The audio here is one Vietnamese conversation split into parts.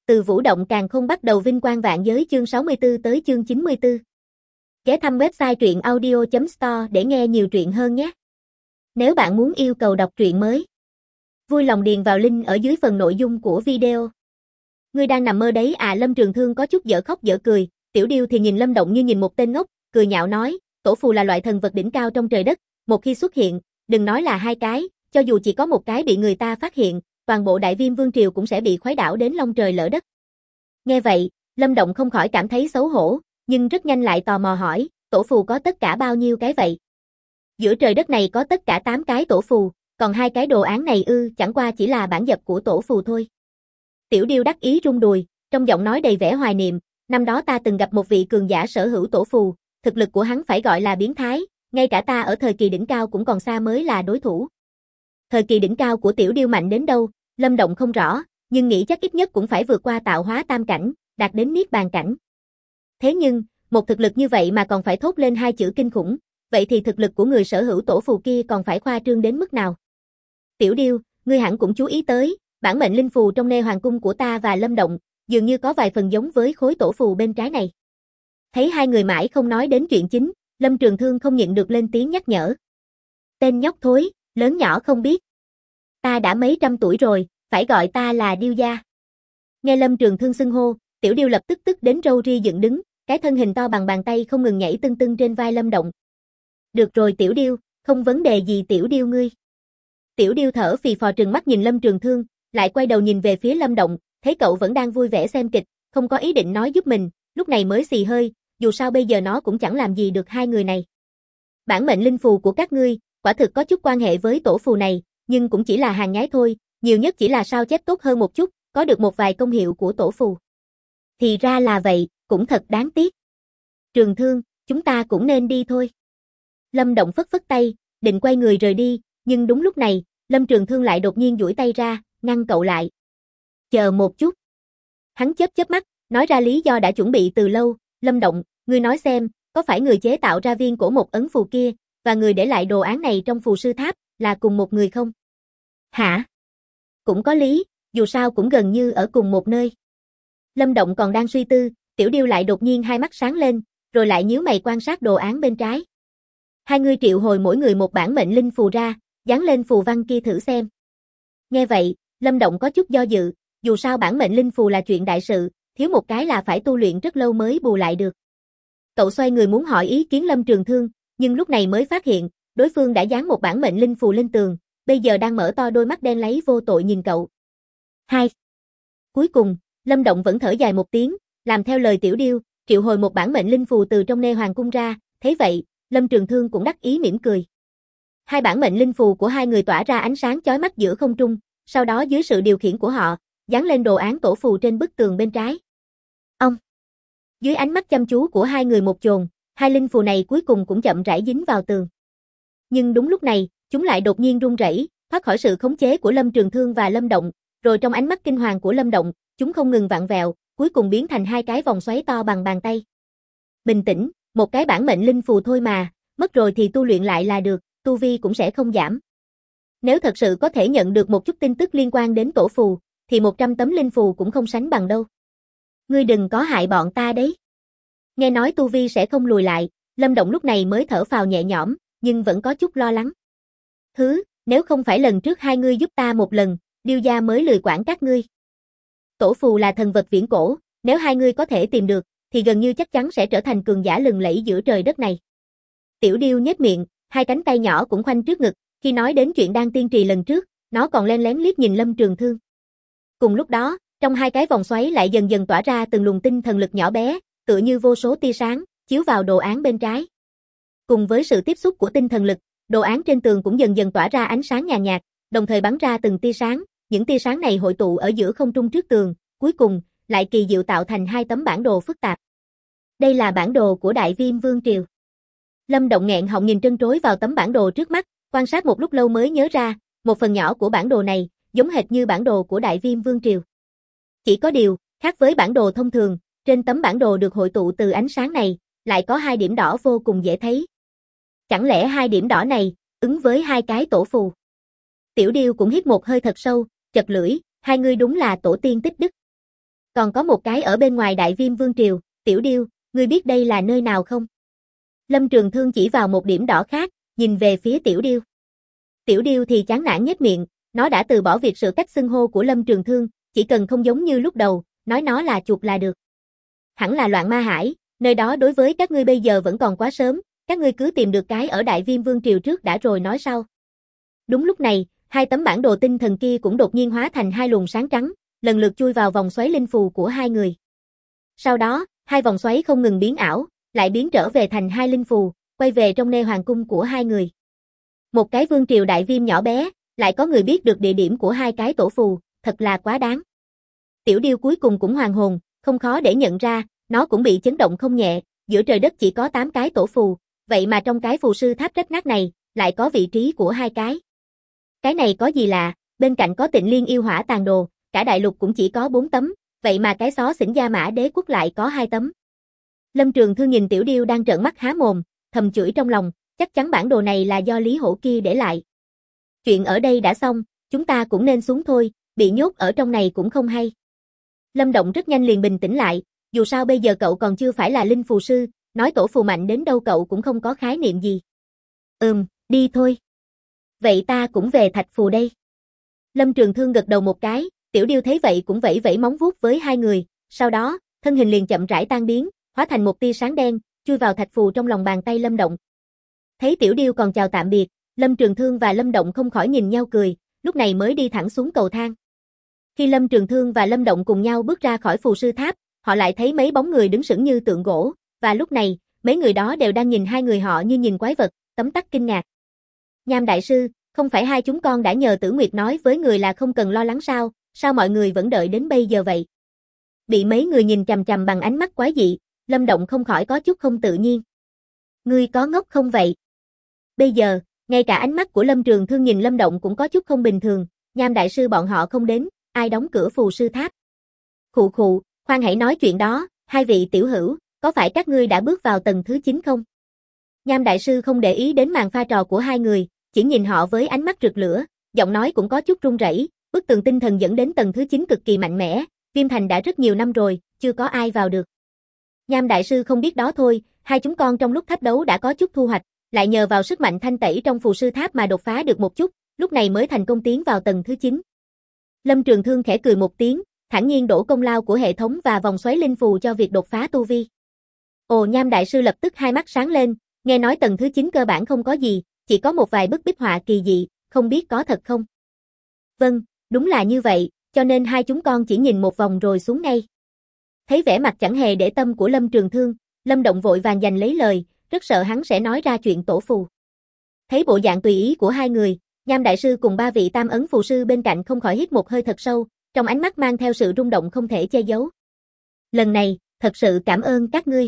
Từ Vũ Động Càn Khôn bắt đầu vinh quang vạn giới chương 64 tới chương 94. Ghé thăm website truyện audio.store để nghe nhiều truyện hơn nhé. Nếu bạn muốn yêu cầu đọc truyện mới, vui lòng điền vào link ở dưới phần nội dung của video. Ngươi đang nằm mơ đấy à? Lâm Trường Thương có chút dở khóc dở cười, Tiểu Điêu thì nhìn Lâm Động như nhìn một tên ngốc, cười nhạo nói, tổ phù là loại thần vật đỉnh cao trong trời đất, một khi xuất hiện, đừng nói là hai cái, cho dù chỉ có một cái bị người ta phát hiện, toàn bộ Đại Viêm Vương Triều cũng sẽ bị khuấy đảo đến long trời lỡ đất. Nghe vậy, Lâm Động không khỏi cảm thấy xấu hổ, nhưng rất nhanh lại tò mò hỏi, tổ phù có tất cả bao nhiêu cái vậy? Giữa trời đất này có tất cả 8 cái tổ phù, còn 2 cái đồ án này chẳng qua chỉ là bản dập của tổ phù thôi. Tiểu Điêu đắc ý rung đùi, trong giọng nói đầy vẻ hoài niệm, năm đó ta từng gặp một vị cường giả sở hữu tổ phù, thực lực của hắn phải gọi là biến thái, ngay cả ta ở thời kỳ đỉnh cao cũng còn xa mới là đối thủ. Thời kỳ đỉnh cao của Tiểu Điêu mạnh đến đâu, Lâm Động không rõ, nhưng nghĩ chắc ít nhất cũng phải vượt qua tạo hóa tam cảnh, đạt đến niết bàn cảnh. Thế nhưng, một thực lực như vậy mà còn phải thốt lên 2 chữ kinh khủng, vậy thì thực lực của người sở hữu tổ phù kia còn phải khoa trương đến mức nào? Tiểu Điêu, ngươi hẳn cũng chú ý tới, bản mệnh linh phù trong Nê Hoàng cung của ta và Lâm Động, dường như có vài phần giống với khối tổ phù bên trái này. Thấy hai người mãi không nói đến chuyện chính, Lâm Trường Thương không nhịn được lên tiếng nhắc nhở. Tên nhóc thối, lớn nhỏ không biết. Ta đã mấy trăm tuổi rồi, phải gọi ta là Điêu gia. Nghe Lâm Trường Thương xưng hô, Tiểu Điêu lập tức tức đến râu ria dựng đứng, cái thân hình to bằng bàn tay không ngừng nhảy tưng tưng trên vai Lâm Động. Được rồi Tiểu Điêu, không vấn đề gì Tiểu Điêu ngươi. Tiểu Điêu thở phì phò trừng mắt nhìn Lâm Trường Thương, lại quay đầu nhìn về phía Lâm Động, thấy cậu vẫn đang vui vẻ xem kịch, không có ý định nói giúp mình, lúc này mới xì hơi, dù sao bây giờ nó cũng chẳng làm gì được hai người này. Bản mệnh linh phù của các ngươi, quả thực có chút quan hệ với tổ phù này, nhưng cũng chỉ là hàng nhái thôi, nhiều nhất chỉ là sao chép tốt hơn một chút, có được một vài công hiệu của tổ phù. Thì ra là vậy, cũng thật đáng tiếc. Trường Thương, chúng ta cũng nên đi thôi. Lâm Động phất phất tay, định quay người rời đi, nhưng đúng lúc này, Lâm Trường Thương lại đột nhiên duỗi tay ra, ngăn cậu lại. Chờ một chút. Hắn chớp chớp mắt, nói ra lý do đã chuẩn bị từ lâu, Lâm Động, ngươi nói xem, có phải người chế tạo ra viên cổ một ấn phù kia, và người để lại đồ án này trong phù sư tháp, là cùng một người không? Hả? Cũng có lý, dù sao cũng gần như ở cùng một nơi. Lâm Động còn đang suy tư, Tiểu Điêu lại đột nhiên hai mắt sáng lên, rồi lại nhíu mày quan sát đồ án bên trái. Hai người triệu hồi mỗi người một bản mệnh linh phù ra, dán lên phù văn kia thử xem. Nghe vậy, Lâm Động có chút do dự, dù sao bản mệnh linh phù là chuyện đại sự, thiếu một cái là phải tu luyện rất lâu mới bù lại được. Cậu xoay người muốn hỏi ý kiến Lâm Trường Thương, nhưng lúc này mới phát hiện, đối phương đã dán một bản mệnh linh phù lên tường, bây giờ đang mở to đôi mắt đen láy vô tội nhìn cậu. Hai. Cuối cùng, Lâm Động vẫn thở dài một tiếng, làm theo lời Tiểu Điêu, triệu hồi một bản mệnh linh phù từ trong Nê Hoàng cung ra, thế vậy, Lâm Trường Thương cũng đắc ý mỉm cười. Hai bản mệnh linh phù của hai người tỏa ra ánh sáng chói mắt giữa không trung, sau đó dưới sự điều khiển của họ, dán lên đồ án tổ phù trên bức tường bên trái. Ông. Dưới ánh mắt chăm chú của hai người một chồn, hai linh phù này cuối cùng cũng chậm rãi dính vào tường. Nhưng đúng lúc này, chúng lại đột nhiên rung rẩy, thoát khỏi sự khống chế của Lâm Trường Thương và Lâm Động, rồi trong ánh mắt kinh hoàng của Lâm Động, chúng không ngừng vặn vẹo, cuối cùng biến thành hai cái vòng xoáy to bằng bàn tay. Bình tĩnh, một cái bản mệnh linh phù thôi mà, mất rồi thì tu luyện lại là được, tu vi cũng sẽ không giảm. Nếu thật sự có thể nhận được một chút tin tức liên quan đến tổ phù, thì 100 tấm linh phù cũng không sánh bằng đâu. Ngươi đừng có hại bọn ta đấy. Nghe nói tu vi sẽ không lùi lại, Lâm Động lúc này mới thở phào nhẹ nhõm, nhưng vẫn có chút lo lắng. Nếu không phải lần trước hai ngươi giúp ta một lần, Điêu gia mới lười quản các ngươi. Tổ phù là thần vật viễn cổ, nếu hai ngươi có thể tìm được, thì gần như chắc chắn sẽ trở thành cường giả lừng lẫy giữa trời đất này. Tiểu Điêu nhếch miệng, hai cánh tay nhỏ cũng khoanh trước ngực, khi nói đến chuyện đang tiên trì lần trước, nó còn len lén liếc nhìn Lâm Trường Thương. Cùng lúc đó, trong hai cái vòng xoáy lại dần dần tỏa ra từng luồng tinh thần lực nhỏ bé, tựa như vô số tia sáng, chiếu vào đồ án bên trái. Cùng với sự tiếp xúc của tinh thần lực, đồ án trên tường cũng dần dần tỏa ra ánh sáng nhàn nhạt, đồng thời bắn ra từng tia sáng, những tia sáng này hội tụ ở giữa không trung trước tường, cuối cùng lại kỳ diệu tạo thành hai tấm bản đồ phức tạp. Đây là bản đồ của Đại Viêm Vương Triều. Lâm Động nghẹn họng nhìn trân trối vào tấm bản đồ trước mắt, quan sát một lúc lâu mới nhớ ra, một phần nhỏ của bản đồ này, giống hệt như bản đồ của Đại Viêm Vương Triều. Chỉ có điều, khác với bản đồ thông thường, trên tấm bản đồ được hội tụ từ ánh sáng này, lại có hai điểm đỏ vô cùng dễ thấy. Chẳng lẽ hai điểm đỏ này, ứng với hai cái tổ phù? Tiểu Điêu cũng hít một hơi thật sâu, chật lưỡi, hai người đúng là tổ tiên tích đức. Còn có một cái ở bên ngoài Đại Viêm Vương Triều, Tiểu Điêu, ngươi biết đây là nơi nào không? Lâm Trường Thương chỉ vào một điểm đỏ khác, nhìn về phía Tiểu Điêu. Tiểu Điêu thì chán nản nhếch miệng, nó đã từ bỏ việc sửa cách xưng hô của Lâm Trường Thương, chỉ cần không giống như lúc đầu, nói nó là chuột là được. Hẳn là Loạn Ma Hải, nơi đó đối với các ngươi bây giờ vẫn còn quá sớm, các ngươi cứ tìm được cái ở Đại Viêm Vương Triều trước đã rồi nói sau. Đúng lúc này, hai tấm bản đồ tinh thần kia cũng đột nhiên hóa thành hai luồng sáng trắng, lần lượt chui vào vòng xoáy linh phù của hai người. Sau đó, hai vòng xoáy không ngừng biến ảo, lại biến trở về thành hai linh phù, quay về trong nê hoàng cung của hai người. Một cái vương triều đại viêm nhỏ bé, lại có người biết được địa điểm của hai cái tổ phù, thật là quá đáng. Tiểu Điêu cuối cùng cũng hoàn hồn, không khó để nhận ra, nó cũng bị chấn động không nhẹ, giữa trời đất chỉ có 8 cái tổ phù, vậy mà trong cái phù sư tháp rách nát này, lại có vị trí của hai cái. Cái này có gì lạ, bên cạnh có Tịnh Liên yêu hỏa tàn đồ, cả đại lục cũng chỉ có 4 tấm, vậy mà cái xó xỉnh Gia Mã Đế quốc lại có 2 tấm. Lâm Trường Thương nhìn Tiểu Điêu đang trợn mắt há mồm, thầm chửi trong lòng, chắc chắn bản đồ này là do Lý Hổ kia để lại. Chuyện ở đây đã xong, chúng ta cũng nên xuống thôi, bị nhốt ở trong này cũng không hay. Lâm Động rất nhanh liền bình tĩnh lại, dù sao bây giờ cậu còn chưa phải là linh phù sư, nói tổ phù mạnh đến đâu cậu cũng không có khái niệm gì. Đi thôi. Vậy ta cũng về thạch phù đây. Lâm Trường Thương gật đầu một cái, Tiểu Điêu thấy vậy cũng vẫy vẫy móng vuốt với hai người, sau đó, thân hình liền chậm rãi tan biến, hóa thành một tia sáng đen, chui vào thạch phù trong lòng bàn tay Lâm Động. Thấy Tiểu Điêu còn chào tạm biệt, Lâm Trường Thương và Lâm Động không khỏi nhìn nhau cười, lúc này mới đi thẳng xuống cầu thang. Khi Lâm Trường Thương và Lâm Động cùng nhau bước ra khỏi phù sư tháp, họ lại thấy mấy bóng người đứng sững như tượng gỗ, và lúc này, mấy người đó đều đang nhìn hai người họ như nhìn quái vật, tấm tắc kinh ngạc. Nham đại sư, không phải hai chúng con đã nhờ Tử Nguyệt nói với người là không cần lo lắng sao, sao mọi người vẫn đợi đến bây giờ vậy? Bị mấy người nhìn chằm chằm bằng ánh mắt quái dị, Lâm Động không khỏi có chút không tự nhiên. Ngươi có ngốc không vậy? Bây giờ, ngay cả ánh mắt của Lâm Trường Thương nhìn Lâm Động cũng có chút không bình thường, Nham đại sư bọn họ không đến, ai đóng cửa phù sư tháp? Khụ khụ, khoan hãy nói chuyện đó, hai vị tiểu hữu, có phải các ngươi đã bước vào tầng thứ 9 không? Nham đại sư không để ý đến màn pha trò của hai người, chỉ nhìn họ với ánh mắt rực lửa, giọng nói cũng có chút run rẩy, bức tường tinh thần dẫn đến tầng thứ 9 cực kỳ mạnh mẽ, Viêm Thành đã rất nhiều năm rồi, chưa có ai vào được. Nham đại sư không biết đó thôi, hai chúng con trong lúc thách đấu đã có chút thu hoạch, lại nhờ vào sức mạnh thanh tẩy trong phù sư tháp mà đột phá được một chút, lúc này mới thành công tiến vào tầng thứ 9. Lâm Trường Thương khẽ cười một tiếng, thản nhiên đổ công lao của hệ thống và vòng xoáy linh phù cho việc đột phá tu vi. Ồ, Nham đại sư lập tức hai mắt sáng lên, nghe nói tầng thứ 9 cơ bản không có gì, chỉ có một vài bức bích họa kỳ dị, không biết có thật không? Vâng, đúng là như vậy, cho nên hai chúng con chỉ nhìn một vòng rồi xuống ngay. Thấy vẻ mặt chẳng hề để tâm của Lâm Trường Thương, Lâm Động vội vàng giành lấy lời, rất sợ hắn sẽ nói ra chuyện tổ phù. Thấy bộ dạng tùy ý của hai người, Nham đại sư cùng ba vị tam ấn phù sư bên cạnh không khỏi hít một hơi thật sâu, trong ánh mắt mang theo sự rung động không thể che giấu. Lần này, thật sự cảm ơn các ngươi.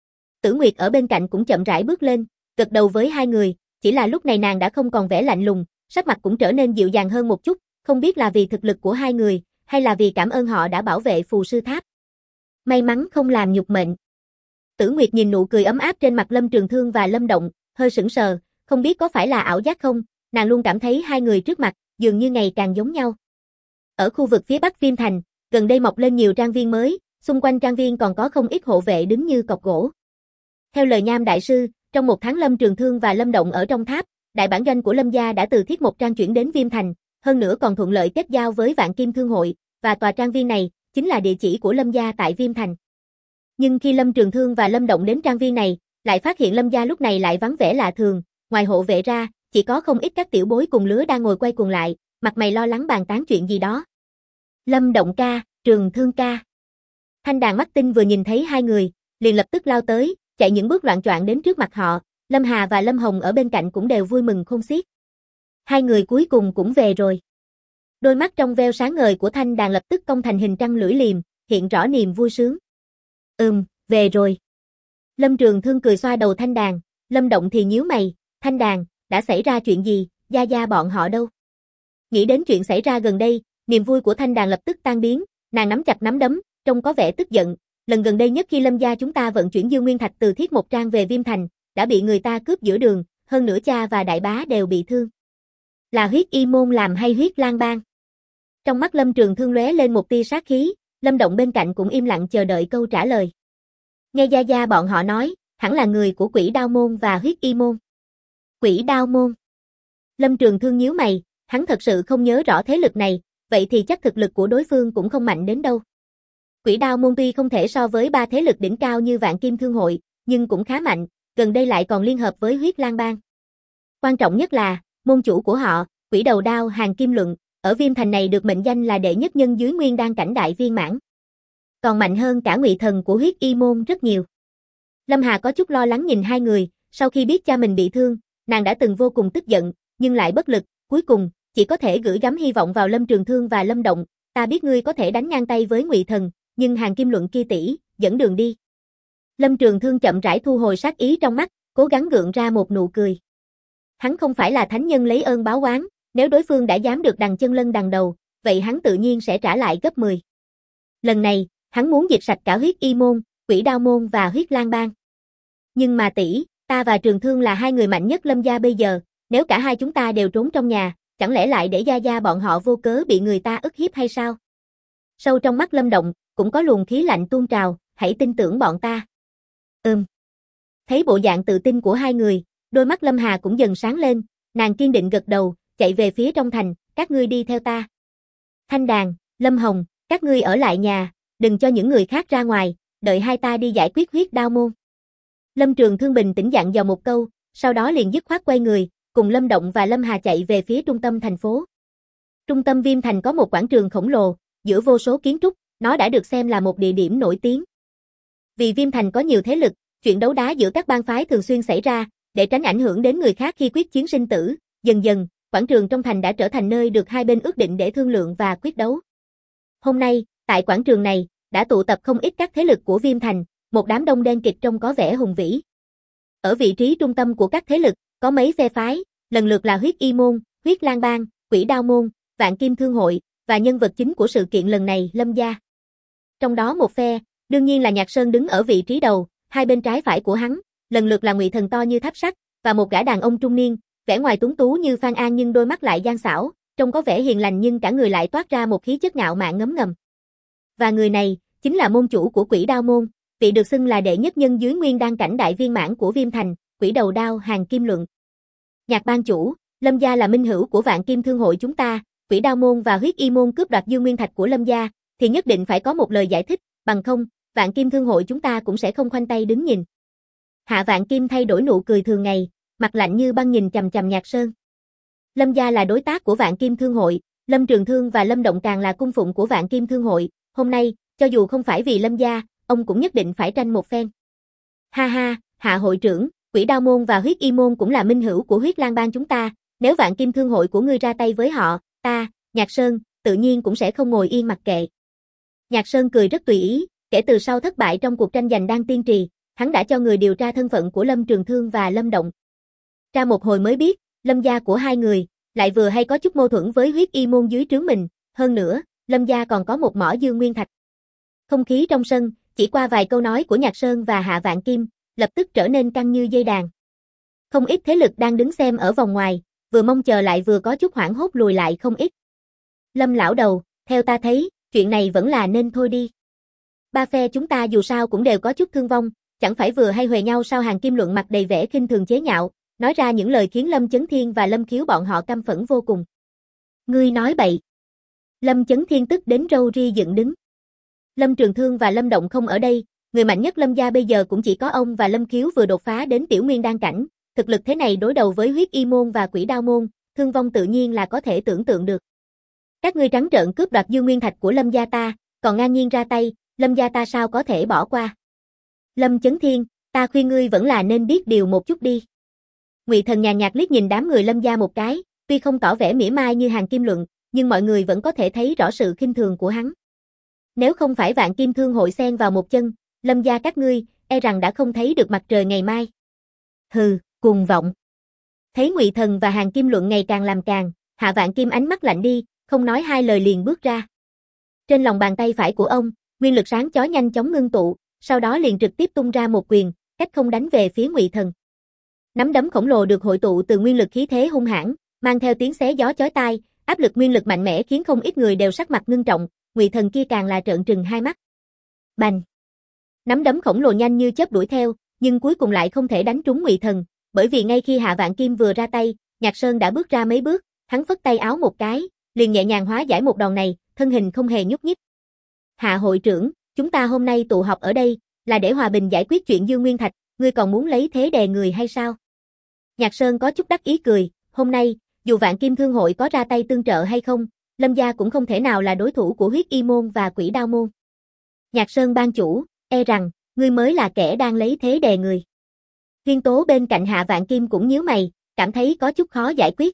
Tử Nguyệt ở bên cạnh cũng chậm rãi bước lên, gật đầu với hai người, chỉ là lúc này nàng đã không còn vẻ lạnh lùng, sắc mặt cũng trở nên dịu dàng hơn một chút, không biết là vì thực lực của hai người, hay là vì cảm ơn họ đã bảo vệ phù sư tháp. May mắn không làm nhục mệnh. Tử Nguyệt nhìn nụ cười ấm áp trên mặt Lâm Trường Thương và Lâm Động, hơi sững sờ, không biết có phải là ảo giác không, nàng luôn cảm thấy hai người trước mặt, dường như ngày càng giống nhau. Ở khu vực phía Bắc Viêm Thành, gần đây mọc lên nhiều trang viên mới, xung quanh trang viên còn có không ít hộ vệ đứng như cọc gỗ. Theo lời Nham đại sư, trong một tháng Lâm Trường Thương và Lâm Động ở trong tháp, đại bản doanh của Lâm gia đã từ Thiết Một Trang chuyển đến Viêm Thành, hơn nữa còn thuận lợi kết giao với Vạn Kim Thương hội, và tòa trang viên này chính là địa chỉ của Lâm gia tại Viêm Thành. Nhưng khi Lâm Trường Thương và Lâm Động đến trang viên này, lại phát hiện Lâm gia lúc này lại vắng vẻ lạ thường, ngoài hộ vệ ra, chỉ có không ít các tiểu bối cùng lứa đang ngồi quay cuồng lại, mặt mày lo lắng bàn tán chuyện gì đó. Lâm Động ca, Trường Thương ca. Thanh Đàn mắt tinh vừa nhìn thấy hai người, liền lập tức lao tới, chạy những bước loạng choạng đến trước mặt họ, Lâm Hà và Lâm Hồng ở bên cạnh cũng đều vui mừng khôn xiết. Hai người cuối cùng cũng về rồi. Đôi mắt trong veo sáng ngời của Thanh Đàn lập tức cong thành hình trăng lưỡi liềm, hiện rõ niềm vui sướng. Về rồi. Lâm Trường Thương cười xoa đầu Thanh Đàn, Lâm Động thì nhíu mày, Thanh Đàn, đã xảy ra chuyện gì, gia gia bọn họ đâu? Nghĩ đến chuyện xảy ra gần đây, niềm vui của Thanh Đàn lập tức tan biến, nàng nắm chặt nắm đấm, trông có vẻ tức giận, lần gần đây nhất khi Lâm gia chúng ta vận chuyển Dương Nguyên Thạch từ Thiết Một Trang về Viêm Thành, đã bị người ta cướp giữa đường, hơn nữa cha và đại bá đều bị thương. Là huyết y môn làm hay huyết lang bang? Trong mắt Lâm Trường Thương lóe lên một tia sát khí, Lâm Động bên cạnh cũng im lặng chờ đợi câu trả lời. Nghe Gia Gia bọn họ nói, hẳn là người của Quỷ Đao Môn và Huyết Y Môn. Quỷ Đao Môn. Lâm Trường Thương nhíu mày, hắn thật sự không nhớ rõ thế lực này, vậy thì chắc thực lực của đối phương cũng không mạnh đến đâu. Quỷ Đao Môn tuy không thể so với ba thế lực đỉnh cao như Vạn Kim Thương Hội, nhưng cũng khá mạnh, gần đây lại còn liên hợp với Huyết Lang Bang. Quan trọng nhất là, môn chủ của họ, Quỷ Đầu Đao Hàn Kim Luận, ở Viêm Thành này được mệnh danh là đệ nhất nhân dưới Nguyên Đan cảnh đại viên mãn. Còn mạnh hơn cả Ngụy Thần của Huyết Y Môn rất nhiều. Lâm Hà có chút lo lắng nhìn hai người, sau khi biết cha mình bị thương, nàng đã từng vô cùng tức giận, nhưng lại bất lực, cuối cùng, chỉ có thể gửi gắm hy vọng vào Lâm Trường Thương và Lâm Động, ta biết ngươi có thể đánh ngang tay với Ngụy Thần, nhưng Hàn Kim Luận kia tỷ, dẫn đường đi. Lâm Trường Thương chậm rãi thu hồi sát ý trong mắt, cố gắng gượng ra một nụ cười. Hắn không phải là thánh nhân lấy ơn báo oán, nếu đối phương đã dám được đằng chân lân đằng đầu, vậy hắn tự nhiên sẽ trả lại gấp 10. Lần này, hắn muốn diệt sạch cả Huyết Y Môn, Quỷ Đao Môn và Huyết Lang Bang. Nhưng mà tỷ, ta và Trường Thương là hai người mạnh nhất Lâm gia bây giờ, nếu cả hai chúng ta đều trốn trong nhà, chẳng lẽ lại để Gia Gia bọn họ vô cớ bị người ta ức hiếp hay sao? Sâu trong mắt Lâm Động, cũng có luồng khí lạnh tuôn trào, hãy tin tưởng bọn ta. Thấy bộ dạng tự tin của hai người, đôi mắt Lâm Hà cũng dần sáng lên, nàng kiên định gật đầu, chạy về phía trong thành, các ngươi đi theo ta. Thanh Đàn, Lâm Hồng, các ngươi ở lại nhà, đừng cho những người khác ra ngoài, đợi hai ta đi giải quyết Huyết Đao Môn. Lâm Trường Thương bình tĩnh dặn dò một câu, sau đó liền dứt khoát quay người, cùng Lâm Động và Lâm Hà chạy về phía trung tâm thành phố. Trung tâm Viêm Thành có một quảng trường khổng lồ, giữa vô số kiến trúc, nó đã được xem là một địa điểm nổi tiếng. Vì Viêm Thành có nhiều thế lực, chuyện đấu đá giữa các bang phái thường xuyên xảy ra, để tránh ảnh hưởng đến người khác khi quyết chiến sinh tử, dần dần, quảng trường trong thành đã trở thành nơi được hai bên ước định để thương lượng và quyết đấu. Hôm nay, tại quảng trường này, đã tụ tập không ít các thế lực của Viêm Thành, một đám đông đen kịt trông có vẻ hùng vĩ. Ở vị trí trung tâm của các thế lực, có mấy phe phái, lần lượt là Huyết Y Môn, Huyết Lang Bang, Quỷ Đao Môn, Vạn Kim Thương Hội, và nhân vật chính của sự kiện lần này, Lâm gia. Trong đó một phe, đương nhiên là Nhạc Sơn đứng ở vị trí đầu, hai bên trái phải của hắn, lần lượt là Ngụy Thần to như tháp sắt, và một gã đàn ông trung niên, vẻ ngoài tuấn tú như Phan An nhưng đôi mắt lại gian xảo, trông có vẻ hiền lành nhưng cả người lại toát ra một khí chất ngạo mạn ngấm ngầm. Và người này, chính là môn chủ của Quỷ Đao Môn, vị được xưng là đệ nhất nhân dưới Nguyên Đan cảnh đại viên mãn của Viêm Thành, Quỷ Đầu Đao Hàn Kim Luận. Nhạc ban chủ, Lâm gia là minh hữu của Vạn Kim Thương Hội chúng ta, Quỷ Đao Môn và Huyết Y Môn cướp đoạt Dương Nguyên Thạch của Lâm gia, thì nhất định phải có một lời giải thích, bằng không, Vạn Kim Thương Hội chúng ta cũng sẽ không khoanh tay đứng nhìn. Hạ Vạn Kim thay đổi nụ cười thường ngày, mặt lạnh như băng nhìn chằm chằm Nhạc Sơn. Lâm gia là đối tác của Vạn Kim Thương Hội, Lâm Trường Thương và Lâm Động càng là cung phụng của Vạn Kim Thương Hội, hôm nay, cho dù không phải vì Lâm gia, ông cũng nhất định phải tranh một phen. Ha ha, Hạ hội trưởng, Quỷ Đao Môn và Huyết Y Môn cũng là minh hữu của Huyết Lang Bang chúng ta, nếu Vạn Kim Thương Hội của ngươi ra tay với họ, ta, Nhạc Sơn, tự nhiên cũng sẽ không ngồi yên mặc kệ. Nhạc Sơn cười rất tùy ý, kể từ sau thất bại trong cuộc tranh giành Đan Tiên Trì, hắn đã cho người điều tra thân phận của Lâm Trường Thương và Lâm Động. Tra một hồi mới biết, Lâm gia của hai người, lại vừa hay có chút mâu thuẫn với Huyết Y Môn dưới trướng mình, hơn nữa, Lâm gia còn có một mỏ Dương Nguyên Thạch. Không khí trong sân, chỉ qua vài câu nói của Nhạc Sơn và Hạ Vạn Kim, lập tức trở nên căng như dây đàn. Không ít thế lực đang đứng xem ở vòng ngoài, vừa mong chờ lại vừa có chút hoảng hốt lùi lại không ít. Lâm lão đầu, theo ta thấy, chuyện này vẫn là nên thôi đi. Ba phe chúng ta dù sao cũng đều có chút thương vong, chẳng phải vừa hay huề nhau sao? Hàn Kim Luận mặt đầy vẻ khinh thường chế nhạo, nói ra những lời khiến Lâm Chấn Thiên và Lâm Khiếu bọn họ căm phẫn vô cùng. Ngươi nói bậy. Lâm Chấn Thiên tức đến râu ria dựng đứng. Lâm Trường Thương và Lâm Động không ở đây, người mạnh nhất Lâm gia bây giờ cũng chỉ có ông và Lâm Khiếu vừa đột phá đến tiểu nguyên đan cảnh, thực lực thế này đối đầu với Huyết Y Môn và Quỷ Đao Môn, thương vong tự nhiên là có thể tưởng tượng được. Các ngươi trắng trợn cướp đoạt Dương Nguyên Thạch của Lâm gia ta, còn ngang nhiên ra tay, Lâm gia ta sao có thể bỏ qua. Lâm Chấn Thiên, ta khuyên ngươi vẫn là nên biết điều một chút đi. Ngụy Thần nhàn nhạt liếc nhìn đám người Lâm gia một cái, tuy không tỏ vẻ mỉa mai như Hàn Kim Luận, nhưng mọi người vẫn có thể thấy rõ sự khinh thường của hắn. Nếu không phải Vạn Kim Thương Hội xen vào một chân, Lâm gia các ngươi, e rằng đã không thấy được mặt trời ngày mai. Hừ, cuồng vọng. Thấy Ngụy Thần và Hàn Kim Luận ngày càng làm càng, Hạ Vạn Kim ánh mắt lạnh đi, không nói hai lời liền bước ra. Trên lòng bàn tay phải của ông, nguyên lực sáng chói nhanh chóng ngưng tụ, sau đó liền trực tiếp tung ra một quyền, cách không đánh về phía Ngụy Thần. Nắm đấm khổng lồ được hội tụ từ nguyên lực khí thế hung hãn, mang theo tiếng xé gió chói tai, áp lực nguyên lực mạnh mẽ khiến không ít người đều sắc mặt ngưng trọng, Ngụy Thần kia càng là trợn trừng hai mắt. Bành! Nắm đấm khổng lồ nhanh như chớp đuổi theo, nhưng cuối cùng lại không thể đánh trúng Ngụy Thần, bởi vì ngay khi Hạ Vạn Kim vừa ra tay, Nhạc Sơn đã bước ra mấy bước, hắn phất tay áo một cái, liền nhẹ nhàng hóa giải một đòn này, thân hình không hề nhúc nhích. Hạ hội trưởng, chúng ta hôm nay tụ họp ở đây, là để hòa bình giải quyết chuyện Dương Nguyên Thạch, ngươi còn muốn lấy thế đè người hay sao? Nhạc Sơn có chút đắc ý cười, hôm nay, dù Vạn Kim Thương hội có ra tay tương trợ hay không, Lâm gia cũng không thể nào là đối thủ của Huyết Y môn và Quỷ Đao môn. Nhạc Sơn ban chủ, e rằng, ngươi mới là kẻ đang lấy thế đè người. Huyên Tố bên cạnh Hạ Vạn Kim cũng nhíu mày, cảm thấy có chút khó giải quyết.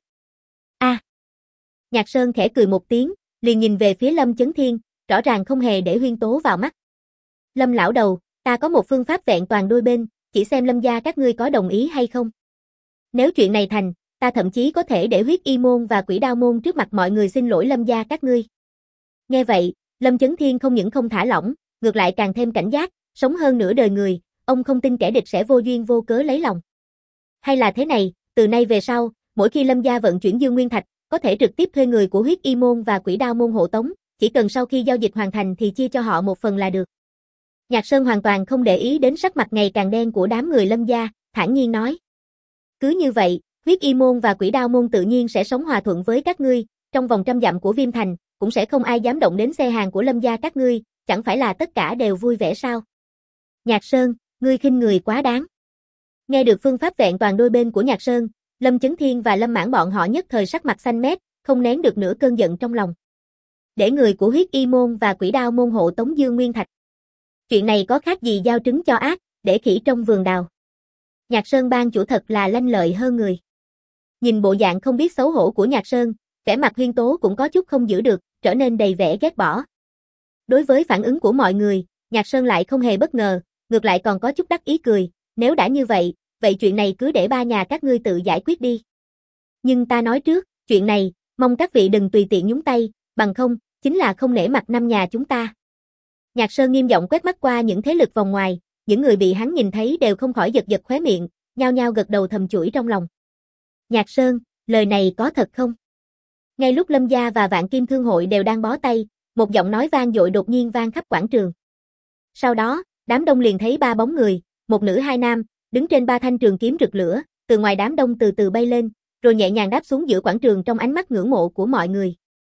Nhạc Sơn khẽ cười một tiếng, liền nhìn về phía Lâm Chấn Thiên, rõ ràng không hề để Huyên Tố vào mắt. Lâm lão đầu, ta có một phương pháp vẹn toàn đôi bên, chỉ xem Lâm gia các ngươi có đồng ý hay không. Nếu chuyện này thành, ta thậm chí có thể để Huyết Y môn và Quỷ Đao môn trước mặt mọi người xin lỗi Lâm gia các ngươi. Nghe vậy, Lâm Chấn Thiên không những không thả lỏng, ngược lại càng thêm cảnh giác, sống hơn nửa đời người, ông không tin kẻ địch sẽ vô duyên vô cớ lấy lòng. Hay là thế này, từ nay về sau, mỗi khi Lâm gia vận chuyển Dương Nguyên Thạch, có thể trực tiếp thuê người của Huyết Y môn và Quỷ Đao môn hộ tống, chỉ cần sau khi giao dịch hoàn thành thì chia cho họ một phần là được. Nhạc Sơn hoàn toàn không để ý đến sắc mặt ngày càng đen của đám người Lâm gia, thản nhiên nói. Cứ như vậy, Huyết Y môn và Quỷ Đao môn tự nhiên sẽ sống hòa thuận với các ngươi, trong vòng 100 dặm của Viêm Thành, cũng sẽ không ai dám động đến xe hàng của Lâm gia các ngươi, chẳng phải là tất cả đều vui vẻ sao? Nhạc Sơn, ngươi khinh người quá đáng. Nghe được phương pháp vẹn toàn đôi bên của Nhạc Sơn, Lâm Chấn Thiên và Lâm Mãn bọn họ nhất thời sắc mặt xanh mét, không nén được nửa cơn giận trong lòng. Để người của Huyết Y môn và Quỷ Đao môn hộ tống Dương Nguyên Thạch. Chuyện này có khác gì giao trứng cho ác, để khỉ trong vườn đào. Nhạc Sơn ban chủ thật là lanh lợi hơn người. Nhìn bộ dạng không biết xấu hổ của Nhạc Sơn, vẻ mặt Huyên Tố cũng có chút không giữ được, trở nên đầy vẻ ghét bỏ. Đối với phản ứng của mọi người, Nhạc Sơn lại không hề bất ngờ, ngược lại còn có chút đắc ý cười, nếu đã như vậy, vậy chuyện này cứ để ba nhà các ngươi tự giải quyết đi. Nhưng ta nói trước, chuyện này, mong các vị đừng tùy tiện nhúng tay, bằng không, chính là không nể mặt năm nhà chúng ta. Nhạc Sơn nghiêm giọng quét mắt qua những thế lực vòng ngoài, những người bị hắn nhìn thấy đều không khỏi giật giật khóe miệng, nhao nhao gật đầu thầm chửi trong lòng. Nhạc Sơn, lời này có thật không? Ngay lúc Lâm gia và Vạn Kim Thương hội đều đang bó tay, một giọng nói vang dội đột nhiên vang khắp quảng trường. Sau đó, đám đông liền thấy ba bóng người, một nữ hai nam, đứng trên ba thanh trường kiếm rực lửa, từ ngoài đám đông từ từ bay lên, rồi nhẹ nhàng đáp xuống giữa quảng trường trong ánh mắt ngưỡng mộ của mọi người.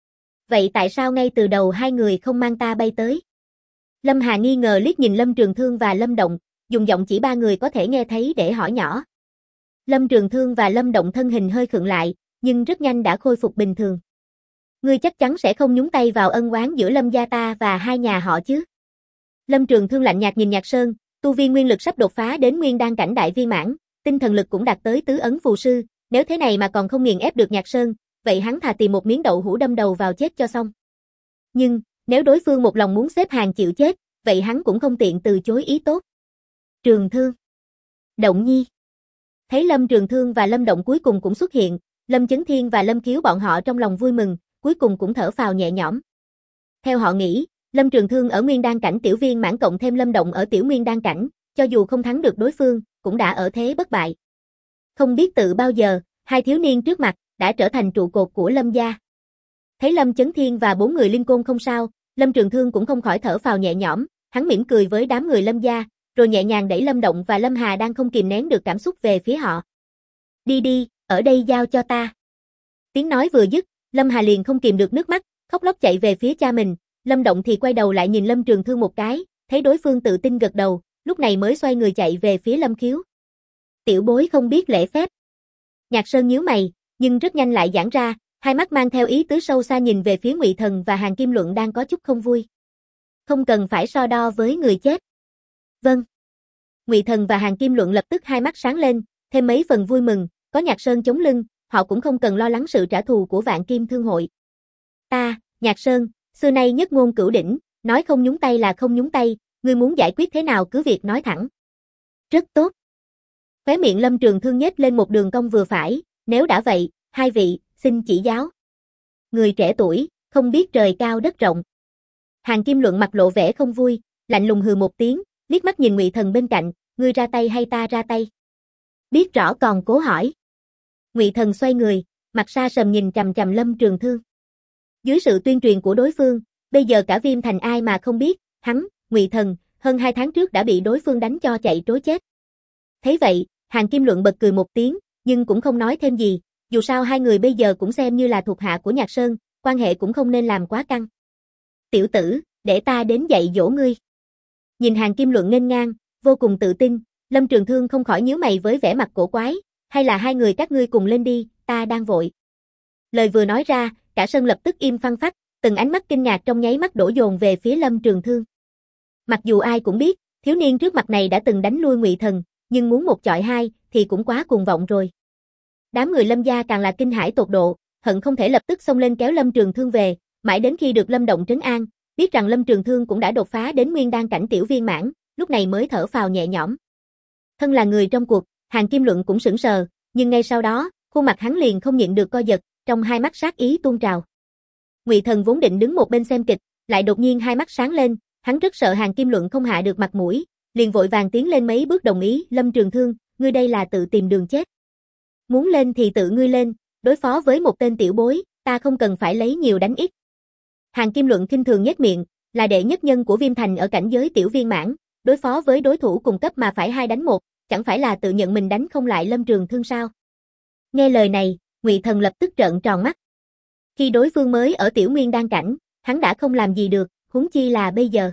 Vậy tại sao ngay từ đầu hai người không mang ta bay tới? Lâm Hà nghi ngờ liếc nhìn Lâm Trường Thương và Lâm Động, dùng giọng chỉ ba người có thể nghe thấy để hỏi nhỏ. Lâm Trường Thương và Lâm Động thân hình hơi khựng lại, nhưng rất nhanh đã khôi phục bình thường. Ngươi chắc chắn sẽ không nhúng tay vào ân oán giữa Lâm gia ta và hai nhà họ chứ? Lâm Trường Thương lạnh nhạt nhìn Nhạc Sơn, tu vi nguyên lực sắp đột phá đến nguyên đan cảnh đại viên mãn, tinh thần lực cũng đạt tới tứ ấn phù sư, nếu thế này mà còn không nghiền ép được Nhạc Sơn, vậy hắn thà tìm một miếng đậu hũ đâm đầu vào chết cho xong. Nhưng, nếu đối phương một lòng muốn xếp hàng chịu chết, vậy hắn cũng không tiện từ chối ý tốt. Trường Thương, Động Nhi. Thấy Lâm Trường Thương và Lâm Động cuối cùng cũng xuất hiện, Lâm Chấn Thiên và Lâm Kiếu bọn họ trong lòng vui mừng, cuối cùng cũng thở phào nhẹ nhõm. Theo họ nghĩ, Lâm Trường Thương ở nguyên đan cảnh tiểu viên mãn cộng thêm Lâm Động ở tiểu nguyên đan cảnh, cho dù không thắng được đối phương, cũng đã ở thế bất bại. Không biết tự bao giờ, hai thiếu niên trước mặt đã trở thành trụ cột của Lâm gia. Thấy Lâm Chấn Thiên và bốn người Linh Côn không sao, Lâm Trường Thương cũng không khỏi thở phào nhẹ nhõm, hắn mỉm cười với đám người Lâm gia, rồi nhẹ nhàng đẩy Lâm Động và Lâm Hà đang không kìm nén được cảm xúc về phía họ. Đi đi, ở đây giao cho ta. Tiếng nói vừa dứt, Lâm Hà liền không kìm được nước mắt, khóc lóc chạy về phía cha mình, Lâm Động thì quay đầu lại nhìn Lâm Trường Thương một cái, thấy đối phương tự tin gật đầu, lúc này mới xoay người chạy về phía Lâm Khiếu. Tiểu bối không biết lễ phép. Nhạc Sơn nhíu mày, nhưng rất nhanh lại giãn ra, hai mắt mang theo ý tứ sâu xa nhìn về phía Ngụy Thần và Hàn Kim Luận đang có chút không vui. Không cần phải so đo với người chết. Vâng. Ngụy Thần và Hàn Kim Luận lập tức hai mắt sáng lên, thêm mấy phần vui mừng, có Nhạc Sơn chống lưng, họ cũng không cần lo lắng sự trả thù của Vạn Kim Thương hội. Ta, Nhạc Sơn, xưa nay nhất ngôn cửu đỉnh, nói không nhúng tay là không nhúng tay, ngươi muốn giải quyết thế nào cứ việc nói thẳng. Rất tốt. Khóe miệng Lâm Trường Thương nhếch lên một đường cong vừa phải, nếu đã vậy, hai vị, xin chỉ giáo. Người trẻ tuổi, không biết trời cao đất rộng. Hàn Kim Luận mặt lộ vẻ không vui, lạnh lùng hừ một tiếng, liếc mắt nhìn Ngụy Thần bên cạnh, ngươi ra tay hay ta ra tay? Biết rõ còn cố hỏi. Ngụy Thần xoay người, mặt xa sầm nhìn chằm chằm Lâm Trường Thương. Dưới sự tuyên truyền của đối phương, Bây giờ cả Viêm Thành ai mà không biết, hắn, Ngụy Thần, hơn 2 tháng trước đã bị đối phương đánh cho chạy trối chết. Thấy vậy, Hàn Kim Luận bật cười một tiếng, nhưng cũng không nói thêm gì, dù sao hai người bây giờ cũng xem như là thuộc hạ của Nhạc Sơn, quan hệ cũng không nên làm quá căng. Tiểu tử, để ta đến dạy dỗ ngươi. Nhìn Hàn Kim Luận nghênh ngang, vô cùng tự tin, Lâm Trường Thương không khỏi nhíu mày với vẻ mặt cổ quái, hay là hai người các ngươi cùng lên đi, ta đang vội. Lời vừa nói ra, cả sân lập tức im phăng phắc, từng ánh mắt kinh ngạc trong nháy mắt đổ dồn về phía Lâm Trường Thương. Mặc dù ai cũng biết, thiếu niên trước mặt này đã từng đánh lui Ngụy Thần, nhưng muốn một chọi hai thì cũng quá cuồng vọng rồi. Đám người Lâm gia càng là kinh hãi tột độ, hận không thể lập tức xông lên kéo Lâm Trường Thương về, mãi đến khi được Lâm Động trấn an, biết rằng Lâm Trường Thương cũng đã đột phá đến nguyên đan cảnh tiểu viên mãn, lúc này mới thở phào nhẹ nhõm. Thân là người trong cuộc, Hàn Kim Luận cũng sững sờ, nhưng ngay sau đó, khuôn mặt hắn liền không nhịn được co giật, trong hai mắt sát ý tuôn trào. Ngụy Thần vốn định đứng một bên xem kịch, lại đột nhiên hai mắt sáng lên, hắn rất sợ Hàn Kim Luận không hạ được mặt mũi, liền vội vàng tiến lên mấy bước đồng ý, Lâm Trường Thương, ngươi đây là tự tìm đường chết. Muốn lên thì tự ngươi lên, đối phó với một tên tiểu bối, ta không cần phải lấy nhiều đánh ít. Hàn Kim Luận khinh thường nhếch miệng, là đệ nhất nhân của Viêm Thành ở cảnh giới tiểu viên mãn, đối phó với đối thủ cùng cấp mà phải 2 đánh 1, chẳng phải là tự nhận mình đánh không lại Lâm Trường Thương sao? Nghe lời này, Ngụy Thần lập tức trợn tròn mắt. Khi đối phương mới ở tiểu nguyên đan cảnh, hắn đã không làm gì được, huống chi là bây giờ.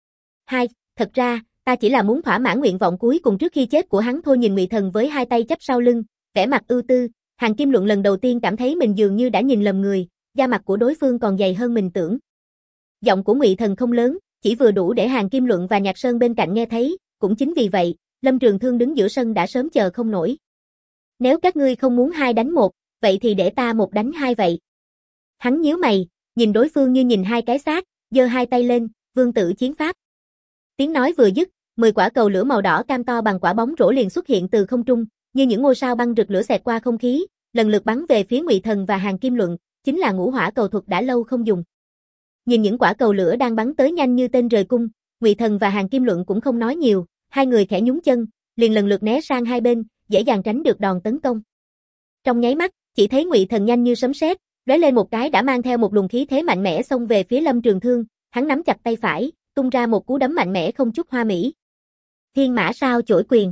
Thật ra, ta chỉ là muốn thỏa mãn nguyện vọng cuối cùng trước khi chết của hắn thôi. Nhìn Ngụy Thần với hai tay chắp sau lưng, vẻ mặt ưu tư, Hàn Kim Luận lần đầu tiên cảm thấy mình dường như đã nhìn lầm người, da mặt của đối phương còn dày hơn mình tưởng. Giọng của Ngụy Thần không lớn, chỉ vừa đủ để Hàn Kim Luận và Nhạc Sơn bên cạnh nghe thấy, cũng chính vì vậy, Lâm Trường Thương đứng giữa sân đã sớm chờ không nổi. Nếu các ngươi không muốn 2 đánh 1, vậy thì để ta 1 đánh 2 vậy. Hắn nhíu mày, nhìn đối phương như nhìn hai cái xác, giơ hai tay lên, vương tử chiến pháp. Tiếng nói vừa dứt, 10 quả cầu lửa màu đỏ cam to bằng quả bóng rổ liền xuất hiện từ không trung, như những ngôi sao băng rực lửa xẹt qua không khí, lần lượt bắn về phía Ngụy Thần và Hàn Kim Luận, chính là ngũ hỏa cầu thuật đã lâu không dùng. Nhìn những quả cầu lửa đang bắn tới nhanh như tên rời cung, Ngụy Thần và Hàn Kim Luận cũng không nói nhiều, hai người khẽ nhún chân, liền lần lượt né sang hai bên, dễ dàng tránh được đòn tấn công. Trong nháy mắt, chỉ thấy Ngụy Thần nhanh như sấm sét, lóe lên một cái đã mang theo một luồng khí thế mạnh mẽ xông về phía Lâm Trường Thương, hắn nắm chặt tay phải, tung ra một cú đấm mạnh mẽ không chút hoa mỹ. Thiên Mã Sao Chổi Quyền.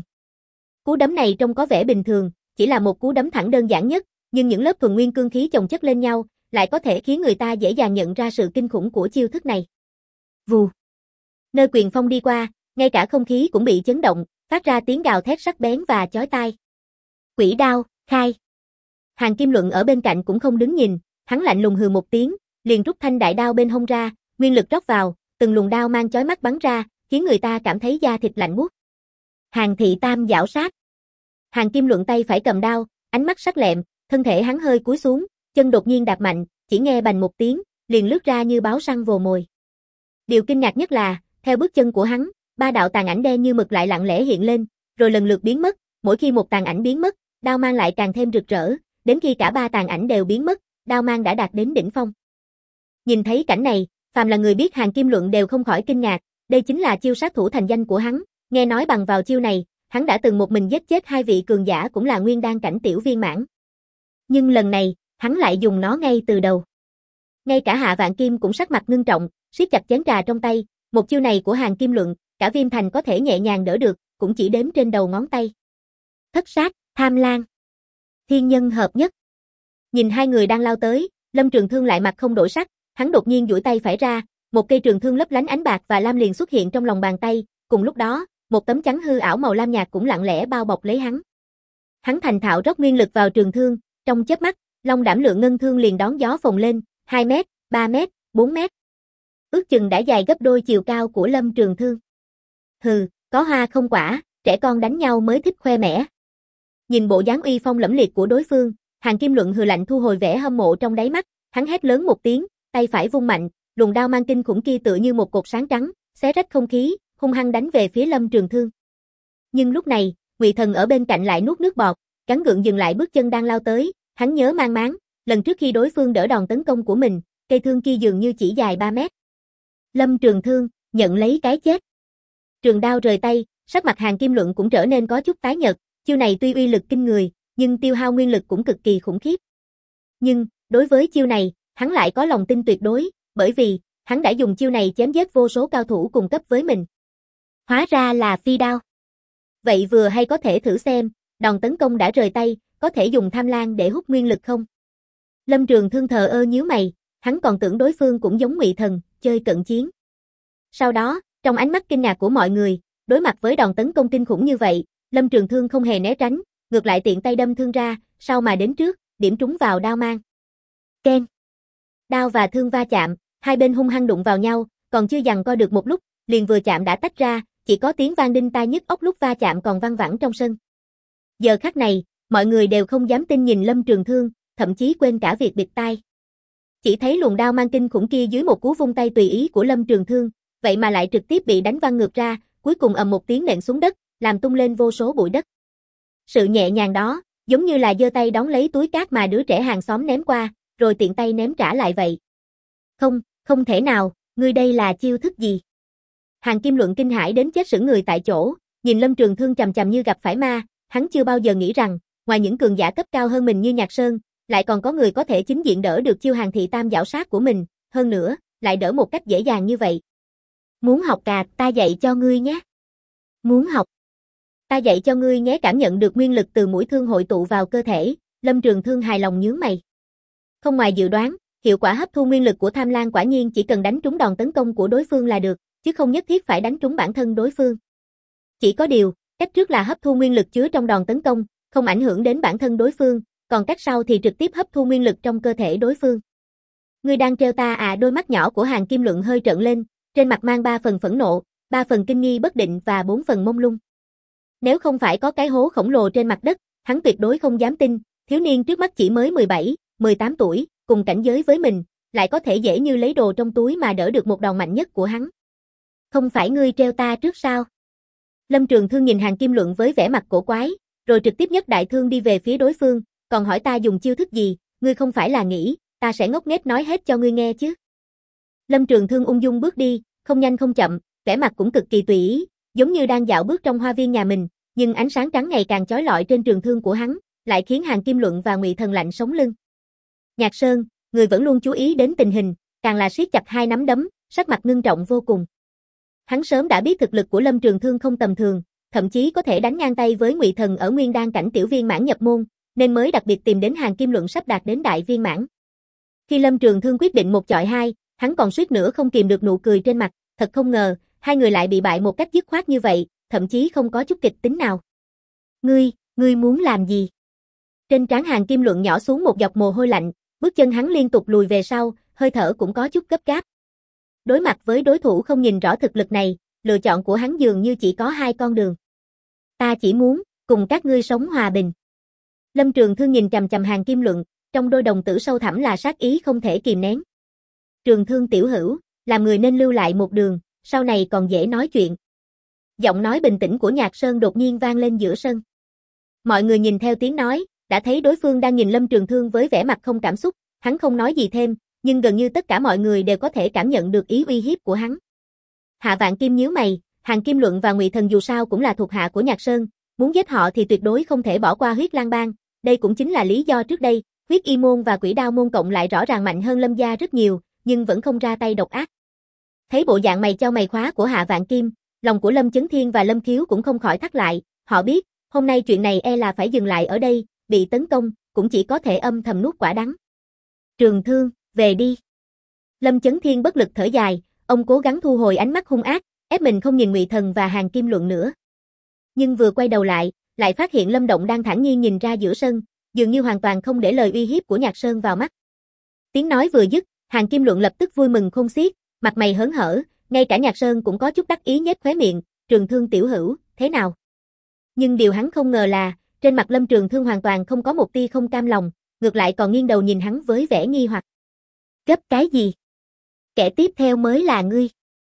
Cú đấm này trông có vẻ bình thường, chỉ là một cú đấm thẳng đơn giản nhất, nhưng những lớp thuần nguyên cương khí chồng chất lên nhau, lại có thể khiến người ta dễ dàng nhận ra sự kinh khủng của chiêu thức này. Vù. Nơi quyền phong đi qua, ngay cả không khí cũng bị chấn động, phát ra tiếng gào thét sắc bén và chói tai. Quỷ đao, khai. Hàn Kim Luận ở bên cạnh cũng không đứng nhìn, hắn lạnh lùng hừ một tiếng, liền rút thanh đại đao bên hông ra, nguyên lực rót vào, từng luồng đao mang chói mắt bắn ra, khiến người ta cảm thấy da thịt lạnh buốt. Hàn thị tam giảo sát. Hàn Kim Luận tay phải cầm đao, ánh mắt sắc lẹm, thân thể hắn hơi cúi xuống, chân đột nhiên đạp mạnh, chỉ nghe bành một tiếng, liền lướt ra như báo săn vồ mồi. Điều kinh ngạc nhất là, theo bước chân của hắn, 3 đạo tàn ảnh đen như mực lại lặng lẽ hiện lên, rồi lần lượt biến mất, mỗi khi một tàn ảnh biến mất, đao mang lại càng thêm rực rỡ, đến khi cả 3 tàn ảnh đều biến mất, đao mang đã đạt đến đỉnh phong. Nhìn thấy cảnh này, phàm là người biết Hàn Kim Luận đều không khỏi kinh ngạc, đây chính là chiêu sát thủ thành danh của hắn, nghe nói bằng vào chiêu này, hắn đã từng một mình giết chết 2 vị cường giả cũng là nguyên đan cảnh tiểu viên mãn. Nhưng lần này, hắn lại dùng nó ngay từ đầu. Ngay cả Hạ Vạn Kim cũng sắc mặt ngưng trọng, siết chặt chén trà trong tay, một chiêu này của Hàn Kim Luận, cả Viêm Thành có thể nhẹ nhàng đỡ được, cũng chỉ đếm trên đầu ngón tay. Thất sát, tham lang. Thiên nhân hợp nhất. Nhìn hai người đang lao tới, Lâm Trường Thương lại mặt không đổi sắc, hắn đột nhiên duỗi tay phải ra, một cây trường thương lấp lánh ánh bạc và lam liền xuất hiện trong lòng bàn tay, cùng lúc đó, một tấm chắn hư ảo màu lam nhạt cũng lặng lẽ bao bọc lấy hắn. Hắn thành thạo rót nguyên lực vào trường thương, trong chớp mắt, long đảm lượng ngân thương liền đón gió phồng lên, 2 mét, 3 mét, 4 mét. Ước chừng đã dài gấp đôi chiều cao của Lâm Trường Thương. Hừ, có hoa không quả, trẻ con đánh nhau mới thích khoe mẽ. Nhìn bộ dáng uy phong lẫm liệt của đối phương, Hàn Kim Luận hừ lạnh thu hồi vẻ hâm mộ trong đáy mắt, hắn hét lớn một tiếng, tay phải vung mạnh, luồng đao mang kinh khủng kia tựa như một cột sáng trắng, xé rách không khí, hung hăng đánh về phía Lâm Trường Thương. Nhưng lúc này, Ngụy Thần ở bên cạnh lại nuốt nước bọt, gắng gượng dừng lại bước chân đang lao tới, hắn nhớ mang máng, lần trước khi đối phương đỡ đòn tấn công của mình, cây thương kia dường như chỉ dài 3 mét. Lâm Trường Thương, nhận lấy cái chết. Trường đao rời tay, sắc mặt Hàn Kim Luận cũng trở nên có chút tái nhợt, chiêu này tuy uy lực kinh người, nhưng tiêu hao nguyên lực cũng cực kỳ khủng khiếp. Nhưng, đối với chiêu này, hắn lại có lòng tin tuyệt đối, bởi vì, hắn đã dùng chiêu này chém giết vô số cao thủ cùng cấp với mình. Hóa ra là phi đao. Vậy vừa hay có thể thử xem, đòn tấn công đã rời tay, có thể dùng tham lang để hút nguyên lực không? Lâm Trường Thương thờ ơ nhíu mày, hắn còn tưởng đối phương cũng giống Ngụy Thần, chơi cận chiến. Sau đó, trong ánh mắt kinh ngạc của mọi người, đối mặt với đòn tấn công kinh khủng như vậy, Lâm Trường Thương không hề né tránh, ngược lại tiện tay đâm thương ra, sau mà đến trước, điểm trúng vào đao mang. Keng. Đao và thương va chạm, hai bên hung hăng đụng vào nhau, còn chưa giằng co được một lúc, liền vừa chạm đã tách ra, chỉ có tiếng vang đinh tai nhức óc lúc va chạm còn văng vẳng trong sân. Giờ khắc này, mọi người đều không dám tin nhìn Lâm Trường Thương, thậm chí quên cả việc bịt tai. Chỉ thấy luồng đao mang kinh khủng kia dưới một cú vung tay tùy ý của Lâm Trường Thương, vậy mà lại trực tiếp bị đánh văng ngược ra, cuối cùng ầm một tiếng nện xuống đất, làm tung lên vô số bụi đất. Sự nhẹ nhàng đó, giống như là giơ tay đón lấy túi cát mà đứa trẻ hàng xóm ném qua, rồi tiện tay ném trả lại vậy. Không, không thể nào, ngươi đây là chiêu thức gì? Hàn Kim Luận kinh hãi đến chết sững người tại chỗ, nhìn Lâm Trường Thương chằm chằm như gặp phải ma, hắn chưa bao giờ nghĩ rằng, ngoài những cường giả cấp cao hơn mình như Nhạc Sơn, lại còn có người có thể chính diện đỡ được chiêu Hàn Thị Tam Giảo Sát của mình, hơn nữa, lại đỡ một cách dễ dàng như vậy. Muốn học cà, ta dạy cho ngươi nhé. Muốn học. Ta dạy cho ngươi nhé. Cảm nhận được nguyên lực từ mũi thương hội tụ vào cơ thể, Lâm Trường Thương hài lòng nhướng mày. Không ngoài dự đoán, hiệu quả hấp thu nguyên lực của Tham Lang quả nhiên chỉ cần đánh trúng đòn tấn công của đối phương là được, chứ không nhất thiết phải đánh trúng bản thân đối phương. Chỉ có điều, cách trước là hấp thu nguyên lực chứa trong đòn tấn công, không ảnh hưởng đến bản thân đối phương, còn cách sau thì trực tiếp hấp thu nguyên lực trong cơ thể đối phương. Ngươi đang trêu ta à? Đôi mắt nhỏ của Hàn Kim Luận hơi trợn lên, trên mặt mang 3 phần phẫn nộ, 3 phần kinh nghi bất định và 4 phần mông lung. Nếu không phải có cái hố khổng lồ trên mặt đất, hắn tuyệt đối không dám tin, thiếu niên trước mắt chỉ mới 17, 18 tuổi, cùng cảnh giới với mình, lại có thể dễ như lấy đồ trong túi mà đỡ được một đòn mạnh nhất của hắn. Không phải ngươi trêu ta trước sao? Lâm Trường Thương nhìn Hàn Kim Luận với vẻ mặt cổ quái, rồi trực tiếp nhấc đại thương đi về phía đối phương, còn hỏi ta dùng chiêu thức gì, ngươi không phải là nghĩ, ta sẽ ngốc nghếch nói hết cho ngươi nghe chứ. Lâm Trường Thương ung dung bước đi, không nhanh không chậm, vẻ mặt cũng cực kỳ tùy ý, giống như đang dạo bước trong hoa viên nhà mình, nhưng ánh sáng trắng ngày càng chói lọi trên trường thương của hắn, lại khiến Hàn Kim Luận và Ngụy Thần lạnh sống lưng. Nhạc Sơn, người vẫn luôn chú ý đến tình hình, càng là siết chặt hai nắm đấm, sắc mặt ngưng trọng vô cùng. Hắn sớm đã biết thực lực của Lâm Trường Thương không tầm thường, thậm chí có thể đánh ngang tay với Ngụy Thần ở nguyên đan cảnh tiểu viên mãn nhập môn, nên mới đặc biệt tìm đến Hàn Kim Luận sắp đạt đến đại viên mãn. Khi Lâm Trường Thương quyết định một chọi hai, hắn còn suýt nữa không kìm được nụ cười trên mặt, thật không ngờ, hai người lại bị bại một cách dứt khoát như vậy, thậm chí không có chút kịch tính nào. Ngươi muốn làm gì? Trên trán Hàn Kim Luận nhỏ xuống một giọt mồ hôi lạnh, bước chân hắn liên tục lùi về sau, hơi thở cũng có chút gấp gáp. Đối mặt với đối thủ không nhìn rõ thực lực này, lựa chọn của hắn dường như chỉ có hai con đường. Ta chỉ muốn cùng các ngươi sống hòa bình. Lâm Trường Thương nhìn chằm chằm Hàn Kim Luận, trong đôi đồng tử sâu thẳm là sát ý không thể kìm nén. Trường Thương tiểu hữu, làm người nên lưu lại một đường, sau này còn dễ nói chuyện. Giọng nói bình tĩnh của Nhạc Sơn đột nhiên vang lên giữa sân. Mọi người nhìn theo tiếng nói, đã thấy đối phương đang nhìn Lâm Trường Thương với vẻ mặt không cảm xúc, hắn không nói gì thêm, nhưng gần như tất cả mọi người đều có thể cảm nhận được ý uy hiếp của hắn. Hạ Vạn Kim nhíu mày, Hàn Kim Luận và Ngụy Thần dù sao cũng là thuộc hạ của Nhạc Sơn, muốn giết họ thì tuyệt đối không thể bỏ qua Huyết Lang Bang, đây cũng chính là lý do trước đây, Huyết Y môn và Quỷ Đao môn cộng lại rõ ràng mạnh hơn Lâm gia rất nhiều, nhưng vẫn không ra tay độc ác. Thấy bộ dạng mày chau mày khóa của Hạ Vạn Kim, lòng của Lâm Chấn Thiên và Lâm Khiếu cũng không khỏi thắt lại, họ biết, hôm nay chuyện này e là phải dừng lại ở đây, bị tấn công, cũng chỉ có thể âm thầm nuốt quả đắng. Trường Thương, về đi. Lâm Chấn Thiên bất lực thở dài, ông cố gắng thu hồi ánh mắt hung ác, ép mình không nhìn Ngụy Thần và Hàn Kim Luận nữa. Nhưng vừa quay đầu lại phát hiện Lâm Động đang thản nhiên nhìn ra giữa sân, dường như hoàn toàn không để lời uy hiếp của Nhạc Sơn vào mắt. Tiếng nói vừa dứt, Hàn Kim Luận lập tức vui mừng khôn xiết, mặt mày hớn hở, ngay cả Nhạc Sơn cũng có chút đắc ý nhếch khóe miệng, Trường Thương tiểu hữu, thế nào? Nhưng điều hắn không ngờ là, trên mặt Lâm Trường Thương hoàn toàn không có một tia không cam lòng, ngược lại còn nghiêng đầu nhìn hắn với vẻ nghi hoặc. Gấp cái gì? Kẻ tiếp theo mới là ngươi.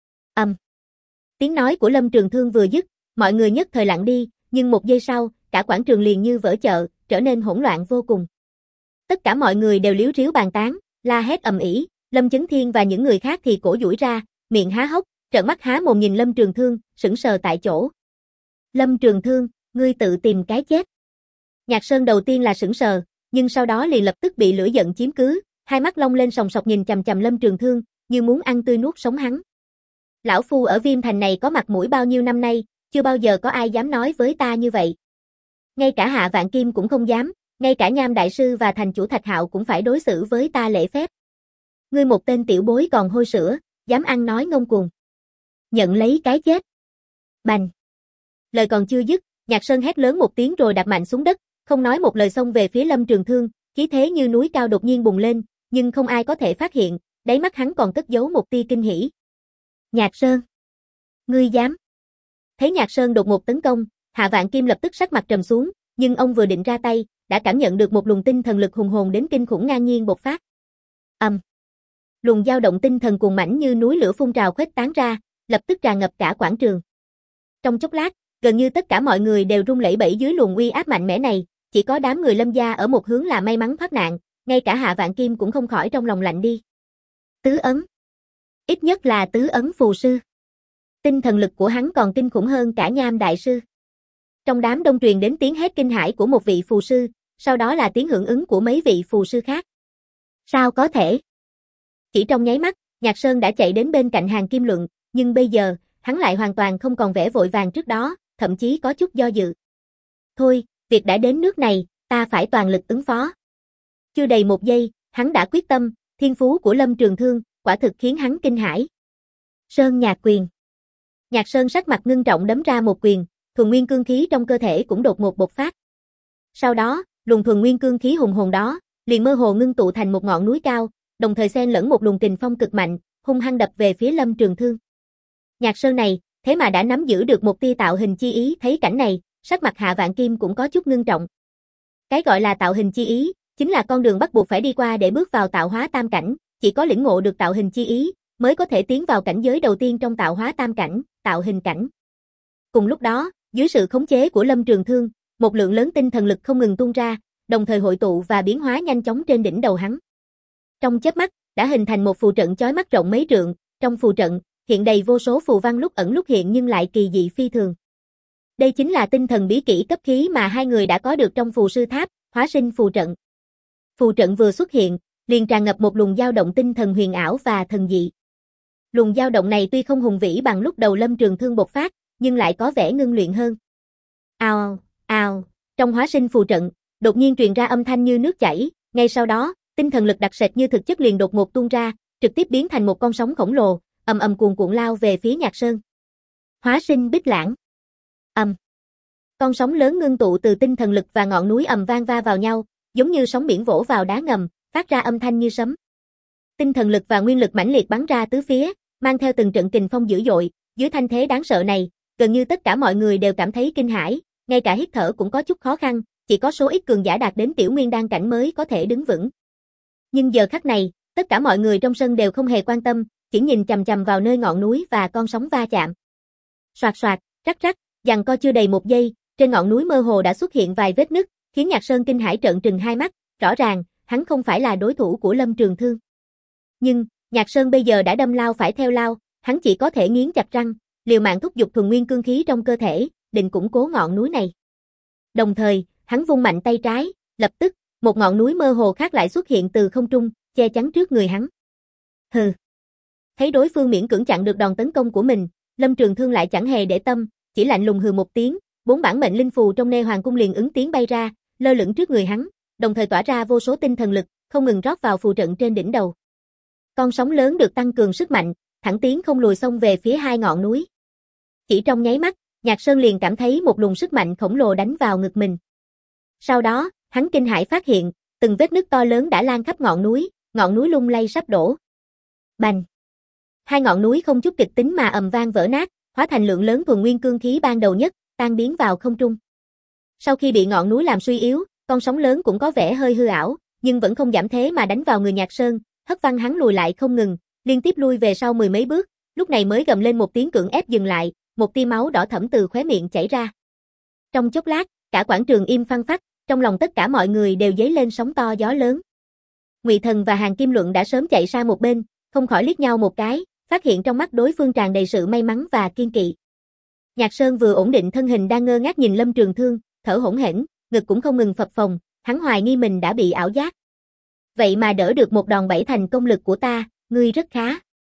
Tiếng nói của Lâm Trường Thương vừa dứt, mọi người nhất thời lặng đi, nhưng một giây sau, cả quảng trường liền như vỡ chợ, trở nên hỗn loạn vô cùng. Tất cả mọi người đều líu ríu bàn tán, la hét ầm ĩ, Lâm Chấn Thiên và những người khác thì cổ duỗi ra, miệng há hốc, trợn mắt há mồm nhìn Lâm Trường Thương, sững sờ tại chỗ. Lâm Trường Thương, ngươi tự tìm cái chết. Nhạc Sơn đầu tiên là sững sờ, nhưng sau đó liền lập tức bị lửa giận chiếm cứ, hai mắt long lên sòng sọc nhìn chằm chằm Lâm Trường Thương, như muốn ăn tươi nuốt sống hắn. Lão phu ở Viêm Thành này có mặt mũi bao nhiêu năm nay, chưa bao giờ có ai dám nói với ta như vậy. Ngay cả Hạ Vạn Kim cũng không dám, ngay cả Nham Đại Sư và thành chủ Thạch Hạo cũng phải đối xử với ta lễ phép. Ngươi một tên tiểu bối còn hôi sữa, dám ăn nói ngông cuồng. Nhận lấy cái chết. Bành. Lời còn chưa dứt, Nhạc Sơn hét lớn một tiếng rồi đạp mạnh xuống đất, không nói một lời xông về phía Lâm Trường Thương, khí thế như núi cao đột nhiên bùng lên, nhưng không ai có thể phát hiện, đáy mắt hắn còn cất giấu một tia kinh hỉ. Nhạc Sơn. Ngươi dám. Thấy Nhạc Sơn đột ngột tấn công, Hạ Vạn Kim lập tức sắc mặt trầm xuống, nhưng ông vừa định ra tay, đã cảm nhận được một luồng tinh thần lực hùng hồn đến kinh khủng ngang nhiên bộc phát. Luồng dao động tinh thần cuồn mãnh như núi lửa phun trào khuếch tán ra, lập tức tràn ngập cả quảng trường. Trong chốc lát, gần như tất cả mọi người đều run lẩy bẩy dưới luồng uy áp mạnh mẽ này, chỉ có đám người Lâm gia ở một hướng là may mắn thoát nạn, ngay cả Hạ Vạn Kim cũng không khỏi trong lòng lạnh đi. Tứ ấn. Ít nhất là tứ ấn phù sư. Tinh thần lực của hắn còn kinh khủng hơn cả Nham Đại Sư. Trong đám đông truyền đến tiếng hét kinh hãi của một vị phù sư, sau đó là tiếng hưởng ứng của mấy vị phù sư khác. Sao có thể? Chỉ trong nháy mắt, Nhạc Sơn đã chạy đến bên cạnh Hàng Kim Luận, nhưng bây giờ, hắn lại hoàn toàn không còn vẻ vội vàng trước đó, thậm chí có chút do dự. Thôi, việc đã đến nước này, ta phải toàn lực ứng phó. Chưa đầy một giây, hắn đã quyết tâm, thiên phú của Lâm Trường Thương, quả thực khiến hắn kinh hãi. Sơn Nhạc Quyền. Nhạc Sơn sắc mặt ngưng trọng đấm ra một quyền, thuần nguyên cương khí trong cơ thể cũng đột ngột bộc phát. Sau đó, luồng thuần nguyên cương khí hùng hồn đó, liền mơ hồ ngưng tụ thành một ngọn núi cao, đồng thời xen lẫn một luồng kình phong cực mạnh, hung hăng đập về phía Lâm Trường Thương. Nhạc Sơn này, thế mà đã nắm giữ được một tia tạo hình chi ý, thấy cảnh này, sắc mặt Hạ Vạn Kim cũng có chút ngưng trọng. Cái gọi là tạo hình chi ý, chính là con đường bắt buộc phải đi qua để bước vào tạo hóa tam cảnh, chỉ có lĩnh ngộ được tạo hình chi ý, mới có thể tiến vào cảnh giới đầu tiên trong tạo hóa tam cảnh, tạo hình cảnh. Cùng lúc đó, dưới sự khống chế của Lâm Trường Thương, một lượng lớn tinh thần lực không ngừng tuôn ra, đồng thời hội tụ và biến hóa nhanh chóng trên đỉnh đầu hắn. Trong chớp mắt, đã hình thành một phù trận chói mắt rộng mấy trượng, trong phù trận, hiện đầy vô số phù văn lúc ẩn lúc hiện nhưng lại kỳ dị phi thường. Đây chính là tinh thần bí kỹ cấp khí mà hai người đã có được trong phù sư tháp, hóa sinh phù trận. Phù trận vừa xuất hiện, liền tràn ngập một luồng dao động tinh thần huyền ảo và thần dị. Luồng dao động này tuy không hùng vĩ bằng lúc đầu Lâm Trường Thương bộc phát, nhưng lại có vẻ ngưng luyện hơn. Ào, ào, trong hóa sinh phù trận, đột nhiên truyền ra âm thanh như nước chảy, ngay sau đó, tinh thần lực đặc sệt như thực chất liền đột ngột tuôn ra, trực tiếp biến thành một con sóng khổng lồ, ầm ầm cuồn cuộn lao về phía Nhạc Sơn. Hóa sinh bích lãng. Con sóng lớn ngưng tụ từ tinh thần lực và ngọn núi ầm vang va vào nhau, giống như sóng biển vỗ vào đá ngầm, phát ra âm thanh như sấm. Tinh thần lực và nguyên lực mãnh liệt bắn ra tứ phía, mang theo từng trận kình phong dữ dội, dưới thanh thế đáng sợ này, gần như tất cả mọi người đều cảm thấy kinh hãi, ngay cả hít thở cũng có chút khó khăn, chỉ có số ít cường giả đạt đến tiểu nguyên đan cảnh mới có thể đứng vững. Nhưng giờ khắc này, tất cả mọi người trong sân đều không hề quan tâm, chỉ nhìn chằm chằm vào nơi ngọn núi và con sóng va chạm. Soạt soạt, rắc rắc, giằng co chưa đầy một giây, trên ngọn núi mơ hồ đã xuất hiện vài vết nứt, khiến Nhạc Sơn kinh hãi trợn trừng hai mắt, rõ ràng, hắn không phải là đối thủ của Lâm Trường Thương. Nhưng, Nhạc Sơn bây giờ đã đâm lao phải theo lao, hắn chỉ có thể nghiến chặt răng, liều mạng thúc giục thuần nguyên cương khí trong cơ thể, định củng cố ngọn núi này. Đồng thời, hắn vung mạnh tay trái, lập tức, một ngọn núi mơ hồ khác lại xuất hiện từ không trung, che chắn trước người hắn. Hừ. Thấy đối phương miễn cưỡng chặn được đòn tấn công của mình, Lâm Trường Thương lại chẳng hề để tâm, chỉ lạnh lùng hừ một tiếng, 4 bản mệnh linh phù trong Nê Hoàng cung liền ứng tiếng bay ra, lơ lửng trước người hắn, đồng thời tỏa ra vô số tinh thần lực, không ngừng rót vào phù trận trên đỉnh đầu. Con sóng lớn được tăng cường sức mạnh, thẳng tiến không lùi xông về phía hai ngọn núi. Chỉ trong nháy mắt, Nhạc Sơn liền cảm thấy một luồng sức mạnh khổng lồ đánh vào ngực mình. Sau đó, hắn kinh hãi phát hiện, từng vết nứt to lớn đã lan khắp ngọn núi lung lay sắp đổ. Bành! Hai ngọn núi không chút kịch tính mà ầm vang vỡ nát, hóa thành lượng lớn thuần nguyên cương khí ban đầu nhất, tan biến vào không trung. Sau khi bị ngọn núi làm suy yếu, con sóng lớn cũng có vẻ hơi hư ảo, nhưng vẫn không giảm thế mà đánh vào người Nhạc Sơn, hất văng hắn lùi lại không ngừng, liên tiếp lui về sau mười mấy bước, lúc này mới gầm lên một tiếng cưỡng ép dừng lại, một tia máu đỏ thẫm từ khóe miệng chảy ra. Trong chốc lát, cả quảng trường im phăng phắc, trong lòng tất cả mọi người đều dấy lên sóng to gió lớn. Ngụy Thần và Hàng Kim Luận đã sớm chạy sang một bên, không khỏi liếc nhau một cái, phát hiện trong mắt đối phương tràn đầy sự may mắn và kiên kỵ. Nhạc Sơn vừa ổn định thân hình đang ngơ ngác nhìn Lâm Trường Thương, thở hổn hển, ngực cũng không ngừng phập phồng, hắn hoài nghi mình đã bị ảo giác. Vậy mà đỡ được một đòn bẩy thành công lực của ta, ngươi rất khá.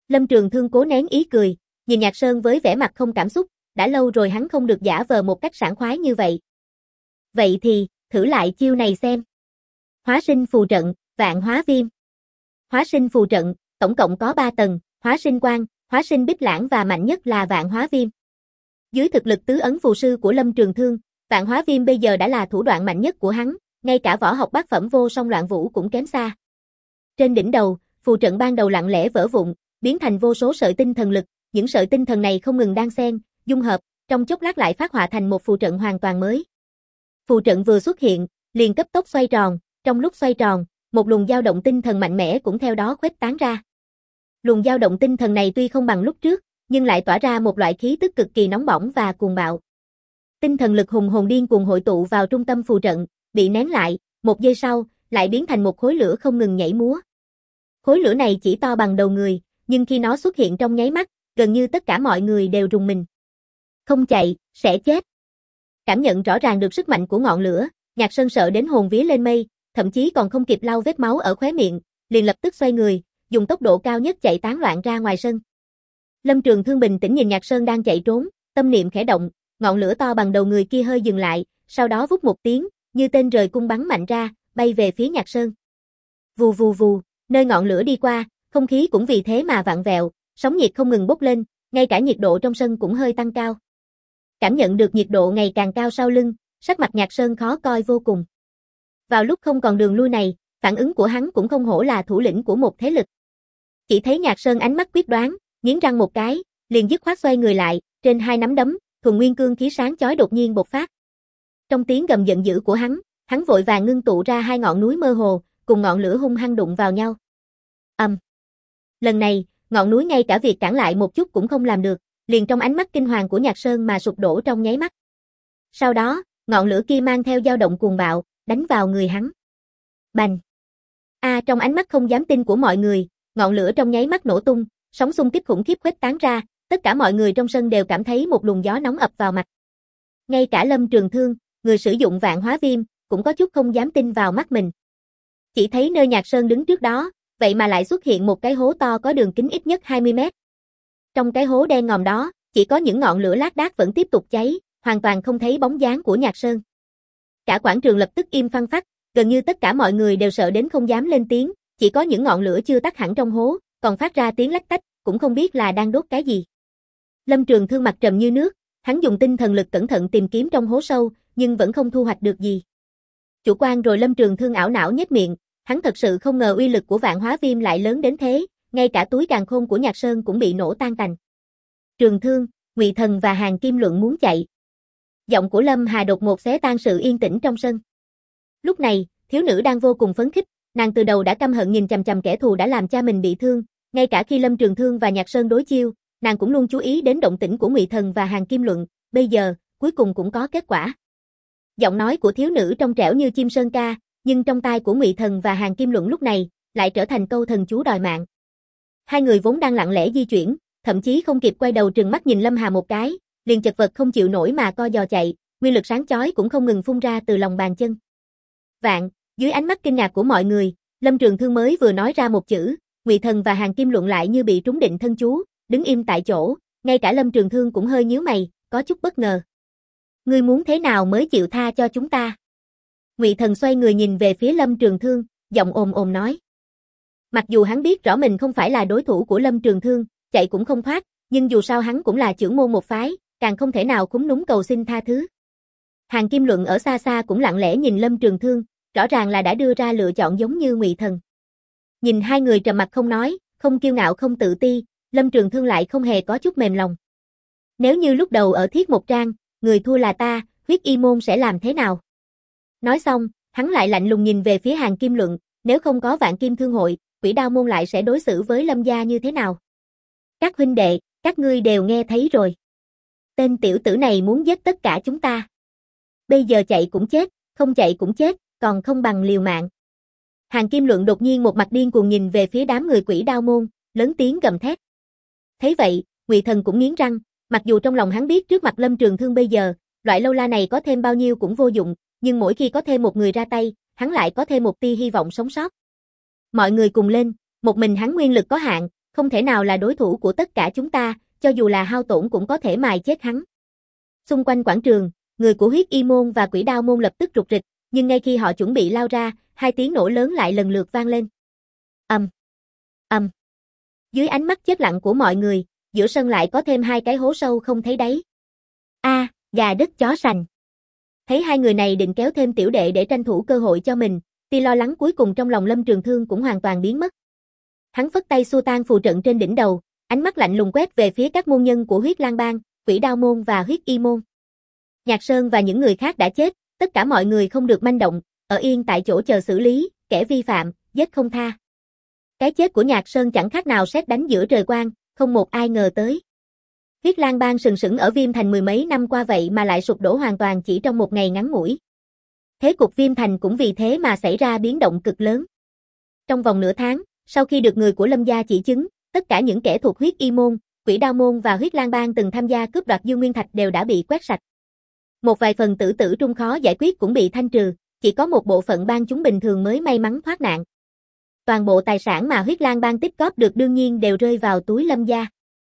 Lâm Trường Thương cố nén ý cười, nhìn Nhạc Sơn với vẻ mặt không cảm xúc, đã lâu rồi hắn không được giả vờ một cách sảng khoái như vậy. Vậy thì, thử lại chiêu này xem. Hóa sinh phù trận, vạn hóa viêm. Hóa sinh phù trận, tổng cộng có 3 tầng, hóa sinh quang, hóa sinh bích lãng và mạnh nhất là vạn hóa viêm. Dưới thực lực tứ ấn phù sư của Lâm Trường Thương, vạn hóa viêm bây giờ đã là thủ đoạn mạnh nhất của hắn, ngay cả võ học bát phẩm vô song loạn vũ cũng kém xa. Trên đỉnh đầu, phù trận ban đầu lặng lẽ vỡ vụn, biến thành vô số sợi tinh thần lực, những sợi tinh thần này không ngừng đan xen, dung hợp, trong chốc lát lại phát họa thành một phù trận hoàn toàn mới. Phù trận vừa xuất hiện, liền cấp tốc xoay tròn, trong lúc xoay tròn, một luồng dao động tinh thần mạnh mẽ cũng theo đó khuếch tán ra. Luồng dao động tinh thần này tuy không bằng lúc trước, nhưng lại tỏa ra một loại khí tức cực kỳ nóng bỏng và cuồng bạo. Tinh thần lực hùng hồn điên cuồng hội tụ vào trung tâm phù trận, bị nén lại, một giây sau, lại biến thành một khối lửa không ngừng nhảy múa. Khối lửa này chỉ to bằng đầu người, nhưng khi nó xuất hiện trong nháy mắt, gần như tất cả mọi người đều rùng mình. Không chạy, sẽ chết. Cảm nhận rõ ràng được sức mạnh của ngọn lửa, Nhạc Sơn sợ đến hồn vía lên mây, thậm chí còn không kịp lau vết máu ở khóe miệng, liền lập tức xoay người, dùng tốc độ cao nhất chạy tán loạn ra ngoài sân. Lâm Trường Thương bình tĩnh nhìn Nhạc Sơn đang chạy trốn, tâm niệm khẽ động, ngọn lửa to bằng đầu người kia hơi dừng lại, sau đó vút một tiếng, như tên rời cung bắn mạnh ra, bay về phía Nhạc Sơn. Vù vù vù, nơi ngọn lửa đi qua, không khí cũng vì thế mà vặn vẹo, sóng nhiệt không ngừng bốc lên, ngay cả nhiệt độ trong sân cũng hơi tăng cao. Cảm nhận được nhiệt độ ngày càng cao sau lưng, sắc mặt Nhạc Sơn khó coi vô cùng. Vào lúc không còn đường lui này, phản ứng của hắn cũng không hổ là thủ lĩnh của một thế lực. Chỉ thấy Nhạc Sơn ánh mắt quyết đoán, nghiến răng một cái, liền dứt khoát xoay người lại, trên hai nắm đấm, thuần nguyên cương khí sáng chói đột nhiên bộc phát. Trong tiếng gầm giận dữ của hắn vội vàng ngưng tụ ra hai ngọn núi mơ hồ, cùng ngọn lửa hung hăng đụng vào nhau. Lần này, ngọn núi ngay cả việc cản lại một chút cũng không làm được, liền trong ánh mắt kinh hoàng của Nhạc Sơn mà sụp đổ trong nháy mắt. Sau đó, ngọn lửa kia mang theo dao động cuồng bạo, đánh vào người hắn. Bành! Trong ánh mắt không dám tin của mọi người, ngọn lửa trong nháy mắt nổ tung, sóng xung kích khủng khiếp khuếch tán ra, tất cả mọi người trong sân đều cảm thấy một luồng gió nóng ập vào mặt. Ngay cả Lâm Trường Thương, người sử dụng vạn hóa viêm, cũng có chút không dám tin vào mắt mình. Chỉ thấy nơi Nhạc Sơn đứng trước đó, vậy mà lại xuất hiện một cái hố to có đường kính ít nhất 20 mét. Trong cái hố đen ngòm đó, chỉ có những ngọn lửa lác đác vẫn tiếp tục cháy, hoàn toàn không thấy bóng dáng của Nhạc Sơn. Cả quảng trường lập tức im phăng phắc, gần như tất cả mọi người đều sợ đến không dám lên tiếng, chỉ có những ngọn lửa chưa tắt hẳn trong hố, còn phát ra tiếng lách tách, cũng không biết là đang đốt cái gì. Lâm Trường Thương mặt trầm như nước, hắn dùng tinh thần lực cẩn thận tìm kiếm trong hố sâu, nhưng vẫn không thu hoạch được gì. Chủ quan rồi. Lâm Trường Thương ảo não nhếch miệng, hắn thật sự không ngờ uy lực của vạn hóa viêm lại lớn đến thế, ngay cả túi càn khôn của Nhạc Sơn cũng bị nổ tan tành. Trường Thương, Ngụy Thần và Hàn Kim Luận muốn chạy. Giọng của Lâm Hà đột ngột xé tan sự yên tĩnh trong sân. Lúc này, thiếu nữ đang vô cùng phấn khích, nàng từ đầu đã căm hận nhìn chằm chằm kẻ thù đã làm cha mình bị thương, ngay cả khi Lâm Trường Thương và Nhạc Sơn đối chiêu, nàng cũng luôn chú ý đến động tĩnh của Ngụy Thần và Hàn Kim Luận, bây giờ, cuối cùng cũng có kết quả. Giọng nói của thiếu nữ trong trẻo như chim sơn ca, nhưng trong tai của Ngụy Thần và Hàn Kim Luận lúc này, lại trở thành câu thần chú đòi mạng. Hai người vốn đang lặng lẽ di chuyển, thậm chí không kịp quay đầu trừng mắt nhìn Lâm Hà một cái, liền chật vật không chịu nổi mà co giò chạy, nguyên lực sáng chói cũng không ngừng phun ra từ lòng bàn chân. Dưới ánh mắt kinh ngạc của mọi người, Lâm Trường Thương mới vừa nói ra một chữ, Ngụy Thần và Hàn Kim Luận lại như bị trúng định thân chú, đứng im tại chỗ, ngay cả Lâm Trường Thương cũng hơi nhíu mày, có chút bất ngờ. Ngươi muốn thế nào mới chịu tha cho chúng ta? Ngụy Thần xoay người nhìn về phía Lâm Trường Thương, giọng ồm ồm nói. Mặc dù hắn biết rõ mình không phải là đối thủ của Lâm Trường Thương, chạy cũng không thoát, nhưng dù sao hắn cũng là trưởng môn một phái, càng không thể nào cúm núm cầu xin tha thứ. Hàn Kim Luận ở xa xa cũng lặng lẽ nhìn Lâm Trường Thương, rõ ràng là đã đưa ra lựa chọn giống như Ngụy Thần. Nhìn hai người trầm mặc không nói, không kiêu ngạo không tự ti, Lâm Trường Thương lại không hề có chút mềm lòng. Nếu như lúc đầu ở Thiết Một Trang, người thua là ta, Huyết Y Môn sẽ làm thế nào? Nói xong, hắn lại lạnh lùng nhìn về phía Hàn Kim Luận, nếu không có Vạn Kim Thương hội, Quỷ Đao Môn lại sẽ đối xử với Lâm gia như thế nào? Các huynh đệ, các ngươi đều nghe thấy rồi. Tên tiểu tử này muốn giết tất cả chúng ta. Bây giờ chạy cũng chết, không chạy cũng chết, còn không bằng liều mạng. Hàn Kim Luận đột nhiên một mặt điên cuồng nhìn về phía đám người Quỷ Đao Môn, lớn tiếng gầm thét. Thấy vậy, Ngụy Thần cũng nghiến răng, mặc dù trong lòng hắn biết trước mặt Lâm Trường Thương bây giờ, loại lâu la này có thêm bao nhiêu cũng vô dụng, nhưng mỗi khi có thêm một người ra tay, hắn lại có thêm một tia hy vọng sống sót. Mọi người cùng lên, một mình hắn nguyên lực có hạn, không thể nào là đối thủ của tất cả chúng ta, cho dù là hao tổn cũng có thể mài chết hắn. Xung quanh quảng trường, người của huyết y môn và quỷ đao môn lập tức rục rịch, nhưng ngay khi họ chuẩn bị lao ra, hai tiếng nổ lớn lại lần lượt vang lên. Ầm. Dưới ánh mắt chết lặng của mọi người, giữa sân lại có thêm hai cái hố sâu không thấy đáy. Gà đất chó sành. Thấy hai người này định kéo thêm tiểu đệ để tranh thủ cơ hội cho mình, tia lo lắng cuối cùng trong lòng Lâm Trường Thương cũng hoàn toàn biến mất. Hắn phất tay xua tan phù trận trên đỉnh đầu, ánh mắt lạnh lùng quét về phía các môn nhân của Huyết Lang Bang, Quỷ Đao môn và Huyết Y môn. Nhạc Sơn và những người khác đã chết, tất cả mọi người không được manh động, ở yên tại chỗ chờ xử lý, kẻ vi phạm, giết không tha. Cái chết của Nhạc Sơn chẳng khác nào sét đánh giữa trời quang, không một ai ngờ tới. Huyết Lang Bang sừng sững ở Viêm Thành mười mấy năm qua vậy mà lại sụp đổ hoàn toàn chỉ trong một ngày ngắn ngủi. Thế cục Viêm Thành cũng vì thế mà xảy ra biến động cực lớn. Trong vòng nửa tháng, sau khi được người của Lâm gia chỉ chứng, tất cả những kẻ thuộc Huyết Y môn, Quỷ Đao môn và Huyết Lang Bang từng tham gia cướp đoạt Dương Nguyên Thạch đều đã bị quét sạch. Một vài phần tử tử trung khó giải quyết cũng bị thanh trừ, chỉ có một bộ phận bang chúng bình thường mới may mắn thoát nạn. Toàn bộ tài sản mà Huyết Lang Bang tích góp được đương nhiên đều rơi vào túi Lâm gia.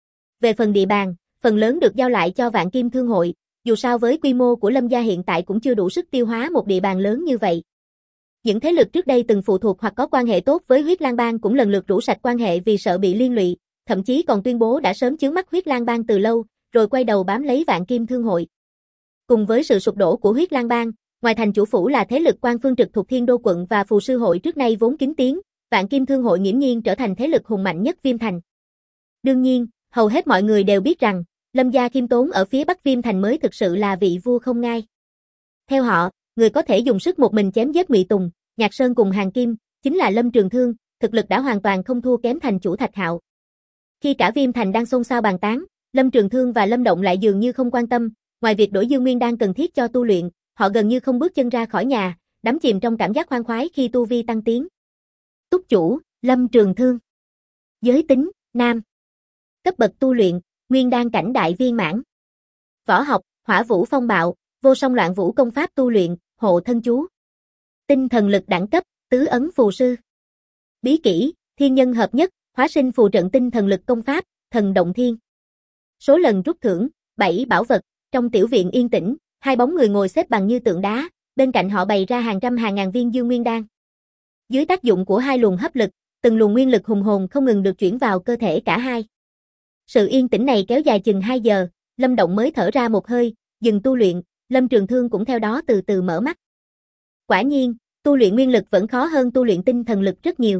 Về phần địa bàn, phần lớn được giao lại cho Vạn Kim Thương hội, dù sao với quy mô của Lâm gia hiện tại cũng chưa đủ sức tiêu hóa một địa bàn lớn như vậy. Những thế lực trước đây từng phụ thuộc hoặc có quan hệ tốt với Huyết Lang Bang cũng lần lượt rũ sạch quan hệ vì sợ bị liên lụy, thậm chí còn tuyên bố đã sớm chướng mắt Huyết Lang Bang từ lâu, rồi quay đầu bám lấy Vạn Kim Thương hội. Cùng với sự sụp đổ của Huyết Lang Bang, ngoài thành chủ phủ là thế lực quan phương trực thuộc Thiên Đô quận và Phù sư hội trước nay vốn kín tiếng, Vạn Kim Thương hội nghiễm nhiên trở thành thế lực hùng mạnh nhất Viêm Thành. Đương nhiên, hầu hết mọi người đều biết rằng, Lâm gia khiêm tốn ở phía Bắc Viêm Thành mới thực sự là vị vua không ngai. Theo họ, người có thể dùng sức một mình chém giết Ngụy Tùng, Nhạc Sơn cùng Hàng Kim, chính là Lâm Trường Thương, thực lực đã hoàn toàn không thua kém thành chủ Thạch Hạo. Khi cả Viêm Thành đang xôn xao bàn tán, Lâm Trường Thương và Lâm Động lại dường như không quan tâm, ngoài việc đổi Dương Nguyên Đan cần thiết cho tu luyện, họ gần như không bước chân ra khỏi nhà, đắm chìm trong cảm giác khoan khoái khi tu vi tăng tiến. Túc chủ, Lâm Trường Thương. Giới tính, nam. Cấp bậc tu luyện, Nguyên Đan cảnh đại viên mãn. Võ học, Hỏa Vũ Phong Bạo, Vô Song Loạn Vũ công pháp tu luyện, Hộ thân chú. Tinh thần lực đẳng cấp, Tứ ấn phù sư. Bí kỹ, Thiên nhân hợp nhất, Hóa sinh phù trận tinh thần lực công pháp, Thần động thiên. Số lần rút thưởng, 7 bảo vật. Trong tiểu viện yên tĩnh, hai bóng người ngồi xếp bằng như tượng đá, bên cạnh họ bày ra hàng trăm hàng ngàn viên Dương Nguyên Đan. Dưới tác dụng của hai luồng hấp lực, từng luồng nguyên lực hùng hồn không ngừng được chuyển vào cơ thể cả hai. Sự yên tĩnh này kéo dài chừng 2 giờ, Lâm Động mới thở ra một hơi, dừng tu luyện, Lâm Trường Thương cũng theo đó từ từ mở mắt. Quả nhiên, tu luyện nguyên lực vẫn khó hơn tu luyện tinh thần lực rất nhiều.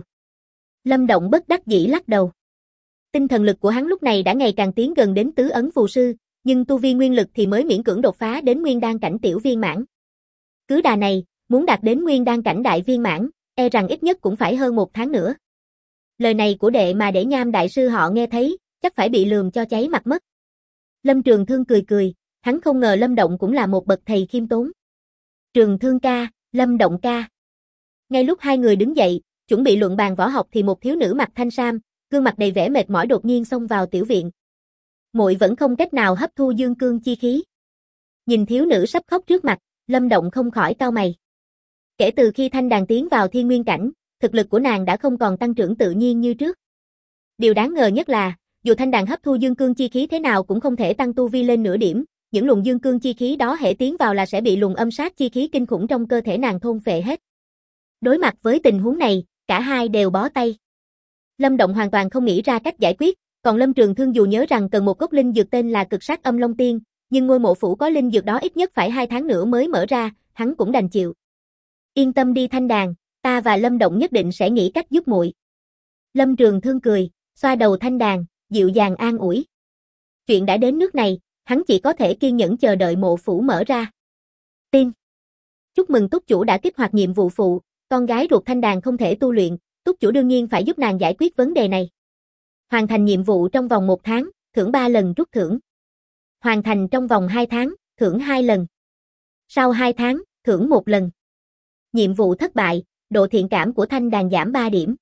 Lâm Động bất đắc dĩ lắc đầu. Tinh thần lực của hắn lúc này đã ngày càng tiến gần đến tứ ấn phù sư, nhưng tu vi nguyên lực thì mới miễn cưỡng đột phá đến nguyên đan cảnh tiểu viên mãn. Cứ đà này, muốn đạt đến nguyên đan cảnh đại viên mãn, e rằng ít nhất cũng phải hơn 1 tháng nữa. Lời này của đệ mà để Nham đại sư họ nghe thấy, chắc phải bị lườm cho cháy mặt mất. Lâm Trường Thương cười cười, hắn không ngờ Lâm Động cũng là một bậc thầy khiêm tốn. Trường Thương ca, Lâm Động ca. Ngay lúc hai người đứng dậy, chuẩn bị luận bàn võ học thì một thiếu nữ mặc thanh sam, gương mặt đầy vẻ mệt mỏi đột nhiên xông vào tiểu viện. Muội vẫn không cách nào hấp thu dương cương chi khí. Nhìn thiếu nữ sắp khóc trước mặt, Lâm Động không khỏi cau mày. Kể từ khi Thanh Đàn tiến vào thiên nguyên cảnh, thực lực của nàng đã không còn tăng trưởng tự nhiên như trước. Điều đáng ngờ nhất là, dù Thanh Đàn hấp thu dương cương chi khí thế nào cũng không thể tăng tu vi lên nửa điểm, những luồng dương cương chi khí đó hễ tiến vào là sẽ bị luồng âm sát chi khí kinh khủng trong cơ thể nàng thôn phệ hết. Đối mặt với tình huống này, cả hai đều bó tay. Lâm Động hoàn toàn không nghĩ ra cách giải quyết, còn Lâm Trường Thương dù nhớ rằng cần một gốc linh dược tên là Cực Sát Âm Long Tiên, nhưng ngôi mộ phủ có linh dược đó ít nhất phải 2 tháng nữa mới mở ra, hắn cũng đành chịu. Yên tâm đi Thanh Đàn, ta và Lâm Động nhất định sẽ nghĩ cách giúp muội. Lâm Trường Thương cười, xoa đầu Thanh Đàn, dịu dàng an ủi. Chuyện đã đến nước này, hắn chỉ có thể kiên nhẫn chờ đợi mộ phủ mở ra. Tiên. Chúc mừng túc chủ đã kích hoạt nhiệm vụ phụ, con gái ruột Thanh Đàn không thể tu luyện, túc chủ đương nhiên phải giúp nàng giải quyết vấn đề này. Hoàn thành nhiệm vụ trong vòng 1 tháng, thưởng 3 lần rút thưởng. Hoàn thành trong vòng 2 tháng, thưởng 2 lần. Sau 2 tháng, thưởng 1 lần. Nhiệm vụ thất bại, độ thiện cảm của Thanh Đàn giảm 3 điểm.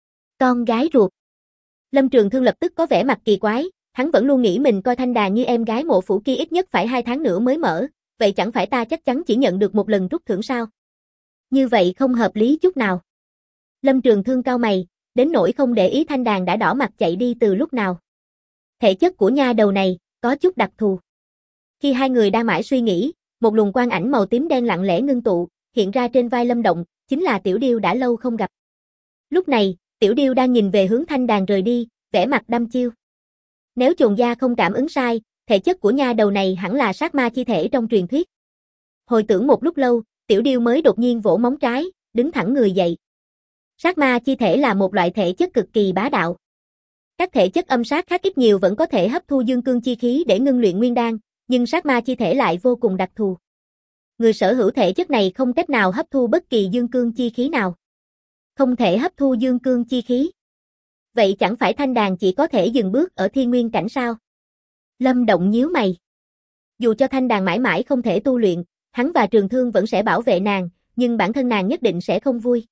Con gái ruột. Lâm Trường Thương lập tức có vẻ mặt kỳ quái, hắn vẫn luôn nghĩ mình coi Thanh Đàn như em gái mộ phủ kia ít nhất phải 2 tháng nữa mới mở, vậy chẳng phải ta chắc chắn chỉ nhận được 1 lần rút thưởng sao? Như vậy không hợp lý chút nào. Lâm Trường Thương cau mày, đến nỗi không để ý Thanh Đàn đã đỏ mặt chạy đi từ lúc nào. Thể chất của nha đầu này, có chút đặc thù. Khi hai người đang mãi suy nghĩ, một luồng quang ảnh màu tím đen lặng lẽ ngưng tụ, hiện ra trên vai Lâm Động, chính là Tiểu Điêu đã lâu không gặp. Lúc này, Tiểu Điêu đang nhìn về hướng Thanh Đàn rời đi, vẻ mặt đăm chiêu. Nếu Chồn gia không cảm ứng sai, thể chất của nha đầu này hẳn là sát ma chi thể trong truyền thuyết. Hồi tưởng một lúc lâu, Tiểu Điêu mới đột nhiên vỗ móng trái, đứng thẳng người dậy. Sát ma chi thể là một loại thể chất cực kỳ bá đạo. Các thể chất âm sát khác ít nhiều vẫn có thể hấp thu dương cương chi khí để ngưng luyện nguyên đan, nhưng sát ma chi thể lại vô cùng đặc thù. Người sở hữu thể chất này không cách nào hấp thu bất kỳ dương cương chi khí nào. Không thể hấp thu dương cương chi khí. Vậy chẳng phải Thanh Đàn chỉ có thể dừng bước ở thiên nguyên cảnh sao? Lâm Động nhíu mày. Dù cho Thanh Đàn mãi mãi không thể tu luyện, hắn và Trường Thương vẫn sẽ bảo vệ nàng, nhưng bản thân nàng nhất định sẽ không vui.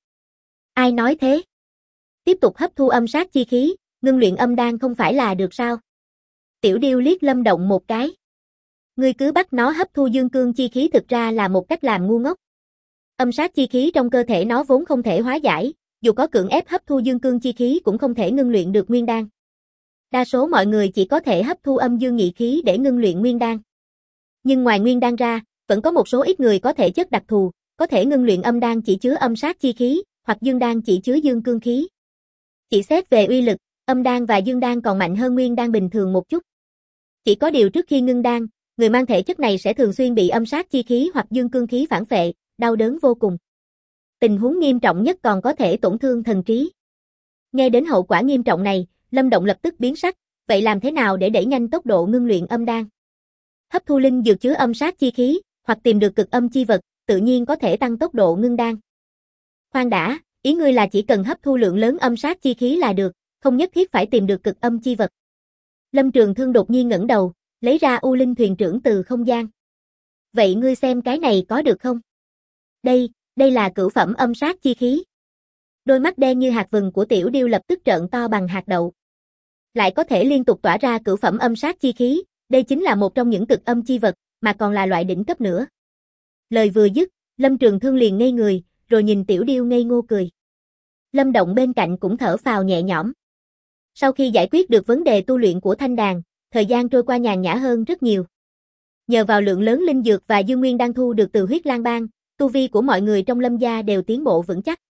Ai nói thế? Tiếp tục hấp thu âm sát chi khí, ngưng luyện âm đan không phải là được sao? Tiểu Điêu liếc Lâm Động một cái. Ngươi cứ bắt nó hấp thu dương cương chi khí thực ra là một cách làm ngu ngốc. Âm sát chi khí trong cơ thể nó vốn không thể hóa giải, dù có cưỡng ép hấp thu dương cương chi khí cũng không thể ngưng luyện được nguyên đan. Đa số mọi người chỉ có thể hấp thu âm dương nhị khí để ngưng luyện nguyên đan. Nhưng ngoài nguyên đan ra, vẫn có một số ít người có thể chất đặc thù, có thể ngưng luyện âm đan chỉ chứa âm sát chi khí, hoặc dương đan chỉ chứa dương cương khí. Chỉ xét về uy lực, âm đan và dương đan còn mạnh hơn nguyên đan bình thường một chút. Chỉ có điều trước khi ngưng đan, người mang thể chất này sẽ thường xuyên bị âm sát chi khí hoặc dương cương khí phản phệ, đau đớn vô cùng. Tình huống nghiêm trọng nhất còn có thể tổn thương thần trí. Nghe đến hậu quả nghiêm trọng này, Lâm Động lập tức biến sắc, vậy làm thế nào để đẩy nhanh tốc độ ngưng luyện âm đan? Hấp thu linh dược chứa âm sát chi khí, hoặc tìm được cực âm chi vật, tự nhiên có thể tăng tốc độ ngưng đan. Khoan đã, ý ngươi là chỉ cần hấp thu lượng lớn âm sát chi khí là được, không nhất thiết phải tìm được cực âm chi vật. Lâm Trường Thương đột nhiên ngẩng đầu, lấy ra U Linh thuyền trưởng từ không gian. Vậy ngươi xem cái này có được không? Đây là cửu phẩm âm sát chi khí. Đôi mắt đen như hạt vừng của Tiểu Điêu lập tức trợn to bằng hạt đậu. Lại có thể liên tục tỏa ra cửu phẩm âm sát chi khí, đây chính là một trong những cực âm chi vật, mà còn là loại đỉnh cấp nữa. Lời vừa dứt, Lâm Trường Thương liền ngây người, rồi nhìn Tiểu Điêu ngây ngô cười. Lâm Động bên cạnh cũng thở phào nhẹ nhõm. Sau khi giải quyết được vấn đề tu luyện của Thanh Đàn, thời gian trôi qua nhàn nhã hơn rất nhiều. Nhờ vào lượng lớn linh dược và dương nguyên đang thu được từ huyết lang bang, tu vi của mọi người trong Lâm gia đều tiến bộ vững chắc.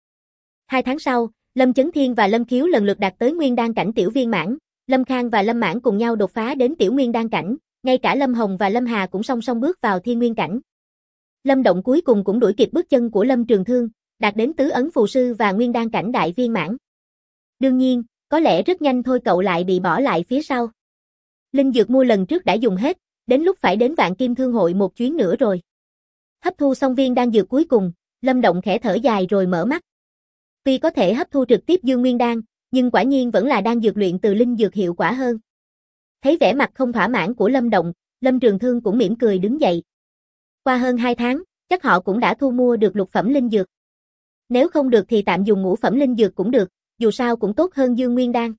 2 tháng sau, Lâm Chấn Thiên và Lâm Khiếu lần lượt đạt tới nguyên đan cảnh tiểu viên mãn, Lâm Khang và Lâm Mãn cùng nhau đột phá đến tiểu nguyên đan cảnh, ngay cả Lâm Hồng và Lâm Hà cũng song song bước vào thiên nguyên cảnh. Lâm Động cuối cùng cũng đuổi kịp bước chân của Lâm Trường Thương, đạt đến tứ ấn phù sư và nguyên đan cảnh đại viên mãn. Đương nhiên, có lẽ rất nhanh thôi cậu lại bị bỏ lại phía sau. Linh dược mua lần trước đã dùng hết, đến lúc phải đến Vạn Kim Thương hội một chuyến nữa rồi. Hấp thu xong viên đan dược cuối cùng, Lâm Động khẽ thở dài rồi mở mắt. Tuy có thể hấp thu trực tiếp dương nguyên đan, nhưng quả nhiên vẫn là đan dược luyện từ linh dược hiệu quả hơn. Thấy vẻ mặt không thỏa mãn của Lâm Động, Lâm Trường Thương cũng mỉm cười đứng dậy. Qua hơn 2 tháng, chắc họ cũng đã thu mua được lục phẩm linh dược. Nếu không được thì tạm dùng ngũ phẩm linh dược cũng được, dù sao cũng tốt hơn dương nguyên đan.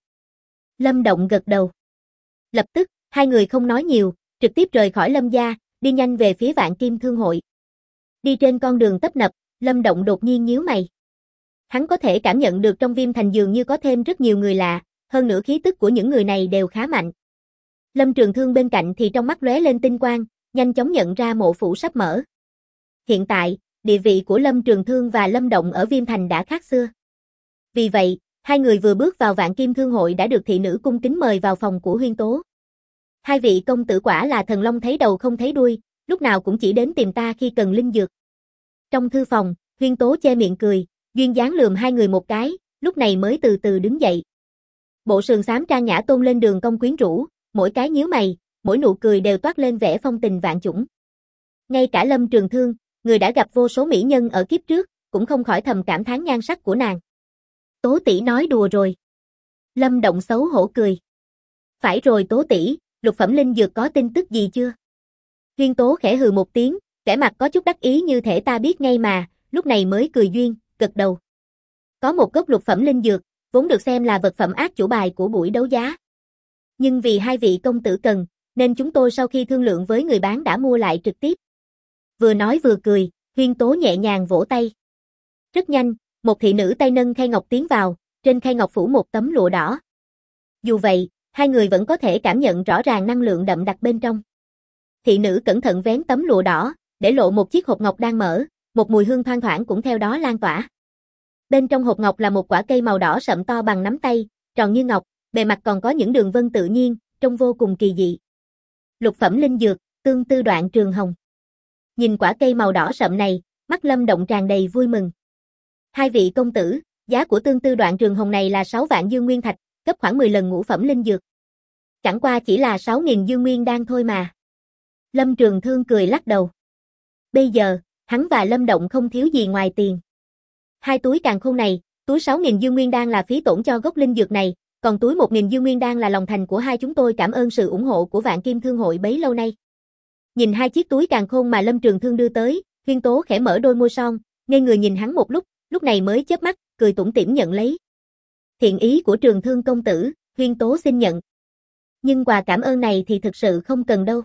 Lâm Động gật đầu. Lập tức, hai người không nói nhiều, trực tiếp rời khỏi Lâm gia, đi nhanh về phía Vạn Kim Thương hội. Đi trên con đường tấp nập, Lâm Động đột nhiên nhíu mày. Hắn có thể cảm nhận được trong Viêm Thành dường như có thêm rất nhiều người lạ, hơn nữa khí tức của những người này đều khá mạnh. Lâm Trường Thương bên cạnh thì trong mắt lóe lên tinh quang, nhanh chóng nhận ra mộ phủ sắp mở. Hiện tại, địa vị của Lâm Trường Thương và Lâm Động ở Viêm Thành đã khác xưa. Vì vậy, hai người vừa bước vào Vạn Kim Thương hội đã được thị nữ cung kính mời vào phòng của Huyên Tố. Hai vị công tử quả là thần long thấy đầu không thấy đuôi, lúc nào cũng chỉ đến tìm ta khi cần linh dược. Trong thư phòng, Huyên Tố che miệng cười, duyên dáng lườm hai người một cái, lúc này mới từ từ đứng dậy. Bộ sườn xám trang nhã tôn lên đường cong quyến rũ, mỗi cái nhíu mày, mỗi nụ cười đều toát lên vẻ phong tình vạn chủng. Ngay cả Lâm Trường Thương, người đã gặp vô số mỹ nhân ở kiếp trước, cũng không khỏi thầm cảm thán nhan sắc của nàng. Tố tỷ nói đùa rồi. Lâm Động xấu hổ cười. Phải rồi Tố tỷ, lục phẩm linh dược có tin tức gì chưa? Huyên Tố khẽ hừ một tiếng, vẻ mặt có chút đắc ý như thể ta biết ngay mà, lúc này mới cười duyên, gật đầu. Có một gốc lục phẩm linh dược, vốn được xem là vật phẩm át chủ bài của buổi đấu giá. Nhưng vì hai vị công tử cần, nên chúng tôi sau khi thương lượng với người bán đã mua lại trực tiếp. Vừa nói vừa cười, Huyên Tố nhẹ nhàng vỗ tay. Rất nhanh, một thị nữ tay nâng khay ngọc tiến vào, trên khay ngọc phủ một tấm lụa đỏ. Dù vậy, hai người vẫn có thể cảm nhận rõ ràng năng lượng đậm đặc bên trong. Thị nữ cẩn thận vén tấm lụa đỏ, để lộ một chiếc hộp ngọc đang mở, một mùi hương thoang thoảng cũng theo đó lan tỏa. Bên trong hộp ngọc là một quả cây màu đỏ sậm to bằng nắm tay, tròn như ngọc, bề mặt còn có những đường vân tự nhiên, trông vô cùng kỳ dị. Lục phẩm linh dược, tương tư đoạn trường hồng. Nhìn quả cây màu đỏ sậm này, mắt Lâm Động tràn đầy vui mừng. Hai vị công tử, giá của tương tư đoạn trường hồng này là 6 vạn dương nguyên thạch, gấp khoảng 10 lần ngũ phẩm linh dược. Chẳng qua chỉ là 6.000 dương nguyên đan thôi mà. Lâm Trường Thương cười lắc đầu. Bây giờ, hắn và Lâm Động không thiếu gì ngoài tiền. Hai túi càn khôn này, túi 6.000 dương nguyên đan là phí tổn cho gốc linh dược này, còn túi 1.000 dương nguyên đan là lòng thành của hai chúng tôi cảm ơn sự ủng hộ của Vạn Kim Thương hội bấy lâu nay. Nhìn hai chiếc túi càn khôn mà Lâm Trường Thương đưa tới, Huyên Tố khẽ mở đôi môi son, ngây người nhìn hắn một lúc này mới chớp mắt, cười tủm tỉm nhận lấy. Thiện ý của Trường Thương công tử, Huyên Tố xin nhận. Nhưng quà cảm ơn này thì thực sự không cần đâu.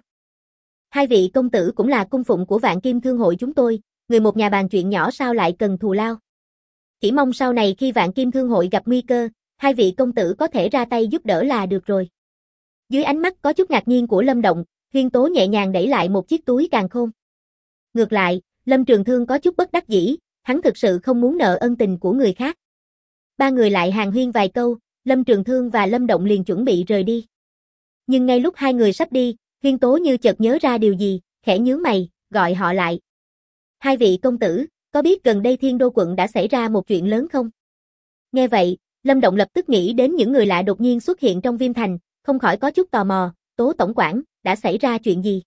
Hai vị công tử cũng là cung phụng của Vạn Kim Thương hội chúng tôi, người một nhà bàn chuyện nhỏ sao lại cần thù lao. Chỉ mong sau này khi Vạn Kim Thương hội gặp nguy cơ, hai vị công tử có thể ra tay giúp đỡ là được rồi. Dưới ánh mắt có chút ngạc nhiên của Lâm Động, Huyên Tố nhẹ nhàng đẩy lại một chiếc túi càn khôn. Ngược lại, Lâm Trường Thương có chút bất đắc dĩ, hắn thực sự không muốn nợ ân tình của người khác. Ba người lại hàn huyên vài câu, Lâm Trường Thương và Lâm Động liền chuẩn bị rời đi. Nhưng ngay lúc hai người sắp đi, Huyên Tố như chợt nhớ ra điều gì, khẽ nhướng mày, gọi họ lại. Hai vị công tử, có biết gần đây Thiên Đô quận đã xảy ra một chuyện lớn không? Nghe vậy, Lâm Động lập tức nghĩ đến những người lạ đột nhiên xuất hiện trong Viêm Thành, không khỏi có chút tò mò, Tố tổng quản, đã xảy ra chuyện gì?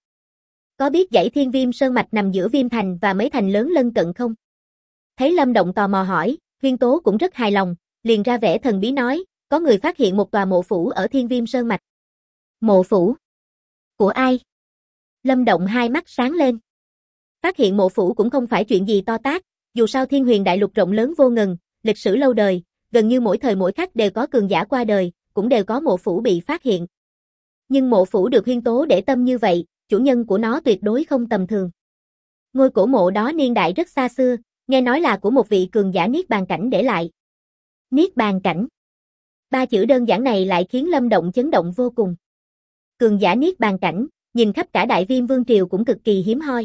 Có biết dãy Thiên Viêm Sơn Mạch nằm giữa Viêm Thành và mấy thành lớn lân cận không? Thấy Lâm Động tò mò hỏi, Huyên Tố cũng rất hài lòng, liền ra vẻ thần bí nói, có người phát hiện một tòa mộ phủ ở Thiên Viêm Sơn Mạch. Mộ phủ? Của ai? Lâm Động hai mắt sáng lên. Phát hiện mộ phủ cũng không phải chuyện gì to tát, dù sao Thiên Huyền Đại Lục rộng lớn vô ngần, lịch sử lâu đời, gần như mỗi thời mỗi khắc đều có cường giả qua đời, cũng đều có mộ phủ bị phát hiện. Nhưng mộ phủ được Huyên Tố để tâm như vậy, chủ nhân của nó tuyệt đối không tầm thường. Ngôi cổ mộ đó niên đại rất xa xưa, nghe nói là của một vị cường giả Niết Bàn cảnh để lại. Niết Bàn cảnh. Ba chữ đơn giản này lại khiến Lâm Động chấn động vô cùng. Cường giả Niết Bàn cảnh, nhìn khắp cả Đại Viêm Vương triều cũng cực kỳ hiếm hoi.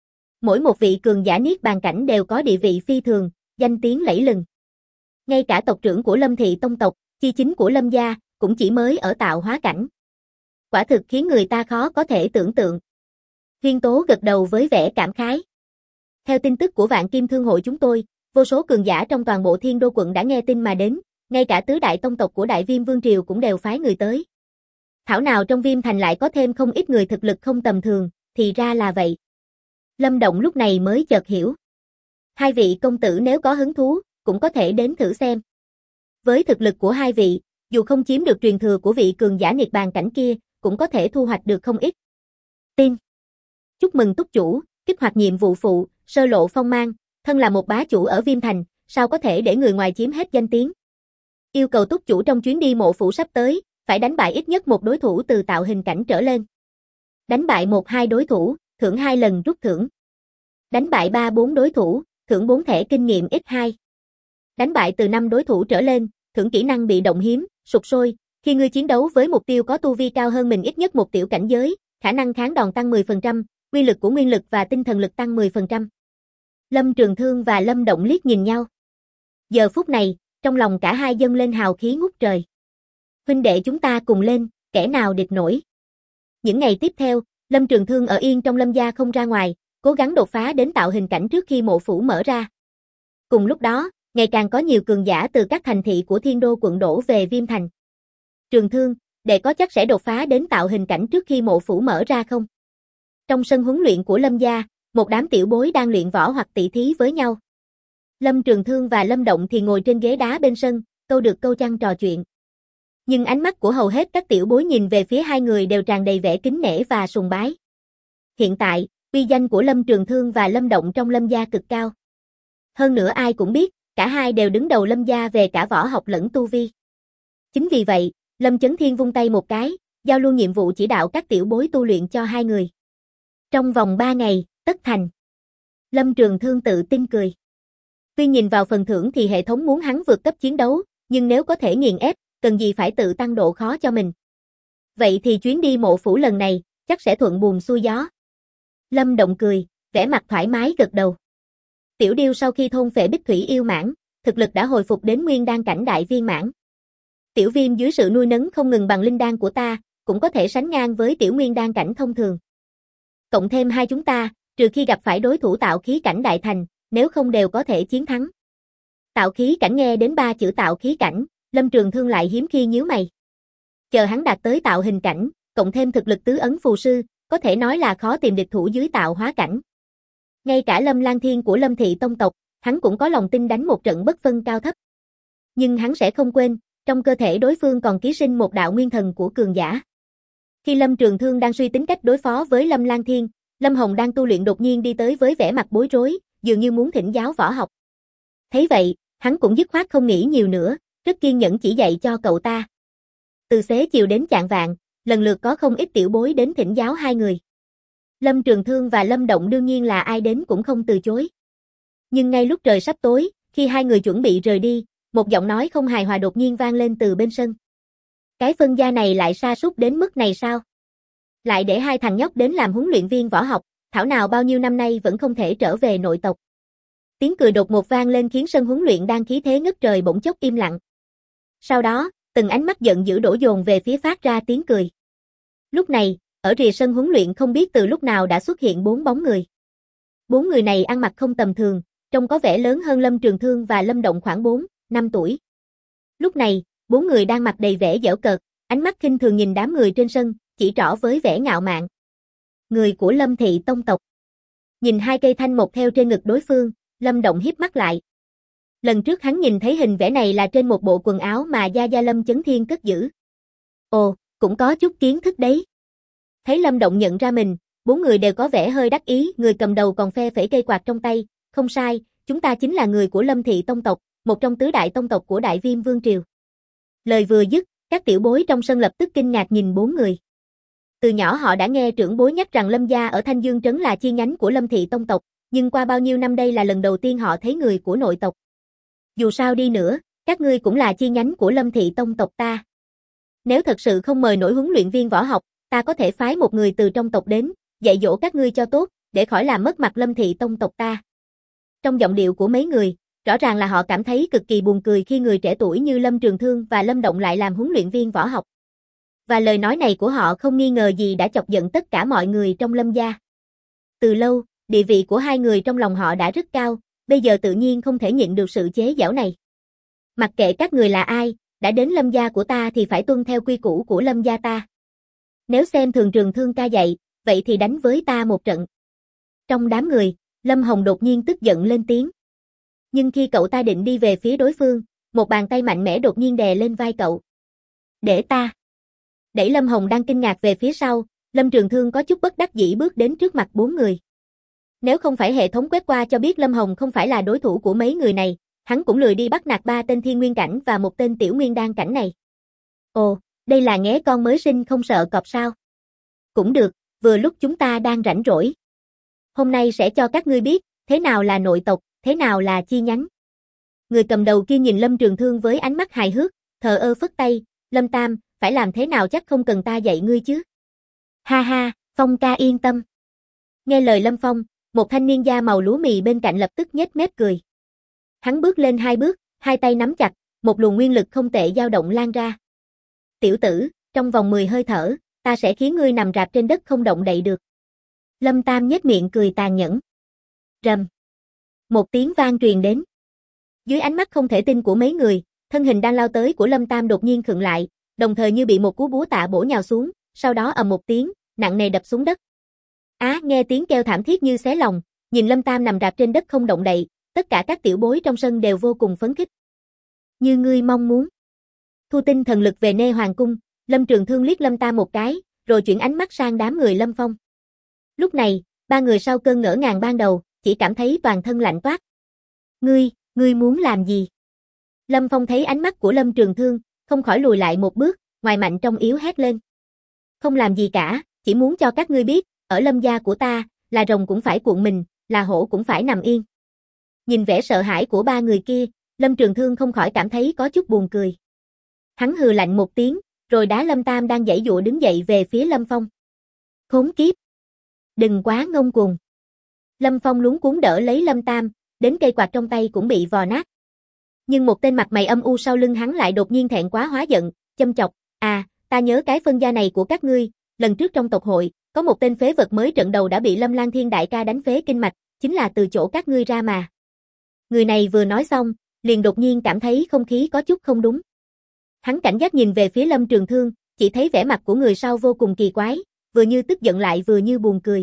Mỗi một vị cường giả Niết Bàn cảnh đều có địa vị phi thường, danh tiếng lẫy lừng. Ngay cả tộc trưởng của Lâm thị tông tộc, chi chính của Lâm gia, cũng chỉ mới ở tạo hóa cảnh. Quả thực khiến người ta khó có thể tưởng tượng. Huyên Tố gật đầu với vẻ cảm khái. Theo tin tức của Vạn Kim Thương hội chúng tôi, vô số cường giả trong toàn bộ Thiên Đô quận đã nghe tin mà đến, ngay cả tứ đại tông tộc của Đại Viêm Vương triều cũng đều phái người tới. Thảo nào trong Viêm Thành lại có thêm không ít người thực lực không tầm thường, thì ra là vậy. Lâm Động lúc này mới chợt hiểu. Hai vị công tử nếu có hứng thú, cũng có thể đến thử xem. Với thực lực của hai vị, dù không chiếm được truyền thừa của vị cường giả Niết Bàn cảnh kia, cũng có thể thu hoạch được không ít. Tin. Chúc mừng túc chủ, kích hoạt nhiệm vụ phụ, sơ lộ phong mang, thân là một bá chủ ở Viêm Thành, sao có thể để người ngoài chiếm hết danh tiếng. Yêu cầu túc chủ trong chuyến đi mộ phủ sắp tới, phải đánh bại ít nhất một đối thủ từ tạo hình cảnh trở lên. Đánh bại 1-2 đối thủ, thưởng 2 lần rút thưởng. Đánh bại 3-4 đối thủ, thưởng 4 thẻ kinh nghiệm x2. Đánh bại từ 5 đối thủ trở lên, thưởng kỹ năng bị động hiếm, sục sôi, khi ngươi chiến đấu với mục tiêu có tu vi cao hơn mình ít nhất một tiểu cảnh giới, khả năng kháng đòn tăng 10%, quy lực của nguyên lực và tinh thần lực tăng 10%. Lâm Trường Thương và Lâm Động liếc nhìn nhau. Giờ phút này, trong lòng cả hai dâng lên hào khí ngút trời. Huynh đệ chúng ta cùng lên, kẻ nào địch nổi. Những ngày tiếp theo, Lâm Trường Thương ở yên trong Lâm gia không ra ngoài, cố gắng đột phá đến tạo hình cảnh trước khi mộ phủ mở ra. Cùng lúc đó, ngày càng có nhiều cường giả từ các thành thị của Thiên Đô quận đổ về Viêm Thành. Trường Thương, đệ có chắc sẽ đột phá đến tạo hình cảnh trước khi mộ phủ mở ra không? Trong sân huấn luyện của Lâm gia, một đám tiểu bối đang luyện võ hoặc tỉ thí với nhau. Lâm Trường Thương và Lâm Động thì ngồi trên ghế đá bên sân, câu được câu trăng trò chuyện. Nhưng ánh mắt của hầu hết các tiểu bối nhìn về phía hai người đều tràn đầy vẻ kính nể và sùng bái. Hiện tại, uy danh của Lâm Trường Thương và Lâm Động trong Lâm gia cực cao. Hơn nữa ai cũng biết, cả hai đều đứng đầu Lâm gia về cả võ học lẫn tu vi. Chính vì vậy, Lâm Chấn Thiên vung tay một cái, giao luôn nhiệm vụ chỉ đạo các tiểu bối tu luyện cho hai người. Trong vòng 3 ngày, tất thành. Lâm Trường Thương tự tin cười. Tuy nhìn vào phần thưởng thì hệ thống muốn hắn vượt cấp chiến đấu, nhưng nếu có thể nghiền ép, cần gì phải tự tăng độ khó cho mình. Vậy thì chuyến đi mộ phủ lần này, chắc sẽ thuận buồm xuôi gió. Lâm Động cười, vẻ mặt thoải mái gật đầu. Tiểu Điêu sau khi thôn phệ Bích Thủy yêu mãng, thực lực đã hồi phục đến nguyên đan cảnh đại viên mãn. Tiểu Viêm dưới sự nuôi nấng không ngừng bằng linh đan của ta, cũng có thể sánh ngang với tiểu nguyên đan cảnh thông thường. Cộng thêm hai chúng ta, trừ khi gặp phải đối thủ tạo khí cảnh đại thành, nếu không đều có thể chiến thắng. Tạo khí cảnh nghe đến 3 chữ tạo khí cảnh, Lâm Trường Thương lại hiếm khi nhíu mày. Chờ hắn đạt tới tạo hình cảnh, cộng thêm thực lực tứ ấn phù sư, có thể nói là khó tìm địch thủ dưới tạo hóa cảnh. Ngay cả Lâm Lang Thiên của Lâm Thị tông tộc, hắn cũng có lòng tin đánh một trận bất phân cao thấp. Nhưng hắn sẽ không quên, trong cơ thể đối phương còn ký sinh một đạo nguyên thần của cường giả. Khi Lâm Trường Thương đang suy tính cách đối phó với Lâm Lang Thiên, Lâm Hồng đang tu luyện đột nhiên đi tới với vẻ mặt bối rối, dường như muốn thỉnh giáo võ học. Thấy vậy, hắn cũng dứt khoát không nghĩ nhiều nữa, rất kiên nhẫn chỉ dạy cho cậu ta. Từ xế chiều đến chạng vạng, lần lượt có không ít tiểu bối đến thỉnh giáo hai người. Lâm Trường Thương và Lâm Động đương nhiên là ai đến cũng không từ chối. Nhưng ngay lúc trời sắp tối, khi hai người chuẩn bị rời đi, một giọng nói không hài hòa đột nhiên vang lên từ bên sân. Cái phân gia này lại sa sút đến mức này sao? Lại để hai thằng nhóc đến làm huấn luyện viên võ học, thảo nào bao nhiêu năm nay vẫn không thể trở về nội tộc. Tiếng cười đột ngột vang lên khiến sân huấn luyện đang khí thế ngất trời bỗng chốc im lặng. Sau đó, từng ánh mắt giận dữ đổ dồn về phía phát ra tiếng cười. Lúc này, ở rìa sân huấn luyện không biết từ lúc nào đã xuất hiện 4 bóng người. 4 người này ăn mặc không tầm thường, trông có vẻ lớn hơn Lâm Trường Thương và Lâm Động khoảng 4, 5 tuổi. Lúc này, 4 người đang mặt đầy vẻ giễu cợt, ánh mắt khinh thường nhìn đám người trên sân, chỉ trỏ với vẻ ngạo mạn. Người của Lâm Thị tông tộc. Nhìn hai cây thanh mộc theo trên ngực đối phương, Lâm Động híp mắt lại. Lần trước hắn nhìn thấy hình vẽ này là trên một bộ quần áo mà Gia Gia Lâm Chấn Thiên cất giữ. Ồ, cũng có chút kiến thức đấy. Thấy Lâm Động nhận ra mình, 4 người đều có vẻ hơi đắc ý, người cầm đầu còn phe phẩy cây quạt trong tay, không sai, chúng ta chính là người của Lâm Thị tông tộc, một trong tứ đại tông tộc của Đại Viêm Vương Triều. Lời vừa dứt, các tiểu bối trong sân lập tức kinh ngạc nhìn 4 người. Từ nhỏ họ đã nghe trưởng bối nhắc rằng Lâm gia ở Thanh Dương Trấn là chi nhánh của Lâm Thị tông tộc, nhưng qua bao nhiêu năm đây là lần đầu tiên họ thấy người của nội tộc. Dù sao đi nữa, các ngươi cũng là chi nhánh của Lâm Thị tông tộc ta. Nếu thật sự không mời nổi huấn luyện viên võ học, ta có thể phái một người từ trong tộc đến, dạy dỗ các ngươi cho tốt, để khỏi làm mất mặt Lâm Thị tông tộc ta. Trong giọng điệu của mấy người, rõ ràng là họ cảm thấy cực kỳ buồn cười khi người trẻ tuổi như Lâm Trường Thương và Lâm Động lại làm huấn luyện viên võ học. Và lời nói này của họ không nghi ngờ gì đã chọc giận tất cả mọi người trong Lâm gia. Từ lâu, địa vị của hai người trong lòng họ đã rất cao, bây giờ tự nhiên không thể nhịn được sự chế giễu này. Mặc kệ các người là ai, đã đến Lâm gia của ta thì phải tuân theo quy củ của Lâm gia ta. Nếu xem thường Trường Thương ca dạy, vậy thì đánh với ta một trận. Trong đám người, Lâm Hồng đột nhiên tức giận lên tiếng. Nhưng khi cậu ta định đi về phía đối phương, một bàn tay mạnh mẽ đột nhiên đè lên vai cậu. Để ta. Đẩy Lâm Hồng đang kinh ngạc về phía sau, Lâm Trường Thương có chút bất đắc dĩ bước đến trước mặt 4 người. Nếu không phải hệ thống quét qua cho biết Lâm Hồng không phải là đối thủ của mấy người này, hắn cũng lười đi bắt nạt 3 tên thiên nguyên cảnh và một tên tiểu nguyên đan cảnh này. Ồ, đây là nghé con mới sinh không sợ cọp sao? Cũng được, vừa lúc chúng ta đang rảnh rỗi. Hôm nay sẽ cho các ngươi biết, thế nào là nội tộc, thế nào là chi nhánh. Người cầm đầu kia nhìn Lâm Trường Thương với ánh mắt hài hước, thờ ơ phất tay, Lâm Tam, phải làm thế nào chắc không cần ta dạy ngươi chứ. Ha ha, Phong ca yên tâm. Nghe lời Lâm Phong, một thanh niên da màu lúa mì bên cạnh lập tức nhếch mép cười. Hắn bước lên 2 bước, hai tay nắm chặt, một luồng nguyên lực không tệ dao động lan ra. Tiểu tử, trong vòng 10 hơi thở, ta sẽ khiến ngươi nằm rạp trên đất không động đậy được. Lâm Tam nhếch miệng cười tàn nhẫn. Rầm. Một tiếng vang truyền đến. Dưới ánh mắt không thể tin của mấy người, thân hình đang lao tới của Lâm Tam đột nhiên khựng lại, đồng thời như bị một cú búa tạ bổ nhào xuống, sau đó ầm một tiếng, nặng nề đập xuống đất. Nghe tiếng kêu thảm thiết như xé lòng, nhìn Lâm Tam nằm rạp trên đất không động đậy, tất cả các tiểu bối trong sân đều vô cùng phấn khích. Như ngươi mong muốn. Thu tinh thần lực về Nê Hoàng cung, Lâm Trường Thương liếc Lâm Tam một cái, rồi chuyển ánh mắt sang đám người Lâm Phong. Lúc này, 3 người sau cơn ngỡ ngàng ban đầu, chỉ cảm thấy toàn thân lạnh toát. Ngươi muốn làm gì? Lâm Phong thấy ánh mắt của Lâm Trường Thương, không khỏi lùi lại một bước, ngoài mạnh trong yếu hét lên. Không làm gì cả, chỉ muốn cho các ngươi biết, ở Lâm gia của ta, là rồng cũng phải cuộn mình, là hổ cũng phải nằm yên. Nhìn vẻ sợ hãi của 3 người kia, Lâm Trường Thương không khỏi cảm thấy có chút buồn cười. Hắn hừ lạnh một tiếng, rồi đá Lâm Tam đang giãy giụa đứng dậy về phía Lâm Phong. Khốn kiếp! Đừng quá ngông cuồng. Lâm Phong luống cuống đỡ lấy Lâm Tam, đến cây quạt trong tay cũng bị vò nát. Nhưng một tên mặt mày âm u sau lưng hắn lại đột nhiên thẹn quá hóa giận, châm chọc, ta nhớ cái phân gia này của các ngươi, lần trước trong tộc hội, có một tên phế vật mới trận đầu đã bị Lâm Lang Thiên đại ca đánh phế kinh mạch, chính là từ chỗ các ngươi ra mà. Người này vừa nói xong, liền đột nhiên cảm thấy không khí có chút không đúng. Hắn cảnh giác nhìn về phía Lâm Trường Thương, chỉ thấy vẻ mặt của người sau vô cùng kỳ quái, vừa như tức giận lại vừa như buồn cười.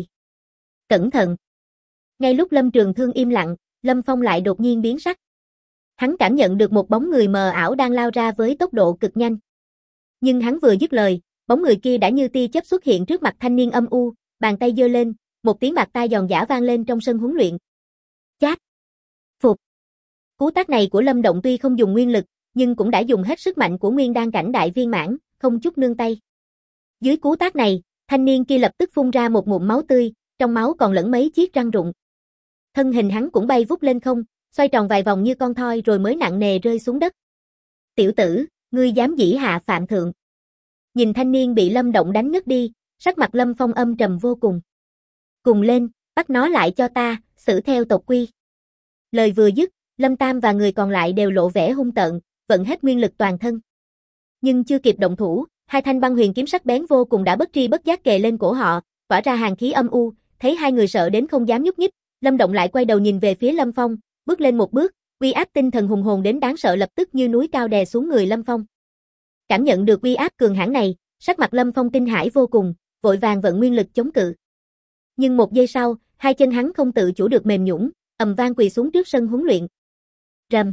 Cẩn thận! Ngay lúc Lâm Trường Thương im lặng, Lâm Phong lại đột nhiên biến sắc. Hắn cảm nhận được một bóng người mờ ảo đang lao ra với tốc độ cực nhanh. Nhưng hắn vừa dứt lời, bóng người kia đã như tia chớp xuất hiện trước mặt thanh niên âm u, bàn tay giơ lên, một tiếng bạt tai giòn giã vang lên trong sân huấn luyện. Chát! Phục! Cú tát này của Lâm Động tuy không dùng nguyên lực, nhưng cũng đã dùng hết sức mạnh của nguyên đan cảnh đại viên mãn, không chút nương tay. Dưới cú tát này, thanh niên kia lập tức phun ra một ngụm máu tươi, trong máu còn lẫn mấy chiếc răng rụng. Thân hình hắn cũng bay vút lên không, xoay tròn vài vòng như con thoi rồi mới nặng nề rơi xuống đất. Tiểu tử, ngươi dám dĩ hạ phạm thượng. Nhìn thanh niên bị Lâm Động đánh ngất đi, sắc mặt Lâm Phong âm trầm vô cùng. Cùng lên, bắt nó lại cho ta, xử theo tộc quy. Lời vừa dứt, Lâm Tam và người còn lại đều lộ vẻ hung tợn, vận hết nguyên lực toàn thân. Nhưng chưa kịp động thủ, hai thanh băng huyền kiếm sắc bén vô cùng đã bất tri bất giác kề lên cổ họ, tỏa ra hàn khí âm u, thấy hai người sợ đến không dám nhúc nhích, Lâm Động lại quay đầu nhìn về phía Lâm Phong, bước lên một bước, uy áp tinh thần hùng hồn đến đáng sợ lập tức như núi cao đè xuống người Lâm Phong. Cảm nhận được uy áp cường hãn này, sắc mặt Lâm Phong kinh hãi vô cùng, vội vàng vận nguyên lực chống cự. Nhưng một giây sau, hai chân hắn không tự chủ được mềm nhũn, ầm vang quỳ xuống trước sân huấn luyện. Rầm.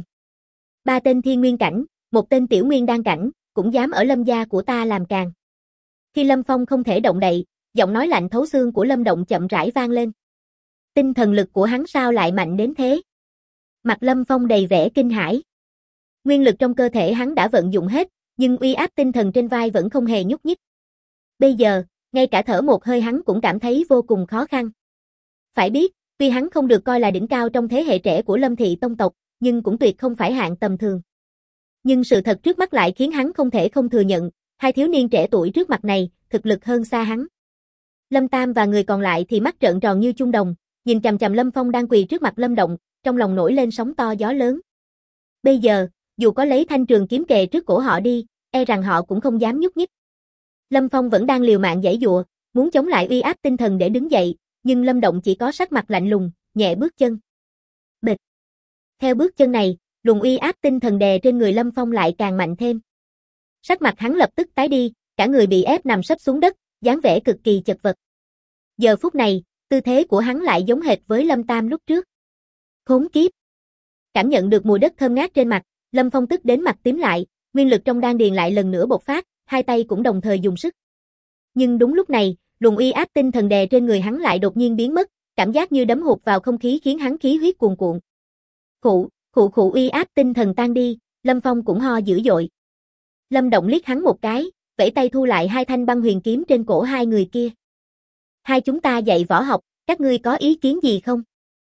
Ba tên thiên nguyên cảnh, một tên tiểu nguyên đan cảnh, cũng dám ở Lâm gia của ta làm càn. Khi Lâm Phong không thể động đậy, giọng nói lạnh thấu xương của Lâm Động chậm rãi vang lên. Tinh thần lực của hắn sao lại mạnh đến thế? Mặt Lâm Phong đầy vẻ kinh hãi. Nguyên lực trong cơ thể hắn đã vận dụng hết, nhưng uy áp tinh thần trên vai vẫn không hề nhúc nhích. Bây giờ, ngay cả thở một hơi hắn cũng cảm thấy vô cùng khó khăn. Phải biết, tuy hắn không được coi là đỉnh cao trong thế hệ trẻ của Lâm thị tông tộc, nhưng cũng tuyệt không phải hạng tầm thường. Nhưng sự thật trước mắt lại khiến hắn không thể không thừa nhận, hai thiếu niên trẻ tuổi trước mặt này, thực lực hơn xa hắn. Lâm Tam và người còn lại thì mắt trợn tròn như chung đồng, nhìn chằm chằm Lâm Phong đang quỳ trước mặt Lâm Động, trong lòng nổi lên sóng to gió lớn. Bây giờ, dù có lấy thanh trường kiếm kề trước cổ họ đi, e rằng họ cũng không dám nhúc nhích. Lâm Phong vẫn đang liều mạng giãy giụa, muốn chống lại uy áp tinh thần để đứng dậy, nhưng Lâm Động chỉ có sắc mặt lạnh lùng, nhẹ bước chân. Bịch. Theo bước chân này, luồng uy áp tinh thần đè trên người Lâm Phong lại càng mạnh thêm. Sắc mặt hắn lập tức tái đi, cả người bị ép nằm sấp xuống đất, dáng vẻ cực kỳ chật vật. Giờ phút này, tư thế của hắn lại giống hệt với Lâm Tam lúc trước. Khốn kiếp! Cảm nhận được mùi đất thơm ngát trên mặt, Lâm Phong tức đến mặt tím lại, nguyên lực trong đan điền lại lần nữa bộc phát, hai tay cũng đồng thời dùng sức. Nhưng đúng lúc này, luồng uy áp tinh thần đè trên người hắn lại đột nhiên biến mất, cảm giác như đấm hụt vào không khí khiến hắn khí huyết cuồn cuộn. Khụ uy áp tinh thần tan đi, Lâm Phong cũng ho dữ dội. Lâm Động liếc hắn một cái, vẫy tay thu lại hai thanh băng huyền kiếm trên cổ hai người kia. Hai chúng ta dạy võ học, các ngươi có ý kiến gì không?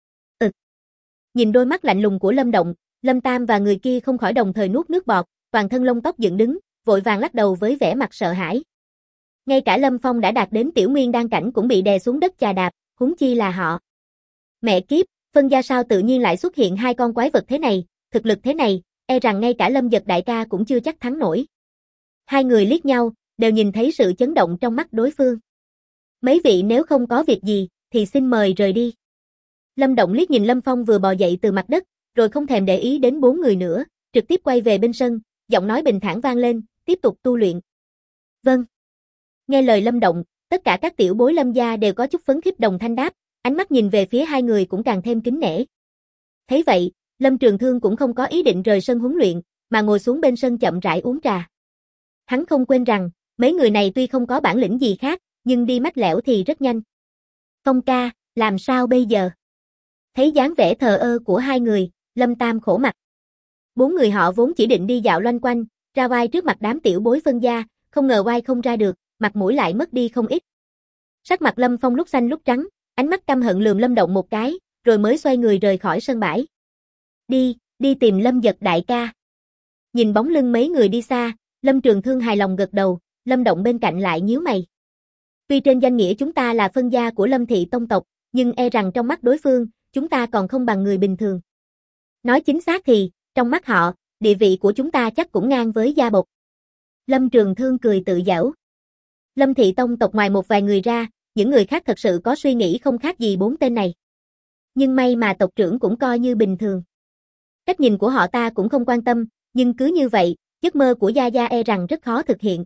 Nhìn đôi mắt lạnh lùng của Lâm Động, Lâm Tam và người kia không khỏi đồng thời nuốt nước bọt, toàn thân lông tóc dựng đứng, vội vàng lắc đầu với vẻ mặt sợ hãi. Ngay cả Lâm Phong đã đạt đến tiểu nguyên đan cảnh cũng bị đè xuống đất chà đạp, huống chi là họ. Mẹ kiếp, phân gia sao tự nhiên lại xuất hiện hai con quái vật thế này, thực lực thế này, e rằng ngay cả Lâm Giật đại ca cũng chưa chắc thắng nổi. Hai người liếc nhau, đều nhìn thấy sự chấn động trong mắt đối phương. Mấy vị nếu không có việc gì, thì xin mời rời đi. Lâm Động liếc nhìn Lâm Phong vừa bò dậy từ mặt đất, rồi không thèm để ý đến bốn người nữa, trực tiếp quay về bên sân, giọng nói bình thản vang lên, tiếp tục tu luyện. Vâng. Nghe lời Lâm Động, tất cả các tiểu bối Lâm gia đều có chút phấn khích đồng thanh đáp, ánh mắt nhìn về phía hai người cũng càng thêm kính nể. Thấy vậy, Lâm Trường Thương cũng không có ý định rời sân huấn luyện, mà ngồi xuống bên sân chậm rãi uống trà. Hắn không quên rằng, mấy người này tuy không có bản lĩnh gì khác, nhưng đi mách lẻo thì rất nhanh. Phong ca, làm sao bây giờ? Thấy dáng vẻ thờ ơ của hai người, Lâm Tam khổ mặt. Bốn người họ vốn chỉ định đi dạo loanh quanh, ra oai trước mặt đám tiểu bối phân gia, không ngờ oai không ra được, mặt mũi lại mất đi không ít. Sắc mặt Lâm Phong lúc xanh lúc trắng, ánh mắt căm hận lườm Lâm Động một cái, rồi mới xoay người rời khỏi sân bãi. Đi tìm Lâm Giật đại ca. Nhìn bóng lưng mấy người đi xa, Lâm Trường Thương hài lòng gật đầu, Lâm Động bên cạnh lại nhíu mày. Tuy trên danh nghĩa chúng ta là phân gia của Lâm thị tông tộc, nhưng e rằng trong mắt đối phương, chúng ta còn không bằng người bình thường. Nói chính xác thì, trong mắt họ, địa vị của chúng ta chắc cũng ngang với gia bộc. Lâm Trường Thương cười tự giễu. Lâm thị tông tộc ngoài một vài người ra, những người khác thật sự có suy nghĩ không khác gì bốn tên này. Nhưng may mà tộc trưởng cũng coi như bình thường. Cách nhìn của họ ta cũng không quan tâm, nhưng cứ như vậy, giấc mơ của Gia Gia e rằng rất khó thực hiện.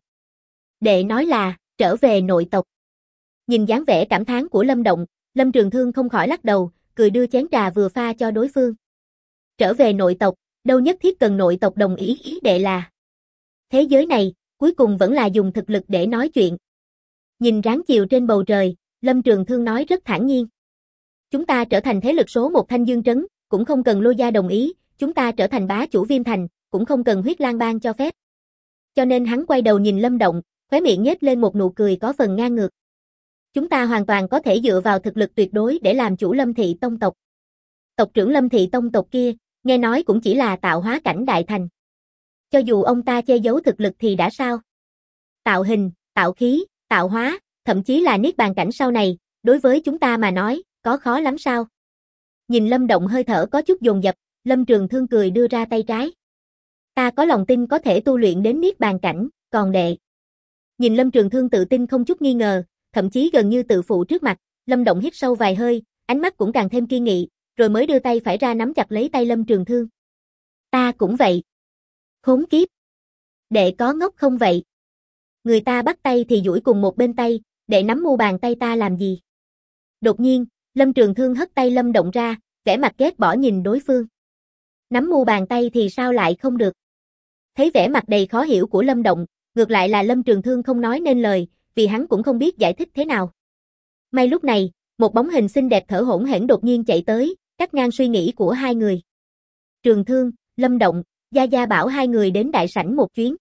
Đệ nói là, trở về nội tộc. Nhìn dáng vẻ cảm thán của Lâm Động, Lâm Trường Thương không khỏi lắc đầu, cười đưa chén trà vừa pha cho đối phương. Trở về nội tộc, đâu nhất thiết cần nội tộc đồng ý đệ là. Thế giới này, cuối cùng vẫn là dùng thực lực để nói chuyện. Nhìn ráng chiều trên bầu trời, Lâm Trường Thương nói rất thản nhiên. Chúng ta trở thành thế lực số một Thanh Dương Trấn, cũng không cần Lô gia đồng ý, chúng ta trở thành bá chủ Viêm Thành, cũng không cần Huyết Lang Bang cho phép. Cho nên hắn quay đầu nhìn Lâm Động, khóe miệng nhếch lên một nụ cười có phần ngang ngược. Chúng ta hoàn toàn có thể dựa vào thực lực tuyệt đối để làm chủ Lâm thị tông tộc. Tộc trưởng Lâm thị tông tộc kia, nghe nói cũng chỉ là tạo hóa cảnh đại thành. Cho dù ông ta che giấu thực lực thì đã sao? Tạo hình, tạo khí, tạo hóa, thậm chí là niết bàn cảnh sau này, đối với chúng ta mà nói, có khó lắm sao? Nhìn Lâm Động hơi thở có chút dồn dập, Lâm Trường Thương cười đưa ra tay trái. Ta có lòng tin có thể tu luyện đến niết bàn cảnh, còn đệ. Nhìn Lâm Trường Thương tự tin không chút nghi ngờ, thậm chí gần như tự phụ trước mặt, Lâm Động hít sâu vài hơi, ánh mắt cũng càng thêm kiên nghị, rồi mới đưa tay phải ra nắm chặt lấy tay Lâm Trường Thương. Ta cũng vậy. Khốn kiếp. Đệ có ngốc không vậy? Người ta bắt tay thì duỗi cùng một bên tay, đệ nắm mu bàn tay ta làm gì? Đột nhiên, Lâm Trường Thương hất tay Lâm Động ra, vẻ mặt ghét bỏ nhìn đối phương. Nắm mu bàn tay thì sao lại không được? Thấy vẻ mặt đầy khó hiểu của Lâm Động, ngược lại là Lâm Trường Thương không nói nên lời, vì hắn cũng không biết giải thích thế nào. May lúc này, một bóng hình xinh đẹp thở hổn hển đột nhiên chạy tới, cắt ngang suy nghĩ của hai người. Trường Thương, Lâm Động, Gia Gia bảo hai người đến đại sảnh một chuyến.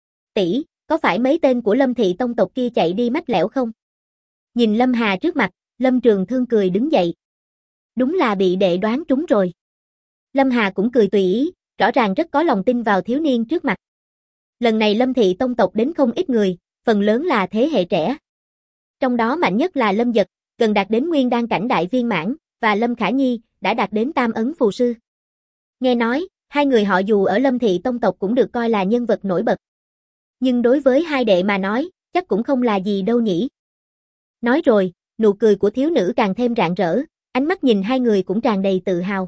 Tỷ, có phải mấy tên của Lâm thị tông tộc kia chạy đi mách lẻo không? Nhìn Lâm Hà trước mặt, Lâm Trường Thương cười đứng dậy. Đúng là bị đệ đoán trúng rồi. Lâm Hà cũng cười tùy ý, rõ ràng rất có lòng tin vào thiếu niên trước mặt. Lần này Lâm thị tông tộc đến không ít người, phần lớn là thế hệ trẻ. Trong đó mạnh nhất là Lâm Giật, gần đạt đến nguyên đan cảnh đại viên mãn, và Lâm Khả Nhi, đã đạt đến tam ấn phù sư. Nghe nói, hai người họ dù ở Lâm thị tông tộc cũng được coi là nhân vật nổi bật. Nhưng đối với hai đệ mà nói, chắc cũng không là gì đâu nhỉ. Nói rồi, nụ cười của thiếu nữ càng thêm rạng rỡ, ánh mắt nhìn hai người cũng tràn đầy tự hào.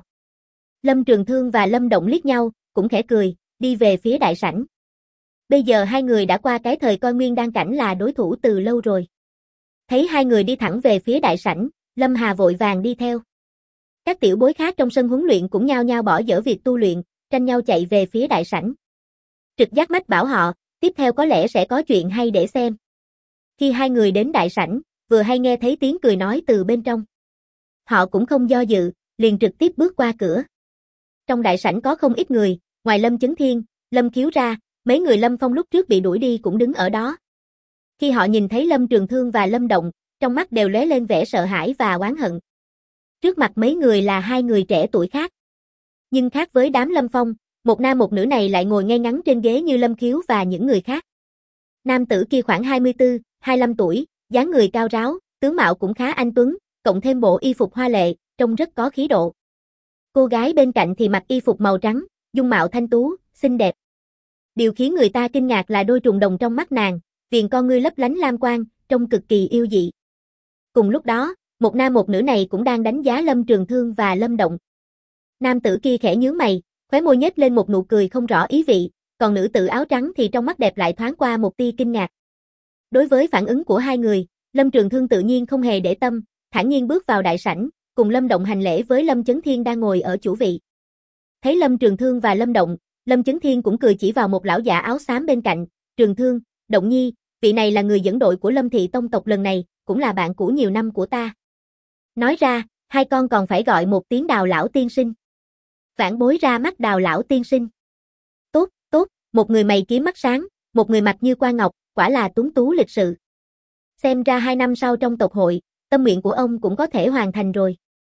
Lâm Trường Thương và Lâm Động liếc nhau, cũng khẽ cười, đi về phía đại sảnh. Bây giờ hai người đã qua cái thời coi nguyên đan cảnh là đối thủ từ lâu rồi. Thấy hai người đi thẳng về phía đại sảnh, Lâm Hà vội vàng đi theo. Các tiểu bối khác trong sân huấn luyện cũng nhao nhao bỏ dở việc tu luyện, tranh nhau chạy về phía đại sảnh. Trực giác mách bảo họ, tiếp theo có lẽ sẽ có chuyện hay để xem. Khi hai người đến đại sảnh, vừa hay nghe thấy tiếng cười nói từ bên trong. Họ cũng không do dự, liền trực tiếp bước qua cửa. Trong đại sảnh có không ít người, ngoài Lâm Chấn Thiên, Lâm Khiếu ra, mấy người Lâm Phong lúc trước bị đuổi đi cũng đứng ở đó. Khi họ nhìn thấy Lâm Trường Thương và Lâm Động, trong mắt đều lóe lên vẻ sợ hãi và oán hận. Trước mặt mấy người là hai người trẻ tuổi khác. Nhưng khác với đám Lâm Phong, một nam một nữ này lại ngồi ngay ngắn trên ghế như Lâm Khiếu và những người khác. Nam tử kia khoảng 24, 25 tuổi, dáng người cao ráo, tướng mạo cũng khá anh tuấn, cộng thêm bộ y phục hoa lệ, trông rất có khí độ. Cô gái bên cạnh thì mặc y phục màu trắng, dung mạo thanh tú, xinh đẹp. Điều khiến người ta kinh ngạc là đôi trùng đồng trong mắt nàng, viền con ngươi lấp lánh lam quang, trông cực kỳ yêu dị. Cùng lúc đó, một nam một nữ này cũng đang đánh giá Lâm Trường Thương và Lâm Động. Nam tử kia khẽ nhướng mày, khóe môi nhếch lên một nụ cười không rõ ý vị, còn nữ tử áo trắng thì trong mắt đẹp lại thoáng qua một tia kinh ngạc. Đối với phản ứng của hai người, Lâm Trường Thương tự nhiên không hề để tâm, thản nhiên bước vào đại sảnh, cùng Lâm Động hành lễ với Lâm Chấn Thiên đang ngồi ở chủ vị. Thấy Lâm Trường Thương và Lâm Động, Lâm Chấn Thiên cũng cười chỉ vào một lão già áo xám bên cạnh, Trường Thương, Động Nhi, vị này là người dẫn đội của Lâm thị tông tộc lần này, cũng là bạn cũ nhiều năm của ta. Nói ra, hai con còn phải gọi một tiếng Đào lão tiên sinh. Vãn bối ra mắt Đào lão tiên sinh. Tốt, tốt, một người mày kiếm mắt sáng, một người mặt như quan ngọc, quả là tuấn tú lịch sự. Xem ra 2 năm sau trong tộc hội, tâm nguyện của ông cũng có thể hoàn thành rồi.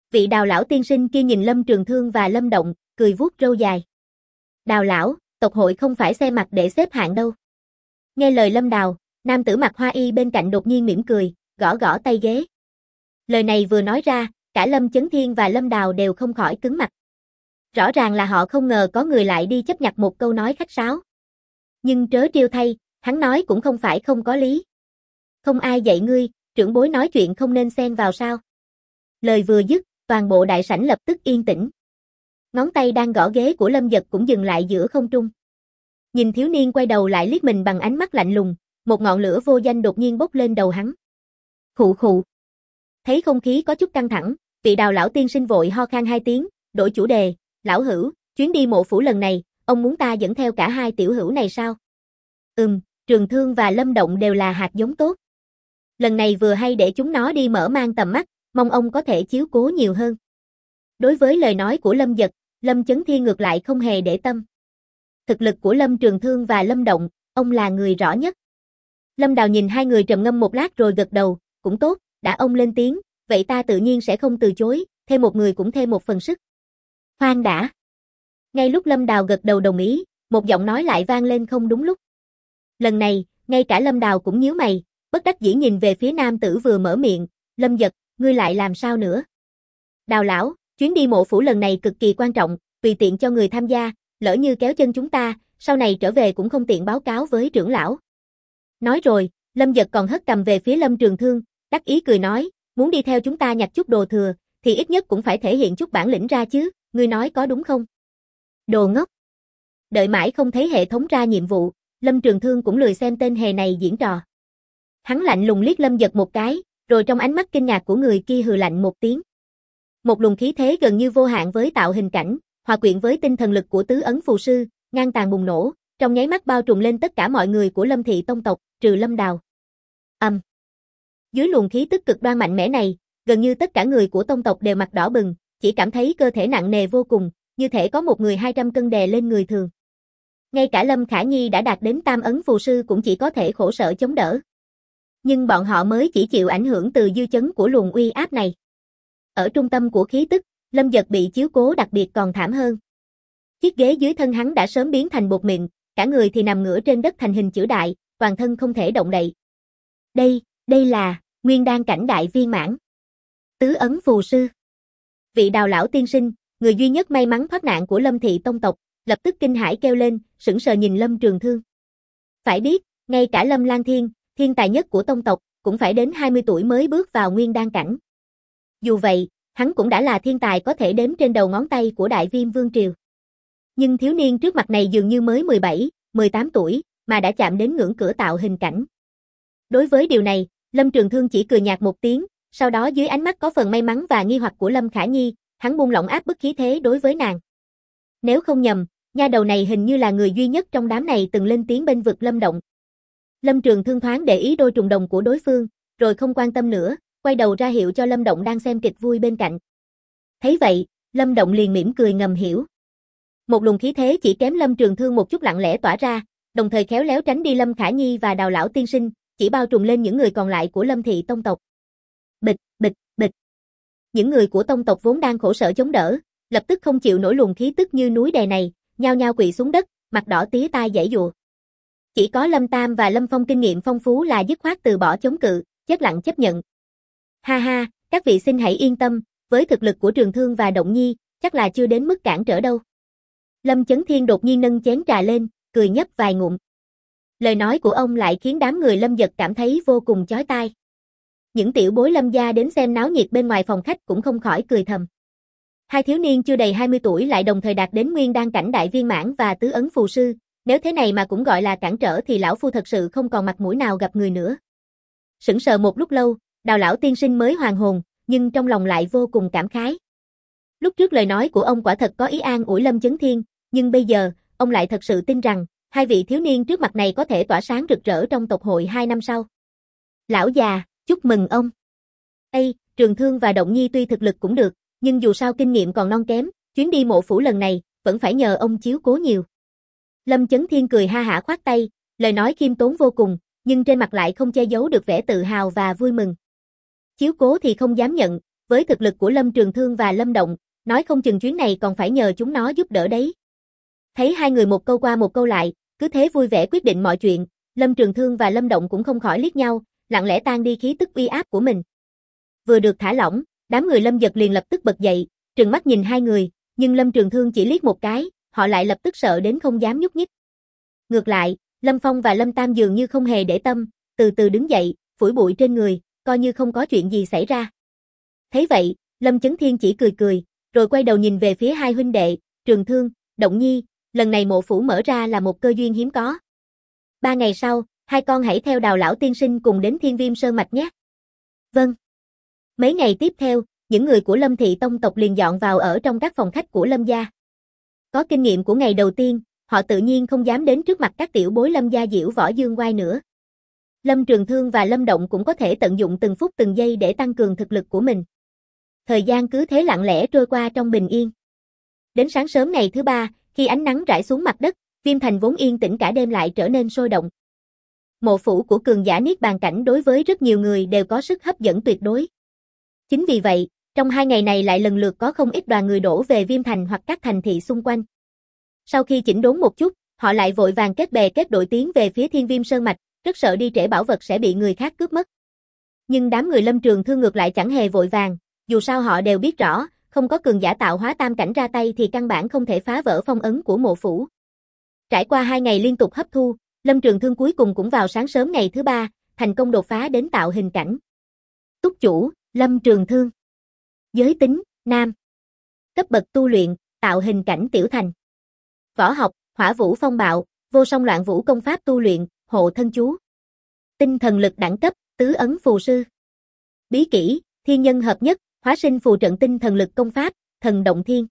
Vị Đào lão tiên sinh kia nhìn Lâm Trường Thương và Lâm Động, cười vuốt râu dài. Đào lão, tộc hội không phải xe mặt để xếp hạng đâu. Nghe lời Lâm Đào, nam tử mặc hoa y bên cạnh đột nhiên mỉm cười, gõ gõ tay ghế. Lời này vừa nói ra, cả Lâm Chấn Thiên và Lâm Đào đều không khỏi cứng mặt. Rõ ràng là họ không ngờ có người lại đi chấp nhặt một câu nói khách sáo. Nhưng trớ trêu thay, hắn nói cũng không phải không có lý. Không ai dạy ngươi, trưởng bối nói chuyện không nên xen vào sao. Lời vừa dứt, toàn bộ đại sảnh lập tức yên tĩnh. Ngón tay đang gõ ghế của Lâm Dật cũng dừng lại giữa không trung. Nhìn thiếu niên quay đầu lại liếc mình bằng ánh mắt lạnh lùng, một ngọn lửa vô danh đột nhiên bốc lên đầu hắn. Khụ khụ. Thấy không khí có chút căng thẳng, vị Đào lão tiên sinh vội ho khan hai tiếng, đổi chủ đề, lão hữu, chuyến đi mộ phủ lần này, ông muốn ta dẫn theo cả hai tiểu hữu này sao? Trường Thương và Lâm Động đều là hạt giống tốt. Lần này vừa hay để chúng nó đi mở mang tầm mắt, mong ông có thể chiếu cố nhiều hơn. Đối với lời nói của Lâm Dật, Lâm Chấn Thiên ngược lại không hề để tâm. Thực lực của Lâm Trường Thương và Lâm Động, ông là người rõ nhất. Lâm Đào nhìn hai người trầm ngâm một lát rồi gật đầu, cũng tốt, đã ông lên tiếng, vậy ta tự nhiên sẽ không từ chối, thêm một người cũng thêm một phần sức. Khoan đã. Ngay lúc Lâm Đào gật đầu đồng ý, một giọng nói lại vang lên không đúng lúc. Lần này, ngay cả Lâm Đào cũng nhíu mày, bất đắc dĩ nhìn về phía nam tử vừa mở miệng, Lâm Dật, ngươi lại làm sao nữa? Đào lão, chuyến đi mộ phủ lần này cực kỳ quan trọng, tùy tiện cho người tham gia, lỡ như kéo chân chúng ta, sau này trở về cũng không tiện báo cáo với trưởng lão. Nói rồi, Lâm Dật còn hất cầm về phía Lâm Trường Thương, đắc ý cười nói, muốn đi theo chúng ta nhặt chút đồ thừa, thì ít nhất cũng phải thể hiện chút bản lĩnh ra chứ, ngươi nói có đúng không? Đồ ngốc. Đợi mãi không thấy hệ thống ra nhiệm vụ, Lâm Trường Thương cũng lười xem tên hề này diễn trò. Hắn lạnh lùng liếc Lâm Dật một cái, rồi trong ánh mắt kinh ngạc của người kia hừ lạnh một tiếng. Một luồng khí thế gần như vô hạn với tạo hình cảnh, hòa quyện với tinh thần lực của tứ ấn phù sư, ngang tàn bùng nổ, trong nháy mắt bao trùm lên tất cả mọi người của Lâm thị tông tộc, trừ Lâm Đào. Dưới luồng khí tức cực đoan mạnh mẽ này, gần như tất cả người của tông tộc đều mặt đỏ bừng, chỉ cảm thấy cơ thể nặng nề vô cùng, như thể có một người 200 cân đè lên người thường. Ngay cả Lâm Khả Nhi đã đạt đến tam ấn phù sư cũng chỉ có thể khổ sở chống đỡ. Nhưng bọn họ mới chỉ chịu ảnh hưởng từ dư chấn của luồng uy áp này. Ở trung tâm của khí tức, Lâm Dật bị chiếu cố đặc biệt còn thảm hơn. Chiếc ghế dưới thân hắn đã sớm biến thành bột mịn, cả người thì nằm ngửa trên đất thành hình chữ đại, toàn thân không thể động đậy. Đây là Nguyên Đan cảnh đại viên mãn. Tứ ấn phù sư. Vị Đào lão tiên sinh, người duy nhất may mắn thoát nạn của Lâm thị tông tộc, lập tức kinh hãi kêu lên, sững sờ nhìn Lâm Trường Thương. Phải biết, ngay cả Lâm Lan Thiên, thiên tài nhất của tông tộc, cũng phải đến 20 tuổi mới bước vào Nguyên Đan cảnh. Dù vậy, hắn cũng đã là thiên tài có thể đếm trên đầu ngón tay của Đại Viêm Vương Triều. Nhưng thiếu niên trước mặt này dường như mới 17, 18 tuổi, mà đã chạm đến ngưỡng cửa tạo hình cảnh. Đối với điều này, Lâm Trường Thương chỉ cười nhạt một tiếng, sau đó dưới ánh mắt có phần may mắn và nghi hoặc của Lâm Khả Nhi, hắn buông lỏng áp bức khí thế đối với nàng. Nếu không nhầm, nha đầu này hình như là người duy nhất trong đám này từng lên tiếng bên vực Lâm Động. Lâm Trường Thương thoáng để ý đôi trùng đồng của đối phương, rồi không quan tâm nữa, quay đầu ra hiệu cho Lâm Động đang xem kịch vui bên cạnh. Thấy vậy, Lâm Động liền mỉm cười ngầm hiểu. Một luồng khí thế chỉ kém Lâm Trường Thương một chút lặng lẽ tỏa ra, đồng thời khéo léo tránh đi Lâm Khả Nhi và Đào lão tiên sinh, chỉ bao trùm lên những người còn lại của Lâm thị tông tộc. Bịch, bịch, bịch. Những người của tông tộc vốn đang khổ sở chống đỡ, lập tức không chịu nổi luồng khí tức như núi đè này, nhao nhao quỵ xuống đất, mặt đỏ tía tai giãy giụa. Chỉ có Lâm Tam và Lâm Phong kinh nghiệm phong phú là dứt khoát từ bỏ chống cự, chết lặng chấp nhận. Ha ha, các vị xin hãy yên tâm, với thực lực của Trường Thương và Động Nhi, chắc là chưa đến mức cản trở đâu. Lâm Chấn Thiên đột nhiên nâng chén trà lên, cười nhấp vài ngụm. Lời nói của ông lại khiến đám người Lâm Dật cảm thấy vô cùng chói tai. Những tiểu bối Lâm gia đến xem náo nhiệt bên ngoài phòng khách cũng không khỏi cười thầm. Hai thiếu niên chưa đầy 20 tuổi lại đồng thời đạt đến Nguyên Đan cảnh đại viên mãn và tứ ấn phù sư, nếu thế này mà cũng gọi là cản trở thì lão phu thật sự không còn mặt mũi nào gặp người nữa. Sững sờ một lúc lâu, Đào lão tiên sinh mới hoàn hồn, nhưng trong lòng lại vô cùng cảm khái. Lúc trước lời nói của ông quả thật có ý an ủi Lâm Chấn Thiên, nhưng bây giờ, ông lại thật sự tin rằng, hai vị thiếu niên trước mặt này có thể tỏa sáng rực rỡ trong tộc hội 2 năm sau. Lão già, chúc mừng ông. Trường Thương và Động Nhi tuy thực lực cũng được, nhưng dù sao kinh nghiệm còn non kém, chuyến đi mộ phủ lần này, vẫn phải nhờ ông chiếu cố nhiều. Lâm Chấn Thiên cười ha hả khoát tay, lời nói khiêm tốn vô cùng, nhưng trên mặt lại không che giấu được vẻ tự hào và vui mừng. Chiếu cố thì không dám nhận, với thực lực của Lâm Trường Thương và Lâm Động, nói không chừng chuyến này còn phải nhờ chúng nó giúp đỡ đấy. Thấy hai người một câu qua một câu lại, cứ thế vui vẻ quyết định mọi chuyện, Lâm Trường Thương và Lâm Động cũng không khỏi liếc nhau, lặng lẽ tan đi khí tức uy áp của mình. Vừa được thả lỏng, đám người Lâm Dật liền lập tức bật dậy, trừng mắt nhìn hai người, nhưng Lâm Trường Thương chỉ liếc một cái, họ lại lập tức sợ đến không dám nhúc nhích. Ngược lại, Lâm Phong và Lâm Tam dường như không hề để tâm, từ từ đứng dậy, phủi bụi trên người, coi như không có chuyện gì xảy ra. Thấy vậy, Lâm Chấn Thiên chỉ cười cười, rồi quay đầu nhìn về phía hai huynh đệ, Trường Thương, Động Nhi, lần này mộ phủ mở ra là một cơ duyên hiếm có. 3 ngày sau, hai con hãy theo Đào lão tiên sinh cùng đến Thiên Viêm Sơn mạch nhé. Vâng. Mấy ngày tiếp theo, những người của Lâm thị tông tộc liền dọn vào ở trong các phòng khách của Lâm gia. Có kinh nghiệm của ngày đầu tiên, họ tự nhiên không dám đến trước mặt các tiểu bối Lâm gia diễu võ dương oai nữa. Lâm Trường Thương và Lâm Động cũng có thể tận dụng từng phút từng giây để tăng cường thực lực của mình. Thời gian cứ thế lặng lẽ trôi qua trong bình yên. Đến sáng sớm ngày thứ ba, khi ánh nắng rải xuống mặt đất, Viêm Thành vốn yên tĩnh cả đêm lại trở nên sôi động. Mộ phủ của cường giả Niết Bàn cảnh đối với rất nhiều người đều có sức hấp dẫn tuyệt đối. Chính vì vậy, trong 2 ngày này lại lần lượt có không ít đoàn người đổ về Viêm Thành hoặc các thành thị xung quanh. Sau khi chỉnh đốn một chút, họ lại vội vàng kết bè kết đội tiến về phía Thiên Viêm Sơn mạch, rất sợ đi trễ bảo vật sẽ bị người khác cướp mất. Nhưng đám người Lâm Trường Thương ngược lại chẳng hề vội vàng, dù sao họ đều biết rõ, không có cường giả tạo hóa tam cảnh ra tay thì căn bản không thể phá vỡ phong ấn của mộ phủ. Trải qua 2 ngày liên tục hấp thu, Lâm Trường Thương cuối cùng cũng vào sáng sớm ngày thứ ba, thành công đột phá đến tạo hình cảnh. Túc chủ, Lâm Trường Thương. Giới tính, nam. Cấp bậc tu luyện, tạo hình cảnh tiểu thành. Võ học, hỏa vũ phong bạo, vô song loạn vũ công pháp tu luyện, hộ thân chú. Tinh thần lực đẳng cấp, tứ ấn phù sư. Bí kỹ, thiên nhân hợp nhất, hóa sinh phù trận tinh thần lực công pháp, thần động thiên.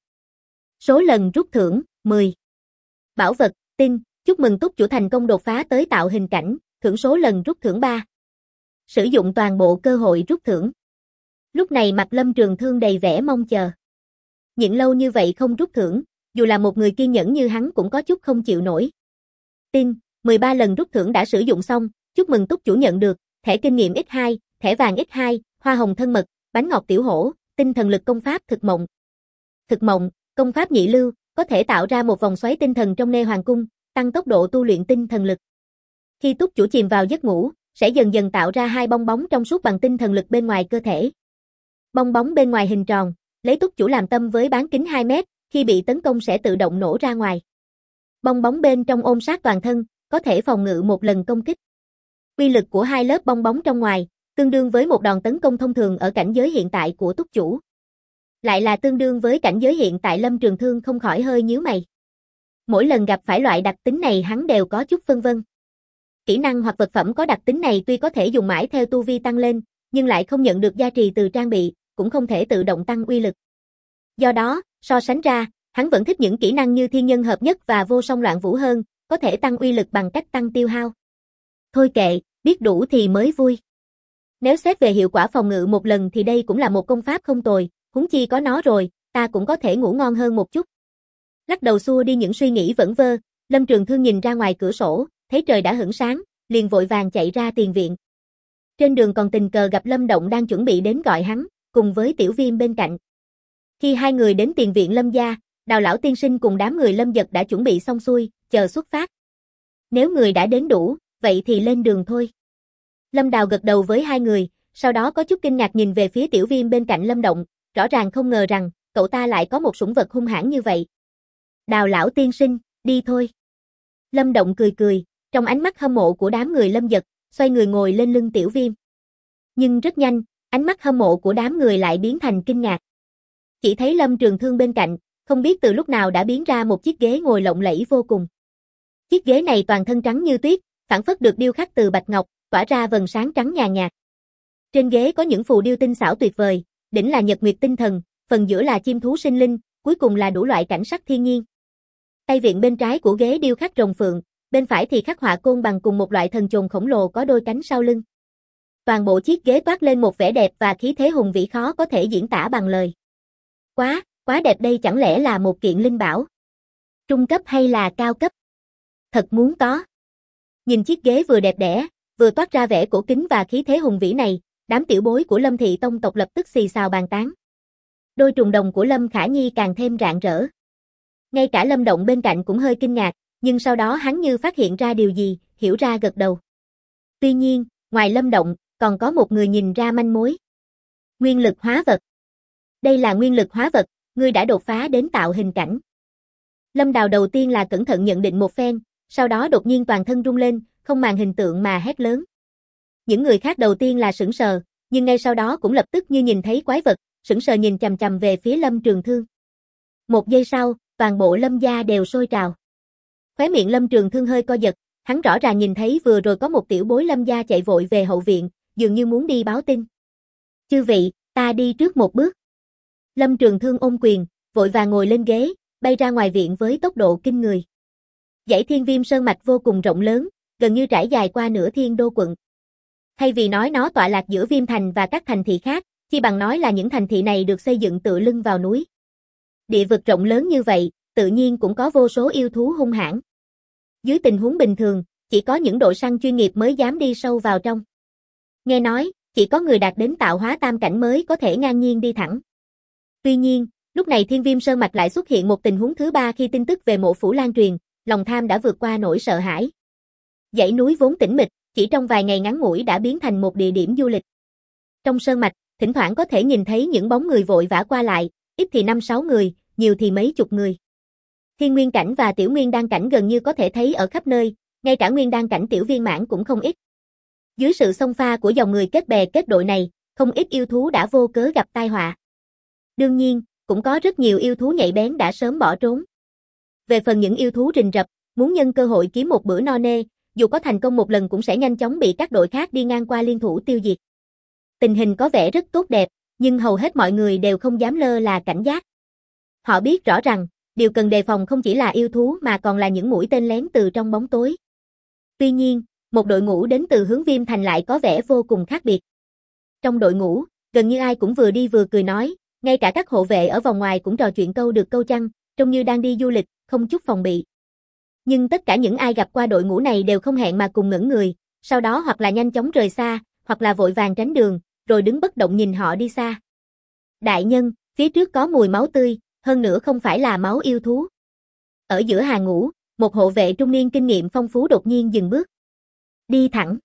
Số lần rút thưởng, 10. Bảo vật, tinh, chúc mừng túc chủ thành công đột phá tới tạo hình cảnh, thưởng số lần rút thưởng 3. Sử dụng toàn bộ cơ hội rút thưởng. Lúc này mặt Lâm Trường Thương đầy vẻ mong chờ. Nhịn lâu như vậy không rút thưởng, dù là một người kiên nhẫn như hắn cũng có chút không chịu nổi. Tin, 13 lần rút thưởng đã sử dụng xong, chúc mừng túc chủ nhận được, thẻ kinh nghiệm X2, thẻ vàng X2, hoa hồng thân mật, bánh ngọt tiểu hổ, tinh thần lực công pháp thực mộng. Thực mộng, công pháp nhị lưu, có thể tạo ra một vòng xoáy tinh thần trong nê hoàng cung, tăng tốc độ tu luyện tinh thần lực. Khi túc chủ chìm vào giấc ngủ, sẽ dần dần tạo ra 2 bong bóng trong suốt bằng tinh thần lực bên ngoài cơ thể. Bong bóng bên ngoài hình tròn, lấy túc chủ làm tâm với bán kính 2 mét, khi bị tấn công sẽ tự động nổ ra ngoài. Bong bóng bên trong ôm sát toàn thân, có thể phòng ngự một lần công kích. Uy lực của 2 lớp bong bóng trong ngoài, tương đương với một đòn tấn công thông thường ở cảnh giới hiện tại của túc chủ. Lại là tương đương với cảnh giới hiện tại Lâm Trường Thương không khỏi hơi nhíu mày. Mỗi lần gặp phải loại đặc tính này hắn đều có chút phân vân. Kỹ năng hoặc vật phẩm có đặc tính này tuy có thể dùng mãi theo tu vi tăng lên, nhưng lại không nhận được gia trì từ trang bị, cũng không thể tự động tăng uy lực. Do đó, so sánh ra, hắn vẫn thích những kỹ năng như thiên nhân hợp nhất và vô song loạn vũ hơn, có thể tăng uy lực bằng cách tăng tiêu hao. Thôi kệ, biết đủ thì mới vui. Nếu xét về hiệu quả phòng ngự một lần thì đây cũng là một công pháp không tồi, huống chi có nó rồi, ta cũng có thể ngủ ngon hơn một chút. Lắc đầu xua đi những suy nghĩ vẩn vơ, Lâm Trường Thương nhìn ra ngoài cửa sổ, thấy trời đã hửng sáng, liền vội vàng chạy ra tiền viện. Trên đường còn tình cờ gặp Lâm Động đang chuẩn bị đến gọi hắn, cùng với Tiểu Viêm bên cạnh. Khi hai người đến tiền viện Lâm gia, Đào lão tiên sinh cùng đám người Lâm Dật đã chuẩn bị xong xuôi, chờ xuất phát. Nếu người đã đến đủ, vậy thì lên đường thôi. Lâm Đào gật đầu với hai người, sau đó có chút kinh ngạc nhìn về phía Tiểu Viêm bên cạnh Lâm Động, rõ ràng không ngờ rằng, cậu ta lại có một sủng vật hung hãn như vậy. Đào lão tiên sinh, đi thôi. Lâm Động cười cười, trong ánh mắt hâm mộ của đám người Lâm Dật, xoay người ngồi lên lưng Tiểu Viêm. Nhưng rất nhanh, ánh mắt hâm mộ của đám người lại biến thành kinh ngạc. Chỉ thấy Lâm Trường Thương bên cạnh, không biết từ lúc nào đã biến ra một chiếc ghế ngồi lộng lẫy vô cùng. Chiếc ghế này toàn thân trắng như tuyết, phảng phất được điêu khắc từ bạch ngọc, tỏa ra vầng sáng trắng nhàn nhạt. Trên ghế có những phù điêu tinh xảo tuyệt vời, đỉnh là nhật nguyệt tinh thần, phần giữa là chim thú sinh linh, cuối cùng là đủ loại cảnh sắc thiên nhiên. Tay vịn bên trái của ghế điêu khắc rồng phượng, bên phải thì khắc họa côn bằng cùng một loại thần chồn khổng lồ có đôi cánh sau lưng. Toàn bộ chiếc ghế toát lên một vẻ đẹp và khí thế hùng vĩ khó có thể diễn tả bằng lời. Quá đẹp, đây chẳng lẽ là một kiện linh bảo? Trung cấp hay là cao cấp? Thật muốn có. Nhìn chiếc ghế vừa đẹp đẽ, vừa toát ra vẻ cổ kính và khí thế hùng vĩ này, Đám tiểu bối của Lâm thị tông tộc lập tức xì xào bàn tán. Đôi trùng đồng của Lâm Khả Nhi càng thêm rạng rỡ. Ngay cả Lâm Động bên cạnh cũng hơi kinh ngạc, nhưng sau đó hắn như phát hiện ra điều gì, hiểu ra gật đầu. Tuy nhiên, ngoài Lâm Động, còn có một người nhìn ra manh mối. Nguyên lực hóa vật. Đây là nguyên lực hóa vật, ngươi đã đột phá đến tạo hình cảnh. Lâm Đào đầu tiên là cẩn thận nhận định một phen, sau đó đột nhiên toàn thân rung lên, không màng hình tượng mà hét lớn. Những người khác đầu tiên là sững sờ, nhưng ngay sau đó cũng lập tức như nhìn thấy quái vật, sững sờ nhìn chằm chằm về phía Lâm Trường Thương. Một giây sau, toàn bộ Lâm gia đều sôi trào. Khóe miệng Lâm Trường Thương hơi co giật, hắn rõ ràng nhìn thấy vừa rồi có một tiểu bối Lâm gia chạy vội về hậu viện, dường như muốn đi báo tin. Chư vị, ta đi trước một bước. Lâm Trường Thương ôm quyền, vội vàng ngồi lên ghế, bay ra ngoài viện với tốc độ kinh người. Dãy Thiên Viêm Sơn mạch vô cùng rộng lớn, gần như trải dài qua nửa Thiên Đô quận. Thay vì nói nó tọa lạc giữa Viêm Thành và các thành thị khác, chi bằng nói là những thành thị này được xây dựng tựa lưng vào núi. Địa vực rộng lớn như vậy, tự nhiên cũng có vô số yêu thú hung hãn. Dưới tình huống bình thường, chỉ có những đội săn chuyên nghiệp mới dám đi sâu vào trong. Nghe nói, chỉ có người đạt đến tạo hóa tam cảnh mới có thể ngang nhiên đi thẳng. Tuy nhiên, lúc này Thiên Viêm Sơn mạch lại xuất hiện một tình huống thứ ba khi tin tức về Mộ Phủ lan truyền, lòng tham đã vượt qua nỗi sợ hãi. Dãy núi vốn tĩnh mịch, chỉ trong vài ngày ngắn ngủi đã biến thành một địa điểm du lịch. Trong sơn mạch, thỉnh thoảng có thể nhìn thấy những bóng người vội vã qua lại, ít thì 5-6 người, nhiều thì mấy chục người. Thiên nguyên cảnh và tiểu nguyên đan cảnh gần như có thể thấy ở khắp nơi, ngay cả nguyên đan cảnh tiểu viên mãn cũng không ít. Dưới sự xông pha của dòng người kết bè kết đội này, không ít yêu thú đã vô cớ gặp tai họa. Đương nhiên, cũng có rất nhiều yêu thú nhạy bén đã sớm bỏ trốn. Về phần những yêu thú rình rập, muốn nhân cơ hội kiếm một bữa no nê, dù có thành công một lần cũng sẽ nhanh chóng bị các đội khác đi ngang qua liên thủ tiêu diệt. Tình hình có vẻ rất tốt đẹp, nhưng hầu hết mọi người đều không dám lơ là cảnh giác. Họ biết rõ rằng, điều cần đề phòng không chỉ là yêu thú mà còn là những mũi tên lén từ trong bóng tối. Tuy nhiên, một đội ngũ đến từ hướng Viêm Thành lại có vẻ vô cùng khác biệt. Trong đội ngũ, gần như ai cũng vừa đi vừa cười nói, ngay cả các hộ vệ ở vòng ngoài cũng trò chuyện câu được câu chăng, trông như đang đi du lịch, không chút phòng bị. Nhưng tất cả những ai gặp qua đội ngũ này đều không hẹn mà cùng ngẩn người, sau đó hoặc là nhanh chóng rời xa, hoặc là vội vàng tránh đường, rồi đứng bất động nhìn họ đi xa. Đại nhân, phía trước có mùi máu tươi, hơn nữa không phải là máu yêu thú. Ở giữa hàng ngũ, một hộ vệ trung niên kinh nghiệm phong phú đột nhiên dừng bước. Đi thẳng.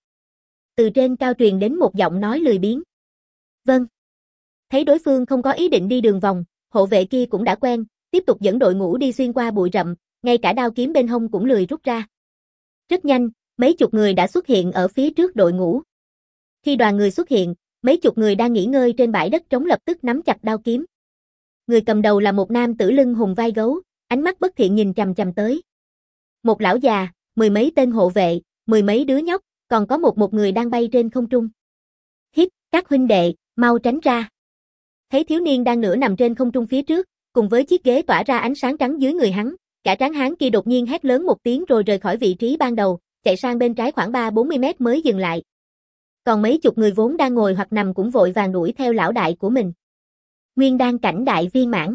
Từ trên cao truyền đến một giọng nói lười biếng. Vâng. Thấy đối phương không có ý định đi đường vòng, hộ vệ kia cũng đã quen, tiếp tục dẫn đội ngũ đi xuyên qua bụi rậm, ngay cả đao kiếm bên hông cũng lười rút ra. Rất nhanh, mấy chục người đã xuất hiện ở phía trước đội ngũ. Khi đoàn người xuất hiện, mấy chục người đang nghỉ ngơi trên bãi đất trống lập tức nắm chặt đao kiếm. Người cầm đầu là một nam tử lưng hùng vai gấu, ánh mắt bất thiện nhìn chằm chằm tới. Một lão già, mười mấy tên hộ vệ, mười mấy đứa nhóc, còn có một người đang bay trên không trung. Hít, các huynh đệ, mau tránh ra. Thấy thiếu niên đang nửa nằm trên không trung phía trước, cùng với chiếc ghế tỏa ra ánh sáng trắng dưới người hắn, cả tráng hán kia đột nhiên hét lớn một tiếng rồi rời khỏi vị trí ban đầu, chạy sang bên trái khoảng 3-40 mét mới dừng lại. Còn mấy chục người vốn đang ngồi hoặc nằm cũng vội vàng đuổi theo lão đại của mình. Nguyên đan cảnh đại viên mãn.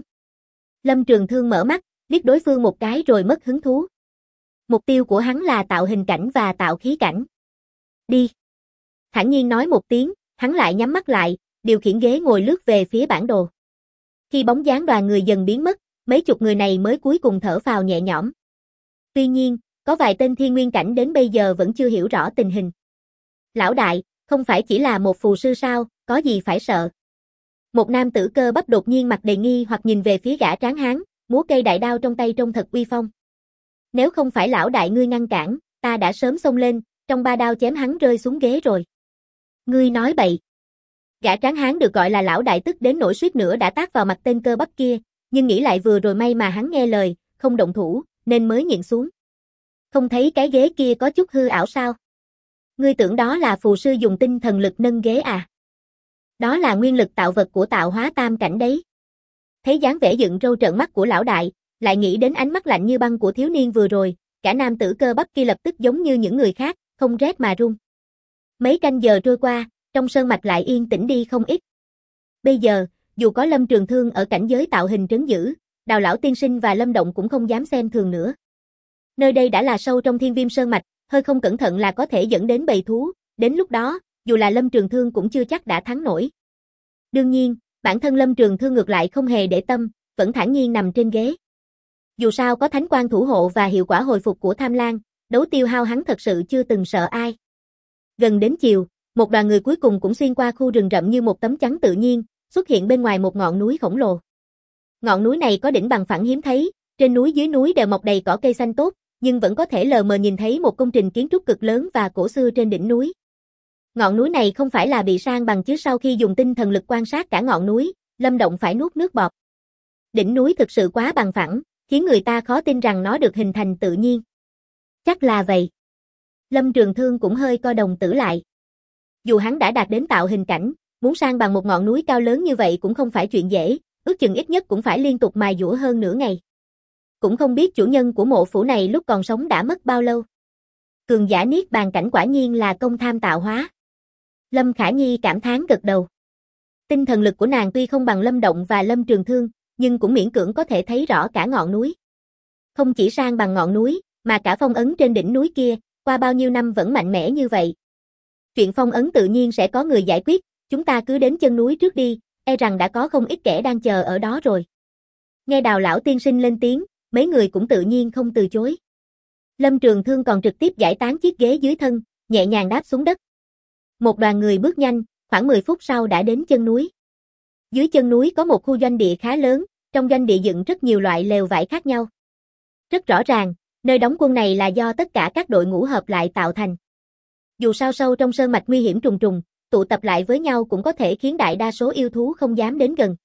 Lâm Trường Thương mở mắt, liếc đối phương một cái rồi mất hứng thú. Mục tiêu của hắn là tạo hình cảnh và tạo khí cảnh. Đi. Thản nhiên nói một tiếng, hắn lại nhắm mắt lại, điều khiển ghế ngồi lướt về phía bản đồ. Khi bóng dáng đoàn người dần biến mất, mấy chục người này mới cuối cùng thở phào nhẹ nhõm. Tuy nhiên, có vài tên thiên nguyên cảnh đến bây giờ vẫn chưa hiểu rõ tình hình. Lão đại, không phải chỉ là một phù sư sao, có gì phải sợ. Một nam tử cơ bắp đột nhiên mặt đầy nghi hoặc nhìn về phía gã tráng hán, múa cây đại đao trong tay trông thật uy phong. Nếu không phải lão đại ngươi ngăn cản, ta đã sớm xông lên, trong ba đao chém hắn rơi xuống ghế rồi. Ngươi nói bậy. Gã tráng hán được gọi là lão đại tức đến nỗi suýt nữa đã tát vào mặt tên cơ bắp kia, nhưng nghĩ lại vừa rồi may mà hắn nghe lời, không động thủ, nên mới nhịn xuống. Không thấy cái ghế kia có chút hư ảo sao? Ngươi tưởng đó là phù sư dùng tinh thần lực nâng ghế à? Đó là nguyên lực tạo vật của tạo hóa tam cảnh đấy. Thấy dáng vẻ dựng râu trợn mắt của lão đại, lại nghĩ đến ánh mắt lạnh như băng của thiếu niên vừa rồi, cả nam tử cơ bắp kia lập tức giống như những người khác, không rét mà run. Mấy canh giờ trôi qua, trong sơn mạch lại yên tĩnh đi không ít. Bây giờ, dù có Lâm Trường Thương ở cảnh giới tạo hình trấn giữ, Đào lão tiên sinh và Lâm Động cũng không dám xem thường nữa. Nơi đây đã là sâu trong Thiên Viêm Sơn mạch, hơi không cẩn thận là có thể dẫn đến bầy thú, đến lúc đó, dù là Lâm Trường Thương cũng chưa chắc đã thắng nổi. Đương nhiên, bản thân Lâm Trường Thương ngược lại không hề để tâm, vẫn thản nhiên nằm trên ghế. Dù sao có thánh quang thủ hộ và hiệu quả hồi phục của Tham Lang, đấu tiêu hao hắn thật sự chưa từng sợ ai. Gần đến chiều, một đoàn người cuối cùng cũng xuyên qua khu rừng rậm như một tấm chắn tự nhiên, xuất hiện bên ngoài một ngọn núi khổng lồ. Ngọn núi này có đỉnh bằng phẳng hiếm thấy, trên núi dưới núi đều mọc đầy cỏ cây xanh tốt, nhưng vẫn có thể lờ mờ nhìn thấy một công trình kiến trúc cực lớn và cổ xưa trên đỉnh núi. Ngọn núi này không phải là bị san bằng chứ sau khi dùng tinh thần lực quan sát cả ngọn núi, Lâm Động phải nuốt nước bọt. Đỉnh núi thực sự quá bằng phẳng, khiến người ta khó tin rằng nó được hình thành tự nhiên. Chắc là vậy. Lâm Trường Thương cũng hơi co đồng tử lại. Dù hắn đã đạt đến tạo hình cảnh, muốn san bằng một ngọn núi cao lớn như vậy cũng không phải chuyện dễ, ước chừng ít nhất cũng phải liên tục mài dũa hơn nửa ngày. Cũng không biết chủ nhân của mộ phủ này lúc còn sống đã mất bao lâu. Cường giả niết bàn cảnh quả nhiên là công tham tạo hóa. Lâm Khả Nhi cảm thán gật đầu. Tinh thần lực của nàng tuy không bằng Lâm Động và Lâm Trường Thương, nhưng cũng miễn cưỡng có thể thấy rõ cả ngọn núi. Không chỉ san bằng ngọn núi, mà cả phong ấn trên đỉnh núi kia, qua bao nhiêu năm vẫn mạnh mẽ như vậy. Chuyện phong ấn tự nhiên sẽ có người giải quyết, chúng ta cứ đến chân núi trước đi, e rằng đã có không ít kẻ đang chờ ở đó rồi. Nghe Đào lão tiên sinh lên tiếng, mấy người cũng tự nhiên không từ chối. Lâm Trường Thương còn trực tiếp giải tán chiếc ghế dưới thân, nhẹ nhàng đáp xuống đất. Một đoàn người bước nhanh, khoảng 10 phút sau đã đến chân núi. Dưới chân núi có một khu doanh địa khá lớn, trong doanh địa dựng rất nhiều loại lều vải khác nhau. Rất rõ ràng, nơi đóng quân này là do tất cả các đội ngũ hợp lại tạo thành. Dù sao sâu trong sơn mạch nguy hiểm trùng trùng, tụ tập lại với nhau cũng có thể khiến đại đa số yêu thú không dám đến gần.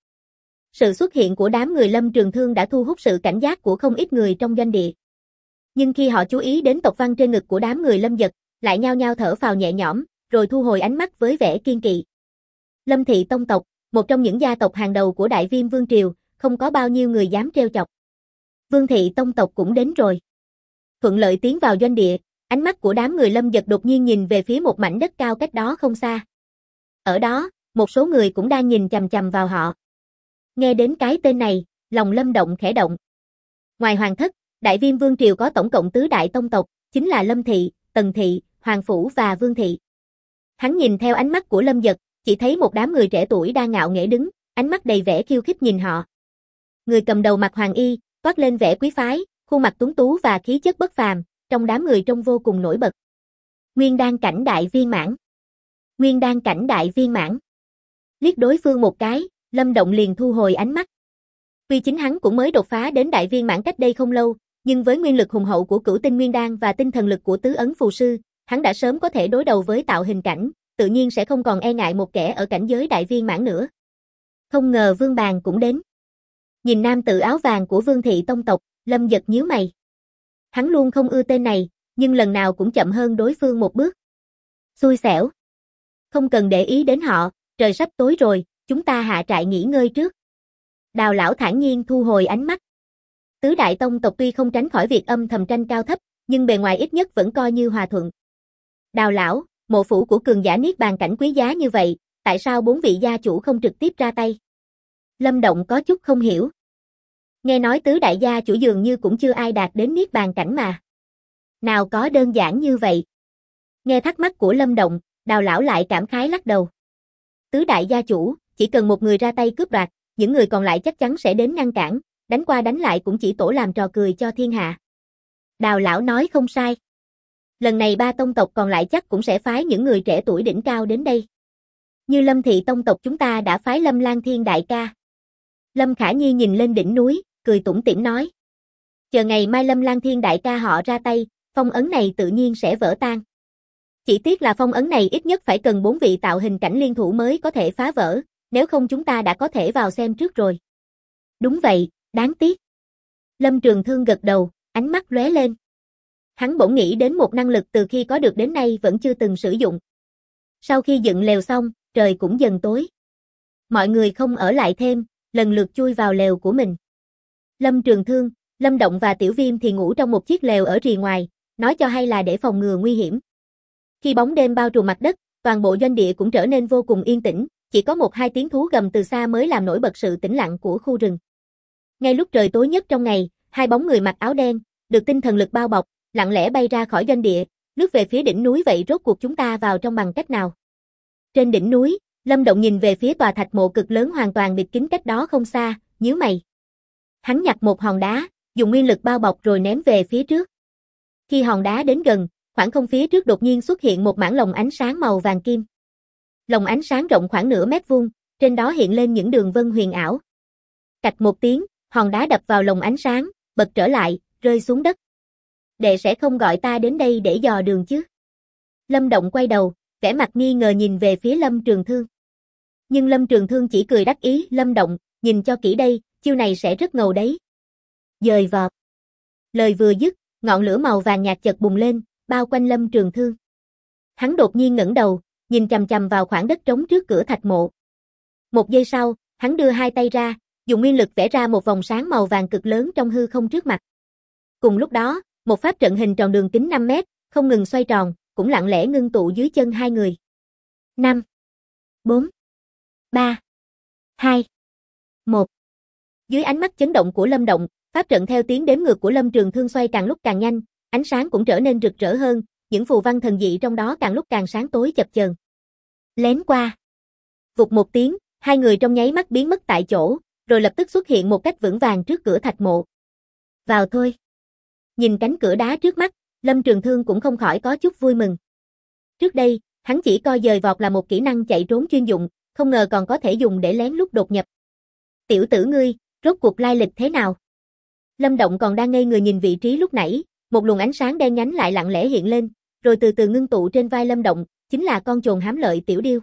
Sự xuất hiện của đám người Lâm Trường Thương đã thu hút sự cảnh giác của không ít người trong doanh địa. Nhưng khi họ chú ý đến tộc văn trên ngực của đám người Lâm Dật, lại nhao nhao thở phào nhẹ nhõm, rồi thu hồi ánh mắt với vẻ kiên kỵ. Lâm thị tông tộc, một trong những gia tộc hàng đầu của Đại Viêm Vương Triều, không có bao nhiêu người dám trêu chọc. Vương thị tông tộc cũng đến rồi. Thuận lợi tiến vào doanh địa, ánh mắt của đám người Lâm Dật đột nhiên nhìn về phía một mảnh đất cao cách đó không xa. Ở đó, một số người cũng đang nhìn chằm chằm vào họ. Nghe đến cái tên này, lòng Lâm Động khẽ động. Ngoài Hoàng thất, Đại Viêm Vương Triều có tổng cộng 4 đại tông tộc, chính là Lâm thị, Tần thị, Hoàng phủ và Vương thị. Hắn nhìn theo ánh mắt của Lâm Dật, chỉ thấy một đám người trẻ tuổi đang ngạo nghễ đứng, ánh mắt đầy vẻ khiêu khích nhìn họ. Người cầm đầu mặc hoàng y, toát lên vẻ quý phái, khuôn mặt tuấn tú và khí chất bất phàm, trong đám người trông vô cùng nổi bật. Nguyên đan cảnh đại viên mãn. Nguyên đan cảnh đại viên mãn. Liếc đối phương một cái, Lâm Động liền thu hồi ánh mắt. Tuy chính hắn cũng mới đột phá đến đại viên mãn cách đây không lâu, nhưng với nguyên lực hùng hậu của cửu tinh nguyên đan và tinh thần lực của tứ ấn phù sư, hắn đã sớm có thể đối đầu với tạo hình cảnh, tự nhiên sẽ không còn e ngại một kẻ ở cảnh giới đại viên mãn nữa. Không ngờ Vương Bàn cũng đến. Nhìn nam tử áo vàng của Vương thị tông tộc, Lâm Dật nhíu mày. Hắn luôn không ưa tên này, nhưng lần nào cũng chậm hơn đối phương một bước. Xui xẻo. Không cần để ý đến họ, trời sắp tối rồi, chúng ta hạ trại nghỉ ngơi trước. Đào lão thản nhiên thu hồi ánh mắt. Tứ đại tông tộc tuy không tránh khỏi việc âm thầm tranh cao thấp, nhưng bề ngoài ít nhất vẫn coi như hòa thuận. Đào lão, mộ phủ của cường giả niết bàn cảnh quý giá như vậy, tại sao 4 vị gia chủ không trực tiếp ra tay? Lâm Động có chút không hiểu. Nghe nói tứ đại gia chủ dường như cũng chưa ai đạt đến niết bàn cảnh mà. Nào có đơn giản như vậy. Nghe thắc mắc của Lâm Động, Đào lão lại cảm khái lắc đầu. Tứ đại gia chủ, chỉ cần một người ra tay cướp đoạt, những người còn lại chắc chắn sẽ đến ngăn cản, đánh qua đánh lại cũng chỉ tổ làm trò cười cho thiên hạ. Đào lão nói không sai. Lần này 3 tông tộc còn lại chắc cũng sẽ phái những người trẻ tuổi đỉnh cao đến đây. Như Lâm thị tông tộc chúng ta đã phái Lâm Lang Thiên đại ca. Lâm Khả Nhi nhìn lên đỉnh núi, cười tủm tỉm nói. Chờ ngày mai Lâm Lang Thiên đại ca họ ra tay, phong ấn này tự nhiên sẽ vỡ tan. Chỉ tiếc là phong ấn này ít nhất phải cần 4 vị tạo hình cảnh liên thủ mới có thể phá vỡ, nếu không chúng ta đã có thể vào xem trước rồi. Đúng vậy, đáng tiếc. Lâm Trường Thương gật đầu, ánh mắt lóe lên. Hắn bỗng nghĩ đến một năng lực từ khi có được đến nay vẫn chưa từng sử dụng. Sau khi dựng lều xong, trời cũng dần tối. Mọi người không ở lại thêm, lần lượt chui vào lều của mình. Lâm Trường Thương, Lâm Động và Tiểu Viêm thì ngủ trong một chiếc lều ở rìa ngoài, nói cho hay là để phòng ngừa nguy hiểm. Khi bóng đêm bao trùm mặt đất, toàn bộ doanh địa cũng trở nên vô cùng yên tĩnh, chỉ có 1-2 tiếng thú gầm từ xa mới làm nổi bật sự tĩnh lặng của khu rừng. Ngay lúc trời tối nhất trong ngày, 2 bóng người mặc áo đen, được tinh thần lực bao bọc, lặng lẽ bay ra khỏi doanh địa, lướt về phía đỉnh núi. Vậy rốt cuộc chúng ta vào trong bằng cách nào? Trên đỉnh núi, Lâm Động nhìn về phía tòa thạch mộ cực lớn hoàn toàn bịt kín cách đó không xa, nhíu mày. Hắn nhặt một hòn đá, dùng nguyên lực bao bọc rồi ném về phía trước. Khi hòn đá đến gần, khoảng không phía trước đột nhiên xuất hiện một mảng lồng ánh sáng màu vàng kim. Lồng ánh sáng rộng khoảng nửa mét vuông, trên đó hiện lên những đường vân huyền ảo. Cạch một tiếng, hòn đá đập vào lồng ánh sáng, bật trở lại, rơi xuống đất. Đệ sẽ không gọi ta đến đây để dò đường chứ? Lâm Động quay đầu, vẻ mặt nghi ngờ nhìn về phía Lâm Trường Thương. Nhưng Lâm Trường Thương chỉ cười đắc ý, Lâm Động, nhìn cho kỹ đây, chiêu này sẽ rất ngầu đấy. Dời vọt. Lời vừa dứt, ngọn lửa màu vàng nhạt chợt bùng lên, bao quanh Lâm Trường Thương. Hắn đột nhiên ngẩng đầu, nhìn chằm chằm vào khoảng đất trống trước cửa thạch mộ. Một giây sau, hắn đưa hai tay ra, dùng nguyên lực vẽ ra một vòng sáng màu vàng cực lớn trong hư không trước mặt. Cùng lúc đó, một pháp trận hình tròn đường kính 5 mét, không ngừng xoay tròn, cũng lặng lẽ ngưng tụ dưới chân hai người. 5, 4, 3, 2, 1. Dưới ánh mắt chấn động của Lâm Động, pháp trận theo tiếng đếm ngược của Lâm Trường Thương xoay càng lúc càng nhanh, ánh sáng cũng trở nên rực rỡ hơn, những phù văn thần dị trong đó càng lúc càng sáng tối chập chờn. Lén qua. Vụt một tiếng, hai người trong nháy mắt biến mất tại chỗ, rồi lập tức xuất hiện một cách vững vàng trước cửa thạch mộ. Vào thôi. Nhìn cánh cửa đá trước mắt, Lâm Trường Thương cũng không khỏi có chút vui mừng. Trước đây, hắn chỉ coi dời vọt là một kỹ năng chạy trốn chuyên dụng, không ngờ còn có thể dùng để lén lút đột nhập. Tiểu tử ngươi, rốt cuộc lai lịch thế nào? Lâm Động còn đang ngây người nhìn vị trí lúc nãy, một luồng ánh sáng đen nhánh lại lặng lẽ hiện lên, rồi từ từ ngưng tụ trên vai Lâm Động, chính là con chồn hám lợi Tiểu Điêu.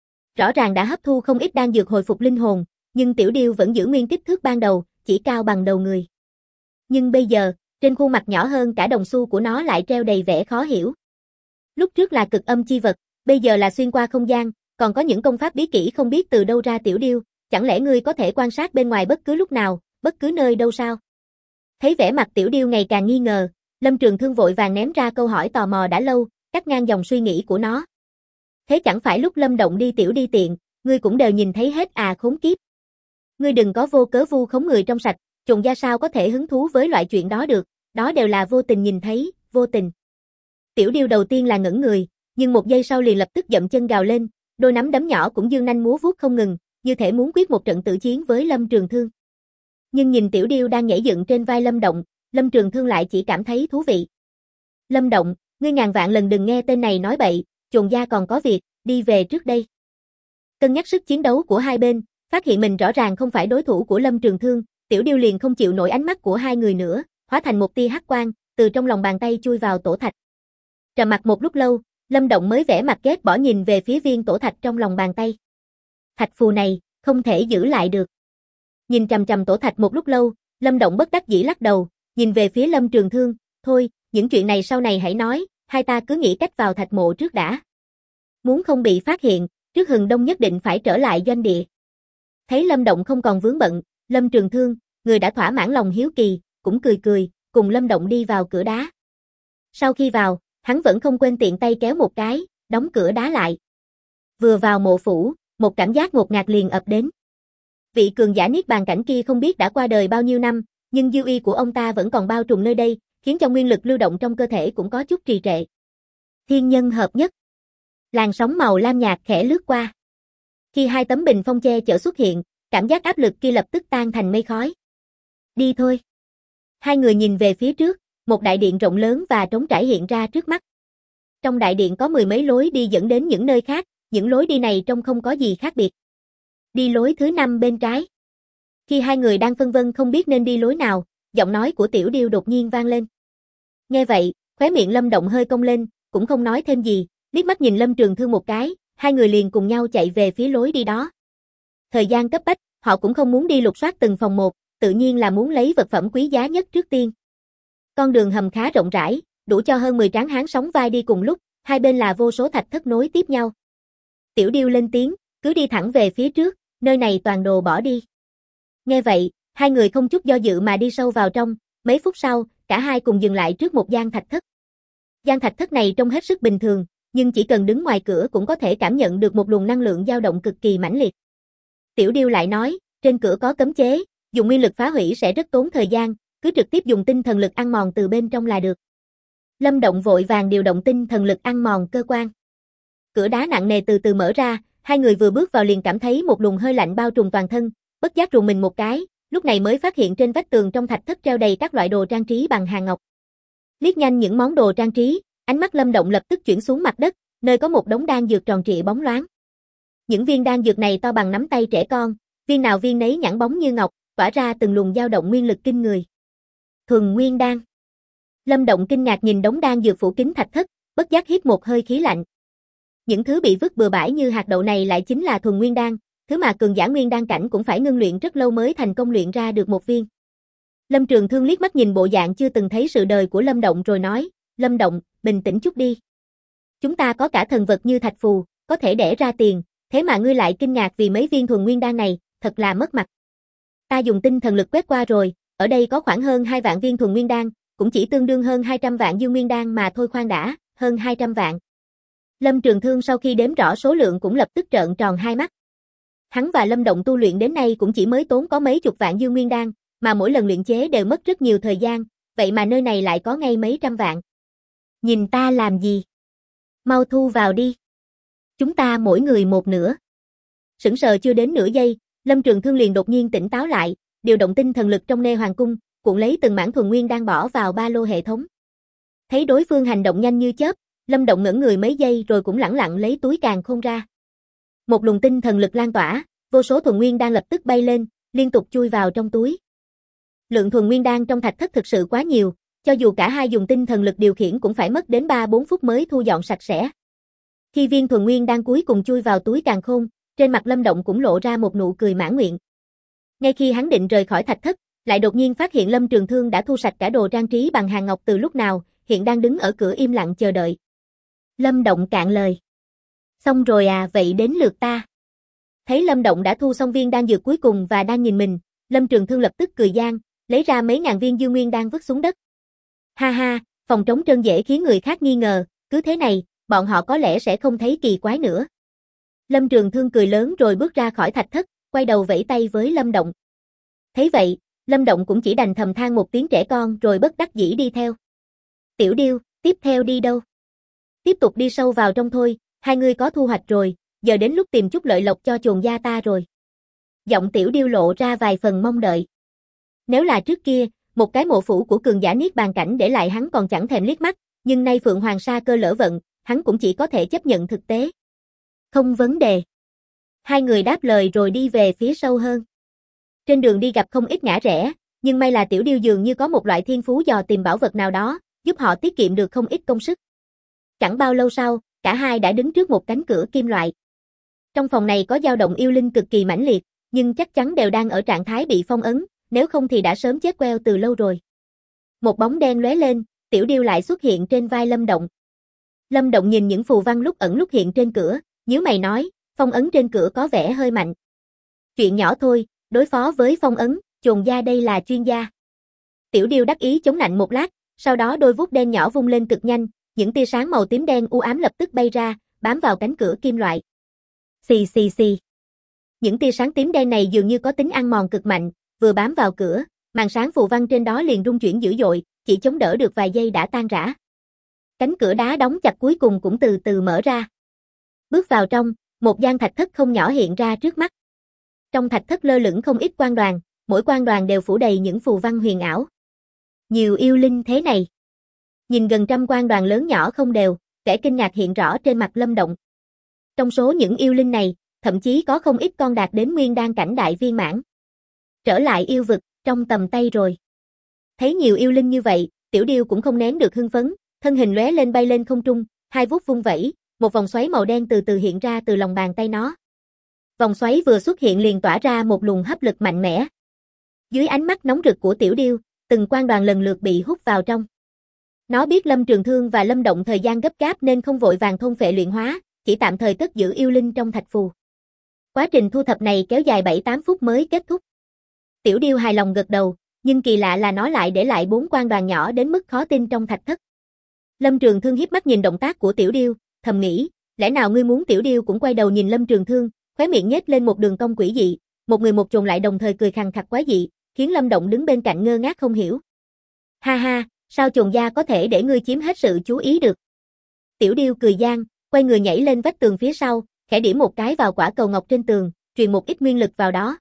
Rõ ràng đã hấp thu không ít đan dược hồi phục linh hồn, nhưng Tiểu Điêu vẫn giữ nguyên kích thước ban đầu, chỉ cao bằng đầu người. Nhưng bây giờ, trên khuôn mặt nhỏ hơn cả đồng xu của nó lại treo đầy vẻ khó hiểu. Lúc trước là cực âm chi vật, bây giờ là xuyên qua không gian, còn có những công pháp bí kỹ không biết từ đâu ra Tiểu Điêu, chẳng lẽ ngươi có thể quan sát bên ngoài bất cứ lúc nào, bất cứ nơi đâu sao? Thấy vẻ mặt Tiểu Điêu ngày càng nghi ngờ, Lâm Trường Thương vội vàng ném ra câu hỏi tò mò đã lâu, cắt ngang dòng suy nghĩ của nó. Thế chẳng phải lúc Lâm Động đi tiểu đi tiện, ngươi cũng đều nhìn thấy hết à khốn kiếp. Ngươi đừng có vô cớ vu khống người trong sạch, trùng gia sao có thể hứng thú với loại chuyện đó được, đó đều là vô tình nhìn thấy, vô tình. Tiểu Điêu đầu tiên là ngẩn người, nhưng một giây sau liền lập tức dậm chân gào lên, đôi nắm đấm nhỏ cũng dương nanh múa vuốt không ngừng, như thể muốn quyết một trận tử chiến với Lâm Trường Thương. Nhưng nhìn Tiểu Điêu đang nhảy dựng trên vai Lâm Động, Lâm Trường Thương lại chỉ cảm thấy thú vị. Lâm Động, ngươi ngàn vạn lần đừng nghe tên này nói bậy, chồn gia còn có việc, đi về trước đây. Cân nhắc sức chiến đấu của hai bên, phát hiện mình rõ ràng không phải đối thủ của Lâm Trường Thương, Tiểu Điêu liền không chịu nổi ánh mắt của hai người nữa, hóa thành một tia hắc quang, từ trong lòng bàn tay chui vào tổ thạch. Trầm mặc một lúc lâu, Lâm Động mới vẻ mặt ghét bỏ nhìn về phía viên tổ thạch trong lòng bàn tay. Thạch phù này, không thể giữ lại được. Nhìn chằm chằm tổ thạch một lúc lâu, Lâm Động bất đắc dĩ lắc đầu, nhìn về phía Lâm Trường Thương, thôi, những chuyện này sau này hãy nói, hai ta cứ nghĩ cách vào thạch mộ trước đã. Muốn không bị phát hiện, trước Hừng Đông nhất định phải trở lại doanh địa. Thấy Lâm Động không còn vướng bận, Lâm Trường Thương, người đã thỏa mãn lòng hiếu kỳ, cũng cười cười, cùng Lâm Động đi vào cửa đá. Sau khi vào, hắn vẫn không quên tiện tay kéo một cái, đóng cửa đá lại. Vừa vào mộ phủ, một cảm giác ngột ngạt liền ập đến. Vị cường giả niết bàn cảnh kia không biết đã qua đời bao nhiêu năm, nhưng dư uy của ông ta vẫn còn bao trùm nơi đây, khiến cho nguyên lực lưu động trong cơ thể cũng có chút trì trệ. Thiên nhân hợp nhất. Làn sóng màu lam nhạt khẽ lướt qua. Khi hai tấm bình phong che chở xuất hiện, cảm giác áp lực kia lập tức tan thành mây khói. Đi thôi. Hai người nhìn về phía trước, một đại điện rộng lớn và trống trải hiện ra trước mắt. Trong đại điện có mười mấy lối đi dẫn đến những nơi khác, những lối đi này trông không có gì khác biệt. Đi lối thứ 5 bên trái. Khi hai người đang phân vân không biết nên đi lối nào, giọng nói của Tiểu Điêu đột nhiên vang lên. Nghe vậy, khóe miệng Lâm Động hơi cong lên, cũng không nói thêm gì, liếc mắt nhìn Lâm Trường Thương một cái, hai người liền cùng nhau chạy về phía lối đi đó. Thời gian cấp bách, họ cũng không muốn đi lục soát từng phòng một, tự nhiên là muốn lấy vật phẩm quý giá nhất trước tiên. Con đường hầm khá rộng rãi, đủ cho hơn 10 tráng hán sóng vai đi cùng lúc, hai bên là vô số thạch thất nối tiếp nhau. Tiểu Điêu lên tiếng, cứ đi thẳng về phía trước, nơi này toàn đồ bỏ đi. Nghe vậy, hai người không chút do dự mà đi sâu vào trong, mấy phút sau, cả hai cùng dừng lại trước một gian thạch thất. Gian thạch thất này trông hết sức bình thường, nhưng chỉ cần đứng ngoài cửa cũng có thể cảm nhận được một luồng năng lượng dao động cực kỳ mãnh liệt. Tiểu Điêu lại nói, trên cửa có cấm chế, dùng nguyên lực phá hủy sẽ rất tốn thời gian, cứ trực tiếp dùng tinh thần lực ăn mòn từ bên trong là được. Lâm Động vội vàng điều động tinh thần lực ăn mòn cơ quan. Cửa đá nặng nề từ từ mở ra, hai người vừa bước vào liền cảm thấy một luồng hơi lạnh bao trùm toàn thân, bất giác rùng mình một cái, lúc này mới phát hiện trên vách tường trong thạch thất treo đầy các loại đồ trang trí bằng hàng ngọc. Liếc nhanh những món đồ trang trí, ánh mắt Lâm Động lập tức chuyển xuống mặt đất, nơi có một đống đan dược tròn trịa bóng loáng. Những viên đan dược này to bằng nắm tay trẻ con, viên nào viên nấy nhẵn bóng như ngọc, tỏa ra từng luồng dao động nguyên lực kinh người. Thuần nguyên đan. Lâm Động kinh ngạc nhìn đống đan dược phủ kín thạch thất, bất giác hít một hơi khí lạnh. Những thứ bị vứt bừa bãi như hạt đậu này lại chính là thuần nguyên đan, thứ mà cường giả nguyên đan cảnh cũng phải ngưng luyện rất lâu mới thành công luyện ra được một viên. Lâm Trường Thương liếc mắt nhìn bộ dạng chưa từng thấy sự đời của Lâm Động rồi nói, Lâm Động, bình tĩnh chút đi. Chúng ta có cả thần vật như thạch phù, có thể đẻ ra tiền, thế mà ngươi lại kinh ngạc vì mấy viên thuần nguyên đan này, thật là mất mặt. Ta dùng tinh thần lực quét qua rồi, ở đây có khoảng hơn 2 vạn viên thuần nguyên đan, cũng chỉ tương đương hơn 200 vạn dương nguyên đan mà thôi. Khoan đã, hơn 200 vạn. Lâm Trường Thương sau khi đếm rõ số lượng cũng lập tức trợn tròn hai mắt. Hắn và Lâm Động tu luyện đến nay cũng chỉ mới tốn có mấy chục vạn dương nguyên đan, mà mỗi lần luyện chế đều mất rất nhiều thời gian, vậy mà nơi này lại có ngay mấy trăm vạn. Nhìn ta làm gì? Mau thu vào đi. Chúng ta mỗi người một nửa. Sững sờ chưa đến nửa giây, Lâm Trường Thương liền đột nhiên tỉnh táo lại, điều động tinh thần lực trong Nê Hoàng Cung, cuộn lấy từng mảng thuần nguyên đan bỏ vào ba lô hệ thống. Thấy đối phương hành động nhanh như chớp, Lâm Động ngẩn người mấy giây rồi cũng lẳng lặng lấy túi càn khôn ra. Một luồng tinh thần lực lan tỏa, vô số thuần nguyên đan lập tức bay lên, liên tục chui vào trong túi. Lượng thuần nguyên đan trong thạch thất thực sự quá nhiều, cho dù cả hai dùng tinh thần lực điều khiển cũng phải mất đến 3-4 phút mới thu dọn sạch sẽ. Khi viên thuần nguyên đan cuối cùng chui vào túi càn khôn, trên mặt Lâm Động cũng lộ ra một nụ cười mãn nguyện. Ngay khi hắn định rời khỏi thạch thất, lại đột nhiên phát hiện Lâm Trường Thương đã thu sạch cả đồ trang trí bằng hàng ngọc từ lúc nào, hiện đang đứng ở cửa im lặng chờ đợi. Lâm Động cạn lời. Xong rồi à, vậy đến lượt ta. Thấy Lâm Động đã thu xong viên đan dược cuối cùng và đang nhìn mình, Lâm Trường Thương lập tức cười gian, lấy ra mấy ngàn viên dương nguyên đan vứt xuống đất. Ha ha, phòng trống trơn dễ khiến người khác nghi ngờ, cứ thế này, bọn họ có lẽ sẽ không thấy kỳ quái nữa. Lâm Trường Thương cười lớn rồi bước ra khỏi thạch thất, quay đầu vẫy tay với Lâm Động. Thấy vậy, Lâm Động cũng chỉ đành thầm than một tiếng trẻ con rồi bất đắc dĩ đi theo. Tiểu Điêu, tiếp theo đi đâu? Tiếp tục đi sâu vào trong thôi, hai người có thu hoạch rồi, giờ đến lúc tìm chút lợi lộc cho chồn gia ta rồi. Giọng Tiểu Điêu lộ ra vài phần mong đợi. Nếu là trước kia, một cái mộ phủ của cường giả niết bàn cảnh để lại hắn còn chẳng thèm liếc mắt, nhưng nay Phượng Hoàng Sa Cơ lỡ vận, hắn cũng chỉ có thể chấp nhận thực tế. Không vấn đề. Hai người đáp lời rồi đi về phía sâu hơn. Trên đường đi gặp không ít ngã rẽ, nhưng may là Tiểu Điêu dường như có một loại thiên phú dò tìm bảo vật nào đó, giúp họ tiết kiệm được không ít công sức. Chẳng bao lâu sau, cả hai đã đứng trước một cánh cửa kim loại. Trong phòng này có dao động yêu linh cực kỳ mãnh liệt, nhưng chắc chắn đều đang ở trạng thái bị phong ấn, nếu không thì đã sớm chết queo từ lâu rồi. Một bóng đen lóe lên, Tiểu Điêu lại xuất hiện trên vai Lâm Động. Lâm Động nhìn những phù văn lúc ẩn lúc hiện trên cửa, nhíu mày nói, phong ấn trên cửa có vẻ hơi mạnh. Chuyện nhỏ thôi, đối phó với phong ấn, chồn gia đây là chuyên gia. Tiểu Điêu đắc ý chống nạnh một lát, sau đó đôi vuốt đen nhỏ vung lên cực nhanh, những tia sáng màu tím đen u ám lập tức bay ra, bám vào cánh cửa kim loại. Xì xì xì. Những tia sáng tím đen này dường như có tính ăn mòn cực mạnh, vừa bám vào cửa, màn sáng phù văn trên đó liền rung chuyển dữ dội, chỉ chống đỡ được vài giây đã tan rã. Cánh cửa đá đóng chặt cuối cùng cũng từ từ mở ra. Bước vào trong, một gian thạch thất không nhỏ hiện ra trước mắt. Trong thạch thất lơ lửng không ít quan đoàn, mỗi quan đoàn đều phủ đầy những phù văn huyền ảo. Nhiều yêu linh thế này. Nhìn gần trăm quan đoàn lớn nhỏ không đều, vẻ kinh ngạc hiện rõ trên mặt Lâm Động. Trong số những yêu linh này, thậm chí có không ít con đạt đến nguyên đan cảnh đại viên mãn. Trở lại yêu vực, trong tầm tay rồi. Thấy nhiều yêu linh như vậy, Tiểu Điêu cũng không nén được hưng phấn, thân hình lóe lên bay lên không trung, hai vuốt vung vẩy, một vòng xoáy màu đen từ từ hiện ra từ lòng bàn tay nó. Vòng xoáy vừa xuất hiện liền tỏa ra một luồng hấp lực mạnh mẽ. Dưới ánh mắt nóng rực của Tiểu Điêu, từng quan đoàn lần lượt bị hút vào trong. Nó biết Lâm Trường Thương và Lâm Động thời gian gấp gáp nên không vội vàng thôn phệ luyện hóa, chỉ tạm thời cất giữ yêu linh trong thạch phù. Quá trình thu thập này kéo dài 7-8 phút mới kết thúc. Tiểu Điêu hài lòng gật đầu, nhưng kỳ lạ là nó lại để lại 4 quan đoàn nhỏ đến mức khó tin trong thạch thất. Lâm Trường Thương híp mắt nhìn động tác của Tiểu Điêu, thầm nghĩ, lẽ nào ngươi muốn? Tiểu Điêu cũng quay đầu nhìn Lâm Trường Thương, khóe miệng nhếch lên một đường cong quỷ dị, một người một chồn lại đồng thời cười khằng khặc quái dị, khiến Lâm Động đứng bên cạnh ngơ ngác không hiểu. Ha ha, sao chồn gia có thể để ngươi chiếm hết sự chú ý được? Tiểu Điêu cười gian, quay người nhảy lên vách tường phía sau, khẽ điểm một cái vào quả cầu ngọc trên tường, truyền một ít nguyên lực vào đó.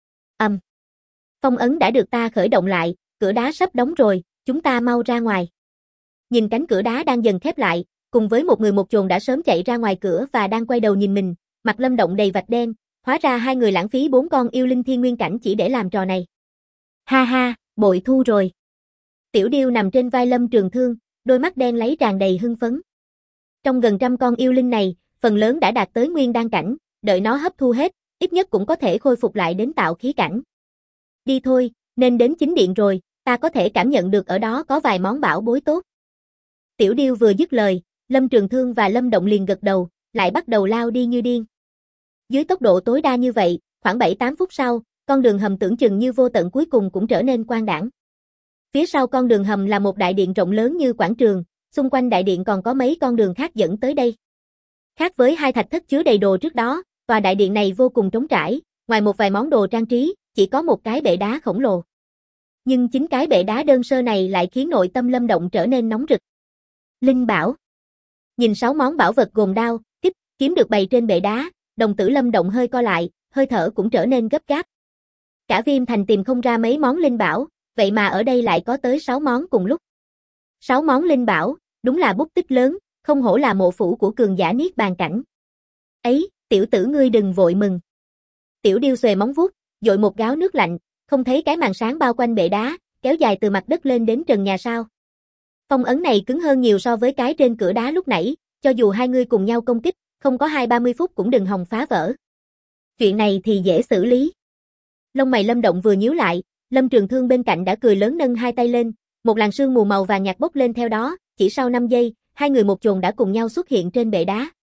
Phong ấn đã được ta khởi động lại, cửa đá sắp đóng rồi, chúng ta mau ra ngoài. Nhìn cánh cửa đá đang dần khép lại, cùng với một người một chồn đã sớm chạy ra ngoài cửa và đang quay đầu nhìn mình, mặt Lâm Động đầy vạch đen, hóa ra hai người lãng phí 4 con yêu linh thiên nguyên cảnh chỉ để làm trò này. Ha ha, bội thu rồi. Tiểu Điêu nằm trên vai Lâm Trường Thương, đôi mắt đen lấy tràn đầy hưng phấn. Trong gần trăm con yêu linh này, phần lớn đã đạt tới nguyên đan cảnh, đợi nó hấp thu hết, ít nhất cũng có thể khôi phục lại đến tạo khí cảnh. Đi thôi, nên đến chính điện rồi, ta có thể cảm nhận được ở đó có vài món bảo bối tốt. Tiểu Điêu vừa dứt lời, Lâm Trường Thương và Lâm Động liền gật đầu, lại bắt đầu lao đi như điên. Dưới tốc độ tối đa như vậy, khoảng 7-8 phút sau, con đường hầm tưởng chừng như vô tận cuối cùng cũng trở nên quang đãng. Phía sau con đường hầm là một đại điện rộng lớn như quảng trường, xung quanh đại điện còn có mấy con đường khác dẫn tới đây. Khác với hai thạch thất chứa đầy đồ trước đó, tòa đại điện này vô cùng trống trải, ngoài một vài món đồ trang trí, chỉ có một cái bệ đá khổng lồ. Nhưng chính cái bệ đá đơn sơ này lại khiến nội tâm Lâm Động trở nên nóng rực. Linh bảo. Nhìn 6 món bảo vật gồm đao, kích, kiếm được bày trên bệ đá, đồng tử Lâm Động hơi co lại, hơi thở cũng trở nên gấp gáp. Cả Viêm Thành tìm không ra mấy món linh bảo, vậy mà ở đây lại có tới 6 món cùng lúc. 6 món linh bảo, đúng là bút tích lớn, không hổ là mộ phủ của cường giả niết bàn cảnh. Ấy, tiểu tử ngươi đừng vội mừng. Tiểu Điêu xuề móng vuốt, dội một gáo nước lạnh, không thấy cái màn sáng bao quanh bệ đá, kéo dài từ mặt đất lên đến trần nhà sao. Phong ấn này cứng hơn nhiều so với cái trên cửa đá lúc nãy, cho dù hai người cùng nhau công kích, không có 20-30 phút cũng đừng hòng phá vỡ. Chuyện này thì dễ xử lý. Lông mày Lâm Động vừa nhíu lại, Lâm Trường Thương bên cạnh đã cười lớn nâng hai tay lên, một làn sương mù màu vàng nhạt bốc lên theo đó, chỉ sau 5 giây, hai người một chồn đã cùng nhau xuất hiện trên bệ đá.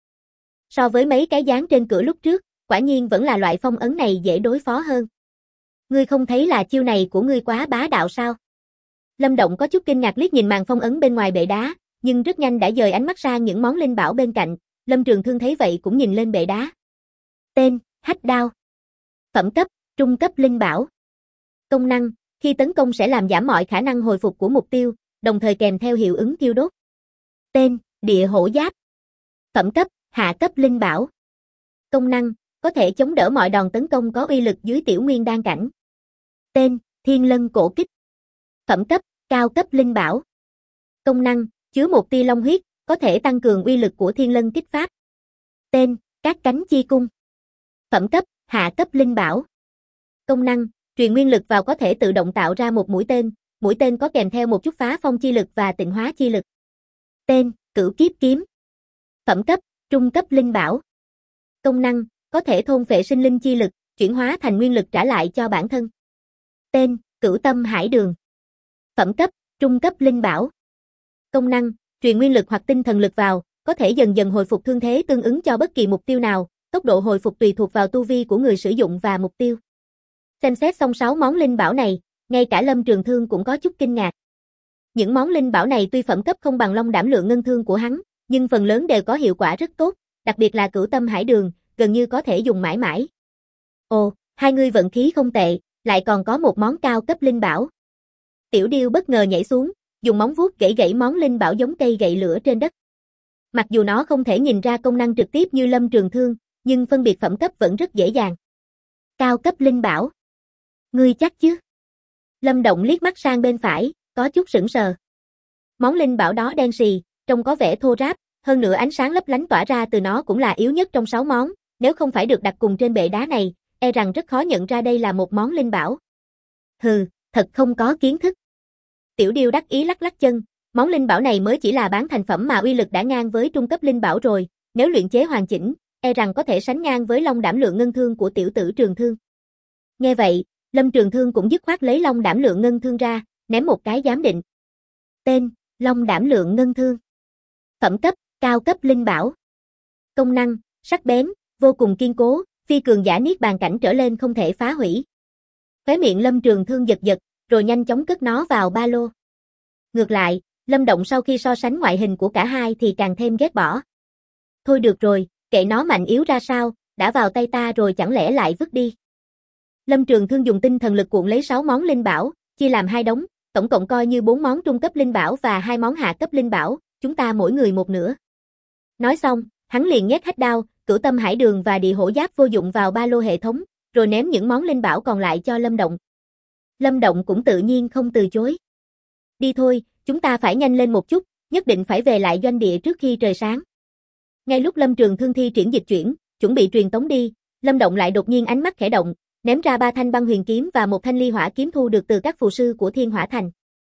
So với mấy cái dán trên cửa lúc trước, quả nhiên vẫn là loại phong ấn này dễ đối phó hơn. Ngươi không thấy là chiêu này của ngươi quá bá đạo sao? Lâm Động có chút kinh ngạc liếc nhìn màn phong ấn bên ngoài bệ đá, nhưng rất nhanh đã dời ánh mắt sang những món linh bảo bên cạnh, Lâm Trường Thương thấy vậy cũng nhìn lên bệ đá. Tên, Hách Đao. Phẩm cấp, trung cấp linh bảo. Công năng, khi tấn công sẽ làm giảm mọi khả năng hồi phục của mục tiêu, đồng thời kèm theo hiệu ứng thiêu đốt. Tên, Địa Hổ Giáp. Phẩm cấp, hạ cấp linh bảo. Công năng, có thể chống đỡ mọi đòn tấn công có uy lực dưới tiểu nguyên đan cảnh. Tên, Thiên Lân Cổ Kích. Phẩm cấp, cao cấp linh bảo. Công năng, chứa một tia long huyết, có thể tăng cường uy lực của Thiên Lân Kích Pháp. Tên, Cát Cánh Chi Cung. Phẩm cấp, hạ cấp linh bảo. Công năng, truyền nguyên lực vào có thể tự động tạo ra một mũi tên có kèm theo một chút phá phong chi lực và tịnh hóa chi lực. Tên, Cửu Kiếp Kiếm. Phẩm cấp, trung cấp linh bảo. Công năng, có thể thôn phệ sinh linh chi lực, chuyển hóa thành nguyên lực trả lại cho bản thân. Tên, Cửu Tâm Hải Đường. Phẩm cấp, trung cấp linh bảo. Công năng, truyền nguyên lực hoặc tinh thần lực vào, có thể dần dần hồi phục thương thế tương ứng cho bất kỳ mục tiêu nào, tốc độ hồi phục tùy thuộc vào tu vi của người sử dụng và mục tiêu. Xem xét xong 6 món linh bảo này, ngay cả Lâm Trường Thương cũng có chút kinh ngạc. Những món linh bảo này tuy phẩm cấp không bằng Long Đảm Lượng Ngân Thương của hắn, nhưng phần lớn đều có hiệu quả rất tốt, đặc biệt là Cửu Tâm Hải Đường, gần như có thể dùng mãi mãi. Ồ, hai người vận khí không tệ, lại còn có một món cao cấp linh bảo. Tiểu Điêu bất ngờ nhảy xuống, dùng móng vuốt gãy món linh bảo giống cây gậy lửa trên đất. Mặc dù nó không thể nhìn ra công năng trực tiếp như Lâm Trường Thương, nhưng phân biệt phẩm cấp vẫn rất dễ dàng. Cao cấp linh bảo. Ngươi chắc chứ? Lâm Động liếc mắt sang bên phải, có chút sững sờ. Món linh bảo đó đen sì, trông có vẻ thô ráp, hơn nữa ánh sáng lấp lánh tỏa ra từ nó cũng là yếu nhất trong 6 món, nếu không phải được đặt cùng trên bệ đá này, e rằng rất khó nhận ra đây là một món linh bảo. Hừ, thật không có kiến thức. Tiểu Điêu đắc ý lắc lắc chân, món linh bảo này mới chỉ là bán thành phẩm mà uy lực đã ngang với trung cấp linh bảo rồi, nếu luyện chế hoàn chỉnh, e rằng có thể sánh ngang với Long Đảm Lượng Ngân Thương của tiểu tử Trường Thương. Nghe vậy, Lâm Trường Thương cũng dứt khoát lấy Long Đảm Lượng Ngân Thương ra, ném một cái giám định. Tên, Long Đảm Lượng Ngân Thương. Phẩm cấp, cao cấp linh bảo. Công năng, sắc bén, vô cùng kiên cố, phi cường giả niết bàn cảnh trở lên không thể phá hủy. Khóe miệng Lâm Trường Thương giật giật, rồi nhanh chóng cất nó vào ba lô. Ngược lại, Lâm Động sau khi so sánh ngoại hình của cả hai thì càng thêm ghét bỏ. Thôi được rồi, kệ nó mạnh yếu ra sao, đã vào tay ta rồi chẳng lẽ lại vứt đi. Lâm Trường Thương dùng tinh thần lực cuộn lấy 6 món linh bảo, chia làm 2 đống, tổng cộng coi như 4 món trung cấp linh bảo và 2 món hạ cấp linh bảo, chúng ta mỗi người một nửa. Nói xong, Hắn liền nhét hách đao, cửu tâm hải đường và địa hổ giáp vô dụng vào ba lô hệ thống, rồi ném những món linh bảo còn lại cho Lâm Động. Lâm Động cũng tự nhiên không từ chối. Đi thôi, chúng ta phải nhanh lên một chút, nhất định phải về lại doanh địa trước khi trời sáng. Ngay lúc Lâm Trường Thương thi triển dịch chuyển, chuẩn bị truyền tống đi, Lâm Động lại đột nhiên ánh mắt khẽ động, ném ra 3 thanh băng huyền kiếm và 1 thanh ly hỏa kiếm thu được từ các phù sư của Thiên Hỏa Thành.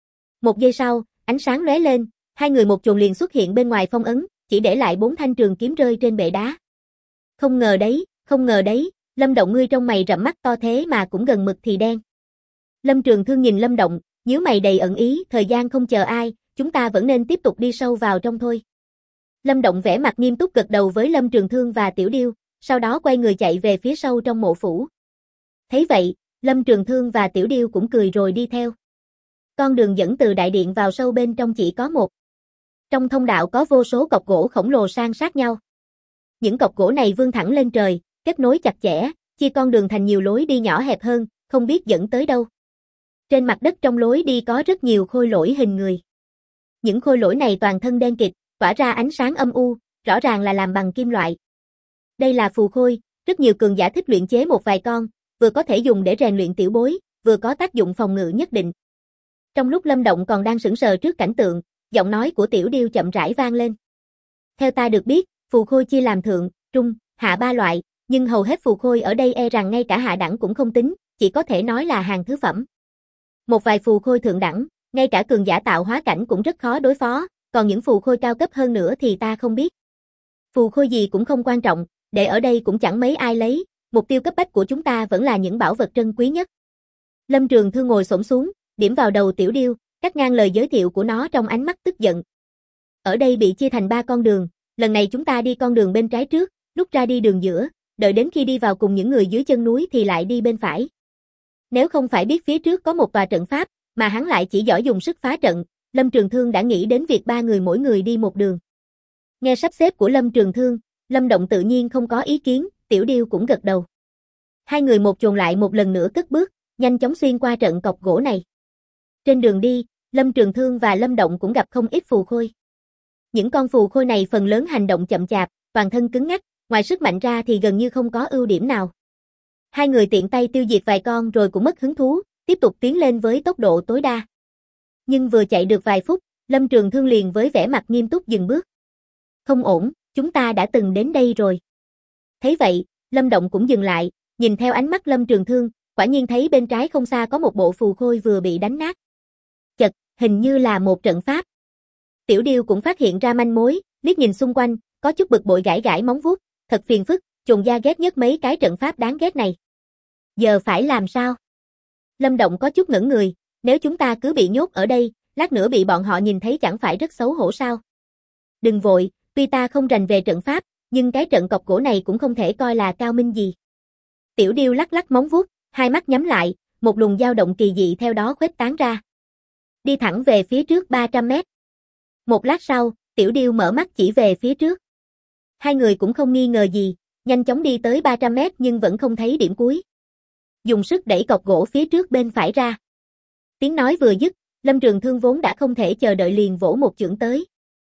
1 giây sau, ánh sáng lóe lên, hai người một chồn liền xuất hiện bên ngoài phong ấn, chỉ để lại 4 thanh trường kiếm rơi trên bệ đá. Không ngờ đấy, Lâm Động ngươi trong mày rậm mắt to thế mà cũng gần mực thì đen. Lâm Trường Thương nhìn Lâm Động, nhíu mày đầy ẩn ý, thời gian không chờ ai, chúng ta vẫn nên tiếp tục đi sâu vào trong thôi. Lâm Động vẻ mặt nghiêm túc gật đầu với Lâm Trường Thương và Tiểu Điêu, sau đó quay người chạy về phía sâu trong mộ phủ. Thấy vậy, Lâm Trường Thương và Tiểu Điêu cũng cười rồi đi theo. Con đường dẫn từ đại điện vào sâu bên trong chỉ có một. Trong thông đạo có vô số cọc gỗ khổng lồ san sát nhau. Những cọc gỗ này vươn thẳng lên trời, kết nối chặt chẽ, chia con đường thành nhiều lối đi nhỏ hẹp hơn, không biết dẫn tới đâu. Trên mặt đất trong lối đi có rất nhiều khôi lỗi hình người. Những khôi lỗi này toàn thân đen kịt, tỏa ra ánh sáng âm u, rõ ràng là làm bằng kim loại. Đây là phù khôi, rất nhiều cường giả thích luyện chế một vài con, vừa có thể dùng để rèn luyện tiểu bối, vừa có tác dụng phòng ngự nhất định. Trong lúc Lâm Động còn đang sững sờ trước cảnh tượng, giọng nói của Tiểu Điêu chậm rãi vang lên. Theo ta được biết, phù khôi chia làm thượng, trung, hạ 3 loại, nhưng hầu hết phù khôi ở đây e rằng ngay cả hạ đẳng cũng không tính, chỉ có thể nói là hàng thứ phẩm. Một vài phù khôi thượng đẳng, ngay cả cường giả tạo hóa cảnh cũng rất khó đối phó, còn những phù khôi cao cấp hơn nữa thì ta không biết. Phù khôi gì cũng không quan trọng, để ở đây cũng chẳng mấy ai lấy, mục tiêu cấp bách của chúng ta vẫn là những bảo vật trân quý nhất. Lâm Trường Thương ngồi xổm xuống, điểm vào đầu Tiểu Điêu, cắt ngang lời giới thiệu của nó trong ánh mắt tức giận. Ở đây bị chia thành 3 con đường, lần này chúng ta đi con đường bên trái trước, rút ra đi đường giữa, đợi đến khi đi vào cùng những người dưới chân núi thì lại đi bên phải. Nếu không phải biết phía trước có một tòa trận pháp, mà hắn lại chỉ giỏi dùng sức phá trận, Lâm Trường Thương đã nghĩ đến việc 3 người mỗi người đi một đường. Nghe sắp xếp của Lâm Trường Thương, Lâm Động tự nhiên không có ý kiến, Tiểu Điêu cũng gật đầu. Hai người một chồn lại một lần nữa cất bước, nhanh chóng xuyên qua trận cọc gỗ này. Trên đường đi, Lâm Trường Thương và Lâm Động cũng gặp không ít phù khôi. Những con phù khôi này phần lớn hành động chậm chạp, toàn thân cứng ngắc, ngoài sức mạnh ra thì gần như không có ưu điểm nào. Hai người tiện tay tiêu diệt vài con rồi cũng mất hứng thú, tiếp tục tiến lên với tốc độ tối đa. Nhưng vừa chạy được vài phút, Lâm Trường Thương liền với vẻ mặt nghiêm túc dừng bước. Không ổn, chúng ta đã từng đến đây rồi. Thấy vậy, Lâm Động cũng dừng lại, nhìn theo ánh mắt Lâm Trường Thương, quả nhiên thấy bên trái không xa có một bộ phù khôi vừa bị đánh nát. Chật, hình như là một trận pháp. Tiểu Điêu cũng phát hiện ra manh mối, liếc nhìn xung quanh, có chút bực bội gãi gãi móng vuốt, thật phiền phức, chồn da ghét nhất mấy cái trận pháp đáng ghét này. Giờ phải làm sao? Lâm Động có chút ngẩn người, nếu chúng ta cứ bị nhốt ở đây, lát nữa bị bọn họ nhìn thấy chẳng phải rất xấu hổ sao? Đừng vội, tuy ta không rành về trận pháp, nhưng cái trận cọc gỗ này cũng không thể coi là cao minh gì. Tiểu Điêu lắc lắc móng vuốt, hai mắt nhắm lại, một luồng dao động kỳ dị theo đó khuếch tán ra. Đi thẳng về phía trước 300 mét. Một lát sau, Tiểu Điêu mở mắt chỉ về phía trước. Hai người cũng không nghi ngờ gì, nhanh chóng đi tới 300 mét nhưng vẫn không thấy điểm cuối. Dùng sức đẩy cọc gỗ phía trước bên phải ra. Tiếng nói vừa dứt, Lâm Trường Thương vốn đã không thể chờ đợi liền vỗ một chưởng tới.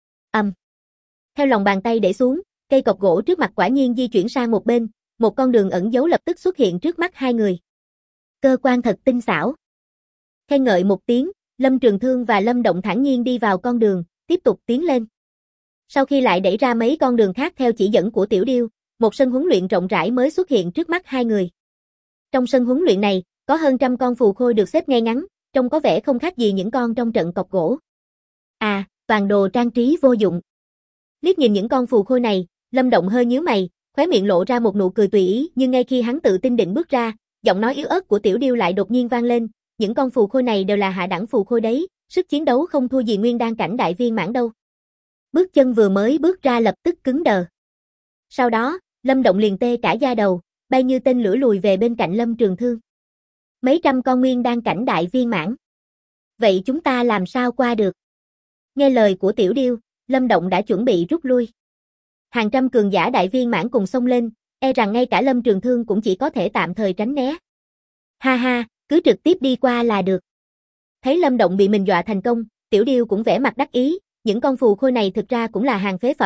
Theo lòng bàn tay để xuống, cây cọc gỗ trước mặt quả nhiên di chuyển sang một bên, một con đường ẩn giấu lập tức xuất hiện trước mắt hai người. Cơ quan thật tinh xảo. Khen ngợi một tiếng, Lâm Trường Thương và Lâm Động thản nhiên đi vào con đường, tiếp tục tiến lên. Sau khi lại đẩy ra mấy con đường khác theo chỉ dẫn của Tiểu Điêu, một sân huấn luyện rộng rãi mới xuất hiện trước mắt hai người. Trong sân huấn luyện này, có hơn trăm con phù khôi được xếp ngay ngắn, trông có vẻ không khác gì những con trong trận cọc gỗ. À, toàn đồ trang trí vô dụng. Liếc nhìn những con phù khôi này, Lâm Động hơi nhíu mày, khóe miệng lộ ra một nụ cười tùy ý, nhưng ngay khi hắn tự tin định bước ra, giọng nói yếu ớt của Tiểu Điêu lại đột nhiên vang lên, những con phù khôi này đều là hạ đẳng phù khôi đấy, sức chiến đấu không thua gì nguyên đan cảnh đại viên mãn đâu. Bước chân vừa mới bước ra lập tức cứng đờ. Sau đó, Lâm Động liền tê cả da đầu, bay như tên lửa lùi về bên cạnh Lâm Trường Thương. Mấy trăm con nguyên đan cảnh đại viên mãn. Vậy chúng ta làm sao qua được? Nghe lời của Tiểu Điêu, Lâm Động đã chuẩn bị rút lui. Hàng trăm cường giả đại viên mãn cùng xông lên, e rằng ngay cả Lâm Trường Thương cũng chỉ có thể tạm thời tránh né. Ha ha, cứ trực tiếp đi qua là được. Thấy Lâm Động bị mình dọa thành công, Tiểu Điêu cũng vẻ mặt đắc ý, những con phù khôi này thực ra cũng là hàng phế phẩm,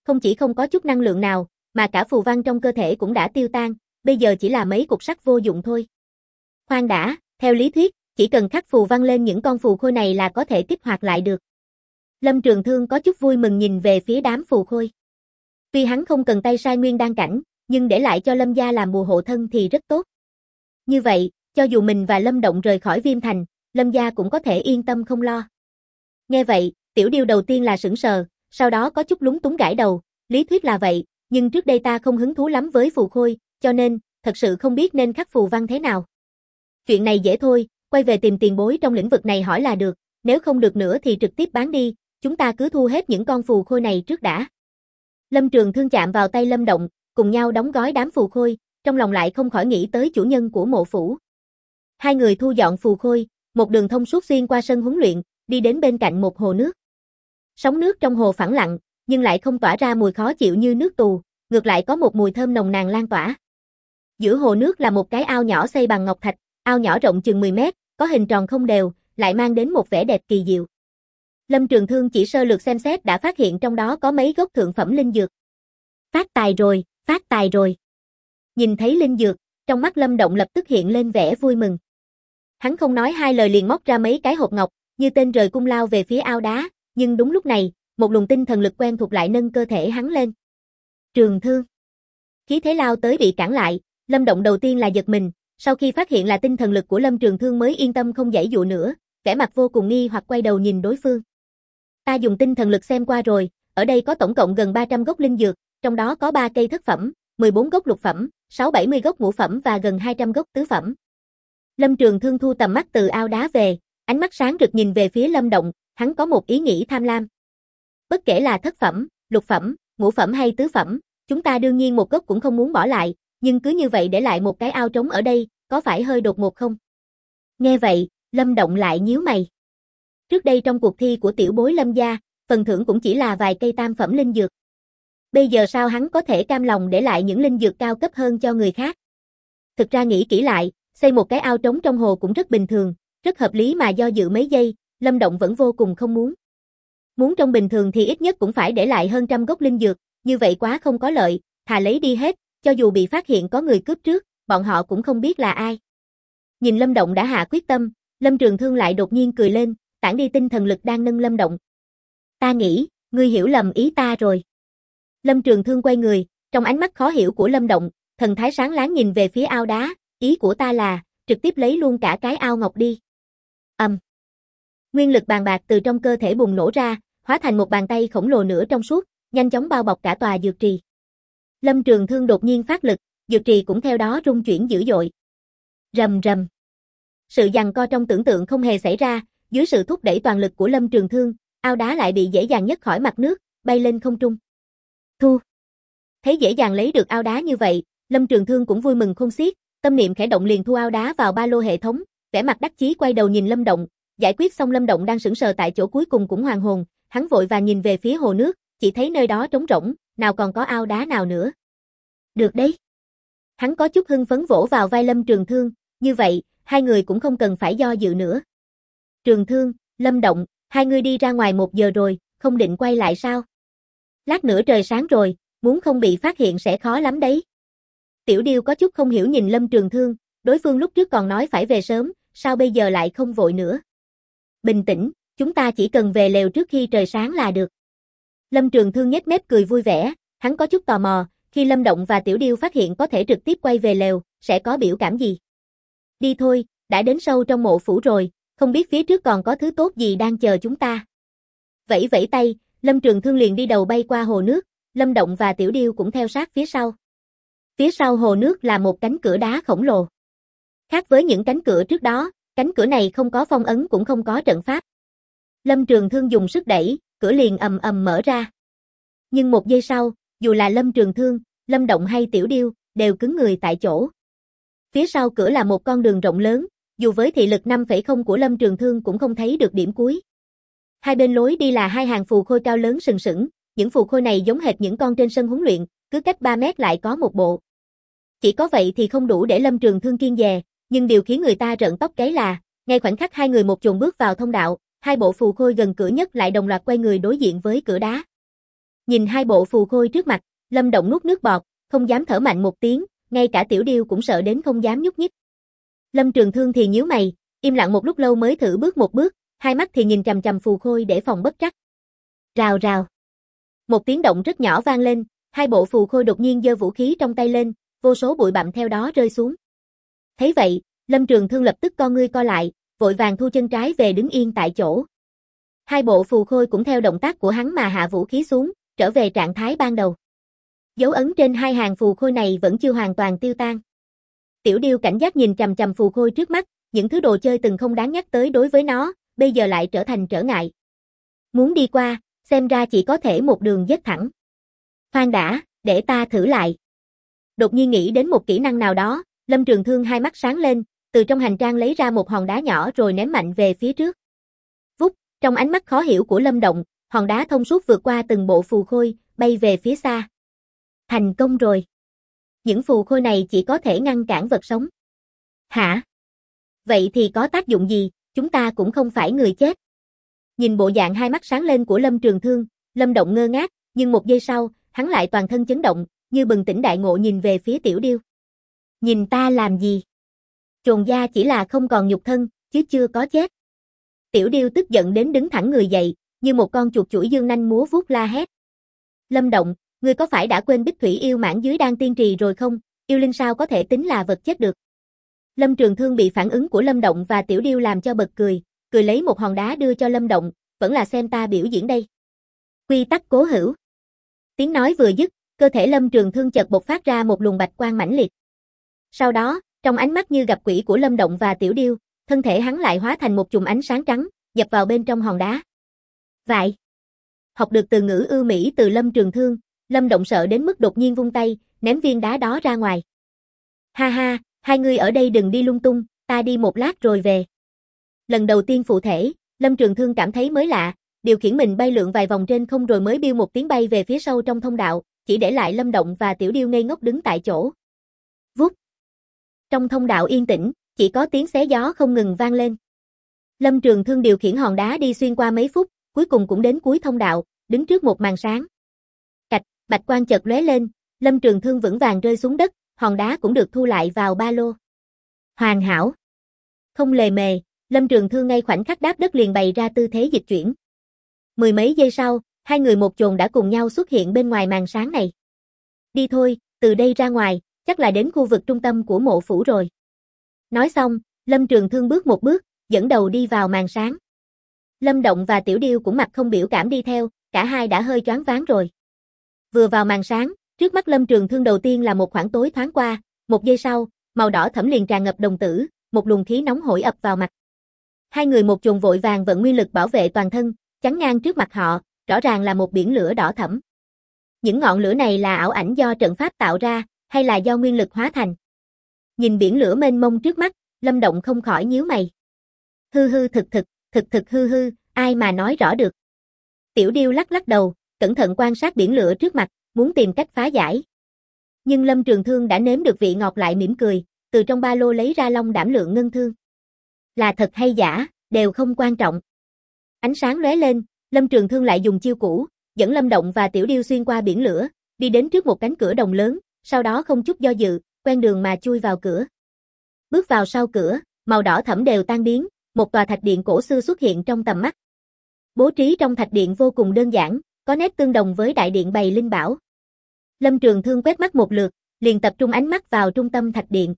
không chỉ không có chút năng lượng nào, mà cả phù văn trong cơ thể cũng đã tiêu tan, bây giờ chỉ là mấy cục sắt vô dụng thôi. Khoan đã, theo lý thuyết, chỉ cần khắc phù văn lên những con phù khôi này là có thể kích hoạt lại được. Lâm Trường Thương có chút vui mừng nhìn về phía đám phù khôi. Tuy hắn không cần tay sai nguyên đan cảnh, nhưng để lại cho Lâm gia làm bùa hộ thân thì rất tốt. Như vậy, cho dù mình và Lâm Động rời khỏi Viêm Thành, Lâm gia cũng có thể yên tâm không lo. Nghe vậy, Tiểu Điêu đầu tiên là sững sờ, sau đó có chút lúng túng gãi đầu, lý thuyết là vậy, nhưng trước đây ta không hứng thú lắm với phù khôi, cho nên, thật sự không biết nên khắc phù văn thế nào. Chuyện này dễ thôi, quay về tìm tiền bối trong lĩnh vực này hỏi là được, nếu không được nữa thì trực tiếp bán đi, chúng ta cứ thu hết những con phù khôi này trước đã. Lâm Trường Thương chạm vào tay Lâm Động, cùng nhau đóng gói đám phù khôi, trong lòng lại không khỏi nghĩ tới chủ nhân của mộ phủ. Hai người thu dọn phù khôi, một đường thông suốt xuyên qua sân huấn luyện, đi đến bên cạnh một hồ nước. Sóng nước trong hồ phẳng lặng, nhưng lại không tỏa ra mùi khó chịu như nước tù, ngược lại có một mùi thơm nồng nàn lan tỏa. Giữa hồ nước là một cái ao nhỏ xây bằng ngọc thạch, ao nhỏ rộng chừng 10 mét, có hình tròn không đều, lại mang đến một vẻ đẹp kỳ diệu. Lâm Trường Thương chỉ sơ lược xem xét đã phát hiện trong đó có mấy gốc thượng phẩm linh dược. Phát tài rồi, phát tài rồi. Nhìn thấy linh dược, trong mắt Lâm Động lập tức hiện lên vẻ vui mừng. Hắn không nói hai lời liền móc ra mấy cái hộp ngọc, như tên rời cung lao về phía ao đá, nhưng đúng lúc này, một luồng tinh thần lực quen thuộc lại nâng cơ thể hắn lên. Trường Thương. Khí thế lao tới bị cản lại, Lâm Động đầu tiên là giật mình, sau khi phát hiện là tinh thần lực của Lâm Trường Thương mới yên tâm không giãy dụa nữa, vẻ mặt vô cùng nghi hoặc quay đầu nhìn đối phương. Ta dùng tinh thần lực xem qua rồi, ở đây có tổng cộng gần 300 gốc linh dược, trong đó có 3 cây thất phẩm, 14 gốc lục phẩm, 670 gốc ngũ phẩm và gần 200 gốc tứ phẩm. Lâm Trường Thương thu tầm mắt từ ao đá về, ánh mắt sáng rực nhìn về phía Lâm Động, hắn có một ý nghĩ tham lam. Bất kể là thất phẩm, lục phẩm, ngũ phẩm hay tứ phẩm, chúng ta đương nhiên một gốc cũng không muốn bỏ lại, nhưng cứ như vậy để lại một cái ao trống ở đây, có phải hơi đột ngột không? Nghe vậy, Lâm Động lại nhíu mày. Trước đây trong cuộc thi của tiểu bối Lâm gia, phần thưởng cũng chỉ là vài cây tam phẩm linh dược. Bây giờ sao hắn có thể cam lòng để lại những linh dược cao cấp hơn cho người khác? Thực ra nghĩ kỹ lại, xây một cái ao trống trong hồ cũng rất bình thường, rất hợp lý mà do dự mấy giây, Lâm Động vẫn vô cùng không muốn. Muốn trong bình thường thì ít nhất cũng phải để lại hơn 100 gốc linh dược, như vậy quá không có lợi, thà lấy đi hết, cho dù bị phát hiện có người cướp trước, bọn họ cũng không biết là ai. Nhìn Lâm Động đã hạ quyết tâm, Lâm Trường Thương lại đột nhiên cười lên, tản đi tinh thần lực đang nâng Lâm Động. Ta nghĩ, ngươi hiểu lầm ý ta rồi. Lâm Trường Thương quay người, trong ánh mắt khó hiểu của Lâm Động, thần thái sáng láng nhìn về phía ao đá, ý của ta là, trực tiếp lấy luôn cả cái ao ngọc đi. Nguyên lực bàn bạc từ trong cơ thể bùng nổ ra, hóa thành một bàn tay khổng lồ nữa trong suốt, nhanh chóng bao bọc cả tòa dược trì. Lâm Trường Thương đột nhiên phát lực, dược trì cũng theo đó rung chuyển dữ dội. Rầm rầm. Sự giằng co trong tưởng tượng không hề xảy ra, dưới sự thúc đẩy toàn lực của Lâm Trường Thương, ao đá lại bị dễ dàng nhấc khỏi mặt nước, bay lên không trung. Thu. Thấy dễ dàng lấy được ao đá như vậy, Lâm Trường Thương cũng vui mừng khôn xiết, tâm niệm khẽ động liền thu ao đá vào ba lô hệ thống, vẻ mặt đắc chí quay đầu nhìn Lâm Động, giải quyết xong Lâm Động đang sững sờ tại chỗ cuối cùng cũng hoàn hồn, hắn vội vàng nhìn về phía hồ nước, chỉ thấy nơi đó trống rỗng, nào còn có ao đá nào nữa. Được đấy. Hắn có chút hưng phấn vỗ vào vai Lâm Trường Thương, như vậy, hai người cũng không cần phải do dự nữa. Trường Thương, Lâm Động, hai người đi ra ngoài 1 giờ rồi, không định quay lại sao? Lát nữa trời sáng rồi, muốn không bị phát hiện sẽ khó lắm đấy. Tiểu Điêu có chút không hiểu nhìn Lâm Trường Thương, đối phương lúc trước còn nói phải về sớm, sao bây giờ lại không vội nữa? Bình tĩnh, chúng ta chỉ cần về lều trước khi trời sáng là được. Lâm Trường Thương nhếch mép cười vui vẻ, hắn có chút tò mò, khi Lâm Động và Tiểu Điêu phát hiện có thể trực tiếp quay về lều, sẽ có biểu cảm gì? Đi thôi, đã đến sâu trong mộ phủ rồi, không biết phía trước còn có thứ tốt gì đang chờ chúng ta. Vẫy vẫy tay, Lâm Trường Thương liền đi đầu bay qua hồ nước, Lâm Động và Tiểu Điêu cũng theo sát phía sau. Phía sau hồ nước là một cánh cửa đá khổng lồ. Khác với những cánh cửa trước đó, cánh cửa này không có phong ấn cũng không có trận pháp. Lâm Trường Thương dùng sức đẩy, cửa liền ầm ầm mở ra. Nhưng 1 giây sau, dù là Lâm Trường Thương, Lâm Động hay Tiểu Điêu, đều cứng người tại chỗ. Phía sau cửa là một con đường rộng lớn, dù với thị lực 5,0 của Lâm Trường Thương cũng không thấy được điểm cuối. Hai bên lối đi là hai hàng phù khôi cao lớn sừng sững, những phù khôi này giống hệt những con trên sân huấn luyện, cứ cách 3 mét lại có một bộ. Chỉ có vậy thì không đủ để Lâm Trường Thương kiêng dè, nhưng điều khiến người ta rợn tóc gáy là, ngay khoảnh khắc hai người một chồn bước vào thông đạo, hai bộ phù khôi gần cửa nhất lại đồng loạt quay người đối diện với cửa đá. Nhìn hai bộ phù khôi trước mặt, Lâm Động nuốt nước bọt, không dám thở mạnh một tiếng, ngay cả Tiểu Điêu cũng sợ đến không dám nhúc nhích. Lâm Trường Thương thì nhíu mày, im lặng một lúc lâu mới thử bước một bước, hai mắt thì nhìn chằm chằm phù khôi để phòng bất trắc. Rào rào. Một tiếng động rất nhỏ vang lên, hai bộ phù khôi đột nhiên giơ vũ khí trong tay lên, vô số bụi bặm theo đó rơi xuống. Thấy vậy, Lâm Trường Thương lập tức con ngươi co lại, vội vàng thu chân trái về đứng yên tại chỗ. Hai bộ phù khôi cũng theo động tác của hắn mà hạ vũ khí xuống, trở về trạng thái ban đầu. Dấu ấn trên hai hàng phù khôi này vẫn chưa hoàn toàn tiêu tan. Tiểu Điêu cảnh giác nhìn chằm chằm phù khôi trước mắt, những thứ đồ chơi từng không đáng nhắc tới đối với nó, bây giờ lại trở thành trở ngại. Muốn đi qua, xem ra chỉ có thể một đường dết thẳng. Khoan đã, để ta thử lại. Đột nhiên nghĩ đến một kỹ năng nào đó, Lâm Trường Thương hai mắt sáng lên, từ trong hành trang lấy ra một hòn đá nhỏ rồi ném mạnh về phía trước. Vút, trong ánh mắt khó hiểu của Lâm Động, hòn đá thông suốt vượt qua từng bộ phù khôi, bay về phía xa. Thành công rồi. Những phù khôi này chỉ có thể ngăn cản vật sống. Hả? Vậy thì có tác dụng gì, chúng ta cũng không phải người chết. Nhìn bộ dạng hai mắt sáng lên của Lâm Trường Thương, Lâm Động ngơ ngác, nhưng một giây sau, hắn lại toàn thân chấn động, như bừng tỉnh đại ngộ nhìn về phía Tiểu Điêu. Nhìn ta làm gì? Chồn da chỉ là không còn nhục thân, chứ chưa có chết. Tiểu Điêu tức giận đến đứng thẳng người dậy, như một con chuột chuỗi dương nanh múa vuốt la hét. Lâm Động, ngươi có phải đã quên Bích Thủy yêu mãn dưới đan tiên trì rồi không? Yêu linh sao có thể tính là vật chết được? Lâm Trường Thương bị phản ứng của Lâm Động và Tiểu Điêu làm cho bật cười, cười lấy một hòn đá đưa cho Lâm Động, vẫn là xem ta biểu diễn đây. Quy tắc cố hữu. Tiếng nói vừa dứt, cơ thể Lâm Trường Thương chợt bộc phát ra một luồng bạch quang mãnh liệt. Sau đó, trong ánh mắt như gặp quỷ của Lâm Động và Tiểu Điêu, thân thể hắn lại hóa thành một chùm ánh sáng trắng, nhập vào bên trong hòn đá. Vậy. Học được từ ngữ ưu mỹ từ Lâm Trường Thương, Lâm Động sợ đến mức đột nhiên vung tay, ném viên đá đó ra ngoài. Ha ha, hai người ở đây đừng đi lung tung, ta đi một lát rồi về. Lần đầu tiên phụ thể, Lâm Trường Thương cảm thấy mới lạ, điều khiển mình bay lượn vài vòng trên không rồi mới biêu một tiếng bay về phía sâu trong thông đạo, chỉ để lại Lâm Động và Tiểu Điêu ngây ngốc đứng tại chỗ. Vút. Trong thông đạo yên tĩnh, chỉ có tiếng xé gió không ngừng vang lên. Lâm Trường Thương điều khiển hòn đá đi xuyên qua mấy phút, cuối cùng cũng đến cuối thông đạo, đứng trước một màn sáng. Cạch, bạch quang chợt lóe lên, Lâm Trường Thương vững vàng rơi xuống đất, hòn đá cũng được thu lại vào ba lô. Hoàn hảo. Không lề mề, Lâm Trường Thương ngay khoảnh khắc đáp đất liền bày ra tư thế dịch chuyển. Mười mấy giây sau, hai người một chồn đã cùng nhau xuất hiện bên ngoài màn sáng này. Đi thôi, từ đây ra ngoài, chắc là đến khu vực trung tâm của mộ phủ rồi. Nói xong, Lâm Trường Thương bước một bước, dẫn đầu đi vào màn sáng. Lâm Động và Tiểu Điêu cũng mặt không biểu cảm đi theo, cả hai đã hơi choáng váng rồi. Vừa vào màn sáng, trước mắt Lâm Trường Thương đầu tiên là một khoảng tối thoáng qua, một giây sau, màu đỏ thẫm liền tràn ngập đồng tử, một luồng khí nóng hổi ập vào mặt. Hai người một chồn vội vàng vận nguyên lực bảo vệ toàn thân, chắn ngang trước mặt họ, rõ ràng là một biển lửa đỏ thẫm. Những ngọn lửa này là ảo ảnh do trận pháp tạo ra, hay là do nguyên lực hóa thành? Nhìn biển lửa mênh mông trước mắt, Lâm Động không khỏi nhíu mày. Hư hư thực hư hư, ai mà nói rõ được. Tiểu Điêu lắc lắc đầu, cẩn thận quan sát biển lửa trước mặt, muốn tìm cách phá giải. Nhưng Lâm Trường Thương đã nếm được vị ngọt lại mỉm cười, từ trong ba lô lấy ra long đảm lượng ngân thương. Là thật hay giả, đều không quan trọng. Ánh sáng lóe lên, Lâm Trường Thương lại dùng chiêu cũ, dẫn Lâm Động và Tiểu Điêu xuyên qua biển lửa, đi đến trước một cánh cửa đồng lớn, sau đó không chút do dự, quen đường mà chui vào cửa. Bước vào sau cửa, màu đỏ thẫm đều tan biến, một tòa thạch điện cổ xưa xuất hiện trong tầm mắt. Bố trí trong thạch điện vô cùng đơn giản, có nét tương đồng với đại điện bày linh bảo. Lâm Trường Thương quét mắt một lượt, liền tập trung ánh mắt vào trung tâm thạch điện.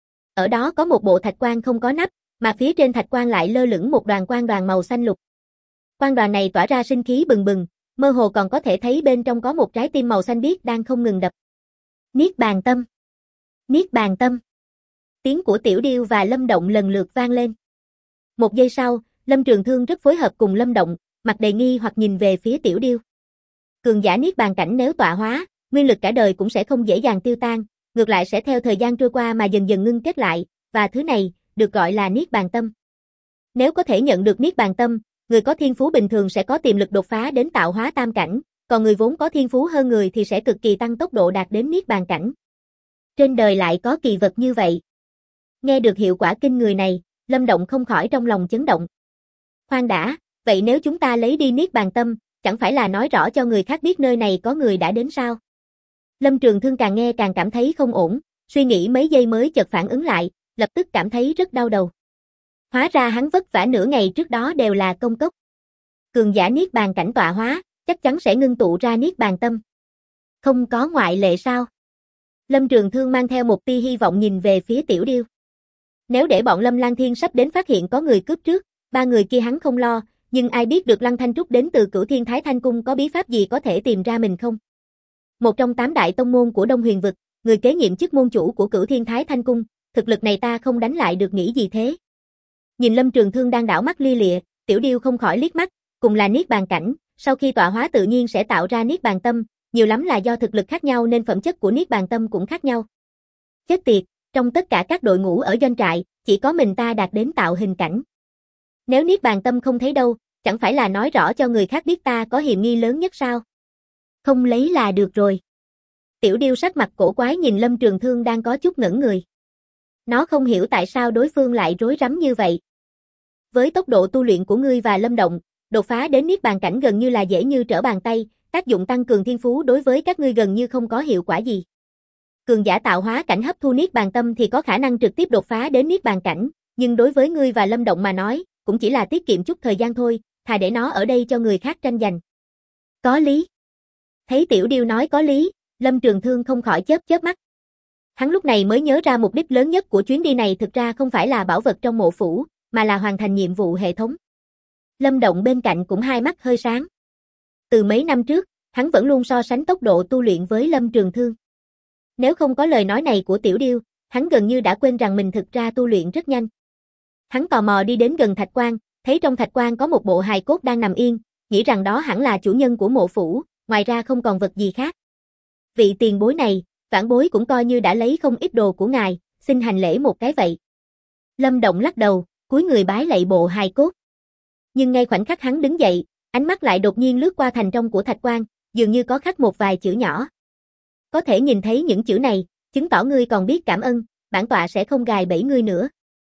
Ở đó có một bộ thạch quan không có nắp, mà phía trên thạch quan lại lơ lửng một quang đoàn màu xanh lục. Quang đoàn này tỏa ra sinh khí bừng bừng, mơ hồ còn có thể thấy bên trong có một trái tim màu xanh biếc đang không ngừng đập. Niết bàn tâm. Niết bàn tâm. Tiếng của Tiểu Điêu và Lâm Động lần lượt vang lên. Một giây sau, Lâm Trường Thương rất phối hợp cùng Lâm Động, mặt đầy nghi hoặc nhìn về phía Tiểu Điêu. Cường giả niết bàn cảnh nếu tọa hóa, nguyên lực cả đời cũng sẽ không dễ dàng tiêu tan, ngược lại sẽ theo thời gian trôi qua mà dần dần ngưng kết lại, và thứ này được gọi là niết bàn tâm. Nếu có thể nhận được niết bàn tâm, người có thiên phú bình thường sẽ có tiềm lực đột phá đến tạo hóa tam cảnh, còn người vốn có thiên phú hơn người thì sẽ cực kỳ tăng tốc độ đạt đến niết bàn cảnh. Trên đời lại có kỳ vật như vậy. Nghe được hiệu quả kinh người này, Lâm Động không khỏi trong lòng chấn động. Khoan đã, vậy nếu chúng ta lấy đi niết bàn tâm, chẳng phải là nói rõ cho người khác biết nơi này có người đã đến sao? Lâm Trường Thương càng nghe càng cảm thấy không ổn, suy nghĩ mấy giây mới chợt phản ứng lại, lập tức cảm thấy rất đau đầu. Hóa ra hắn vất vả nửa ngày trước đó đều là công cốc. Cường giả niết bàn cảnh tọa hóa, chắc chắn sẽ ngưng tụ ra niết bàn tâm. Không có ngoại lệ sao? Lâm Trường Thương mang theo một tia hy vọng nhìn về phía Tiểu Điêu. Nếu để bọn Lâm Lang Thiên sắp đến phát hiện có người cướp trước, ba người kia hắn không lo, nhưng ai biết được Lăng Thanh Trúc đến từ Cửu Thiên Thái Thanh Cung có bí pháp gì có thể tìm ra mình không? Một trong 8 đại tông môn của Đông Huyền Vực, người kế nhiệm chức môn chủ của Cửu Thiên Thái Thanh Cung, thực lực này ta không đánh lại được nghĩ gì thế? Nhìn Lâm Trường Thương đang đảo mắt lia lịa, Tiểu Điêu không khỏi liếc mắt, cùng là niết bàn cảnh, sau khi tọa hóa tự nhiên sẽ tạo ra niết bàn tâm, nhiều lắm là do thực lực khác nhau nên phẩm chất của niết bàn tâm cũng khác nhau. Chết tiệt, trong tất cả các đội ngũ ở doanh trại, chỉ có mình ta đạt đến tạo hình cảnh. Nếu niết bàn tâm không thấy đâu, chẳng phải là nói rõ cho người khác biết ta có hiểm nghi lớn nhất sao? Không lấy là được rồi. Tiểu Điêu sắc mặt cổ quái nhìn Lâm Trường Thương đang có chút ngẩn người. Nó không hiểu tại sao đối phương lại rối rắm như vậy. Với tốc độ tu luyện của ngươi và Lâm Động, đột phá đến niết bàn cảnh gần như là dễ như trở bàn tay, tác dụng tăng cường thiên phú đối với các ngươi gần như không có hiệu quả gì. Cường giả tạo hóa cảnh hấp thu niết bàn tâm thì có khả năng trực tiếp đột phá đến niết bàn cảnh, nhưng đối với ngươi và Lâm Động mà nói, cũng chỉ là tiết kiệm chút thời gian thôi, thà để nó ở đây cho người khác tranh giành. Có lý. Thấy Tiểu Điêu nói có lý, Lâm Trường Thương không khỏi chớp chớp mắt. Hắn lúc này mới nhớ ra mục đích lớn nhất của chuyến đi này thực ra không phải là bảo vật trong mộ phủ, mà là hoàn thành nhiệm vụ hệ thống. Lâm Động bên cạnh cũng hai mắt hơi sáng. Từ mấy năm trước, hắn vẫn luôn so sánh tốc độ tu luyện với Lâm Trường Thương. Nếu không có lời nói này của Tiểu Điêu, hắn gần như đã quên rằng mình thực ra tu luyện rất nhanh. Hắn tò mò đi đến gần thạch quan, thấy trong thạch quan có một bộ hài cốt đang nằm yên, nghĩ rằng đó hẳn là chủ nhân của mộ phủ, ngoài ra không còn vật gì khác. Vị tiền bối này, vãn bối cũng coi như đã lấy không ít đồ của ngài, xin hành lễ một cái vậy. Lâm Động lắc đầu, cúi người bái lạy bộ hài cốt. Nhưng ngay khoảnh khắc hắn đứng dậy, ánh mắt lại đột nhiên lướt qua thành trong của thạch quan, dường như có khắc một vài chữ nhỏ. Có thể nhìn thấy những chữ này, chứng tỏ ngươi còn biết cảm ơn, bản tọa sẽ không gài bẫy ngươi nữa.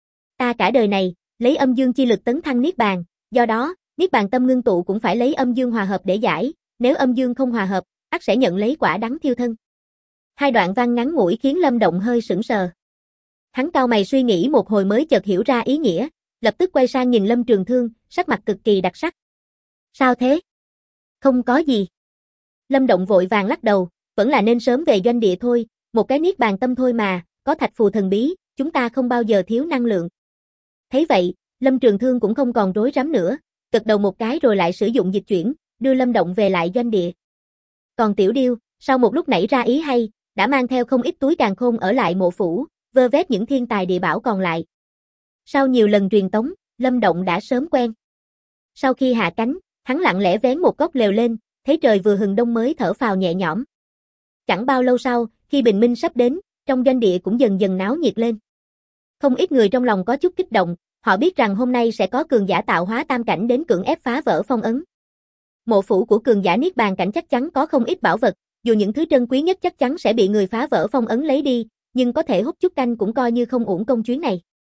Ta cả đời này, lấy âm dương chi lực tấn thăng niết bàn, do đó, niết bàn tâm ngưng tụ cũng phải lấy âm dương hòa hợp để giải, nếu âm dương không hòa hợp, ắt sẽ nhận lấy quả đắng thiêu thân. Hai đoạn văn ngắn ngủi khiến Lâm Động hơi sững sờ. Hắn cau mày suy nghĩ một hồi mới chợt hiểu ra ý nghĩa, lập tức quay sang nhìn Lâm Trường Thương, sắc mặt cực kỳ đặc sắc. Sao thế? Không có gì. Lâm Động vội vàng lắc đầu, vẫn là nên sớm về doanh địa thôi, một cái niết bàn tâm thôi mà, có thạch phù thần bí, chúng ta không bao giờ thiếu năng lượng. Thấy vậy, Lâm Trường Thương cũng không còn rối rắm nữa, gật đầu một cái rồi lại sử dụng dịch chuyển, đưa Lâm Động về lại doanh địa. Còn Tiểu Điêu, sau một lúc nảy ra ý hay, đã mang theo không ít túi càn khôn ở lại mộ phủ, vơ vét những thiên tài địa bảo còn lại. Sau nhiều lần truyền tống, Lâm Động đã sớm quen. Sau khi hạ cánh, hắn lặng lẽ vén một góc lều lên, thấy trời vừa hừng đông mới thở phào nhẹ nhõm. Chẳng bao lâu sau, khi bình minh sắp đến, trong doanh địa cũng dần dần náo nhiệt lên. Không ít người trong lòng có chút kích động, họ biết rằng hôm nay sẽ có cường giả tạo hóa tam cảnh đến cưỡng ép phá vỡ phong ấn. Mộ phủ của cường giả niết bàn cảnh chắc chắn có không ít bảo vật, dù những thứ trân quý nhất chắc chắn sẽ bị người phá vỡ phong ấn lấy đi, nhưng có thể hút chút canh cũng coi như không uổng công chuyến này.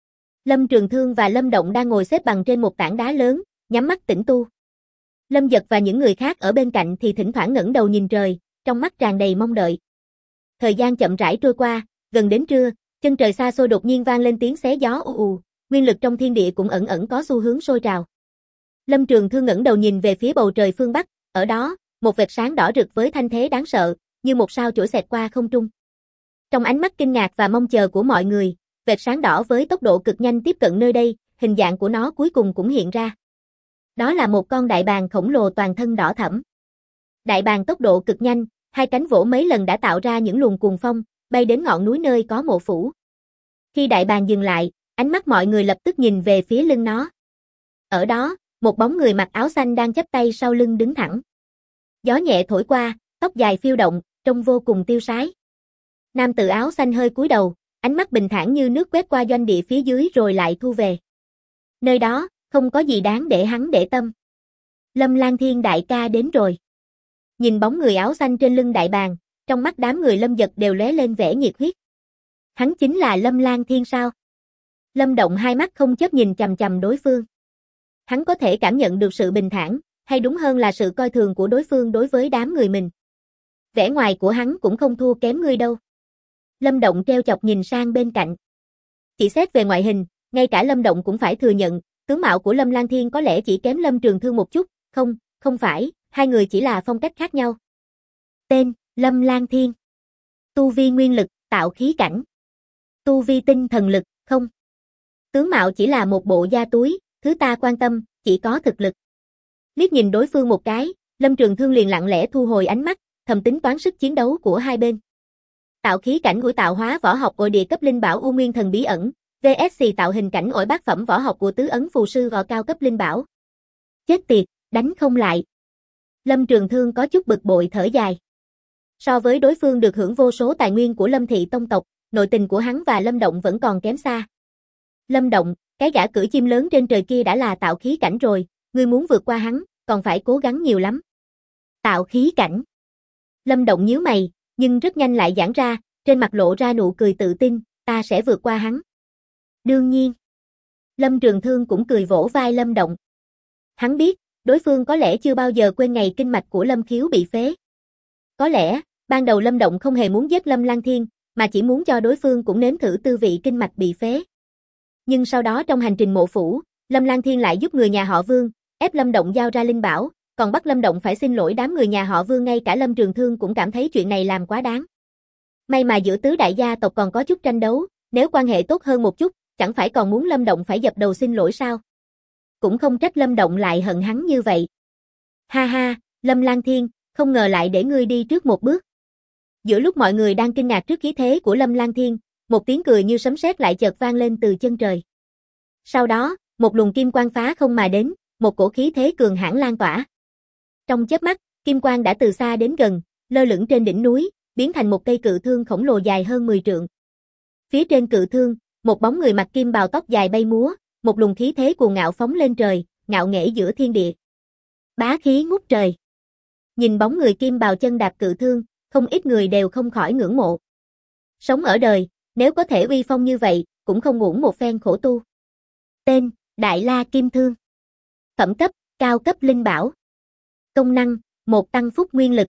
Lâm Trường Thương và Lâm Động đang ngồi xếp bằng trên một tảng đá lớn, nhắm mắt tĩnh tu. Lâm Dật và những người khác ở bên cạnh thì thỉnh thoảng ngẩng đầu nhìn trời, trong mắt tràn đầy mong đợi. Thời gian chậm rãi trôi qua, gần đến trưa, chân trời xa xôi đột nhiên vang lên tiếng xé gió ù ù, nguyên lực trong thiên địa cũng ẩn ẩn có xu hướng sôi trào. Lâm Trường Thương ngẩng đầu nhìn về phía bầu trời phương Bắc, ở đó, một vệt sáng đỏ rực với thanh thế đáng sợ, như một sao chổi xẹt qua không trung. Trong ánh mắt kinh ngạc và mong chờ của mọi người, vệt sáng đỏ với tốc độ cực nhanh tiếp cận nơi đây, hình dạng của nó cuối cùng cũng hiện ra. Đó là một con đại bàng khổng lồ toàn thân đỏ thẫm. Đại bàng tốc độ cực nhanh, hai cánh vỗ mấy lần đã tạo ra những luồng cuồng phong, bay đến ngọn núi nơi có mộ phủ. Khi đại bàng dừng lại, ánh mắt mọi người lập tức nhìn về phía lưng nó. Ở đó, một bóng người mặc áo xanh đang chắp tay sau lưng đứng thẳng. Gió nhẹ thổi qua, tóc dài phiêu động, trông vô cùng tiêu sái. Nam tử áo xanh hơi cúi đầu, ánh mắt bình thản như nước quét qua doanh địa phía dưới rồi lại thu về. Nơi đó, không có gì đáng để hắn để tâm. Lâm Lang Thiên đại ca đến rồi. Nhìn bóng người áo xanh trên lưng đại bàng, trong mắt đám người Lâm Dật đều lóe lên vẻ nhiệt huyết. Hắn chính là Lâm Lang Thiên sao? Lâm Động hai mắt không chớp nhìn chằm chằm đối phương. Hắn có thể cảm nhận được sự bình thản, hay đúng hơn là sự coi thường của đối phương đối với đám người mình. Vẻ ngoài của hắn cũng không thua kém ngươi đâu. Lâm Động treo chọc nhìn sang bên cạnh. Chỉ xét về ngoại hình, ngay cả Lâm Động cũng phải thừa nhận, tướng mạo của Lâm Lang Thiên có lẽ chỉ kém Lâm Trường Thương một chút, không phải, hai người chỉ là phong cách khác nhau. Tên, Lâm Lang Thiên. Tu vi nguyên lực, tạo khí cảnh. Tu vi tinh thần lực, không. Tướng mạo chỉ là một bộ da túi, thứ ta quan tâm, chỉ có thực lực. Liếc nhìn đối phương một cái, Lâm Trường Thương liền lặng lẽ thu hồi ánh mắt, thầm tính toán sức chiến đấu của hai bên. Tạo khí cảnh của tạo hóa võ học ổi địa cấp linh bảo U Nguyên Thần Bí Ẩn, VS tạo hình cảnh ổi bát phẩm võ học của tứ ấn phù sư gò cao cấp linh bảo. Chết tiệt, đánh không lại. Lâm Trường Thương có chút bực bội thở dài. So với đối phương được hưởng vô số tài nguyên của Lâm thị tông tộc, nội tình của hắn và Lâm Động vẫn còn kém xa. Lâm Động, cái gã cưỡi chim lớn trên trời kia đã là tạo khí cảnh rồi, ngươi muốn vượt qua hắn, còn phải cố gắng nhiều lắm. Tạo khí cảnh. Lâm Động nhíu mày, nhưng rất nhanh lại giãn ra, trên mặt lộ ra nụ cười tự tin, ta sẽ vượt qua hắn. Đương nhiên. Lâm Trường Thương cũng cười vỗ vai Lâm Động. Hắn biết, đối phương có lẽ chưa bao giờ quên ngày kinh mạch của Lâm Khiếu bị phế. Có lẽ, ban đầu Lâm Động không hề muốn giết Lâm Lang Thiên, mà chỉ muốn cho đối phương cũng nếm thử tư vị kinh mạch bị phế. Nhưng sau đó trong hành trình mộ phủ, Lâm Lang Thiên lại giúp người nhà họ Vương, ép Lâm Động giao ra linh bảo, còn bắt Lâm Động phải xin lỗi đám người nhà họ Vương, ngay cả Lâm Trường Thương cũng cảm thấy chuyện này làm quá đáng. May mà giữa tứ đại gia tộc còn có chút tranh đấu, nếu quan hệ tốt hơn một chút, chẳng phải còn muốn Lâm Động phải dập đầu xin lỗi sao? Cũng không trách Lâm Động lại hận hắn như vậy. Ha ha, Lâm Lang Thiên, không ngờ lại để ngươi đi trước một bước. Giữa lúc mọi người đang kinh ngạc trước khí thế của Lâm Lang Thiên, một tiếng cười như sấm sét lại chợt vang lên từ chân trời. Sau đó, một luồng kim quang phá không mà đến, một cổ khí thế cường hãn lan tỏa. Trong chớp mắt, kim quang đã từ xa đến gần, lơ lửng trên đỉnh núi, biến thành một cây cự thương khổng lồ dài hơn 10 trượng. Phía trên cự thương, một bóng người mặc kim bào tóc dài bay múa, một luồng khí thế cuồng ngạo phóng lên trời, ngạo nghễ giữa thiên địa. Bá khí ngút trời. Nhìn bóng người kim bào chân đạp cự thương, không ít người đều không khỏi ngưỡng mộ. Sống ở đời, nếu có thể uy phong như vậy, cũng không uổng một phen khổ tu. Tên, Đại La Kim Thương. Phẩm cấp, cao cấp linh bảo. Công năng, 1 tăng phúc nguyên lực.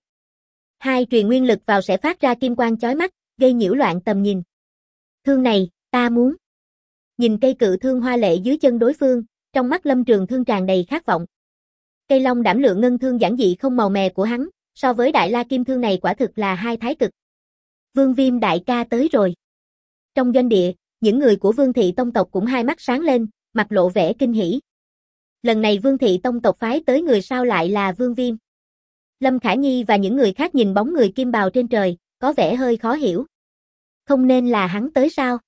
2 truyền nguyên lực vào sẽ phát ra kim quang chói mắt, gây nhiễu loạn tầm nhìn. Thương này, ta muốn. Nhìn cây cự thương hoa lệ dưới chân đối phương, trong mắt Lâm Trường Thương tràn đầy khát vọng. Cây long đảm lượng ngân thương giản dị không màu mè của hắn, so với Đại La Kim Thương này quả thực là hai thái cực. Vương Viêm đại ca tới rồi. Trong doanh địa, những người của Vương thị tông tộc cũng hai mắt sáng lên, mặt lộ vẻ kinh hỉ. Lần này Vương thị tông tộc phái tới người sao lại là Vương Viêm. Lâm Khả Nhi và những người khác nhìn bóng người kim bào trên trời, có vẻ hơi khó hiểu. Không nên là hắn tới sao?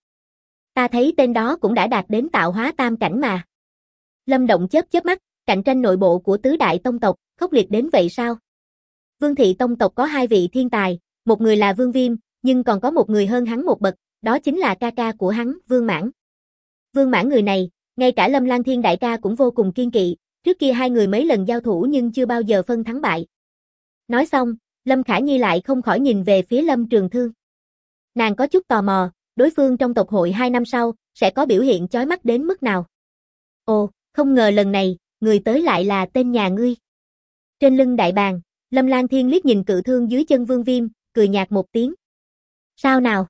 Ta thấy tên đó cũng đã đạt đến tạo hóa tam cảnh mà. Lâm Động chớp mắt, cạnh tranh nội bộ của tứ đại tông tộc, khốc liệt đến vậy sao? Vương thị tông tộc có 2 vị thiên tài, một người là Vương Viêm, nhưng còn có một người hơn hắn một bậc, đó chính là ca ca của hắn, Vương Mãn. Vương Mãn người này, ngay cả Lâm Lang Thiên đại ca cũng vô cùng kiên kỵ, trước kia hai người mấy lần giao thủ nhưng chưa bao giờ phân thắng bại. Nói xong, Lâm Khả Nhi lại không khỏi nhìn về phía Lâm Trường Thương. Nàng có chút tò mò, đối phương trong tộc hội 2 năm sau, sẽ có biểu hiện chói mắt đến mức nào. Ồ, không ngờ lần này, người tới lại là tên nhà ngươi. Trên lưng đại bàng, Lâm Lang Thiên liếc nhìn cự thương dưới chân Vương Viêm, cười nhạt một tiếng. Sao nào?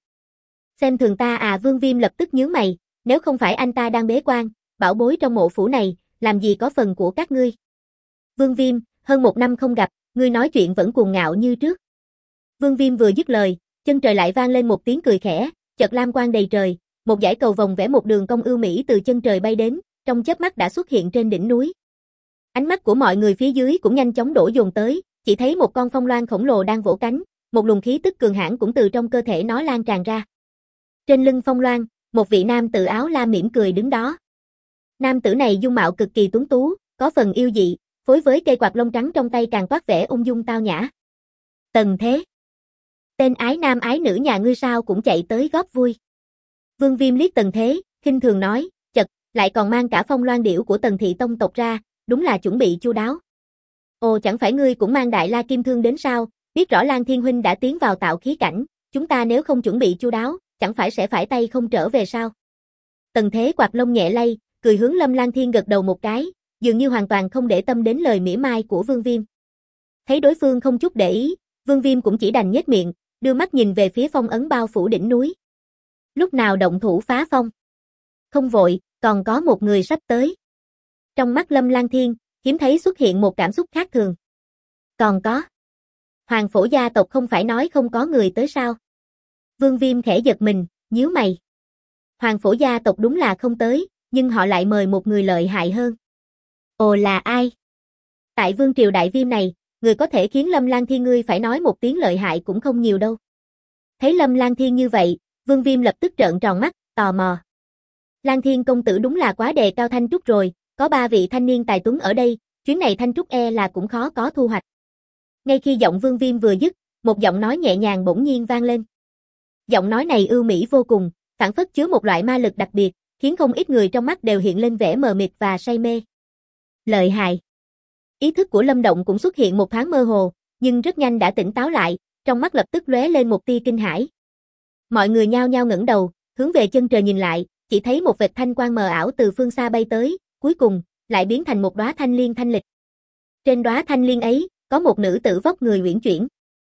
Xem thường ta à? Vương Viêm lập tức nhướng mày, nếu không phải anh ta đang bế quan, bảo bối trong mộ phủ này, làm gì có phần của các ngươi. Vương Viêm, hơn 1 năm không gặp, ngươi nói chuyện vẫn cuồng ngạo như trước. Vương Viêm vừa dứt lời, chân trời lại vang lên một tiếng cười khẽ, chợt lam quang đầy trời, một dải cầu vồng vẽ một đường cong ưu mỹ từ chân trời bay đến, trong chớp mắt đã xuất hiện trên đỉnh núi. Ánh mắt của mọi người phía dưới cũng nhanh chóng đổ dồn tới, chỉ thấy một con phong loan khổng lồ đang vỗ cánh, một luồng khí tức cường hãn cũng từ trong cơ thể nó lan tràn ra. Trên lưng phong loan, một vị nam tử áo lam mỉm cười đứng đó. Nam tử này dung mạo cực kỳ tuấn tú, có phần yêu dị, phối với cây quạt lông trắng trong tay càng toát vẻ ung dung tao nhã. Tần Thế. Tên ái nam ái nữ nhà ngươi sao cũng chạy tới góp vui. Vương Viêm liếc Tần Thế, khinh thường nói, chật, lại còn mang cả phong loan điểu của Tần thị tông tộc ra, đúng là chuẩn bị chu đáo. Ồ, chẳng phải ngươi cũng mang Đại La Kim Thương đến sao? Biết rõ Lang Thiên huynh đã tiến vào tạo khí cảnh, chúng ta nếu không chuẩn bị chu đáo, chẳng phải sẽ phải tay không trở về sao? Tần Thế quạt lông nhẹ lay, cười hướng Lâm Lang Thiên gật đầu một cái, dường như hoàn toàn không để tâm đến lời mỉa mai của Vương Viêm. Thấy đối phương không chút để ý, Vương Viêm cũng chỉ đành nhếch miệng, đưa mắt nhìn về phía phong ấn bao phủ đỉnh núi. Lúc nào động thủ phá phong? Không vội, còn có một người sắp tới. Trong mắt Lâm Lang Thiên, hiếm thấy xuất hiện một cảm xúc khác thường. Còn có. Hoàng phổ gia tộc không phải nói không có người tới sao? Vương Viêm khẽ giật mình, nhíu mày. Hoàng phổ gia tộc đúng là không tới, nhưng họ lại mời một người lợi hại hơn. Ồ, là ai? Tại Vương Triều Đại Viêm này, người có thể khiến Lâm Lang Thiên ngươi phải nói một tiếng lợi hại cũng không nhiều đâu. Thấy Lâm Lang Thiên như vậy, Vương Viêm lập tức trợn tròn mắt, tò mò. Lang Thiên công tử đúng là quá đề cao Thanh Trúc rồi, có 3 vị thanh niên tài tuấn ở đây, chuyến này Thanh Trúc e là cũng khó có thu hoạch. Ngay khi giọng Vương Viêm vừa dứt, một giọng nói nhẹ nhàng bỗng nhiên vang lên. Giọng nói này ưu mỹ vô cùng, phảng phất chứa một loại ma lực đặc biệt, khiến không ít người trong mắt đều hiện lên vẻ mờ mịt và say mê. Lợi hại. Ý thức của Lâm Động cũng xuất hiện một thoáng mơ hồ, nhưng rất nhanh đã tỉnh táo lại, trong mắt lập tức lóe lên một tia kinh hãi. Mọi người nhao nhao ngẩng đầu, hướng về chân trời nhìn lại, chỉ thấy một vệt thanh quang mờ ảo từ phương xa bay tới, cuối cùng lại biến thành một đóa thanh liên thanh lịch. Trên đóa thanh liên ấy, có một nữ tử vóc người uyển chuyển.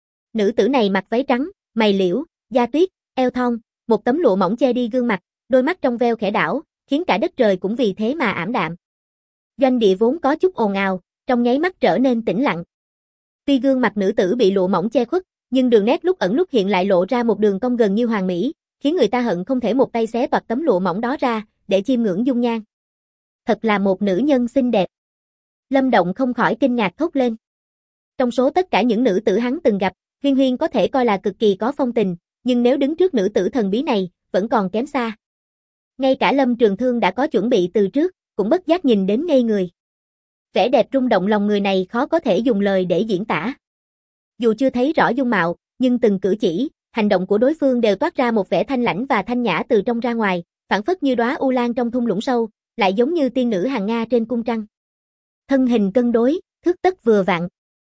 Nữ tử này mặc váy trắng, mày liễu, da tuyết, eo thon, một tấm lụa mỏng che đi gương mặt, đôi mắt trong veo khẽ đảo, khiến cả đất trời cũng vì thế mà ảm đạm. Doanh địa vốn có chút ồn ào, trong nháy mắt trở nên tĩnh lặng. Tuy gương mặt nữ tử bị lụa mỏng che khuất, nhưng đường nét lúc ẩn lúc hiện lại lộ ra một đường cong gần như hoàn mỹ, khiến người ta hận không thể một tay xé toạc tấm lụa mỏng đó ra, để chiêm ngưỡng dung nhan. Thật là một nữ nhân xinh đẹp. Lâm Động không khỏi kinh ngạc thốt lên. Trong số tất cả những nữ tử hắn từng gặp, Huyên Huyên có thể coi là cực kỳ có phong tình, nhưng nếu đứng trước nữ tử thần bí này, vẫn còn kém xa. Ngay cả Lâm Trường Thương đã có chuẩn bị từ trước, cũng bất giác nhìn đến ngây người. Vẻ đẹp rung động lòng người này khó có thể dùng lời để diễn tả. Dù chưa thấy rõ dung mạo, nhưng từng cử chỉ, hành động của đối phương đều toát ra một vẻ thanh lãnh và thanh nhã từ trong ra ngoài, phảng phất như đóa u lan trong thung lũng sâu, lại giống như tiên nữ hàng nga trên cung trăng. Thân hình cân đối, thước tấc vừa vặn.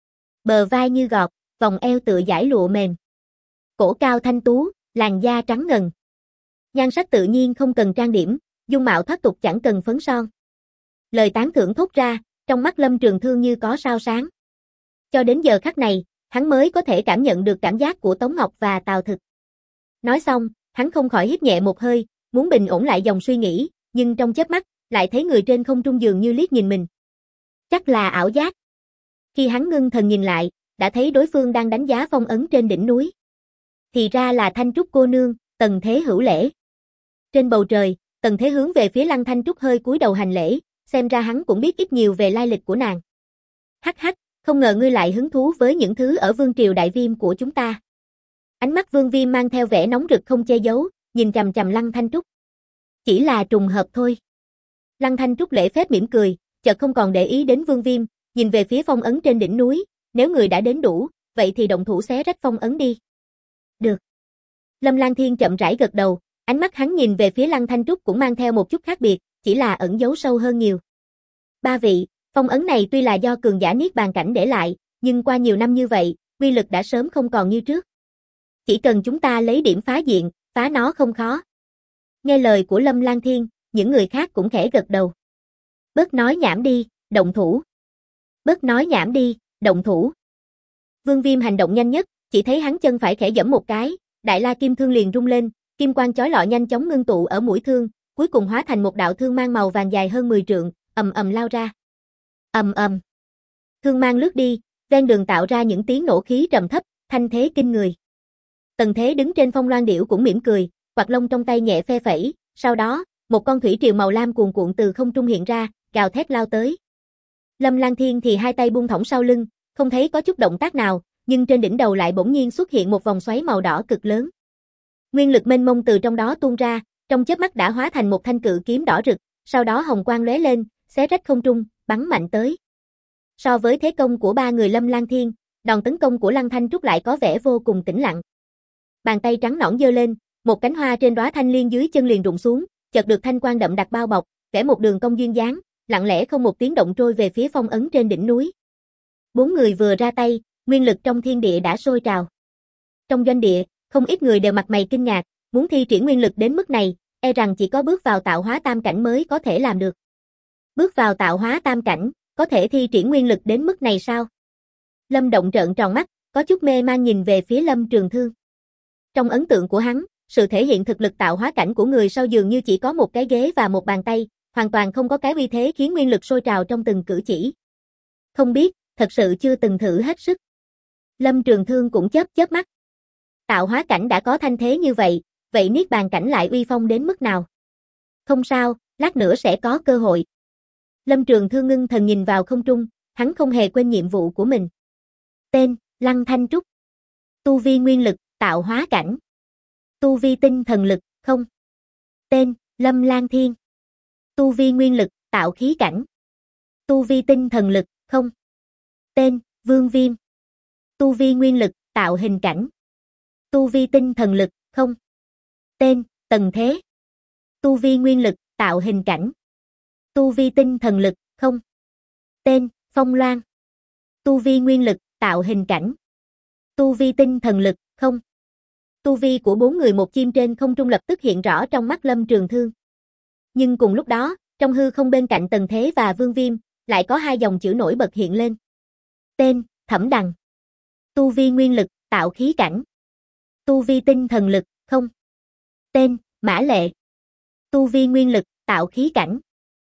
Bờ vai như gọt, vòng eo tựa dải lụa mềm. Cổ cao thanh tú, làn da trắng ngần. Nhan sắc tự nhiên không cần trang điểm, dung mạo thoát tục chẳng cần phấn son. Lời tán thưởng thốt ra, trong mắt Lâm Trường Thương như có sao sáng. Cho đến giờ khắc này, hắn mới có thể cảm nhận được cảm giác của Tống Ngọc và Tào Thực. Nói xong, hắn không khỏi hít nhẹ một hơi, muốn bình ổn lại dòng suy nghĩ, nhưng trong chớp mắt, lại thấy người trên không trung dường như liếc nhìn mình. Chắc là ảo giác. Khi hắn ngưng thần nhìn lại, đã thấy đối phương đang đánh giá phong ấn trên đỉnh núi. Thì ra là Thanh Trúc cô nương, Tần Thế Hữu lễ. Trên bầu trời, Tần Thế hướng về phía Lăng Thanh Trúc hơi cúi đầu hành lễ, xem ra hắn cũng biết ít nhiều về lai lịch của nàng. Hắc hắc, không ngờ ngươi lại hứng thú với những thứ ở Vương Triều Đại Viêm của chúng ta. Ánh mắt Vương Viêm mang theo vẻ nóng rực không che giấu, nhìn chằm chằm Lăng Thanh Trúc. Chỉ là trùng hợp thôi. Lăng Thanh Trúc lễ phép mỉm cười, chợt không còn để ý đến Vương Viêm, nhìn về phía phong ấn trên đỉnh núi, nếu người đã đến đủ, vậy thì động thủ xé rách phong ấn đi. Được. Lâm Lang Thiên chậm rãi gật đầu, ánh mắt hắn nhìn về phía Lăng Thanh Trúc cũng mang theo một chút khác biệt, chỉ là ẩn giấu sâu hơn nhiều. 3 vị, phong ấn này tuy là do cường giả Niết Bàn cảnh để lại, nhưng qua nhiều năm như vậy, uy lực đã sớm không còn như trước. Chỉ cần chúng ta lấy điểm phá diện, phá nó không khó. Nghe lời của Lâm Lang Thiên, những người khác cũng khẽ gật đầu. Bớt nói nhảm đi, động thủ. Bớt nói nhảm đi, động thủ. Vương Viêm hành động nhanh nhất, chỉ thấy hắn chân phải khẽ giẫm một cái, Đại La Kim Thương liền rung lên, kim quang chói lọi nhanh chóng ngưng tụ ở mũi thương, cuối cùng hóa thành một đạo thương mang màu vàng dài hơn 10 trượng, ầm ầm lao ra. Ầm ầm. Thương mang lướt đi, ven đường tạo ra những tiếng nổ khí trầm thấp, thanh thế kinh người. Tần Thế đứng trên phong loan điểu cũng mỉm cười, quạt lông trong tay nhẹ phe phẩy, sau đó, một con thủy triều màu lam cuồn cuộn từ không trung hiện ra, gào thét lao tới. Lâm Lang Thiên thì hai tay buông thõng sau lưng, không thấy có chút động tác nào, nhưng trên đỉnh đầu lại bỗng nhiên xuất hiện một vòng xoáy màu đỏ cực lớn. Nguyên lực mênh mông từ trong đó tuôn ra, trong chớp mắt đã hóa thành một thanh cự kiếm đỏ rực, sau đó hồng quang lóe lên, xé rách không trung, bắn mạnh tới. So với thế công của 3 người Lâm Lang Thiên, đòn tấn công của Lăng Thanh Trúc lại có vẻ vô cùng tĩnh lặng. Bàn tay trắng nõn giơ lên, một cánh hoa trên đóa thanh liên dưới chân liền rụng xuống, chợt được thanh quang đậm đặc bao bọc, vẽ một đường cong duyên dáng, lặng lẽ không một tiếng động trôi về phía phong ấn trên đỉnh núi. 4 người vừa ra tay, nguyên lực trong thiên địa đã sôi trào. Trong doanh địa, không ít người đều mặt mày kinh ngạc, muốn thi triển nguyên lực đến mức này, e rằng chỉ có bước vào tạo hóa tam cảnh mới có thể làm được. Bước vào tạo hóa tam cảnh, có thể thi triển nguyên lực đến mức này sao? Lâm Động trợn tròn mắt, có chút mê man nhìn về phía Lâm Trường Thương. Trong ấn tượng của hắn, sự thể hiện thực lực tạo hóa cảnh của người sau dường như chỉ có một cái ghế và một bàn tay, hoàn toàn không có cái uy thế khiến nguyên lực sôi trào trong từng cử chỉ. Không biết, thật sự chưa từng thử hết sức. Lâm Trường Thương cũng chớp mắt. Tạo hóa cảnh đã có thanh thế như vậy, vậy niết bàn cảnh lại uy phong đến mức nào? Không sao, lát nữa sẽ có cơ hội. Lâm Trường Thương ngưng thần nhìn vào không trung, hắn không hề quên nhiệm vụ của mình. Tên, Lăng Thanh Trúc. Tu vi nguyên lực, tạo hóa cảnh. Tu vi tinh thần lực, không. Tên, Lâm Lan Thiên. Tu vi nguyên lực, tạo khí cảnh. Tu vi tinh thần lực, không. Tên, Vương Viêm. Tu vi nguyên lực, tạo hình cảnh. Tu vi tinh thần lực, không. Tên, Tần Thế. Tu vi nguyên lực, tạo hình cảnh. Tu vi tinh thần lực, không. Tên, Phong Loan. Tu vi nguyên lực, tạo hình cảnh. Tu vi tinh thần lực, không. Tu vi của 4 người một chim trên không trung lập tức hiện rõ trong mắt Lâm Trường Thương. Nhưng cùng lúc đó, trong hư không bên cạnh Tần Thế và Vương Viêm, lại có 2 dòng chữ nổi bật hiện lên. Tên, Thẩm Đằng. Tu vi nguyên lực, tạo khí cảnh. Tu vi tinh thần lực, không. Tên, Mã Lệ. Tu vi nguyên lực, tạo khí cảnh.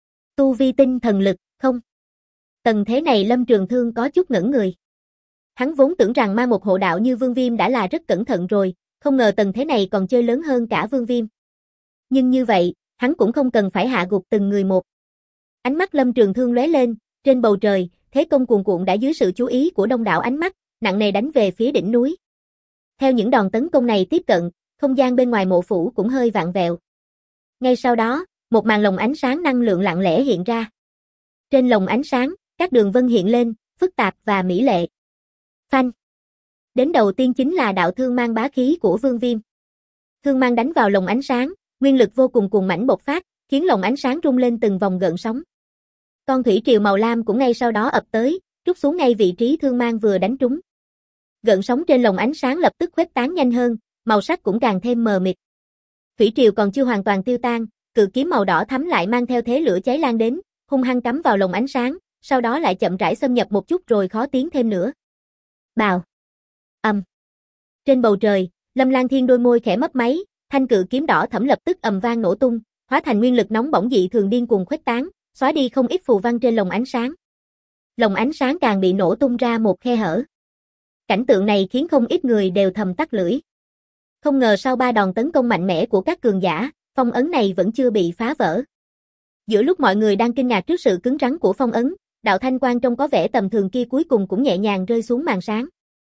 Tu vi tinh thần lực, không. Tần Thế này Lâm Trường Thương có chút ngẩn người. Hắn vốn tưởng rằng ma một hộ đạo như Vương Viêm đã là rất cẩn thận rồi, không ngờ Tần Thế này còn chơi lớn hơn cả Vương Viêm. Nhưng như vậy, hắn cũng không cần phải hạ gục từng người một. Ánh mắt Lâm Trường Thương lóe lên, trên bầu trời, thế công cuồn cuộn đã dưới sự chú ý của đông đảo ánh mắt, nặng nề đánh về phía đỉnh núi. Theo những đòn tấn công này tiếp cận, không gian bên ngoài mộ phủ cũng hơi vặn vẹo. Ngay sau đó, một màn lồng ánh sáng năng lượng lặng lẽ hiện ra. Trên lồng ánh sáng, các đường vân hiện lên, phức tạp và mỹ lệ. Phanh. Đến đầu tiên chính là đạo thương mang bá khí của Vương Viêm. Thương mang đánh vào lồng ánh sáng, nguyên lực vô cùng cuồn mãnh bộc phát, khiến lồng ánh sáng rung lên từng vòng gợn sóng. Con thủy triều màu lam cũng ngay sau đó ập tới, trút xuống ngay vị trí thương mang vừa đánh trúng. Gợn sóng trên lồng ánh sáng lập tức khuếch tán nhanh hơn, màu sắc cũng càng thêm mờ mịt. Thủy triều còn chưa hoàn toàn tiêu tan, cự kiếm màu đỏ thắm lại mang theo thế lửa cháy lan đến, hung hăng cắm vào lồng ánh sáng, sau đó lại chậm rãi xâm nhập một chút rồi khó tiến thêm nữa. Bào. Trên bầu trời, Lâm Lan Thiên đôi môi khẽ mấp máy, thanh cự kiếm đỏ thẫm lập tức ầm vang nổ tung, hóa thành nguyên lực nóng bỏng dị thường điên cuồng khuếch tán, xóa đi không ít phù văn trên lồng ánh sáng. Lồng ánh sáng càng bị nổ tung ra một khe hở. Cảnh tượng này khiến không ít người đều thầm tắc lưỡi. Không ngờ sau 3 đòn tấn công mạnh mẽ của các cường giả, phong ấn này vẫn chưa bị phá vỡ. Giữa lúc mọi người đang kinh ngạc trước sự cứng rắn của phong ấn, đạo thanh quang trông có vẻ tầm thường kia cuối cùng cũng nhẹ nhàng rơi xuống màn sáng.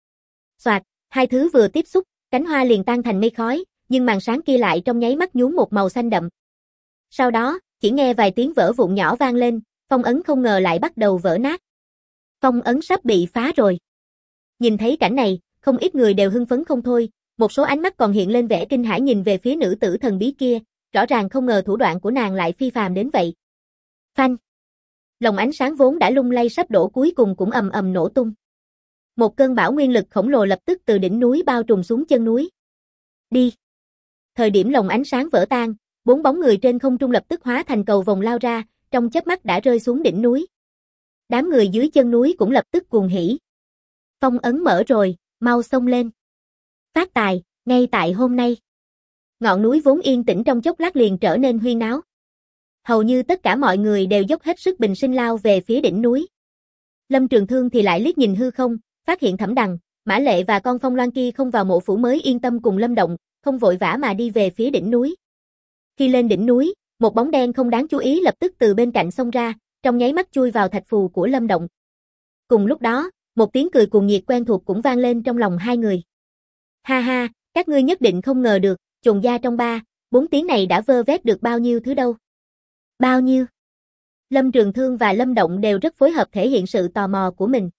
Soạt, hai thứ vừa tiếp xúc, cánh hoa liền tan thành mây khói, nhưng màn sáng kia lại trong nháy mắt nhuốm một màu xanh đậm. Sau đó, chỉ nghe vài tiếng vỡ vụn nhỏ vang lên, phong ấn không ngờ lại bắt đầu vỡ nát. Phong ấn sắp bị phá rồi. Nhìn thấy cảnh này, không ít người đều hưng phấn không thôi, một số ánh mắt còn hiện lên vẻ kinh hãi nhìn về phía nữ tử thần bí kia, rõ ràng không ngờ thủ đoạn của nàng lại phi phàm đến vậy. Phanh. Lồng ánh sáng vốn đã lung lay sắp đổ cuối cùng cũng ầm ầm nổ tung. Một cơn bão nguyên lực khổng lồ lập tức từ đỉnh núi bao trùm xuống chân núi. Đi. Thời điểm lồng ánh sáng vỡ tan, 4 bóng người trên không trung lập tức hóa thành cầu vồng lao ra, trong chớp mắt đã rơi xuống đỉnh núi. Đám người dưới chân núi cũng lập tức cuồng hỉ. Phong ấn mở rồi, mau xông lên. Phát tài, ngay tại hôm nay. Ngọn núi vốn yên tĩnh trong chốc lát liền trở nên huyên náo. Hầu như tất cả mọi người đều dốc hết sức bình sinh lao về phía đỉnh núi. Lâm Trường Thương thì lại liếc nhìn hư không, phát hiện Thẩm Đằng, Mã Lệ và con Phong Loan kia không vào mộ phủ mới yên tâm cùng Lâm Động, không vội vã mà đi về phía đỉnh núi. Khi lên đỉnh núi, một bóng đen không đáng chú ý lập tức từ bên cạnh xông ra, trong nháy mắt chui vào thạch phù của Lâm Động. Cùng lúc đó, một tiếng cười cuồng nhiệt quen thuộc cũng vang lên trong lòng hai người. Ha ha, các ngươi nhất định không ngờ được, chồn gia trong 3-4 tiếng này đã vơ vét được bao nhiêu thứ đâu. Bao nhiêu? Lâm Trường Thương và Lâm Động đều rất phối hợp thể hiện sự tò mò của mình.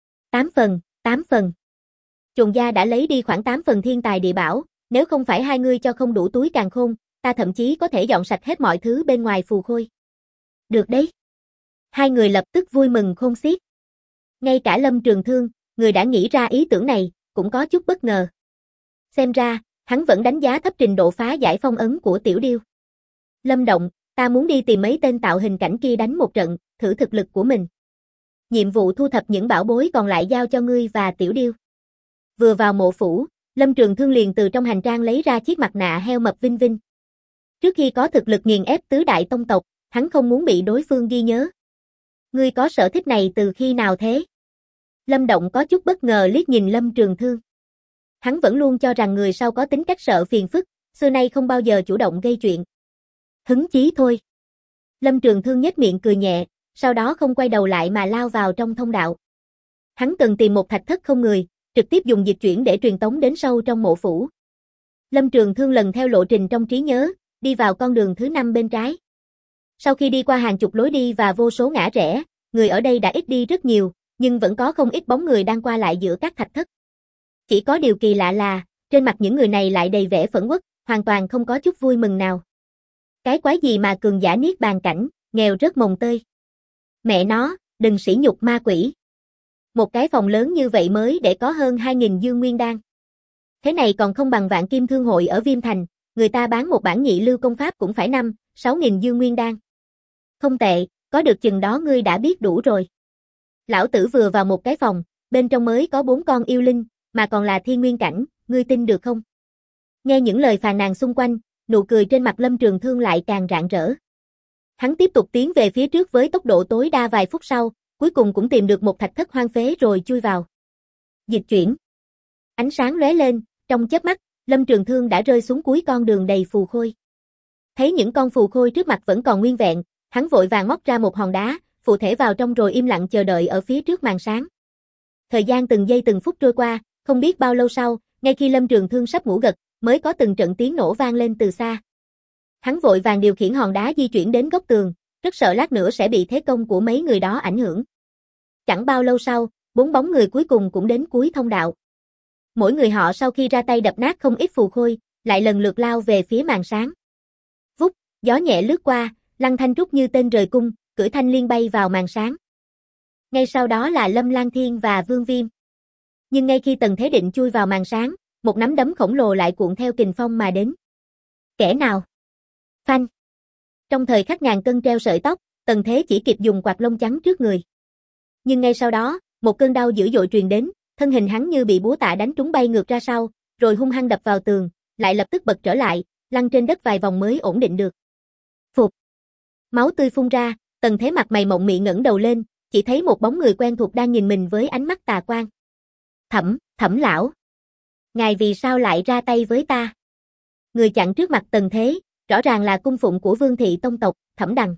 8 phần, 8 phần. Chồn gia đã lấy đi khoảng 8 phần thiên tài địa bảo, nếu không phải hai ngươi cho không đủ túi càn khôn, ta thậm chí có thể dọn sạch hết mọi thứ bên ngoài phù khôi. Được đấy. Hai người lập tức vui mừng khôn xiết. Ngay cả Lâm Trường Thương, người đã nghĩ ra ý tưởng này, cũng có chút bất ngờ. Xem ra, hắn vẫn đánh giá thấp trình độ phá giải phong ấn của Tiểu Điêu. Lâm Động, Ta muốn đi tìm mấy tên tạo hình cảnh kia đánh một trận, thử thực lực của mình. Nhiệm vụ thu thập những bảo bối còn lại giao cho ngươi và Tiểu Điêu. Vừa vào mộ phủ, Lâm Trường Thương liền từ trong hành trang lấy ra chiếc mặt nạ heo mập vinh vinh. Trước khi có thực lực nghiền ép tứ đại tông tộc, hắn không muốn bị đối phương ghi nhớ. Ngươi có sở thích này từ khi nào thế? Lâm Động có chút bất ngờ liếc nhìn Lâm Trường Thương. Hắn vẫn luôn cho rằng người sau có tính cách sợ phiền phức, xưa nay không bao giờ chủ động gây chuyện. Hứng chí thôi. Lâm Trường Thương nhếch miệng cười nhẹ, sau đó không quay đầu lại mà lao vào trong thông đạo. Hắn cần tìm một thạch thất không người, trực tiếp dùng dịch chuyển để truyền tống đến sâu trong mộ phủ. Lâm Trường Thương lần theo lộ trình trong trí nhớ, đi vào con đường thứ 5 bên trái. Sau khi đi qua hàng chục lối đi và vô số ngã rẽ, người ở đây đã ít đi rất nhiều, nhưng vẫn có không ít bóng người đang qua lại giữa các thạch thất. Chỉ có điều kỳ lạ là, trên mặt những người này lại đầy vẻ phẫn uất, hoàn toàn không có chút vui mừng nào. Cái quái gì mà cường giả niết bàn cảnh, nghèo rất mồng tơi. Mẹ nó, đừng sỉ nhục ma quỷ. Một cái phòng lớn như vậy mới để có hơn 2.000 dương nguyên đan. Thế này còn không bằng Vạn Kim Thương hội ở Viêm Thành, người ta bán một bản nhị lưu công pháp cũng phải 5-6.000 dương nguyên đan. Không tệ, có được chừng đó ngươi đã biết đủ rồi. Lão tử vừa vào một cái phòng, bên trong mới có 4 con yêu linh, mà còn là thiên nguyên cảnh, ngươi tin được không? Nghe những lời phàn nàn xung quanh, nụ cười trên mặt Lâm Trường Thương lại càng rạng rỡ. Hắn tiếp tục tiến về phía trước với tốc độ tối đa vài phút sau, cuối cùng cũng tìm được một thạch thất hoang phế rồi chui vào. Dịch chuyển. Ánh sáng lóe lên, trong chớp mắt, Lâm Trường Thương đã rơi xuống cuối con đường đầy phù khôi. Thấy những con phù khôi trước mặt vẫn còn nguyên vẹn, hắn vội vàng móc ra một hòn đá, phụ thể vào trong rồi im lặng chờ đợi ở phía trước màn sáng. Thời gian từng giây từng phút trôi qua, không biết bao lâu sau, ngay khi Lâm Trường Thương sắp ngủ gật, mới có từng trận tiếng nổ vang lên từ xa. Hắn vội vàng điều khiển hòn đá di chuyển đến góc tường, rất sợ lát nữa sẽ bị thế công của mấy người đó ảnh hưởng. Chẳng bao lâu sau, 4 bóng người cuối cùng cũng đến cuối thông đạo. Mỗi người họ sau khi ra tay đập nát không ít phù khôi, lại lần lượt lao về phía màn sáng. Vút, gió nhẹ lướt qua, Lăng Thanh Trúc như tên rời cung, cưỡi thanh liên bay vào màn sáng. Ngay sau đó là Lâm Lan Thiên và Vương Viêm. Nhưng ngay khi Tần Thế định chui vào màn sáng, một nắm đấm khổng lồ lại cuộn theo kình phong mà đến. Kẻ nào? Phanh. Trong thời khắc ngàn cân treo sợi tóc, Tần Thế chỉ kịp dùng quạt lông trắng trước người. Nhưng ngay sau đó, một cơn đau dữ dội truyền đến, thân hình hắn như bị búa tạ đánh trúng bay ngược ra sau, rồi hung hăng đập vào tường, lại lập tức bật trở lại, lăn trên đất vài vòng mới ổn định được. Phụt. Máu tươi phun ra, Tần Thế mặt mày mộng mị ngẩng đầu lên, chỉ thấy một bóng người quen thuộc đang nhìn mình với ánh mắt tà quang. Thẩm lão. Ngài vì sao lại ra tay với ta? Người chặn trước mặt Tần Thế, rõ ràng là cung phụng của Vương thị tông tộc, Thẩm Đằng.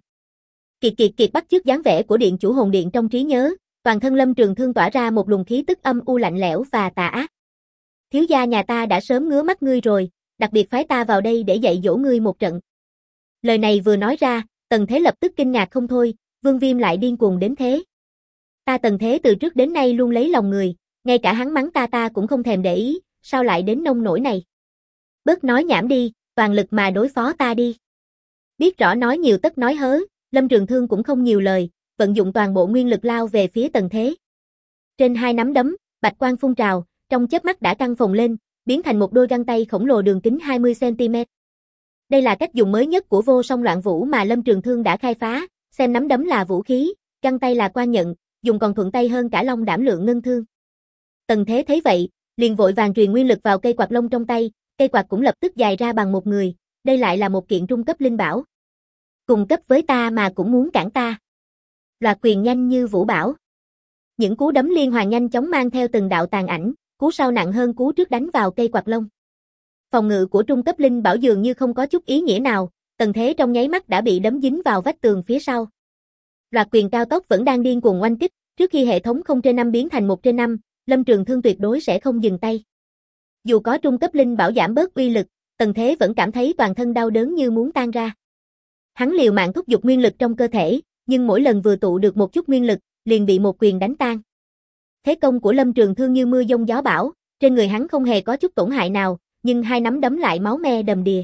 Kiệt bắt chước dáng vẻ của điện chủ hồn điện trong trí nhớ, toàn thân Lâm Trường Thương tỏa ra một luồng khí tức âm u lạnh lẽo và tà ác. Thiếu gia nhà ta đã sớm ngứa mắt ngươi rồi, đặc biệt phái ta vào đây để dạy dỗ ngươi một trận. Lời này vừa nói ra, Tần Thế lập tức kinh ngạc không thôi, Vương Viêm lại điên cuồng đến thế. Ta Tần Thế từ trước đến nay luôn lấy lòng người, ngay cả hắn mắng ta cũng không thèm để ý, sao lại đến nông nỗi này? Bớt nói nhảm đi, toàn lực mà đối phó ta đi. Biết rõ nói nhiều tất nói hớ, Lâm Trường Thương cũng không nhiều lời, vận dụng toàn bộ nguyên lực lao về phía Tần Thế. Trên hai nắm đấm, bạch quang phun trào, trong chớp mắt đã căng phồng lên, biến thành một đôi găng tay khổng lồ đường kính 20 cm. Đây là cách dùng mới nhất của Vô Song Loạn Vũ mà Lâm Trường Thương đã khai phá, xem nắm đấm là vũ khí, găng tay là quan nhận, dùng còn thuận tay hơn cả long đảm lượng ngân thương. Tần Thế thấy vậy, liền vội vàng truyền nguyên lực vào cây quạt lông trong tay, cây quạt cũng lập tức dài ra bằng một người, đây lại là một kiện trung cấp linh bảo. Cùng cấp với ta mà cũng muốn cản ta. Loạt quyền nhanh như vũ bão. Những cú đấm liên hoàn nhanh chóng mang theo từng đạo tàn ảnh, cú sau nặng hơn cú trước đánh vào cây quạt lông. Phòng ngự của trung cấp linh bảo dường như không có chút ý nghĩa nào, Tần Thế trong nháy mắt đã bị đấm dính vào vách tường phía sau. Loạt quyền cao tốc vẫn đang điên cuồng oanh kích, trước khi hệ thống 0/5 biến thành 1/5, Lâm Trường Thương tuyệt đối sẽ không dừng tay. Dù có trung cấp linh bảo giảm bớt uy lực, Tần Thế vẫn cảm thấy toàn thân đau đớn như muốn tan ra. Hắn liều mạng thúc giục nguyên lực trong cơ thể, nhưng mỗi lần vừa tụ được một chút nguyên lực, liền bị một quyền đánh tan. Thế công của Lâm Trường Thương như mưa dông gió bão, trên người hắn không hề có chút tổn hại nào, nhưng hai nắm đấm lại máu me đầm đìa.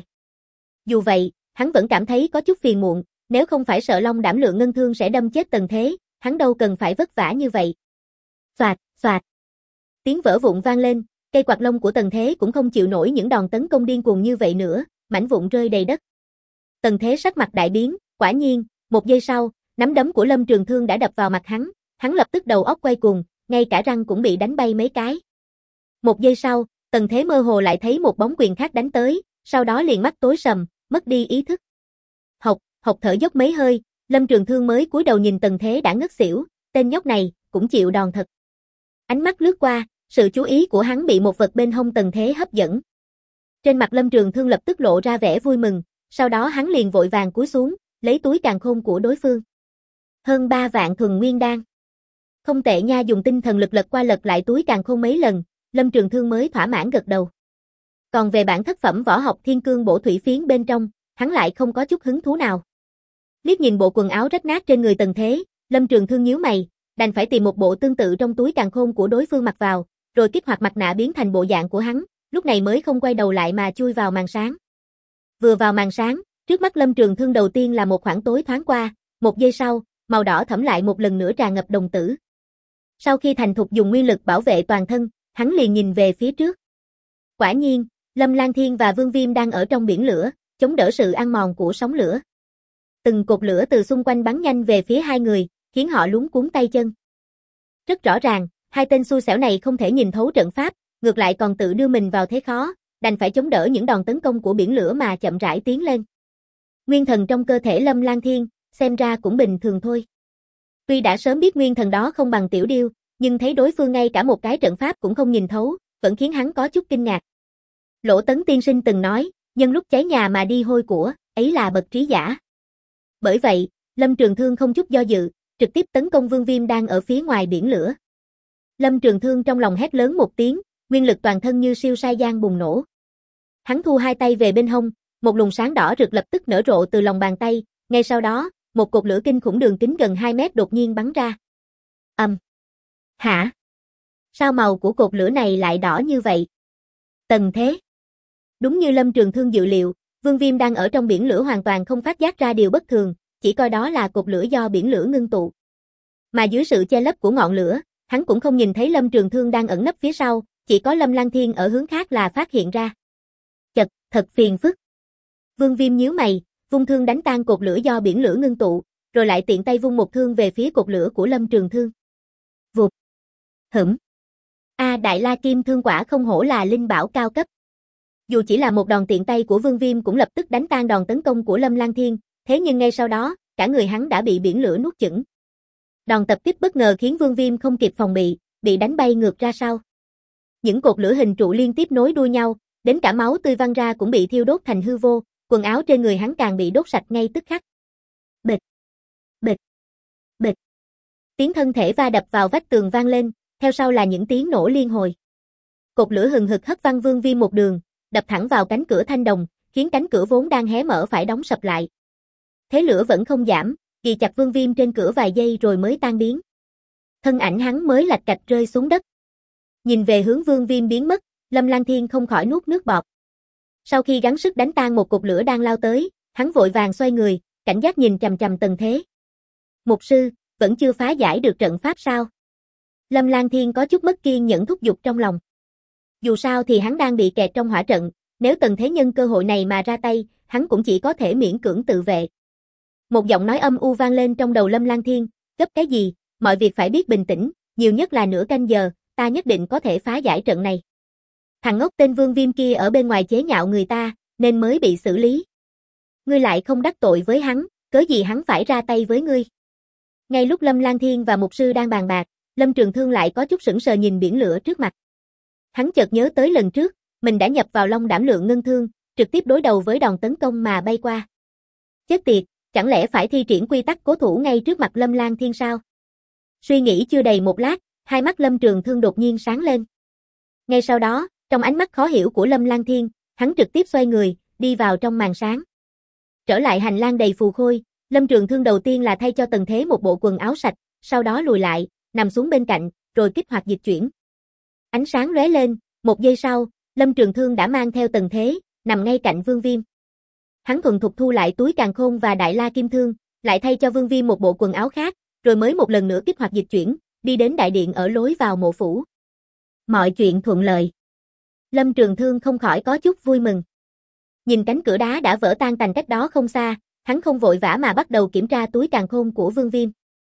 Dù vậy, hắn vẫn cảm thấy có chút phiền muộn, nếu không phải sợ long đảm lượng ngân thương sẽ đâm chết Tần Thế, hắn đâu cần phải vất vả như vậy. Xoạt, xoạt. Tiếng vỡ vụn vang lên, cây quạt lông của Tần Thế cũng không chịu nổi những đòn tấn công điên cuồng như vậy nữa, mảnh vụn rơi đầy đất. Tần Thế sắc mặt đại biến, Quả nhiên, một giây sau, nắm đấm của Lâm Trường Thương đã đập vào mặt hắn lập tức đầu óc quay cuồng, ngay cả răng cũng bị đánh bay mấy cái. Một giây sau, Tần Thế mơ hồ lại thấy một bóng quyền khác đánh tới, sau đó liền mắt tối sầm, mất đi ý thức. Hộc thở dốc mấy hơi, Lâm Trường Thương mới cúi đầu nhìn Tần Thế đã ngất xỉu, tên nhóc này cũng chịu đòn thật. Ánh mắt lướt qua, sự chú ý của hắn bị một vật bên hông Tần Thế hấp dẫn. Trên mặt Lâm Trường Thương lập tức lộ ra vẻ vui mừng, sau đó hắn liền vội vàng cúi xuống, lấy túi càn khôn của đối phương. Hơn 3 vạn thuần nguyên đan. Không tệ nha, dùng tinh thần lực lật qua lật lại túi càn khôn mấy lần, Lâm Trường Thương mới thỏa mãn gật đầu. Còn về bản thất phẩm võ học thiên cương bổ thủy phiến bên trong, hắn lại không có chút hứng thú nào. Liếc nhìn bộ quần áo rách nát trên người Tần Thế, Lâm Trường Thương nhíu mày, đành phải tìm một bộ tương tự trong túi càn khôn của đối phương mặc vào, rồi kích hoạt mặt nạ biến thành bộ dạng của hắn, lúc này mới không quay đầu lại mà chui vào màn sáng. Vừa vào màn sáng, trước mắt Lâm Trường Thương đầu tiên là một khoảng tối thoáng qua, một giây sau, màu đỏ thẫm lại một lần nữa tràn ngập đồng tử. Sau khi thành thục dùng nguyên lực bảo vệ toàn thân, hắn liền nhìn về phía trước. Quả nhiên, Lâm Lang Thiên và Vương Viêm đang ở trong biển lửa, chống đỡ sự ăn mòn của sóng lửa. Từng cột lửa từ xung quanh bắn nhanh về phía hai người, khiến họ luống cuống tay chân. Rất rõ ràng, hai tên xui xẻo này không thể nhìn thấu trận pháp, ngược lại còn tự đưa mình vào thế khó, đành phải chống đỡ những đòn tấn công của biển lửa mà chậm rãi tiến lên. Nguyên thần trong cơ thể Lâm Lang Thiên, xem ra cũng bình thường thôi. Tuy đã sớm biết nguyên thần đó không bằng Tiểu Điêu, nhưng thấy đối phương ngay cả một cái trận pháp cũng không nhìn thấu, vẫn khiến hắn có chút kinh ngạc. Lỗ Tấn tiên sinh từng nói, nhân lúc cháy nhà mà đi hôi của, ấy là bậc trí giả. Bởi vậy, Lâm Trường Thương không chút do dự, trực tiếp tấn công Vương Viêm đang ở phía ngoài biển lửa. Lâm Trường Thương trong lòng hét lớn một tiếng, nguyên lực toàn thân như siêu sai giang bùng nổ. Hắn thu hai tay về bên hông, một luồng sáng đỏ rực lập tức nở rộ từ lòng bàn tay, ngay sau đó, một cột lửa kinh khủng đường kính gần 2 mét đột nhiên bắn ra. Hả? Sao màu của cột lửa này lại đỏ như vậy? Tần Thế. Đúng như Lâm Trường Thương dự liệu, Vương Viêm đang ở trong biển lửa hoàn toàn không phát giác ra điều bất thường, chỉ coi đó là cột lửa do biển lửa ngưng tụ. Mà dưới sự che lấp của ngọn lửa, hắn cũng không nhìn thấy Lâm Trường Thương đang ẩn nấp phía sau, chỉ có Lâm Lang Thiên ở hướng khác là phát hiện ra. Chật, thật phiền phức. Vương Viêm nhíu mày, vung thương đánh tan cột lửa do biển lửa ngưng tụ, rồi lại tiện tay vung một thương về phía cột lửa của Lâm Trường Thương. Vụt. Đại La Kim Thương quả không hổ là linh bảo cao cấp. Dù chỉ là một đòn tiện tay của Vương Viêm cũng lập tức đánh tan đòn tấn công của Lâm Lang Thiên, thế nhưng ngay sau đó, cả người hắn đã bị biển lửa nuốt chửng. Đòn tập kích bất ngờ khiến Vương Viêm không kịp phòng bị đánh bay ngược ra sau. Những cột lửa hình trụ liên tiếp nối đuôi nhau, đến cả máu tươi văng ra cũng bị thiêu đốt thành hư vô, quần áo trên người hắn càng bị đốt sạch ngay tức khắc. Bịch, bịch, bịch. Tiếng thân thể va đập vào vách tường vang lên, theo sau là những tiếng nổ liên hồi. Cột lửa hừng hực hất văng Vương Viêm một đường, đập thẳng vào cánh cửa thanh đồng, khiến cánh cửa vốn đang hé mở phải đóng sập lại. Thế lửa vẫn không giảm, ghì chặt Vương Viêm trên cửa vài giây rồi mới tan biến. Thân ảnh hắn mới lạch cạch rơi xuống đất. Nhìn về hướng Vương Viêm biến mất, Lâm Lang Thiên không khỏi nuốt nước bọt. Sau khi gắng sức đánh tan một cột lửa đang lao tới, hắn vội vàng xoay người, cảnh giác nhìn chằm chằm Tần Thế. Mục sư, vẫn chưa phá giải được trận pháp sao? Lâm Lang Thiên có chút mất kiên nhẫn thúc giục trong lòng. Dù sao thì hắn đang bị kẹt trong hỏa trận, nếu Tần Thế nhân cơ hội này mà ra tay, hắn cũng chỉ có thể miễn cưỡng tự vệ. Một giọng nói âm u vang lên trong đầu Lâm Lang Thiên, gấp cái gì, mọi việc phải biết bình tĩnh, nhiều nhất là nửa canh giờ, ta nhất định có thể phá giải trận này. Thằng ngốc tên Vương Viêm kia ở bên ngoài chế nhạo người ta, nên mới bị xử lý. Ngươi lại không đắc tội với hắn, cớ gì hắn phải ra tay với ngươi. Ngay lúc Lâm Lang Thiên và mục sư đang bàn bạc, Lâm Trường Thương lại có chút sững sờ nhìn biển lửa trước mặt. Hắn chợt nhớ tới lần trước, mình đã nhập vào Long Đảm Lượng Ngân Thương, trực tiếp đối đầu với đòn tấn công mà bay qua. Chết tiệt, chẳng lẽ phải thi triển quy tắc cố thủ ngay trước mặt Lâm Lang Thiên sao? Suy nghĩ chưa đầy một lát, hai mắt Lâm Trường Thương đột nhiên sáng lên. Ngay sau đó, trong ánh mắt khó hiểu của Lâm Lang Thiên, hắn trực tiếp xoay người, đi vào trong màn sáng. Trở lại hành lang đầy phù khôi, Lâm Trường Thương đầu tiên là thay cho Tần Thế một bộ quần áo sạch, sau đó lùi lại, nằm xuống bên cạnh, rồi kích hoạt dịch chuyển. Ánh sáng lóe lên, một giây sau, Lâm Trường Thương đã mang theo Tần Thế, nằm ngay cạnh Vương Viêm. Hắn thuần thục thu lại túi càn khôn và Đại La Kim Thương, lại thay cho Vương Viêm một bộ quần áo khác, rồi mới một lần nữa kích hoạt dịch chuyển, đi đến đại điện ở lối vào mộ phủ. Mọi chuyện thuận lợi. Lâm Trường Thương không khỏi có chút vui mừng. Nhìn cánh cửa đá đã vỡ tan tành cách đó không xa, Hắn không vội vã mà bắt đầu kiểm tra túi càn khôn của Vương Viêm.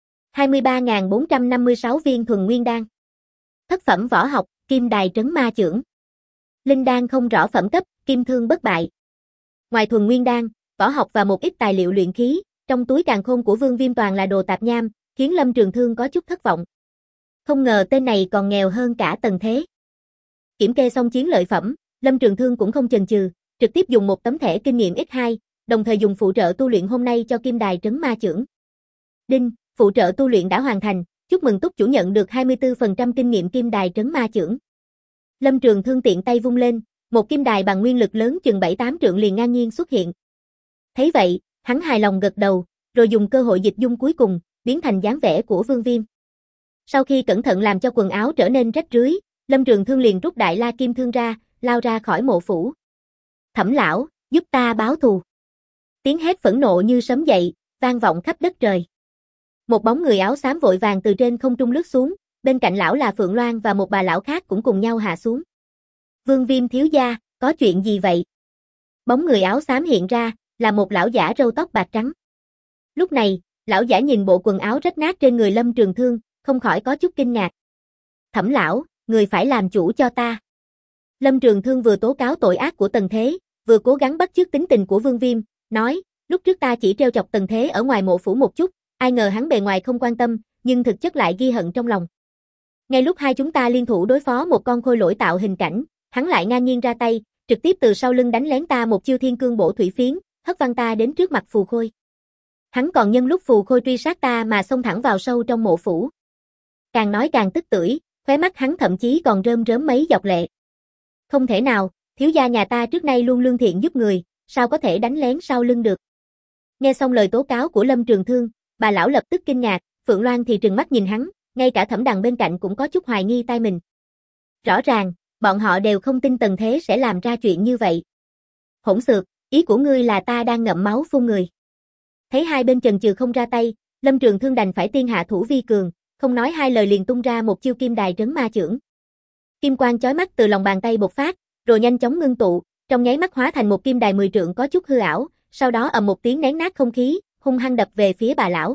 23.456 viên thuần nguyên đan. Thất phẩm võ học, Kim Đài Trấn Ma Chưởng. Linh đan không rõ phẩm cấp, kim thương bất bại. Ngoài thuần nguyên đan, võ học và một ít tài liệu luyện khí, trong túi càn khôn của Vương Viêm toàn là đồ tạp nham, khiến Lâm Trường Thương có chút thất vọng. Không ngờ tên này còn nghèo hơn cả Tần Thế. Kiểm kê xong chiến lợi phẩm, Lâm Trường Thương cũng không chần chừ, trực tiếp dùng một tấm thẻ kinh nghiệm X2, đồng thời dùng phụ trợ tu luyện hôm nay cho Kim Đài Trấn Ma Chưởng. Đinh, phụ trợ tu luyện đã hoàn thành, chúc mừng túc chủ nhận được 24% kinh nghiệm Kim Đài Trấn Ma Chưởng. Lâm Trường Thương tiện tay vung lên, một kim đài bằng nguyên lực lớn chừng 7-8 trượng liền ngang nhiên xuất hiện. Thấy vậy, hắn hài lòng gật đầu, rồi dùng cơ hội dịch dung cuối cùng, biến thành dáng vẻ của Vương Viêm. Sau khi cẩn thận làm cho quần áo trở nên rách rưới, Lâm Trường Thương liền rút đại la kim thương ra, lao ra khỏi mộ phủ. Thẩm lão, giúp ta báo thù. Tiếng hét phẫn nộ như sấm dậy, vang vọng khắp đất trời. Một bóng người áo xám vội vàng từ trên không trung lướt xuống, bên cạnh lão là Phượng Loan và một bà lão khác cũng cùng nhau hạ xuống. Vương Viêm thiếu gia, có chuyện gì vậy? Bóng người áo xám hiện ra, là một lão giả râu tóc bạc trắng. Lúc này, lão giả nhìn bộ quần áo rách nát trên người Lâm Trường Thương, không khỏi có chút kinh ngạc. Thẩm lão, người phải làm chủ cho ta. Lâm Trường Thương vừa tố cáo tội ác của Tần Thế, vừa cố gắng bắt chước tính tình của Vương Viêm, nói, lúc trước ta chỉ trêu chọc Tần Thế ở ngoài mộ phủ một chút, ai ngờ hắn bề ngoài không quan tâm, nhưng thực chất lại ghi hận trong lòng. Ngay lúc hai chúng ta liên thủ đối phó một con khôi lỗi tạo hình cảnh, hắn lại ngang nhiên ra tay, trực tiếp từ sau lưng đánh lén ta một chiêu thiên cương bổ thủy phiến, hất văng ta đến trước mặt Phù Khôi. Hắn còn nhân lúc Phù Khôi truy sát ta mà xông thẳng vào sâu trong mộ phủ. Càng nói càng tức tưởi, khóe mắt hắn thậm chí còn rơm rớm mấy giọt lệ. Không thể nào, thiếu gia nhà ta trước nay luôn lương thiện giúp người, sao có thể đánh lén sau lưng được. Nghe xong lời tố cáo của Lâm Trường Thương, bà lão lập tức kinh ngạc, Phượng Loan thì trừng mắt nhìn hắn, ngay cả Thẩm Đằng bên cạnh cũng có chút hoài nghi tai mình. Rõ ràng, bọn họ đều không tin Tần Thế sẽ làm ra chuyện như vậy. Hỗn xược, ý của ngươi là ta đang ngậm máu phun người. Thấy hai bên chần chừ không ra tay, Lâm Trường Thương đành phải tiên hạ thủ vi cường, không nói hai lời liền tung ra một chiêu Kim Đài Trấn Ma Chưởng. Kim quang chói mắt từ lòng bàn tay bộc phát, rồi nhanh chóng ngưng tụ, trong nháy mắt hóa thành một kim đài 10 trượng có chút hư ảo, sau đó ầm một tiếng nén nát không khí, hung hăng đập về phía bà lão.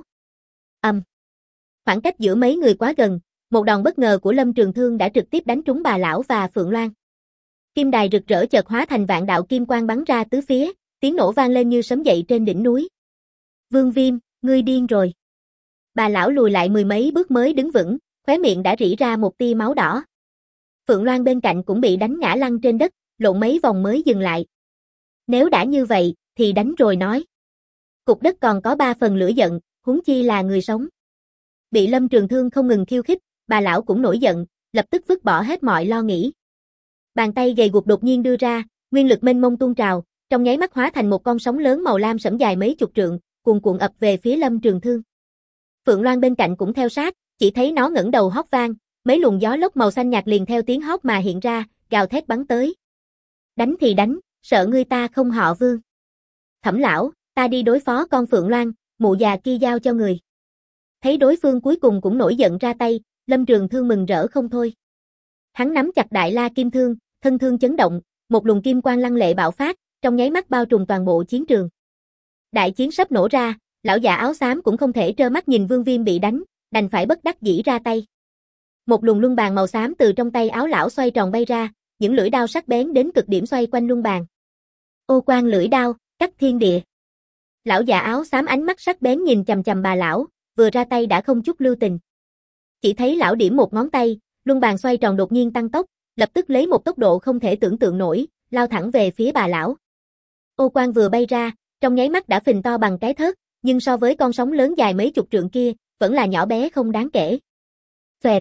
Khoảng cách giữa mấy người quá gần, một đòn bất ngờ của Lâm Trường Thương đã trực tiếp đánh trúng bà lão và Phượng Loan. Kim đài rực rỡ chợt hóa thành vạn đạo kim quang bắn ra tứ phía, tiếng nổ vang lên như sấm dậy trên đỉnh núi. Vương Viêm, ngươi điên rồi. Bà lão lùi lại mười mấy bước mới đứng vững, khóe miệng đã rỉ ra một tia máu đỏ. Phượng Loan bên cạnh cũng bị đánh ngã lăn trên đất, lộn mấy vòng mới dừng lại. Nếu đã như vậy, thì đánh rồi nói. Cục đất còn có 3 phần lửa giận, huống chi là người sống. Bị Lâm Trường Thương không ngừng khiêu khích, bà lão cũng nổi giận, lập tức vứt bỏ hết mọi lo nghĩ. Bàn tay gầy guộc đột nhiên đưa ra, nguyên lực mênh mông tuôn trào, trong nháy mắt hóa thành một con sóng lớn màu lam sẫm dài mấy chục trượng, cuồn cuộn ập về phía Lâm Trường Thương. Phượng Loan bên cạnh cũng theo sát, chỉ thấy nó ngẩng đầu hót vang, mấy luồng gió lốc màu xanh nhạt liền theo tiếng hót mà hiện ra, gào thét bắn tới. Đánh thì đánh, sợ ngươi ta không họ Vương. Thẩm lão, ta đi đối phó con Phượng Loan, mụ già kia giao cho người. Thấy đối phương cuối cùng cũng nổi giận ra tay, Lâm Trường Thương mừng rỡ không thôi. Hắn nắm chặt đại la kim thương, thân thương chấn động, một luồng kim quang lăng lệ bạo phát, trong nháy mắt bao trùm toàn bộ chiến trường. Đại chiến sắp nổ ra, lão già áo xám cũng không thể trơ mắt nhìn Vương Viêm bị đánh, đành phải bất đắc dĩ ra tay. Một luồng luân bàn màu xám từ trong tay áo lão xoay tròn bay ra, những lưỡi đao sắc bén đến cực điểm xoay quanh luân bàn. Ô quan lưỡi đao, cắt thiên địa. Lão già áo xám ánh mắt sắc bén nhìn chằm chằm bà lão, vừa ra tay đã không chút lưu tình. Chỉ thấy lão điểm một ngón tay, luân bàn xoay tròn đột nhiên tăng tốc, lập tức lấy một tốc độ không thể tưởng tượng nổi, lao thẳng về phía bà lão. Ô quan vừa bay ra, trong nháy mắt đã phình to bằng cái thớt, nhưng so với con sóng lớn dài mấy chục trượng kia, vẫn là nhỏ bé không đáng kể. Xoẹt.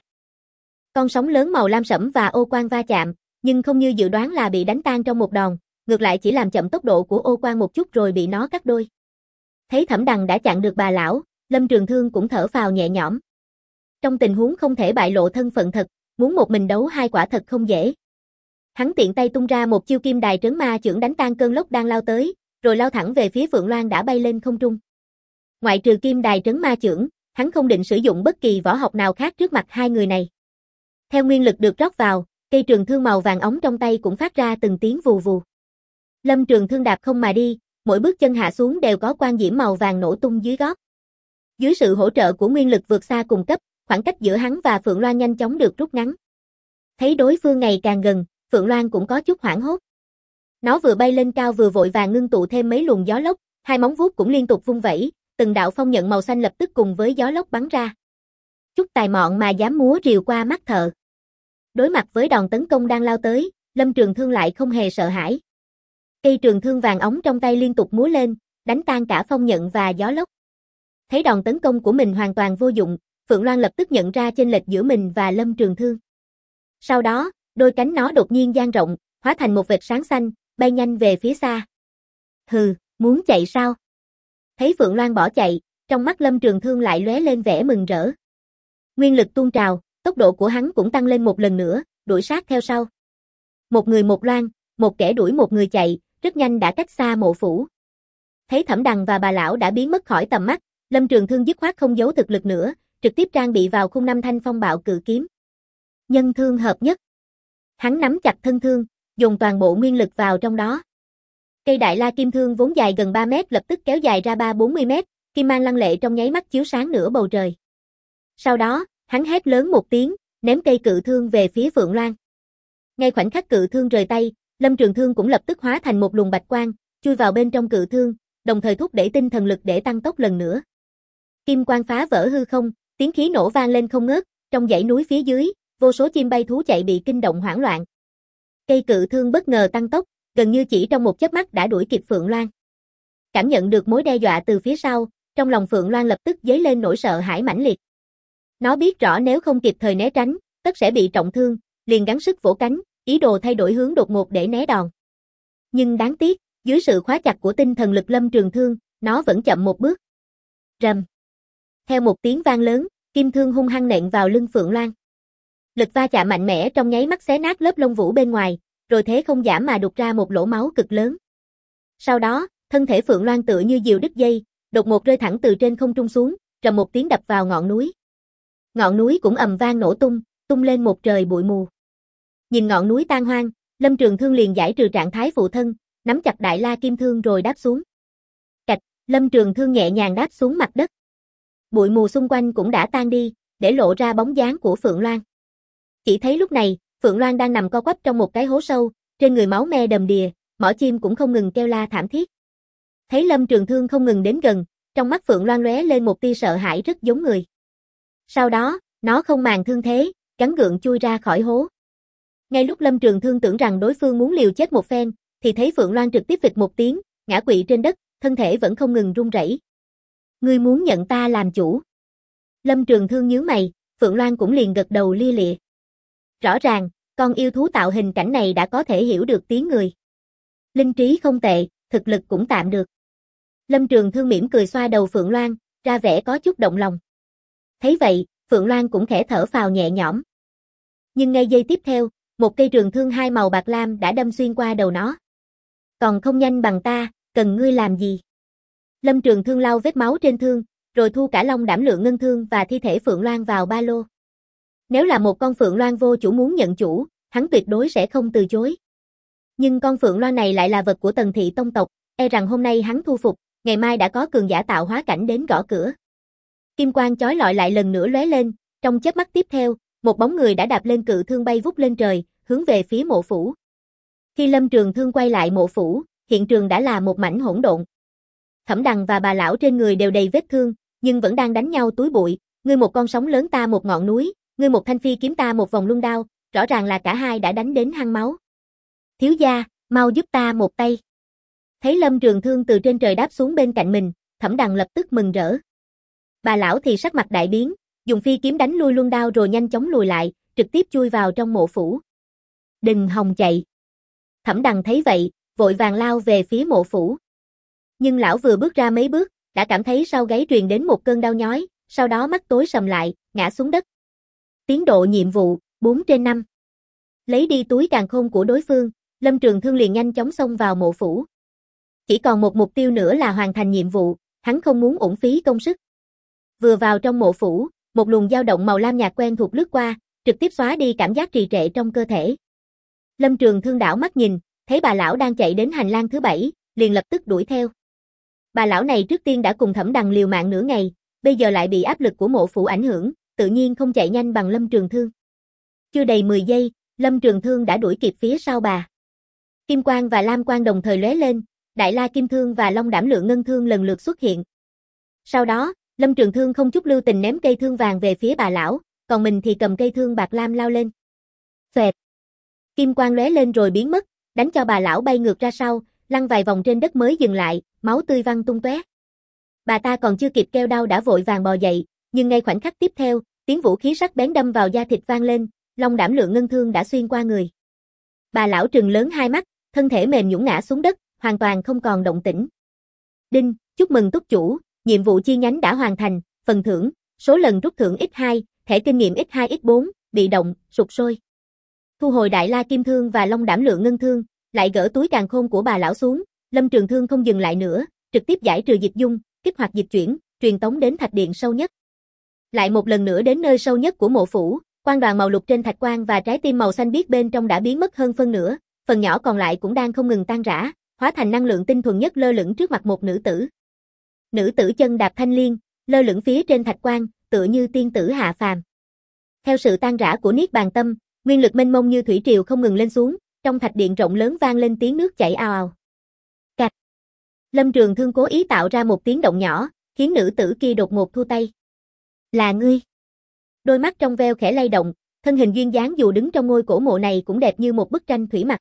Con sóng lớn màu lam sẫm và ô quan va chạm, nhưng không như dự đoán là bị đánh tan trong một đòn, ngược lại chỉ làm chậm tốc độ của ô quan một chút rồi bị nó cắt đôi. Thấy Thẩm Đằng đã chặn được bà lão, Lâm Trường Thương cũng thở phào nhẹ nhõm. Trong tình huống không thể bại lộ thân phận thật, muốn một mình đấu hai quả thật không dễ. Hắn tiện tay tung ra một chiêu Kim Đài Trấn Ma Chưởng đánh tan cơn lốc đang lao tới, rồi lao thẳng về phía Phượng Loan đã bay lên không trung. Ngoại trừ Kim Đài Trấn Ma Chưởng, hắn không định sử dụng bất kỳ võ học nào khác trước mặt hai người này. Theo nguyên lực được rót vào, cây trường thương màu vàng óng trong tay cũng phát ra từng tiếng vù vù. Lâm Trường Thương đạp không mà đi, mỗi bước chân hạ xuống đều có quang diễm màu vàng nổ tung dưới gót. Dưới sự hỗ trợ của nguyên lực vượt xa cùng cấp, khoảng cách giữa hắn và Phượng Loan nhanh chóng được rút ngắn. Thấy đối phương ngày càng gần, Phượng Loan cũng có chút hoảng hốt. Nó vừa bay lên cao vừa vội vàng ngưng tụ thêm mấy luồng gió lốc, hai móng vuốt cũng liên tục vung vẩy, từng đạo phong nhận màu xanh lập tức cùng với gió lốc bắn ra. Chút tài mọn mà dám múa rìu qua mắt thợ. Đối mặt với đòn tấn công đang lao tới, Lâm Trường Thương lại không hề sợ hãi. Cây trường thương vàng óng trong tay liên tục múa lên, đánh tan cả phong nhận và gió lốc. Thấy đòn tấn công của mình hoàn toàn vô dụng, Phượng Loan lập tức nhận ra chênh lệch giữa mình và Lâm Trường Thương. Sau đó, đôi cánh nó đột nhiên dang rộng, hóa thành một vệt sáng xanh, bay nhanh về phía xa. Hừ, muốn chạy sao? Thấy Phượng Loan bỏ chạy, trong mắt Lâm Trường Thương lại lóe lên vẻ mừng rỡ. Nguyên lực tuôn trào, tốc độ của hắn cũng tăng lên một lần nữa, đuổi sát theo sau. Một người một loan, một kẻ đuổi một người chạy, rất nhanh đã cách xa mộ phủ. Thấy Thẩm Đằng và bà lão đã biến mất khỏi tầm mắt, Lâm Trường Thương dứt khoát không giấu thực lực nữa, trực tiếp trang bị vào khung 5 thanh phong bạo cự kiếm. Nhân thương hợp nhất. Hắn nắm chặt thân thương, dùng toàn bộ nguyên lực vào trong đó. Cây đại la kim thương vốn dài gần 3 mét lập tức kéo dài ra 3-40 mét, kim mang lăng lệ trong nháy mắt chiếu sáng nửa bầu trời. Sau đó, hắn hét lớn một tiếng, ném cây cự thương về phía Phượng Loan. Ngay khoảnh khắc cự thương rời tay, Lâm Trường Thương cũng lập tức hóa thành một luồng bạch quang, chui vào bên trong cự thương, đồng thời thúc đẩy tinh thần lực để tăng tốc lần nữa. Kim quang phá vỡ hư không, tiếng khí nổ vang lên không ngớt, trong dãy núi phía dưới, vô số chim bay thú chạy bị kinh động hoảng loạn. Cây cự thương bất ngờ tăng tốc, gần như chỉ trong một chớp mắt đã đuổi kịp Phượng Loan. Cảm nhận được mối đe dọa từ phía sau, trong lòng Phượng Loan lập tức dấy lên nỗi sợ hãi mãnh liệt. Nó biết rõ nếu không kịp thời né tránh, tất sẽ bị trọng thương, liền gắng sức vỗ cánh, ý đồ thay đổi hướng đột ngột để né đòn. Nhưng đáng tiếc, dưới sự khóa chặt của tinh thần lực Lâm Trường Thương, nó vẫn chậm một bước. Rầm. Theo một tiếng vang lớn, kim thương hung hăng nện vào lưng Phượng Loan. Lực va chạm mạnh mẽ trong nháy mắt xé nát lớp lông vũ bên ngoài, rồi thế không giảm mà đục ra một lỗ máu cực lớn. Sau đó, thân thể Phượng Loan tựa như diều đứt dây, đột ngột rơi thẳng từ trên không trung xuống, trầm một tiếng đập vào ngọn núi. Ngọn núi cũng ầm vang nổ tung lên một trời bụi mù. Nhìn ngọn núi tan hoang, Lâm Trường Thương liền giải trừ trạng thái phụ thân, nắm chặt đại la kim thương rồi đáp xuống. Cạch, Lâm Trường Thương nhẹ nhàng đáp xuống mặt đất. Bụi mù xung quanh cũng đã tan đi, để lộ ra bóng dáng của Phượng Loan. Chỉ thấy lúc này, Phượng Loan đang nằm co quắp trong một cái hố sâu, trên người máu me đầm đìa, mỏ chim cũng không ngừng kêu la thảm thiết. Thấy Lâm Trường Thương không ngừng đến gần, trong mắt Phượng Loan lóe lên một tia sợ hãi rất giống người. Sau đó, nó không màng thương thế, gắng gượng chui ra khỏi hố. Ngay lúc Lâm Trường Thương tưởng rằng đối phương muốn liều chết một phen, thì thấy Phượng Loan trực tiếp phịch một tiếng, ngã quỵ trên đất, thân thể vẫn không ngừng run rẩy. Ngươi muốn nhận ta làm chủ? Lâm Trường Thương nhướng mày, Phượng Loan cũng liền gật đầu lia lịa. Rõ ràng, con yêu thú tạo hình cảnh này đã có thể hiểu được tiếng người. Linh trí không tệ, thực lực cũng tạm được. Lâm Trường Thương mỉm cười xoa đầu Phượng Loan, ra vẻ có chút động lòng. Thấy vậy, Phượng Loan cũng khẽ thở phào nhẹ nhõm. Nhưng ngay giây tiếp theo, một cây trường thương hai màu bạc lam đã đâm xuyên qua đầu nó. Còn không nhanh bằng ta, cần ngươi làm gì? Lâm Trường Thương lau vết máu trên thương, rồi thu cả long đảm lượng ngân thương và thi thể Phượng Loan vào ba lô. Nếu là một con Phượng Loan vô chủ muốn nhận chủ, hắn tuyệt đối sẽ không từ chối. Nhưng con Phượng Loan này lại là vật của Tần Thị tông tộc, e rằng hôm nay hắn thu phục, ngày mai đã có cường giả tạo hóa cảnh đến gõ cửa. Kim quang chói lọi lại lần nữa lóe lên, trong chớp mắt tiếp theo, một bóng người đã đạp lên cự thương bay vút lên trời, hướng về phía mộ phủ. Khi Lâm Trường Thương quay lại mộ phủ, hiện trường đã là một mảnh hỗn độn. Thẩm Đằng và bà lão trên người đều đầy vết thương, nhưng vẫn đang đánh nhau túi bụi, ngươi một con sóng lớn ta một ngọn núi, ngươi một thanh phi kiếm ta một vòng luân đao, rõ ràng là cả hai đã đánh đến hăng máu. Thiếu gia, mau giúp ta một tay. Thấy Lâm Trường Thương từ trên trời đáp xuống bên cạnh mình, Thẩm Đằng lập tức mừng rỡ. Bà lão thì sắc mặt đại biến, dùng phi kiếm đánh lui luân đao rồi nhanh chóng lùi lại, trực tiếp chui vào trong mộ phủ. Đừng hòng chạy. Thẩm Đằng thấy vậy, vội vàng lao về phía mộ phủ. Nhưng lão vừa bước ra mấy bước, đã cảm thấy sau gáy truyền đến một cơn đau nhói, sau đó mắt tối sầm lại, ngã xuống đất. Tiến độ nhiệm vụ, 4/5. Lấy đi túi càn khôn của đối phương, Lâm Trường Thương liền nhanh chóng xông vào mộ phủ. Chỉ còn một mục tiêu nữa là hoàn thành nhiệm vụ, hắn không muốn uổng phí công sức. Vừa vào trong mộ phủ, một luồng dao động màu lam nhạt quen thuộc lướt qua, trực tiếp xóa đi cảm giác trì trệ trong cơ thể. Lâm Trường Thương đảo mắt nhìn, thấy bà lão đang chạy đến hành lang thứ 7, liền lập tức đuổi theo. Bà lão này trước tiên đã cùng Thẩm Đằng liều mạng nửa ngày, bây giờ lại bị áp lực của Mộ Phủ ảnh hưởng, tự nhiên không chạy nhanh bằng Lâm Trường Thương. Chưa đầy 10 giây, Lâm Trường Thương đã đuổi kịp phía sau bà. Kim quang và lam quang đồng thời lóe lên, Đại La Kim Thương và Long Đảm Lượng Ngân Thương lần lượt xuất hiện. Sau đó, Lâm Trường Thương không chút lưu tình ném cây thương vàng về phía bà lão, còn mình thì cầm cây thương bạc lam lao lên. Xoẹt. Kim quang lóe lên rồi biến mất, đánh cho bà lão bay ngược ra sau, lăn vài vòng trên đất mới dừng lại, máu tươi văng tung tóe. Bà ta còn chưa kịp kêu đau đã vội vàng bò dậy, nhưng ngay khoảnh khắc tiếp theo, tiếng vũ khí sắc bén đâm vào da thịt vang lên, Long Đảm Lượng Ngân Thương đã xuyên qua người. Bà lão trừng lớn hai mắt, thân thể mềm nhũn ngã xuống đất, hoàn toàn không còn động tĩnh. Đinh, chúc mừng túc chủ, nhiệm vụ chi nhánh đã hoàn thành, phần thưởng, số lần rút thưởng x2, thẻ kinh nghiệm x2 x4, bị động, sụt sôi. Thu hồi Đại La Kim Thương và Long Đảm Lượng Ngân Thương, lại gỡ túi càn khôn của bà lão xuống, Lâm Trường Thương không dừng lại nữa, trực tiếp giải trừ dịch dung, kích hoạt dịch chuyển, truyền tống đến thạch điện sâu nhất. Lại một lần nữa đến nơi sâu nhất của Mộ Phủ, quang đoàn màu lục trên thạch quan và trái tim màu xanh biếc bên trong đã biến mất hơn phân nửa, phần nhỏ còn lại cũng đang không ngừng tan rã, hóa thành năng lượng tinh thuần nhất lơ lửng trước mặt một nữ tử. Nữ tử chân đạp thanh liên, lơ lửng phía trên thạch quan, tựa như tiên tử hạ phàm. Theo sự tan rã của Niết Bàn Tâm, nguyên lực mênh mông như thủy triều không ngừng lên xuống, trong thạch điện rộng lớn vang lên tiếng nước chảy ào ào. Cạch. Lâm Trường Thương cố ý tạo ra một tiếng động nhỏ, khiến nữ tử kia đột ngột thu tay. Là ngươi. Đôi mắt trong veo khẽ lay động, thân hình duyên dáng dù đứng trong ngôi cổ mộ này cũng đẹp như một bức tranh thủy mặc.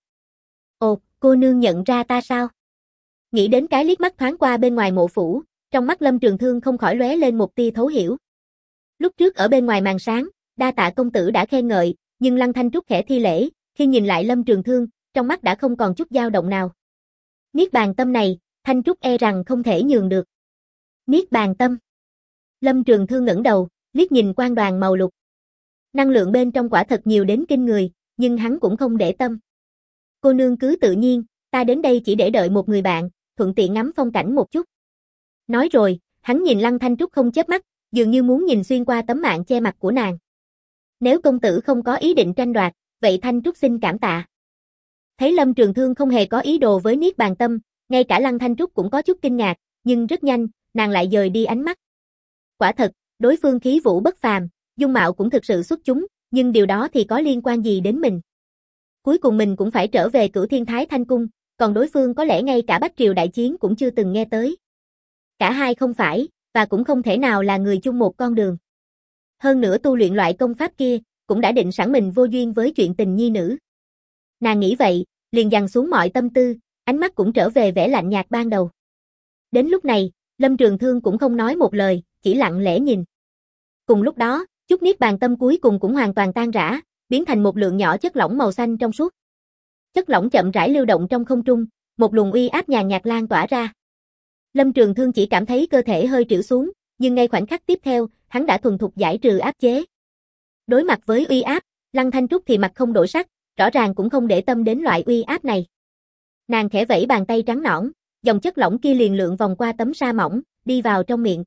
Ồ, cô nương nhận ra ta sao? Nghĩ đến cái liếc mắt thoáng qua bên ngoài Mộ Phủ, trong mắt Lâm Trường Thương không khỏi lóe lên một tia thấu hiểu. Lúc trước ở bên ngoài màn sáng, đa tạ công tử đã khen ngợi, nhưng Lăng Thanh Trúc khẽ thi lễ, khi nhìn lại Lâm Trường Thương, trong mắt đã không còn chút dao động nào. Niết Bàn Tâm này, Thanh Trúc e rằng không thể nhường được. Niết Bàn Tâm. Lâm Trường Thương ngẩng đầu, liếc nhìn quang đoàn màu lục. Năng lượng bên trong quả thật nhiều đến kinh người, nhưng hắn cũng không để tâm. Cô nương cứ tự nhiên, ta đến đây chỉ để đợi một người bạn, thuận tiện ngắm phong cảnh một chút. Nói rồi, hắn nhìn Lăng Thanh Trúc không chớp mắt, dường như muốn nhìn xuyên qua tấm màn che mặt của nàng. Nếu công tử không có ý định tranh đoạt, vậy Thanh Trúc xin cảm tạ. Thấy Lâm Trường Thương không hề có ý đồ với Niết Bàn Tâm, ngay cả Lăng Thanh Trúc cũng có chút kinh ngạc, nhưng rất nhanh, nàng lại dời đi ánh mắt. Quả thật, đối phương khí vũ bất phàm, dung mạo cũng thực sự xuất chúng, nhưng điều đó thì có liên quan gì đến mình? Cuối cùng mình cũng phải trở về Cửu Thiên Thái Thanh Cung, còn đối phương có lẽ ngay cả Bách Triều Đại Chiến cũng chưa từng nghe tới. Cả hai không phải, và cũng không thể nào là người chung một con đường. Hơn nữa tu luyện loại công pháp kia, cũng đã định sẵn mình vô duyên với chuyện tình nhi nữ. Nàng nghĩ vậy, liền dằn xuống mọi tâm tư, ánh mắt cũng trở về vẻ lạnh nhạt ban đầu. Đến lúc này, Lâm Trường Thương cũng không nói một lời, chỉ lặng lẽ nhìn. Cùng lúc đó, chút Niết Bàn Tâm cuối cùng cũng hoàn toàn tan rã, biến thành một lượng nhỏ chất lỏng màu xanh trong suốt. Chất lỏng chậm rãi lưu động trong không trung, một luồng uy áp nhàn nhạt lan tỏa ra. Lâm Trường Thương chỉ cảm thấy cơ thể hơi trĩu xuống, nhưng ngay khoảnh khắc tiếp theo, hắn đã thuần thục giải trừ áp chế. Đối mặt với uy áp, Lăng Thanh Trúc thì mặt không đổi sắc, rõ ràng cũng không để tâm đến loại uy áp này. Nàng khẽ vẫy bàn tay trắng nõn, dòng chất lỏng kia liền lượn vòng qua tấm sa mỏng, đi vào trong miệng.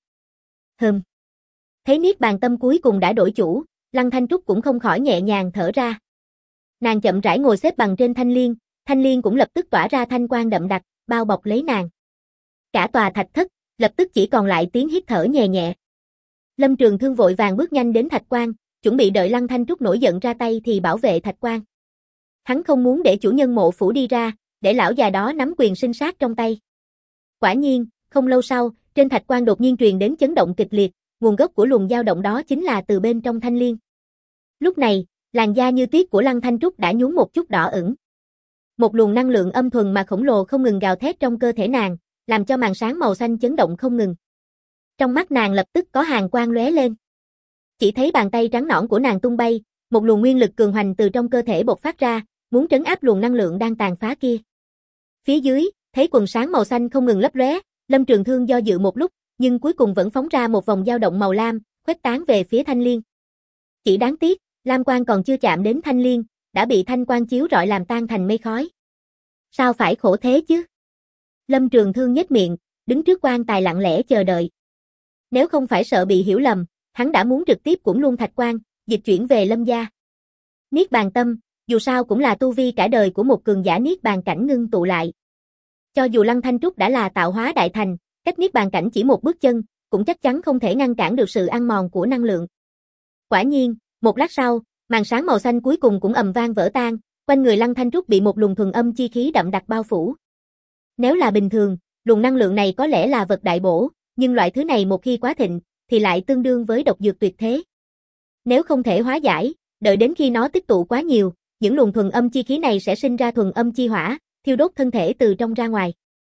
Thấy Niết Bàn Tâm cuối cùng đã đổi chủ, Lăng Thanh Trúc cũng không khỏi nhẹ nhàng thở ra. Nàng chậm rãi ngồi xếp bằng trên thanh liên cũng lập tức tỏa ra thanh quang đậm đặc, bao bọc lấy nàng. Cả tòa thạch thất, lập tức chỉ còn lại tiếng hít thở nhẹ nhẹ. Lâm Trường Thương vội vàng bước nhanh đến thạch quan, chuẩn bị đợi Lăng Thanh Trúc nổi giận ra tay thì bảo vệ thạch quan. Hắn không muốn để chủ nhân Mộ Phủ đi ra, để lão già đó nắm quyền sinh sát trong tay. Quả nhiên, không lâu sau, trên thạch quan đột nhiên truyền đến chấn động kịch liệt, nguồn gốc của luồng dao động đó chính là từ bên trong thanh liên. Lúc này, làn da như tuyết của Lăng Thanh Trúc đã nhuốm một chút đỏ ửng. Một luồng năng lượng âm thuần mà khổng lồ không ngừng gào thét trong cơ thể nàng, làm cho màn sáng màu xanh chấn động không ngừng. Trong mắt nàng lập tức có hàn quang lóe lên. Chỉ thấy bàn tay trắng nõn của nàng tung bay, một luồng nguyên lực cường hoành từ trong cơ thể bộc phát ra, muốn trấn áp luồng năng lượng đang tàn phá kia. Phía dưới, thấy quần sáng màu xanh không ngừng lấp lóe, Lâm Trường Thương do dự một lúc, nhưng cuối cùng vẫn phóng ra một vòng dao động màu lam, khuếch tán về phía thanh liên. Chỉ đáng tiếc, lam quang còn chưa chạm đến thanh liên, đã bị thanh quang chiếu rọi làm tan thành mây khói. Sao phải khổ thế chứ? Lâm Trường Thương nhếch miệng, đứng trước quan tài lặng lẽ chờ đợi. Nếu không phải sợ bị hiểu lầm, hắn đã muốn trực tiếp cũng luôn thạch quan, dịch chuyển về Lâm gia. Niết Bàn Tâm, dù sao cũng là tu vi cả đời của một cường giả niết bàn cảnh ngưng tụ lại. Cho dù Lăng Thanh Trúc đã là tạo hóa đại thành, cách niết bàn cảnh chỉ một bước chân, cũng chắc chắn không thể ngăn cản được sự ăn mòn của năng lượng. Quả nhiên, một lát sau, màn sáng màu xanh cuối cùng cũng ầm vang vỡ tan, quanh người Lăng Thanh Trúc bị một luồng thuần âm chi khí đậm đặc bao phủ. Nếu là bình thường, luồng năng lượng này có lẽ là vật đại bổ, nhưng loại thứ này một khi quá thịnh, thì lại tương đương với độc dược tuyệt thế. Nếu không thể hóa giải, đợi đến khi nó tích tụ quá nhiều, những luồng thuần âm chi khí này sẽ sinh ra thuần âm chi hỏa, thiêu đốt thân thể từ trong ra ngoài.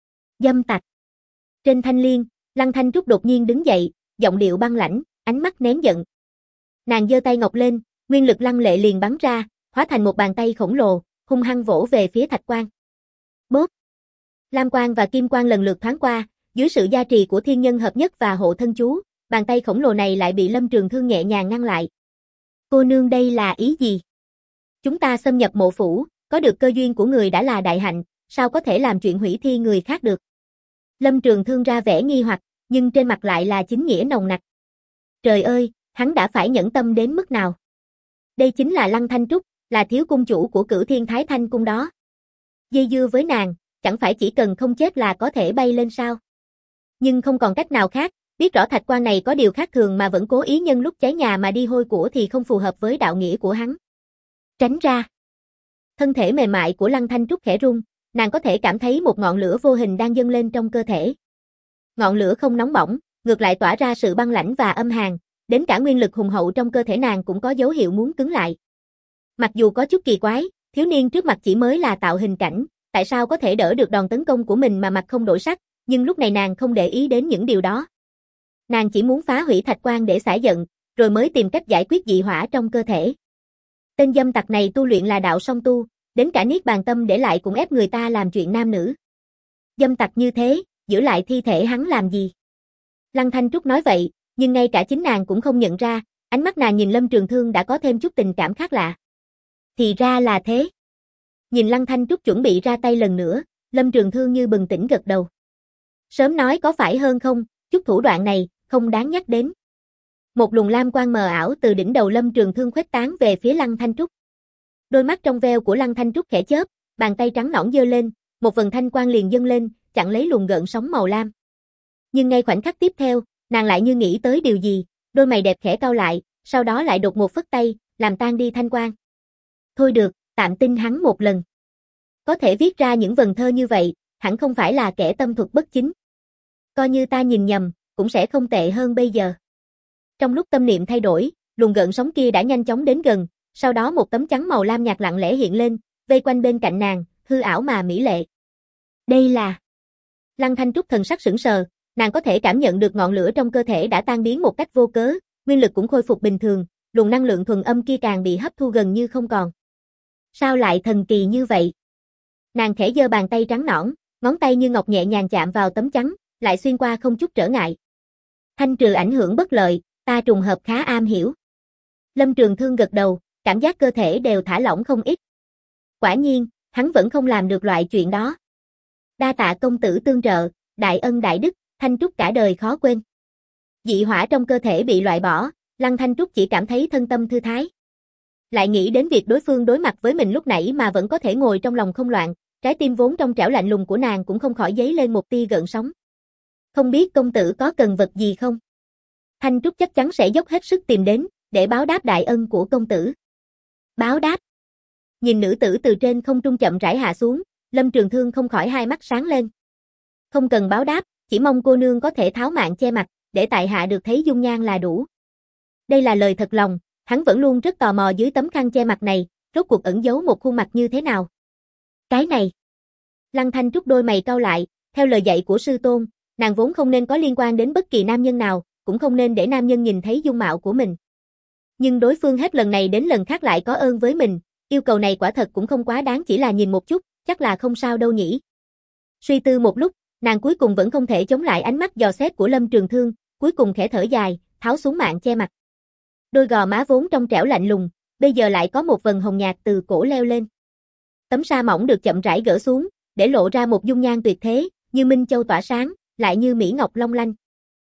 Dâm tặc. Trên thanh liên, Lăng Thanh Trúc đột nhiên đứng dậy, giọng điệu băng lãnh, ánh mắt nén giận. Nàng giơ tay ngọc lên, nguyên lực lăng lệ liền bắn ra, hóa thành một bàn tay khổng lồ, hung hăng vỗ về phía Thạch Quan. Bốp. Lam quang và kim quang lần lượt thoáng qua, dưới sự gia trì của thiên nhân hợp nhất và hộ thân chú, bàn tay khổng lồ này lại bị Lâm Trường Thương nhẹ nhàng ngăn lại. Cô nương đây là ý gì? Chúng ta xâm nhập mộ phủ, có được cơ duyên của người đã là đại hạnh, sao có thể làm chuyện hủy thi người khác được? Lâm Trường Thương ra vẻ nghi hoặc, nhưng trên mặt lại là chính nghĩa nồng nặc. Trời ơi, hắn đã phải nhẫn tâm đến mức nào? Đây chính là Lăng Thanh Trúc, là thiếu cung chủ của Cửu Thiên Thái Thanh cung đó. Dây dưa với nàng, chẳng phải chỉ cần không chết là có thể bay lên sao? Nhưng không còn cách nào khác, biết rõ Thạch Quan này có điều khác thường mà vẫn cố ý nhân lúc cháy nhà mà đi hôi của thì không phù hợp với đạo nghĩa của hắn. Tránh ra. Thân thể mềm mại của Lăng Thanh Trúc khẽ rung, nàng có thể cảm thấy một ngọn lửa vô hình đang dâng lên trong cơ thể. Ngọn lửa không nóng bỏng, ngược lại tỏa ra sự băng lãnh và âm hàn, đến cả nguyên lực hùng hậu trong cơ thể nàng cũng có dấu hiệu muốn cứng lại. Mặc dù có chút kỳ quái, thiếu niên trước mặt chỉ mới là tạo hình cảnh, tại sao có thể đỡ được đòn tấn công của mình mà mặt không đổi sắc, nhưng lúc này nàng không để ý đến những điều đó. Nàng chỉ muốn phá hủy Thạch Quan để xả giận, rồi mới tìm cách giải quyết dị hỏa trong cơ thể. Tên dâm tặc này tu luyện là đạo song tu, đến cả niết bàn tâm để lại cũng ép người ta làm chuyện nam nữ. Dâm tặc như thế, giữ lại thi thể hắn làm gì? Lăng Thanh Trúc nói vậy, nhưng ngay cả chính nàng cũng không nhận ra, ánh mắt nàng nhìn Lâm Trường Thương đã có thêm chút tình cảm khác lạ. Thì ra là thế. Nhìn Lăng Thanh Trúc chuẩn bị ra tay lần nữa, Lâm Trường Thương như bừng tỉnh gật đầu. Sớm nói có phải hơn không, chút thủ đoạn này, không đáng nhắc đến. Một luồng lam quang mờ ảo từ đỉnh đầu Lâm Trường Thương khuếch tán về phía Lăng Thanh Trúc. Đôi mắt trong veo của Lăng Thanh Trúc khẽ chớp, bàn tay trắng nõn giơ lên, một vầng thanh quang liền dâng lên, chặn lấy luồng gợn sóng màu lam. Nhưng ngay khoảnh khắc tiếp theo, nàng lại như nghĩ tới điều gì, đôi mày đẹp khẽ cau lại, sau đó lại đột ngột phất tay, làm tan đi thanh quang. Thôi được, tạm tin hắn một lần. Có thể viết ra những vần thơ như vậy, hẳn không phải là kẻ tâm thuật bất chính. Coi như ta nhìn nhầm, cũng sẽ không tệ hơn bây giờ. Trong lúc tâm niệm thay đổi, luồng gợn sóng kia đã nhanh chóng đến gần, sau đó một tấm chắn màu lam nhạt lặng lẽ hiện lên, vây quanh bên cạnh nàng, hư ảo mà mỹ lệ. Đây là... Lăng Thanh Trúc thần sắc sững sờ, nàng có thể cảm nhận được ngọn lửa trong cơ thể đã tan biến một cách vô cớ, nguyên lực cũng khôi phục bình thường, luồng năng lượng thuần âm kia càng bị hấp thu gần như không còn. Sao lại thần kỳ như vậy? Nàng khẽ giơ bàn tay trắng nõn, ngón tay như ngọc nhẹ nhàng chạm vào tấm chắn, lại xuyên qua không chút trở ngại. Thanh trừ ảnh hưởng bất lợi, ta trùng hợp khá am hiểu. Lâm Trường Thương gật đầu, cảm giác cơ thể đều thả lỏng không ít. Quả nhiên, hắn vẫn không làm được loại chuyện đó. Đa tạ công tử tương trợ, đại ân đại đức, Thanh Trúc cả đời khó quên. Dị hỏa trong cơ thể bị loại bỏ, Lăng Thanh Trúc chỉ cảm thấy thân tâm thư thái. Lại nghĩ đến việc đối phương đối mặt với mình lúc nãy mà vẫn có thể ngồi trong lòng không loạn, trái tim vốn trong trẻo lạnh lùng của nàng cũng không khỏi dấy lên một tia gợn sóng. Không biết công tử có cần vật gì không? Thanh Trúc chắc chắn sẽ dốc hết sức tìm đến, để báo đáp đại ân của công tử. Báo đáp? Nhìn nữ tử từ trên không trung chậm rãi hạ xuống, Lâm Trường Thương không khỏi hai mắt sáng lên. Không cần báo đáp, chỉ mong cô nương có thể tháo mạng che mặt, để tại hạ được thấy dung nhan là đủ. Đây là lời thật lòng, hắn vẫn luôn rất tò mò dưới tấm khăn che mặt này, rốt cuộc ẩn giấu một khuôn mặt như thế nào. Cái này. Lăng Thanh Trúc đôi mày cau lại, theo lời dạy của sư tôn, nàng vốn không nên có liên quan đến bất kỳ nam nhân nào, cũng không nên để nam nhân nhìn thấy dung mạo của mình. Nhưng đối phương hết lần này đến lần khác lại có ơn với mình, yêu cầu này quả thật cũng không quá đáng, chỉ là nhìn một chút, chắc là không sao đâu nhỉ. Suy tư một lúc, nàng cuối cùng vẫn không thể chống lại ánh mắt dò xét của Lâm Trường Thương, cuối cùng khẽ thở dài, tháo xuống mạng che mặt. Đôi gò má vốn trong trẻo lạnh lùng, bây giờ lại có một vầng hồng nhạt từ cổ leo lên. Tấm sa mỏng được chậm rãi gỡ xuống, để lộ ra một dung nhan tuyệt thế, như minh châu tỏa sáng, lại như mỹ ngọc long lanh.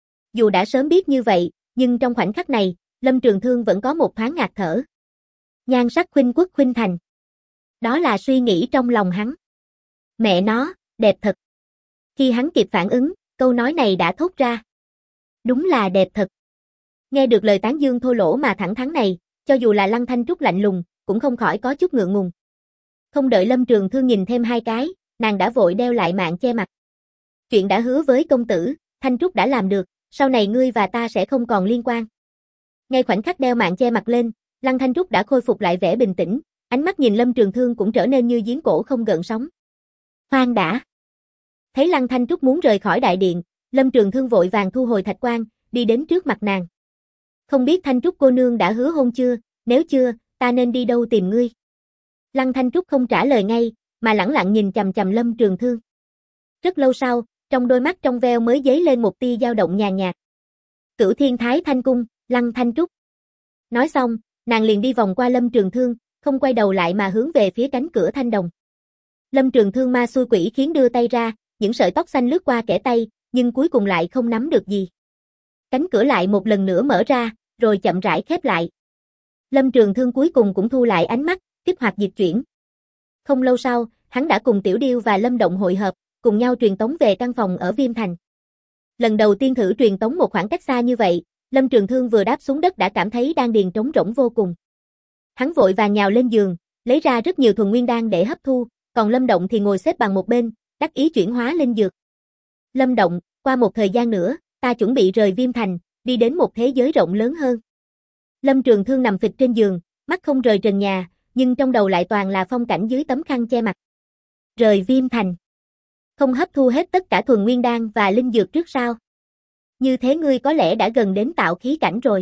Dù đã sớm biết như vậy, nhưng trong khoảnh khắc này, Lâm Trường Thương vẫn có một thoáng ngạt thở. Nhan sắc khuynh quốc khuynh thành. Đó là suy nghĩ trong lòng hắn. Mẹ nó, đẹp thật. Khi hắn kịp phản ứng, câu nói này đã thốt ra. Đúng là đẹp thật. Nghe được lời tán dương thô lỗ mà thẳng thắn này, cho dù là Lăng Thanh Trúc lạnh lùng, cũng không khỏi có chút ngượng ngùng. Không đợi Lâm Trường Thương nhìn thêm hai cái, nàng đã vội đeo lại mạng che mặt. Chuyện đã hứa với công tử, Thanh Trúc đã làm được, sau này ngươi và ta sẽ không còn liên quan. Ngay khoảnh khắc đeo mạng che mặt lên, Lăng Thanh Trúc đã khôi phục lại vẻ bình tĩnh, ánh mắt nhìn Lâm Trường Thương cũng trở nên như giếng cổ không gợn sóng. Khoan đã. Thấy Lăng Thanh Trúc muốn rời khỏi đại điện, Lâm Trường Thương vội vàng thu hồi thạch quan, đi đến trước mặt nàng. Không biết Thanh Trúc cô nương đã hứa hôn chưa, nếu chưa, ta nên đi đâu tìm ngươi? Lăng Thanh Trúc không trả lời ngay, mà lẳng lặng nhìn chằm chằm Lâm Trường Thương. Rất lâu sau, trong đôi mắt trong veo mới dấy lên một tia dao động nhàn nhạt. Cửu Thiên Thái Thanh Cung, Lăng Thanh Trúc. Nói xong, nàng liền đi vòng qua Lâm Trường Thương, không quay đầu lại mà hướng về phía cánh cửa thanh đồng. Lâm Trường Thương ma xui quỷ khiến đưa tay ra, những sợi tóc xanh lướt qua kẽ tay, nhưng cuối cùng lại không nắm được gì. Cánh cửa lại một lần nữa mở ra, rồi chậm rãi khép lại. Lâm Trường Thương cuối cùng cũng thu lại ánh mắt, kích hoạt dịch chuyển. Không lâu sau, hắn đã cùng Tiểu Điêu và Lâm Động hội hợp, cùng nhau truyền tống về căn phòng ở Viêm Thành. Lần đầu tiên thử truyền tống một khoảng cách xa như vậy, Lâm Trường Thương vừa đáp xuống đất đã cảm thấy đan điền trống rỗng vô cùng. Hắn vội vàng nhào lên giường, lấy ra rất nhiều thuần nguyên đan để hấp thu, còn Lâm Động thì ngồi xếp bằng một bên, đắc ý chuyển hóa linh dược. Lâm Động, qua một thời gian nữa, ta chuẩn bị rời Viêm Thành, đi đến một thế giới rộng lớn hơn. Lâm Trường Thương nằm phịch trên giường, mắt không rời trần nhà, nhưng trong đầu lại toàn là phong cảnh dưới tấm khăn che mặt. Rời Viêm Thành. Không hấp thu hết tất cả thuần nguyên đan và linh dược trước sao? Như thế ngươi có lẽ đã gần đến tạo khí cảnh rồi.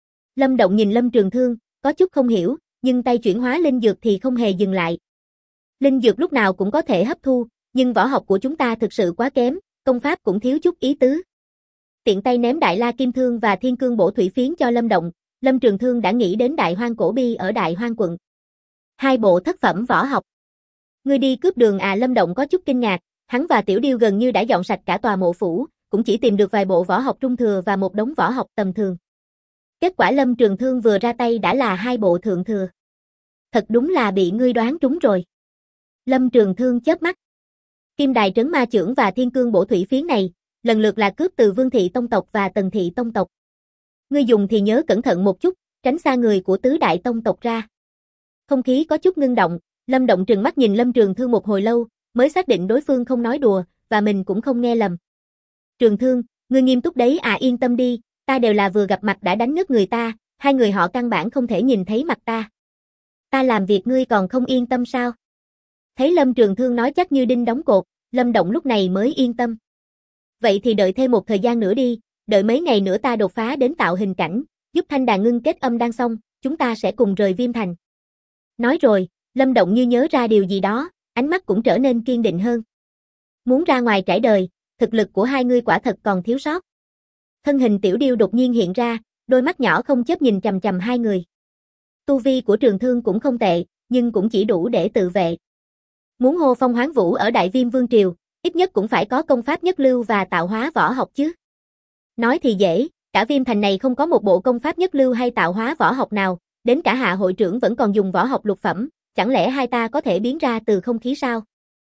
Lâm Động nhìn Lâm Trường Thương, có chút không hiểu, nhưng tay chuyển hóa linh dược thì không hề dừng lại. Linh dược lúc nào cũng có thể hấp thu, nhưng võ học của chúng ta thực sự quá kém, công pháp cũng thiếu chút ý tứ. Tiện tay ném Đại La Kim Thương và Thiên Cương Bổ Thủy Phiến cho Lâm Động, Lâm Trường Thương đã nghĩ đến Đại Hoang Cổ Bi ở Đại Hoang quận. Hai bộ thất phẩm võ học. Ngươi đi cướp đường à? Lâm Động có chút kinh ngạc, hắn và Tiểu Điêu gần như đã dọn sạch cả tòa mộ phủ, cũng chỉ tìm được vài bộ võ học trung thừa và một đống võ học tầm thường. Kết quả Lâm Trường Thương vừa ra tay đã là hai bộ thượng thừa. Thật đúng là bị ngươi đoán trúng rồi. Lâm Trường Thương chớp mắt. Kim Đài Trấn Ma Chưởng và Thiên Cương Bổ Thủy Phiến này, lần lượt là cướp từ Vương Thị Tông tộc và Tần Thị Tông tộc. Ngươi dùng thì nhớ cẩn thận một chút, tránh xa người của tứ đại tông tộc ra. Không khí có chút ngưng động, Lâm Động trừng mắt nhìn Lâm Trường Thương một hồi lâu, mới xác định đối phương không nói đùa, và mình cũng không nghe lầm. Trường Thương, ngươi nghiêm túc đấy à? Yên tâm đi, ta đều là vừa gặp mặt đã đánh ngất người ta, hai người họ căn bản không thể nhìn thấy mặt ta. Ta làm việc ngươi còn không yên tâm sao? Thấy Lâm Trường Thương nói chắc như đinh đóng cột, Lâm Động lúc này mới yên tâm. Vậy thì đợi thêm một thời gian nữa đi, đợi mấy ngày nữa ta đột phá đến tạo hình cảnh, giúp thanh đàn ngưng kết âm đan xong, chúng ta sẽ cùng rời Viêm Thành. Nói rồi, Lâm Động như nhớ ra điều gì đó, ánh mắt cũng trở nên kiên định hơn. Muốn ra ngoài trải đời, thực lực của hai ngươi quả thật còn thiếu sót. Thân hình Tiểu Điêu đột nhiên hiện ra, đôi mắt nhỏ không chớp nhìn chằm chằm hai người. Tu vi của Trường Thương cũng không tệ, nhưng cũng chỉ đủ để tự vệ. Muốn hô phong hoán vũ ở Đại Viêm Vương Triều, ít nhất cũng phải có công pháp nhất lưu và tạo hóa võ học chứ. Nói thì dễ, cả Viêm Thành này không có một bộ công pháp nhất lưu hay tạo hóa võ học nào, đến cả Hạ hội trưởng vẫn còn dùng võ học lục phẩm, chẳng lẽ hai ta có thể biến ra từ không khí sao?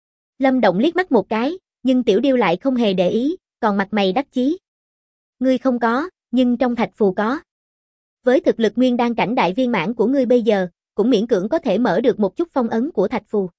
Lâm Động liếc mắt một cái, nhưng Tiểu Điêu lại không hề để ý, còn mặt mày đắc chí. Ngươi không có, nhưng trong thạch phù có. Với thực lực nguyên đan cảnh đại viên mãn của ngươi bây giờ, cũng miễn cưỡng có thể mở được một chút phong ấn của thạch phù.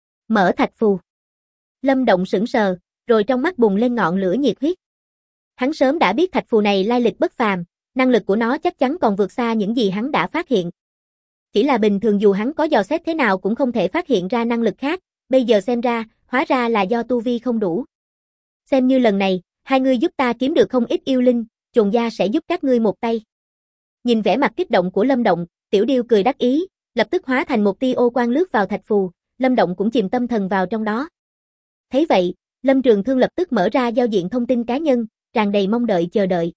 Mở thạch phù. Lâm Động sững sờ, rồi trong mắt bùng lên ngọn lửa nhiệt huyết. Hắn sớm đã biết thạch phù này lai lịch bất phàm, năng lực của nó chắc chắn còn vượt xa những gì hắn đã phát hiện. Chỉ là bình thường dù hắn có dò xét thế nào cũng không thể phát hiện ra năng lực khác, bây giờ xem ra, hóa ra là do tu vi không đủ. Xem như lần này, hai ngươi giúp ta kiếm được không ít yêu linh, Trồn gia sẽ giúp các ngươi một tay. Nhìn vẻ mặt kích động của Lâm Động, Tiểu Điêu cười đắc ý, lập tức hóa thành một tia ô quang lướt vào thạch phù, Lâm Động cũng chìm tâm thần vào trong đó. Thấy vậy, Lâm Trường Thương lập tức mở ra giao diện thông tin cá nhân, tràn đầy mong đợi chờ đợi.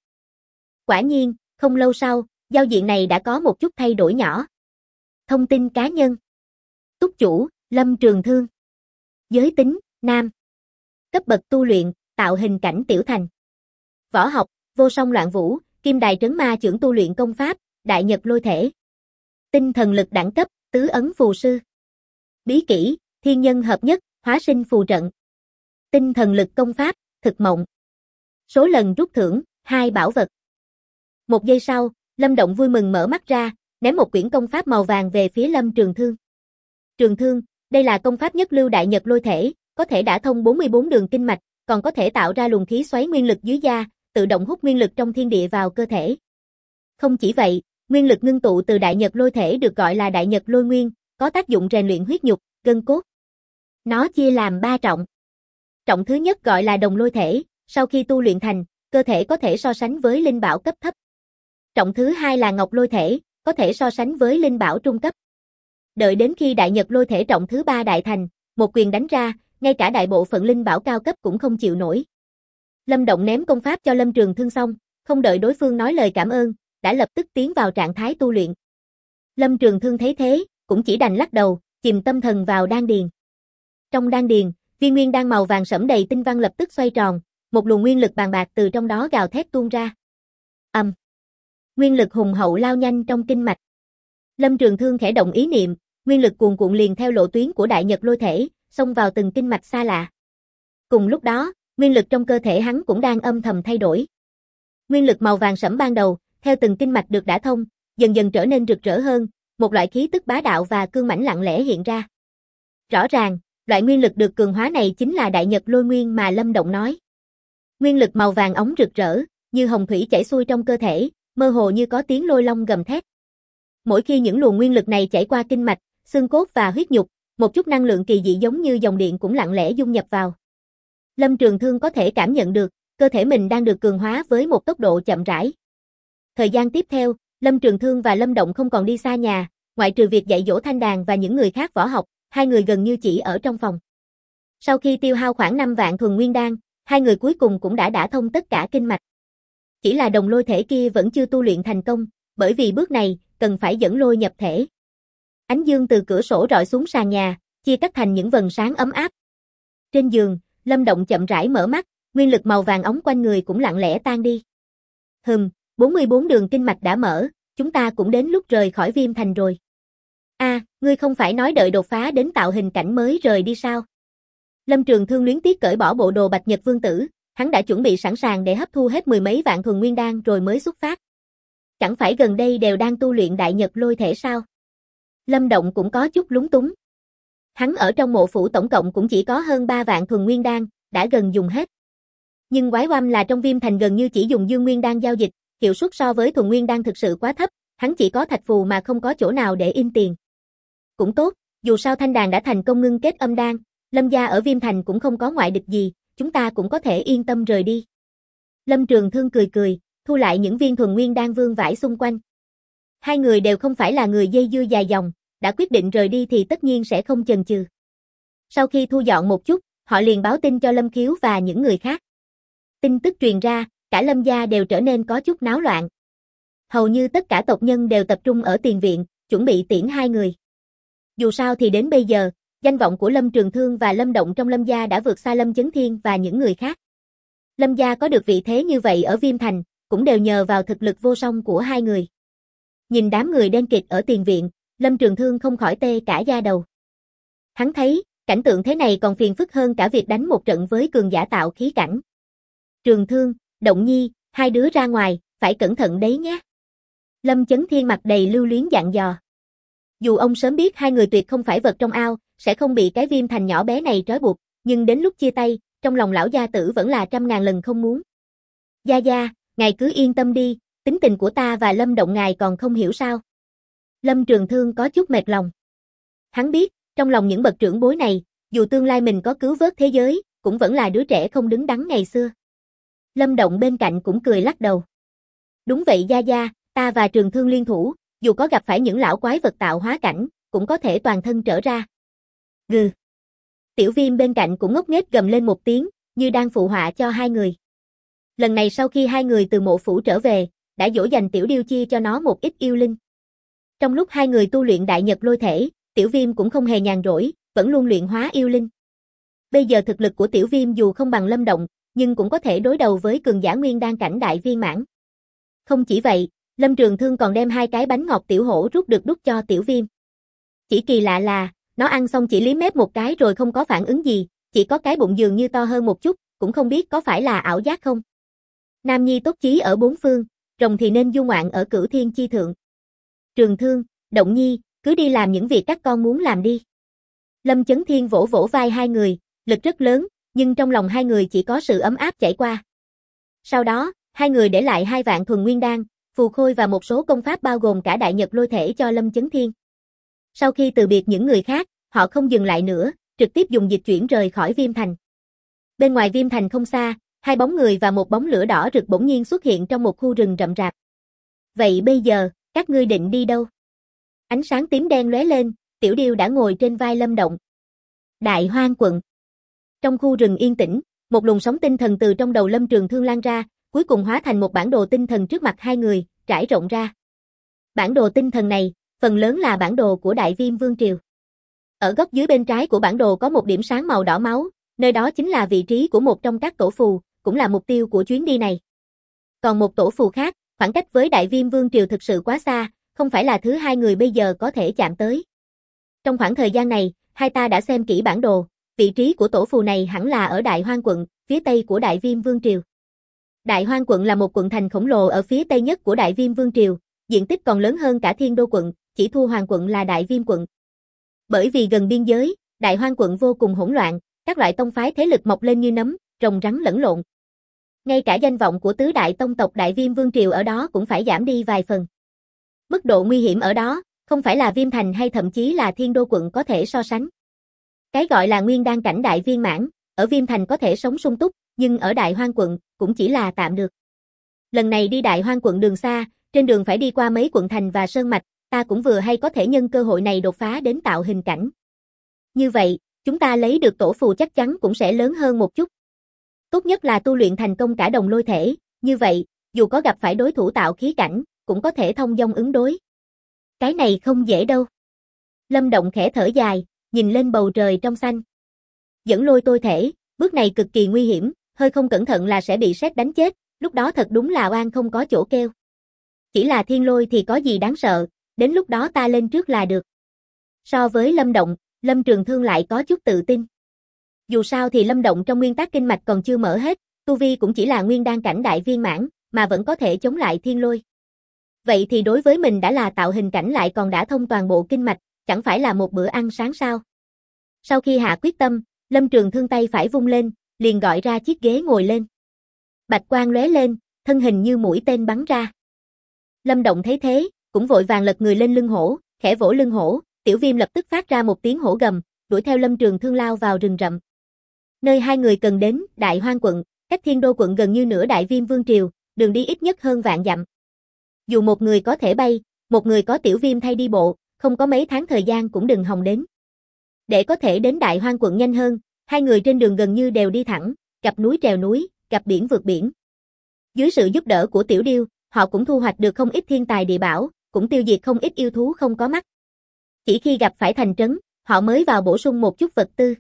Quả nhiên, không lâu sau, giao diện này đã có một chút thay đổi nhỏ. Thông tin cá nhân. Túc chủ, Lâm Trường Thương. Giới tính, nam. Cấp bậc tu luyện, tạo hình cảnh tiểu thành. Võ học, vô song loạn vũ, Kim Đài Trấn Ma Chưởng tu luyện công pháp, Đại Nhật Lôi Thể. Tinh thần lực đẳng cấp, Tứ Ấn Phù Sư. Bí kỹ, Thiên Nhân Hợp Nhất, Hóa Sinh Phù Trận. Tinh thần lực công pháp, thực mộng. Số lần rút thưởng, 2 bảo vật. 1 giây sau, Lâm Động vui mừng mở mắt ra, ném một quyển công pháp màu vàng về phía Lâm Trường Thương. Trường Thương, đây là công pháp nhất lưu đại nhật lôi thể, có thể đả thông 44 đường kinh mạch, còn có thể tạo ra luồng khí xoáy nguyên lực dưới da, tự động hút nguyên lực trong thiên địa vào cơ thể. Không chỉ vậy, nguyên lực ngưng tụ từ đại nhật lôi thể được gọi là đại nhật lôi nguyên, có tác dụng rèn luyện huyết nhục, gân cốt. Nó chia làm 3 trọng. Trọng thứ nhất gọi là đồng lôi thể, sau khi tu luyện thành, cơ thể có thể so sánh với linh bảo cấp thấp. Trọng thứ hai là ngọc lôi thể, có thể so sánh với linh bảo trung cấp. Đợi đến khi đại nhật lôi thể trọng thứ 3 đại thành, một quyền đánh ra, ngay cả đại bộ phận linh bảo cao cấp cũng không chịu nổi. Lâm Động ném công pháp cho Lâm Trường Thương xong, không đợi đối phương nói lời cảm ơn, đã lập tức tiến vào trạng thái tu luyện. Lâm Trường Thương thấy thế, cũng chỉ đành lắc đầu, chìm tâm thần vào đan điền. Trong đan điền, viên nguyên đan màu vàng sẫm đầy tinh văn lập tức xoay tròn, một luồng nguyên lực bàn bạc từ trong đó gào thét tuôn ra. Nguyên lực hùng hậu lao nhanh trong kinh mạch. Lâm Trường Thương khẽ động ý niệm, nguyên lực cuồn cuộn liền theo lộ tuyến của đại nhật lôi thể, xông vào từng kinh mạch xa lạ. Cùng lúc đó, nguyên lực trong cơ thể hắn cũng đang âm thầm thay đổi. Nguyên lực màu vàng sẫm ban đầu, theo từng kinh mạch được đả thông, dần dần trở nên rực rỡ hơn, một loại khí tức bá đạo và cương mãnh lặng lẽ hiện ra. Rõ ràng, loại nguyên lực được cường hóa này chính là đại nhật lôi nguyên mà Lâm Động nói. Nguyên lực màu vàng óng rực rỡ, như hồng thủy chảy xuôi trong cơ thể, mơ hồ như có tiếng lôi long gầm thét. Mỗi khi những luồng nguyên lực này chảy qua kinh mạch, xương cốt và huyết nhục, một chút năng lượng kỳ dị giống như dòng điện cũng lặng lẽ dung nhập vào. Lâm Trường Thương có thể cảm nhận được, cơ thể mình đang được cường hóa với một tốc độ chậm rãi. Thời gian tiếp theo, Lâm Trường Thương và Lâm Động không còn đi xa nhà, ngoại trừ việc dạy dỗ Thanh Đàn và những người khác võ học, hai người gần như chỉ ở trong phòng. Sau khi tiêu hao khoảng 5 vạn thuần nguyên đan, hai người cuối cùng cũng đã đả thông tất cả kinh mạch. Chỉ là đồng lôi thể kia vẫn chưa tu luyện thành công, bởi vì bước này cần phải dẫn lôi nhập thể. Ánh dương từ cửa sổ rọi xuống sàn nhà, chia cắt thành những vầng sáng ấm áp. Trên giường, Lâm Động chậm rãi mở mắt, nguyên lực màu vàng óng quanh người cũng lặng lẽ tan đi. 44 đường kinh mạch đã mở, chúng ta cũng đến lúc rời khỏi Viêm Thành rồi. Ngươi không phải nói đợi đột phá đến tạo hình cảnh mới rời đi sao? Lâm Trường Thương luyến tiếc cởi bỏ bộ đồ Bạch Nhật Vương Tử, hắn đã chuẩn bị sẵn sàng để hấp thu hết 10 mấy vạn thuần nguyên đan rồi mới xuất phát. Chẳng phải gần đây đều đang tu luyện đại nhật lôi thể sao? Lâm Động cũng có chút lúng túng. Hắn ở trong mộ phủ tổng cộng cũng chỉ có hơn 3 vạn thuần nguyên đan, đã gần dùng hết. Nhưng quái oăm là trong Viêm Thành gần như chỉ dùng dương nguyên đan giao dịch, hiệu suất so với thuần nguyên đan thực sự quá thấp, hắn chỉ có thạch phù mà không có chỗ nào để in tiền. Cũng tốt, dù sao Thanh Đàn đã thành công ngưng kết âm đan, Lâm gia ở Viêm Thành cũng không có ngoại địch gì, chúng ta cũng có thể yên tâm rời đi. Lâm Trường Thương cười cười, thu lại những viên thuần nguyên đan vương vãi xung quanh. Hai người đều không phải là người dây dưa dài dòng, đã quyết định rời đi thì tất nhiên sẽ không chần chừ. Sau khi thu dọn một chút, họ liền báo tin cho Lâm Khiếu và những người khác. Tin tức truyền ra, cả Lâm gia đều trở nên có chút náo loạn. Hầu như tất cả tộc nhân đều tập trung ở tiền viện, chuẩn bị tiễn hai người. Dù sao thì đến bây giờ, danh vọng của Lâm Trường Thương và Lâm Động trong Lâm gia đã vượt xa Lâm Chấn Thiên và những người khác. Lâm gia có được vị thế như vậy ở Viêm Thành, cũng đều nhờ vào thực lực vô song của hai người. Nhìn đám người đen kịt ở tiền viện, Lâm Trường Thương không khỏi tê cả da đầu. Hắn thấy, cảnh tượng thế này còn phiền phức hơn cả việc đánh một trận với cường giả tạo khí cảnh. Trường Thương, Động Nhi, hai đứa ra ngoài, phải cẩn thận đấy nhé. Lâm Chấn Thiên mặt đầy lưu luyến dặn dò. Dù ông sớm biết hai người tuyệt không phải vật trong ao, sẽ không bị cái Viêm Thành nhỏ bé này trói buộc, nhưng đến lúc chia tay, trong lòng lão gia tử vẫn là 100.000 lần không muốn. Gia Gia, ngài cứ yên tâm đi, tính tình của ta và Lâm Động ngài còn không hiểu sao. Lâm Trường Thương có chút mệt lòng. Hắn biết, trong lòng những bậc trưởng bối này, dù tương lai mình có cứu vớt thế giới, cũng vẫn là đứa trẻ không đứng đắn ngày xưa. Lâm Động bên cạnh cũng cười lắc đầu. Đúng vậy Gia Gia, ta và Trường Thương liên thủ, dù có gặp phải những lão quái vật tạo hóa cảnh, cũng có thể toàn thân trở ra. Gừ. Tiểu Viêm bên cạnh cũng ngốc nghếch gầm lên một tiếng, như đang phụ họa cho hai người. Lần này sau khi hai người từ mộ phủ trở về, đã dỗ dành Tiểu Điêu chia cho nó một ít yêu linh. Trong lúc hai người tu luyện đại nhật lôi thể, Tiểu Viêm cũng không hề nhàn rỗi, vẫn luôn luyện hóa yêu linh. Bây giờ thực lực của Tiểu Viêm dù không bằng Lâm Động, nhưng cũng có thể đối đầu với cường giả nguyên đan cảnh đại viên mãn. Không chỉ vậy, Lâm Trường Thương còn đem 2 cái bánh ngọt tiểu hổ rút được đút cho Tiểu Viêm. Chỉ kỳ lạ là, nó ăn xong chỉ liếm mép một cái rồi không có phản ứng gì, chỉ có cái bụng dường như to hơn một chút, cũng không biết có phải là ảo giác không. Nam nhi tốt chí ở bốn phương, rồng thì nên du ngoạn ở cửu thiên chi thượng. Trường Thương, Động Nhi, cứ đi làm những việc các con muốn làm đi. Lâm Chấn Thiên vỗ vỗ vai hai người, lực rất lớn, nhưng trong lòng hai người chỉ có sự ấm áp chảy qua. Sau đó, hai người để lại 2 vạn thuần nguyên đan, phù khôi và một số công pháp bao gồm cả đại nhật lôi thể cho Lâm Chấn Thiên. Sau khi từ biệt những người khác, họ không dừng lại nữa, trực tiếp dùng dịch chuyển rời khỏi Viêm Thành. Bên ngoài Viêm Thành không xa, 2 bóng người và một bóng lửa đỏ rực bỗng nhiên xuất hiện trong một khu rừng rậm rạp. Vậy bây giờ, các ngươi định đi đâu? Ánh sáng tím đen lóe lên, Tiểu Điêu đã ngồi trên vai Lâm Động. Đại Hoang quận. Trong khu rừng yên tĩnh, một luồng sóng tinh thần từ trong đầu Lâm Trường Thương lan ra, cuối cùng hóa thành một bản đồ tinh thần trước mặt hai người, trải rộng ra. Bản đồ tinh thần này, phần lớn là bản đồ của Đại Viêm Vương Triều. Ở góc dưới bên trái của bản đồ có một điểm sáng màu đỏ máu, nơi đó chính là vị trí của một trong các tổ phù, cũng là mục tiêu của chuyến đi này. Còn một tổ phù khác, khoảng cách với Đại Viêm Vương Triều thực sự quá xa, không phải là thứ hai người bây giờ có thể chạm tới. Trong khoảng thời gian này, hai ta đã xem kỹ bản đồ, vị trí của tổ phù này hẳn là ở Đại Hoang quận, phía tây của Đại Viêm Vương Triều. Đại Hoang quận là một quận thành khổng lồ ở phía tây nhất của Đại Viêm Vương Triều, diện tích còn lớn hơn cả Thiên Đô quận, chỉ thua Hoàng quận là Đại Viêm quận. Bởi vì gần biên giới, Đại Hoang quận vô cùng hỗn loạn, các loại tông phái thế lực mọc lên như nấm, rồng rắn lẫn lộn. Ngay cả danh vọng của tứ đại tông tộc Đại Viêm Vương Triều ở đó cũng phải giảm đi vài phần. Mức độ nguy hiểm ở đó, không phải là Viêm Thành hay thậm chí là Thiên Đô quận có thể so sánh. Cái gọi là nguyên đan cảnh đại viên mãn, ở Viêm Thành có thể sống sung túc, nhưng ở Đại Hoang quận, cũng chỉ là tạm được. Lần này đi Đại Hoang quận đường xa, trên đường phải đi qua mấy quận thành và sơn mạch, ta cũng vừa hay có thể nhân cơ hội này đột phá đến tạo hình cảnh. Như vậy, chúng ta lấy được tổ phù chắc chắn cũng sẽ lớn hơn một chút. Tốt nhất là tu luyện thành công cả đồng lôi thể, như vậy, dù có gặp phải đối thủ tạo khí cảnh, cũng có thể thông dong ứng đối. Cái này không dễ đâu. Lâm Động khẽ thở dài, nhìn lên bầu trời trong xanh. Dẫn lôi tôi thể, bước này cực kỳ nguy hiểm, hơi không cẩn thận là sẽ bị sét đánh chết, lúc đó thật đúng là oan không có chỗ kêu. Chỉ là thiên lôi thì có gì đáng sợ, đến lúc đó ta lên trước là được. So với Lâm Động, Lâm Trường Thương lại có chút tự tin. Dù sao thì Lâm Động trong nguyên tắc kinh mạch còn chưa mở hết, tu vi cũng chỉ là nguyên đan cảnh đại viên mãn, mà vẫn có thể chống lại thiên lôi. Vậy thì đối với mình đã là tạo hình cảnh lại còn đã thông toàn bộ kinh mạch, chẳng phải là một bữa ăn sáng sao? Sau khi hạ quyết tâm, Lâm Trường Thương tay phải vung lên, liền gọi ra chiếc ghế ngồi lên. Bạch quang lóe lên, thân hình như mũi tên bắn ra. Lâm Động thấy thế, cũng vội vàng lật người lên lưng hổ, khẽ vỗ lưng hổ, Tiểu Viêm lập tức phát ra một tiếng hổ gầm, đuổi theo Lâm Trường Thương lao vào rừng rậm. Nơi hai người cần đến, Đại Hoang quận, cách Thiên Đô quận gần như nửa Đại Viêm Vương Triều, đường đi ít nhất hơn vạn dặm. Dù một người có thể bay, một người có Tiểu Viêm thay đi bộ, không có mấy tháng thời gian cũng đừng hòng đến. Để có thể đến Đại Hoang quận nhanh hơn, hai người trên đường gần như đều đi thẳng, gặp núi trèo núi, gặp biển vượt biển. Dưới sự giúp đỡ của Tiểu Điêu, họ cũng thu hoạch được không ít thiên tài địa bảo, cũng tiêu diệt không ít yêu thú không có mắt. Chỉ khi gặp phải thành trấn, họ mới vào bổ sung một chút vật tư.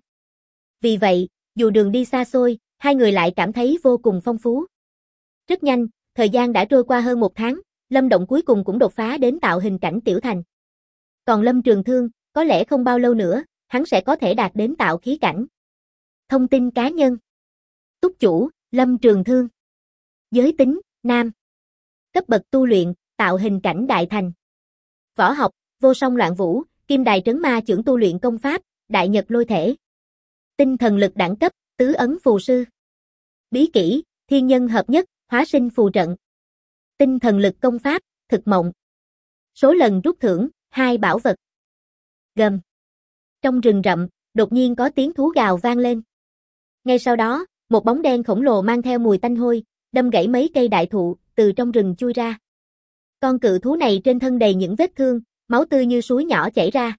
Vì vậy, dù đường đi xa xôi, hai người lại cảm thấy vô cùng phong phú. Rất nhanh, thời gian đã trôi qua hơn 1 tháng, Lâm Động cuối cùng cũng đột phá đến tạo hình cảnh tiểu thành. Còn Lâm Trường Thương, có lẽ không bao lâu nữa, hắn sẽ có thể đạt đến tạo khí cảnh. Thông tin cá nhân. Túc chủ, Lâm Trường Thương. Giới tính, nam. Cấp bậc tu luyện, tạo hình cảnh đại thành. Võ học, vô song loạn vũ, kim đài trấn ma chưởng tu luyện công pháp, đại nhật lôi thể. Tinh thần lực đẳng cấp, tứ ấn phù sư. Bí kỹ, thiên nhân hợp nhất, hóa sinh phù trận. Tinh thần lực công pháp, thực mộng. Số lần rút thưởng, 2 bảo vật. Gầm. Trong rừng rậm, đột nhiên có tiếng thú gào vang lên. Ngay sau đó, một bóng đen khổng lồ mang theo mùi tanh hôi, đâm gãy mấy cây đại thụ, từ trong rừng chui ra. Con cự thú này trên thân đầy những vết thương, máu tươi như suối nhỏ chảy ra.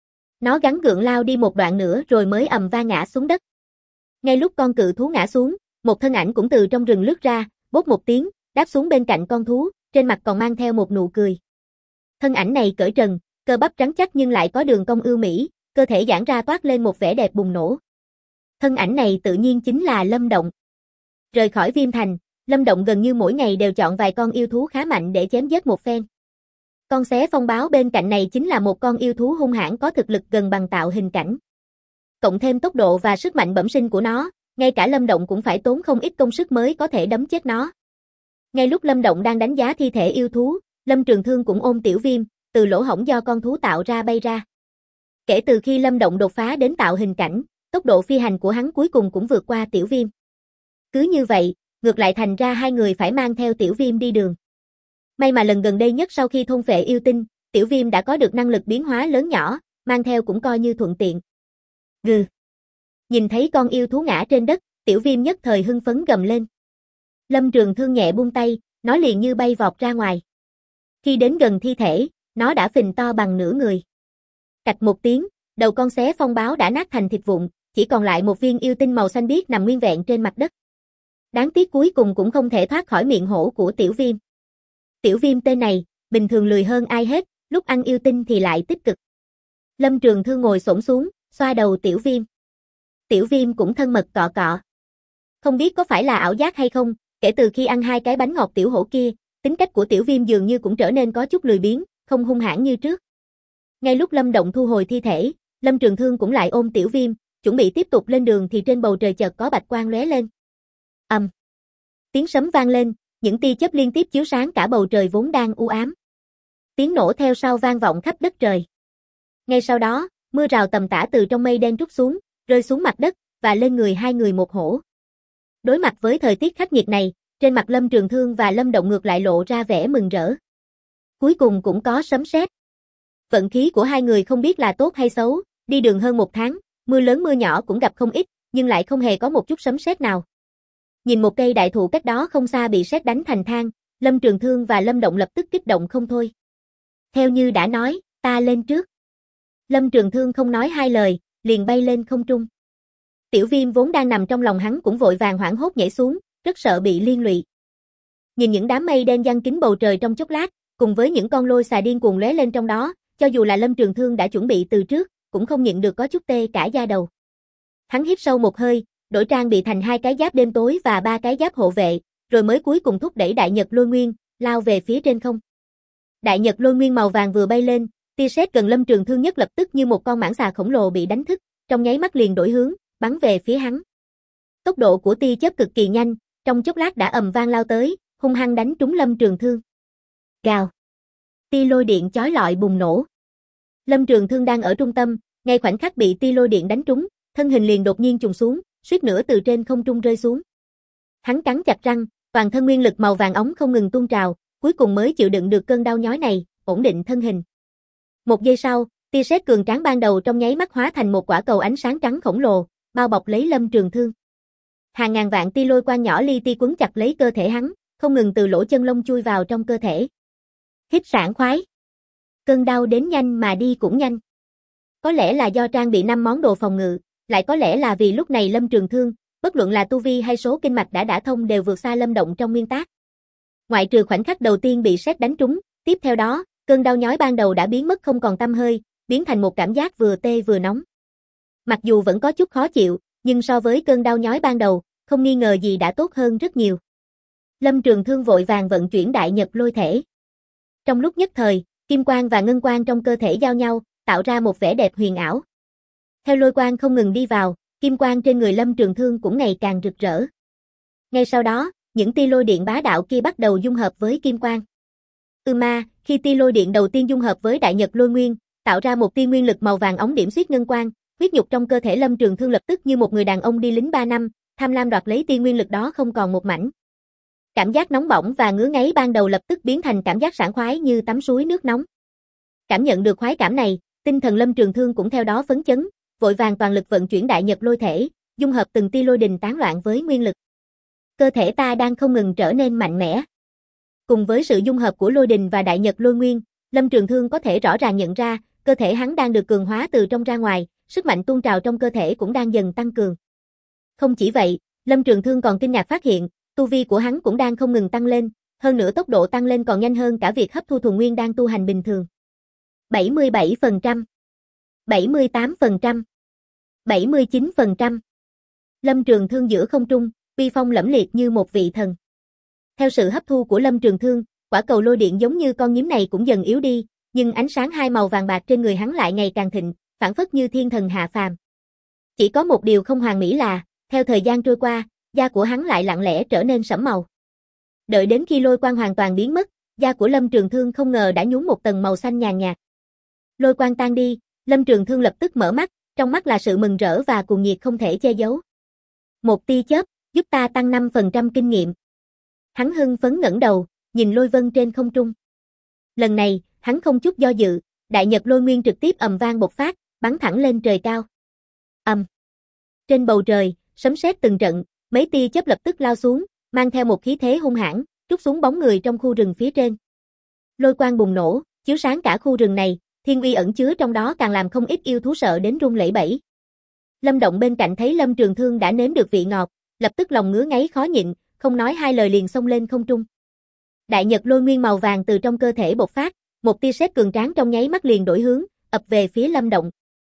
Nó gắng gượng lao đi một đoạn nữa rồi mới ầm vang ngã xuống đất. Ngay lúc con cự thú ngã xuống, một thân ảnh cũng từ trong rừng lướt ra, bốp một tiếng, đáp xuống bên cạnh con thú, trên mặt còn mang theo một nụ cười. Thân ảnh này cởi trần, cơ bắp trắng chắc nhưng lại có đường cong ưu mỹ, cơ thể giãn ra toát lên một vẻ đẹp bùng nổ. Thân ảnh này tự nhiên chính là Lâm Động. Rời khỏi Viêm Thành, Lâm Động gần như mỗi ngày đều chọn vài con yêu thú khá mạnh để chém giết một phen. Con xé phong báo bên cạnh này chính là một con yêu thú hung hãn có thực lực gần bằng tạo hình cảnh. cộng thêm tốc độ và sức mạnh bẩm sinh của nó, ngay cả Lâm Động cũng phải tốn không ít công sức mới có thể đấm chết nó. Ngay lúc Lâm Động đang đánh giá thi thể yêu thú, Lâm Trường Thương cũng ôm Tiểu Viêm, từ lỗ hổng do con thú tạo ra bay ra. Kể từ khi Lâm Động đột phá đến tạo hình cảnh, tốc độ phi hành của hắn cuối cùng cũng vượt qua Tiểu Viêm. Cứ như vậy, ngược lại thành ra hai người phải mang theo Tiểu Viêm đi đường. May mà lần gần đây nhất sau khi thôn phệ yêu tinh, Tiểu Viêm đã có được năng lực biến hóa lớn nhỏ, mang theo cũng coi như thuận tiện. Gừ. Nhìn thấy con yêu thú ngã trên đất, Tiểu Viêm nhất thời hưng phấn gầm lên. Lâm Trường Thương nhẹ buông tay, nó liền như bay vọt ra ngoài. Khi đến gần thi thể, nó đã phình to bằng nửa người. Cạch một tiếng, đầu con xé phong báo đã nát thành thịt vụn, chỉ còn lại một viên yêu tinh màu xanh biếc nằm nguyên vẹn trên mặt đất. Đáng tiếc cuối cùng cũng không thể thoát khỏi miệng hổ của Tiểu Viêm. Tiểu Viêm tên này, bình thường lười hơn ai hết, lúc ăn yêu tinh thì lại tích cực. Lâm Trường Thương ngồi xổm xuống, xoa đầu Tiểu Viêm. Tiểu Viêm cũng thân mật cọ cọ. Không biết có phải là ảo giác hay không, kể từ khi ăn hai cái bánh ngọt tiểu hổ kia, tính cách của Tiểu Viêm dường như cũng trở nên có chút lười biếng, không hung hãn như trước. Ngay lúc Lâm Động thu hồi thi thể, Lâm Trường Thương cũng lại ôm Tiểu Viêm, chuẩn bị tiếp tục lên đường thì trên bầu trời chợt có bạch quang lóe lên. Tiếng sấm vang lên, những tia chớp liên tiếp chiếu sáng cả bầu trời vốn đang u ám. Tiếng nổ theo sau vang vọng khắp đất trời. Ngay sau đó, mưa rào tầm tã từ trong mây đen trút xuống, rơi xuống mặt đất và lên người hai người một hổ. Đối mặt với thời tiết khắc nghiệt này, trên mặt Lâm Trường Thương và Lâm Động ngược lại lộ ra vẻ mừng rỡ. Cuối cùng cũng có sấm sét. Vận khí của hai người không biết là tốt hay xấu, đi đường hơn một tháng, mưa lớn mưa nhỏ cũng gặp không ít, nhưng lại không hề có một chút sấm sét nào. Nhìn một cây đại thụ cách đó không xa bị sét đánh thành than, Lâm Trường Thương và Lâm Động lập tức kích động không thôi. Theo như đã nói, ta lên trước. Lâm Trường Thương không nói hai lời, liền bay lên không trung. Tiểu Viêm vốn đang nằm trong lòng hắn cũng vội vàng hoảng hốt nhảy xuống, rất sợ bị liên lụy. Nhìn những đám mây đen giăng kín bầu trời trong chốc lát, cùng với những con lôi xà điên cuồng lóe lên trong đó, cho dù là Lâm Trường Thương đã chuẩn bị từ trước, cũng không nhịn được có chút tê cả da đầu. Hắn hít sâu một hơi, đổi trang bị thành hai cái giáp đêm tối và ba cái giáp hộ vệ, rồi mới cuối cùng thúc đẩy Đại Nhật Lôi Nguyên, lao về phía trên không. Đại Nhật Lôi Nguyên màu vàng vừa bay lên, tia sét gần Lâm Trường Thương nhất lập tức như một con mãng xà khổng lồ bị đánh thức, trong nháy mắt liền đổi hướng, bắn về phía hắn. Tốc độ của tia chớp cực kỳ nhanh, trong chốc lát đã ầm vang lao tới, hung hăng đánh trúng Lâm Trường Thương. Gào. Tia lôi điện chói lọi bùng nổ. Lâm Trường Thương đang ở trung tâm, ngay khoảnh khắc bị tia lôi điện đánh trúng, thân hình liền đột nhiên trùng xuống, suýt nữa từ trên không trung rơi xuống. Hắn cắn chặt răng, toàn thân nguyên lực màu vàng óng không ngừng tuôn trào, cuối cùng mới chịu đựng được cơn đau nhói này, ổn định thân hình. Một giây sau, tia sét cường tráng ban đầu trong nháy mắt hóa thành một quả cầu ánh sáng trắng khổng lồ, bao bọc lấy Lâm Trường Thương. Hàng ngàn vạn tia lôi quang nhỏ li ti quấn chặt lấy cơ thể hắn, không ngừng từ lỗ chân lông chui vào trong cơ thể. Hít sảng khoái. Cơn đau đến nhanh mà đi cũng nhanh. Có lẽ là do trang bị 5 món đồ phòng ngự, lại có lẽ là vì lúc này Lâm Trường Thương, bất luận là tu vi hay số kinh mạch đã thông đều vượt xa Lâm Động trong nguyên tác. Ngoại trừ khoảnh khắc đầu tiên bị sét đánh trúng, tiếp theo đó, cơn đau nhói ban đầu đã biến mất không còn tăm hơi, biến thành một cảm giác vừa tê vừa nóng. Mặc dù vẫn có chút khó chịu, nhưng so với cơn đau nhói ban đầu, không nghi ngờ gì đã tốt hơn rất nhiều. Lâm Trường Thương vội vàng vận chuyển Đại Nhật Lôi thể. Trong lúc nhất thời, kim quang và ngân quang trong cơ thể giao nhau, tạo ra một vẻ đẹp huyền ảo. Theo lôi quang không ngừng đi vào, kim quang trên người Lâm Trường Thương cũng ngày càng rực rỡ. Ngay sau đó, những tia lôi điện bá đạo kia bắt đầu dung hợp với kim quang. Khi tia lôi điện đầu tiên dung hợp với Đại Nhật Lôi Nguyên, tạo ra một tia nguyên lực màu vàng óng điểm xuyết ngân quang, huyết nhục trong cơ thể Lâm Trường Thương lập tức như một người đàn ông đi lính 3 năm, tham lam đoạt lấy tia nguyên lực đó không còn một mảnh. Cảm giác nóng bỏng và ngứa ngáy ban đầu lập tức biến thành cảm giác sảng khoái như tắm suối nước nóng. Cảm nhận được khoái cảm này, tinh thần Lâm Trường Thương cũng theo đó phấn chấn, vội vàng toàn lực vận chuyển Đại Nhật Lôi thể, dung hợp từng tia lôi đình tán loạn với nguyên lực. Cơ thể ta đang không ngừng trở nên mạnh mẽ. Cùng với sự dung hợp của lôi đình và Đại Nhật Lôi Nguyên, Lâm Trường Thương có thể rõ ràng nhận ra, cơ thể hắn đang được cường hóa từ trong ra ngoài, sức mạnh tuôn trào trong cơ thể cũng đang dần tăng cường. Không chỉ vậy, Lâm Trường Thương còn kinh ngạc phát hiện, tu vi của hắn cũng đang không ngừng tăng lên, hơn nữa tốc độ tăng lên còn nhanh hơn cả việc hấp thu thuần nguyên đang tu hành bình thường. 77%, 78%, 79%. Lâm Trường Thương giữa không trung, uy phong lẫm liệt như một vị thần. Theo sự hấp thu của Lâm Trường Thương, quả cầu lôi điện giống như con nhím này cũng dần yếu đi, nhưng ánh sáng hai màu vàng bạc trên người hắn lại ngày càng thịnh, phảng phất như thiên thần hạ phàm. Chỉ có một điều không hoàn mỹ là, theo thời gian trôi qua, da của hắn lại lặng lẽ trở nên sẫm màu. Đợi đến khi lôi quang hoàn toàn biến mất, da của Lâm Trường Thương không ngờ đã nhuốm một tầng màu xanh nhàn nhạt. Lôi quang tan đi, Lâm Trường Thương lập tức mở mắt, trong mắt là sự mừng rỡ và cuồng nhiệt không thể che giấu. Một tia chớp, giúp ta tăng 5% kinh nghiệm. Hắn hưng phấn ngẩng đầu, nhìn lôi vân trên không trung. Lần này, hắn không chút do dự, đại nhật lôi nguyên trực tiếp ầm vang bộc phát, bắn thẳng lên trời cao. Ầm. Trên bầu trời, sấm sét từng trận, mấy tia chớp lập tức lao xuống, mang theo một khí thế hung hãn, trút xuống bóng người trong khu rừng phía trên. Lôi quang bùng nổ, chiếu sáng cả khu rừng này, thiên uy ẩn chứa trong đó càng làm không ít yêu thú sợ đến run lẩy bẩy. Lâm Động bên cạnh thấy Lâm Trường Thương đã nếm được vị ngọt, lập tức lòng ngứa ngáy khó nhịn, không nói hai lời liền xông lên không trung. Đại nhật lôi nguyên màu vàng từ trong cơ thể bộc phát, một tia sét cường tráng trong nháy mắt liền đổi hướng, ập về phía Lâm Động.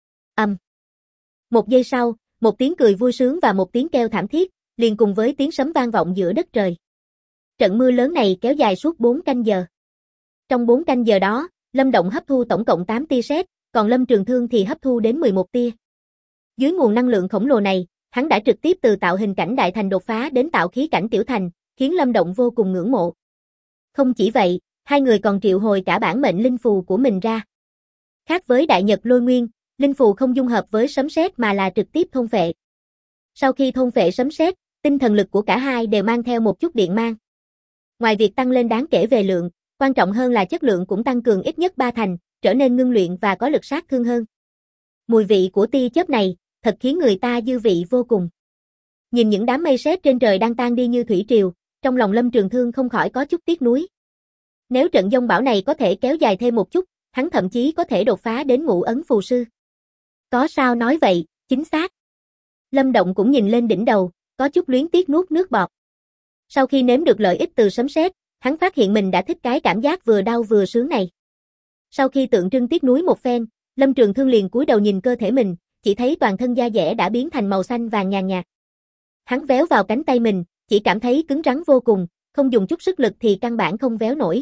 Một giây sau, một tiếng cười vui sướng và một tiếng kêu thảm thiết, liền cùng với tiếng sấm vang vọng giữa đất trời. Trận mưa lớn này kéo dài suốt 4 canh giờ. Trong 4 canh giờ đó, Lâm Động hấp thu tổng cộng 8 tia sét, còn Lâm Trường Thương thì hấp thu đến 11 tia. Dưới nguồn năng lượng khổng lồ này, hắn đã trực tiếp từ tạo hình cảnh đại thành đột phá đến tạo khí cảnh tiểu thành, khiến Lâm Động vô cùng ngưỡng mộ. Không chỉ vậy, hai người còn triệu hồi cả bản mệnh linh phù của mình ra. Khác với đại nhật lôi nguyên, linh phù không dung hợp với sấm sét mà là trực tiếp thôn phệ. Sau khi thôn phệ sấm sét, tinh thần lực của cả hai đều mang theo một chút điện mang. Ngoài việc tăng lên đáng kể về lượng, quan trọng hơn là chất lượng cũng tăng cường ít nhất 3 thành, trở nên ngưng luyện và có lực sát thương hơn. Mùi vị của tia chớp này, thật khiến người ta dư vị vô cùng. Nhìn những đám mây sét trên trời đang tan đi như thủy triều, trong lòng Lâm Trường Thương không khỏi có chút tiếc nuối. Nếu trận giông bão này có thể kéo dài thêm một chút, hắn thậm chí có thể đột phá đến ngũ ấn phù sư. Có sao nói vậy, chính xác. Lâm Động cũng nhìn lên đỉnh đầu, có chút luyến tiếc nuốt nước bọt. Sau khi nếm được lợi ích từ sấm sét, hắn phát hiện mình đã thích cái cảm giác vừa đau vừa sướng này. Sau khi tượng trưng tiếc nuối một phen, Lâm Trường Thương liền cúi đầu nhìn cơ thể mình, chỉ thấy toàn thân da dẻ đã biến thành màu xanh vàng nhàn nhạt. Hắn véo vào cánh tay mình, chỉ cảm thấy cứng rắn vô cùng, không dùng chút sức lực thì căn bản không véo nổi.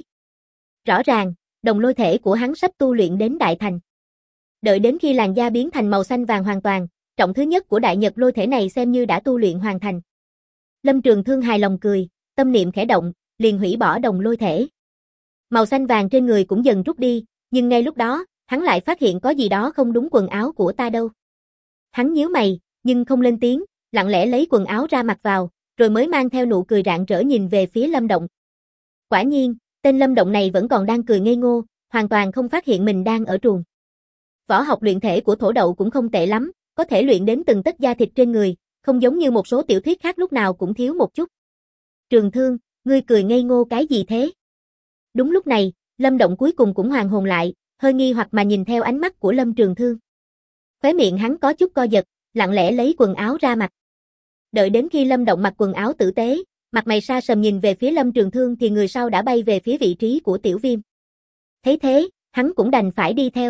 Rõ ràng, đồng lôi thể của hắn sắp tu luyện đến đại thành. Đợi đến khi làn da biến thành màu xanh vàng hoàn toàn, trọng thứ nhất của đại nhật lôi thể này xem như đã tu luyện hoàn thành. Lâm Trường Thương hài lòng cười, tâm niệm khẽ động, liền hủy bỏ đồng lôi thể. Màu xanh vàng trên người cũng dần rút đi, nhưng ngay lúc đó, hắn lại phát hiện có gì đó không đúng quần áo của ta đâu. Hắn nhíu mày, nhưng không lên tiếng, lặng lẽ lấy quần áo ra mặc vào, rồi mới mang theo nụ cười rạng rỡ nhìn về phía Lâm Động. Quả nhiên, tên Lâm Động này vẫn còn đang cười ngây ngô, hoàn toàn không phát hiện mình đang ở truồng. Võ học luyện thể của thổ đậu cũng không tệ lắm, có thể luyện đến từng tấc da thịt trên người, không giống như một số tiểu thuyết khác lúc nào cũng thiếu một chút. Trường Thương, ngươi cười ngây ngô cái gì thế? Đúng lúc này, Lâm Động cuối cùng cũng hoàn hồn lại, hơi nghi hoặc mà nhìn theo ánh mắt của Lâm Trường Thương. Khóe miệng hắn có chút co giật, lặng lẽ lấy quần áo ra mặc. Đợi đến khi Lâm Động mặc quần áo tử tế, mặt mày sa sầm nhìn về phía Lâm Trường Thương thì người sau đã bay về phía vị trí của Tiểu Viêm. Thấy thế, hắn cũng đành phải đi theo.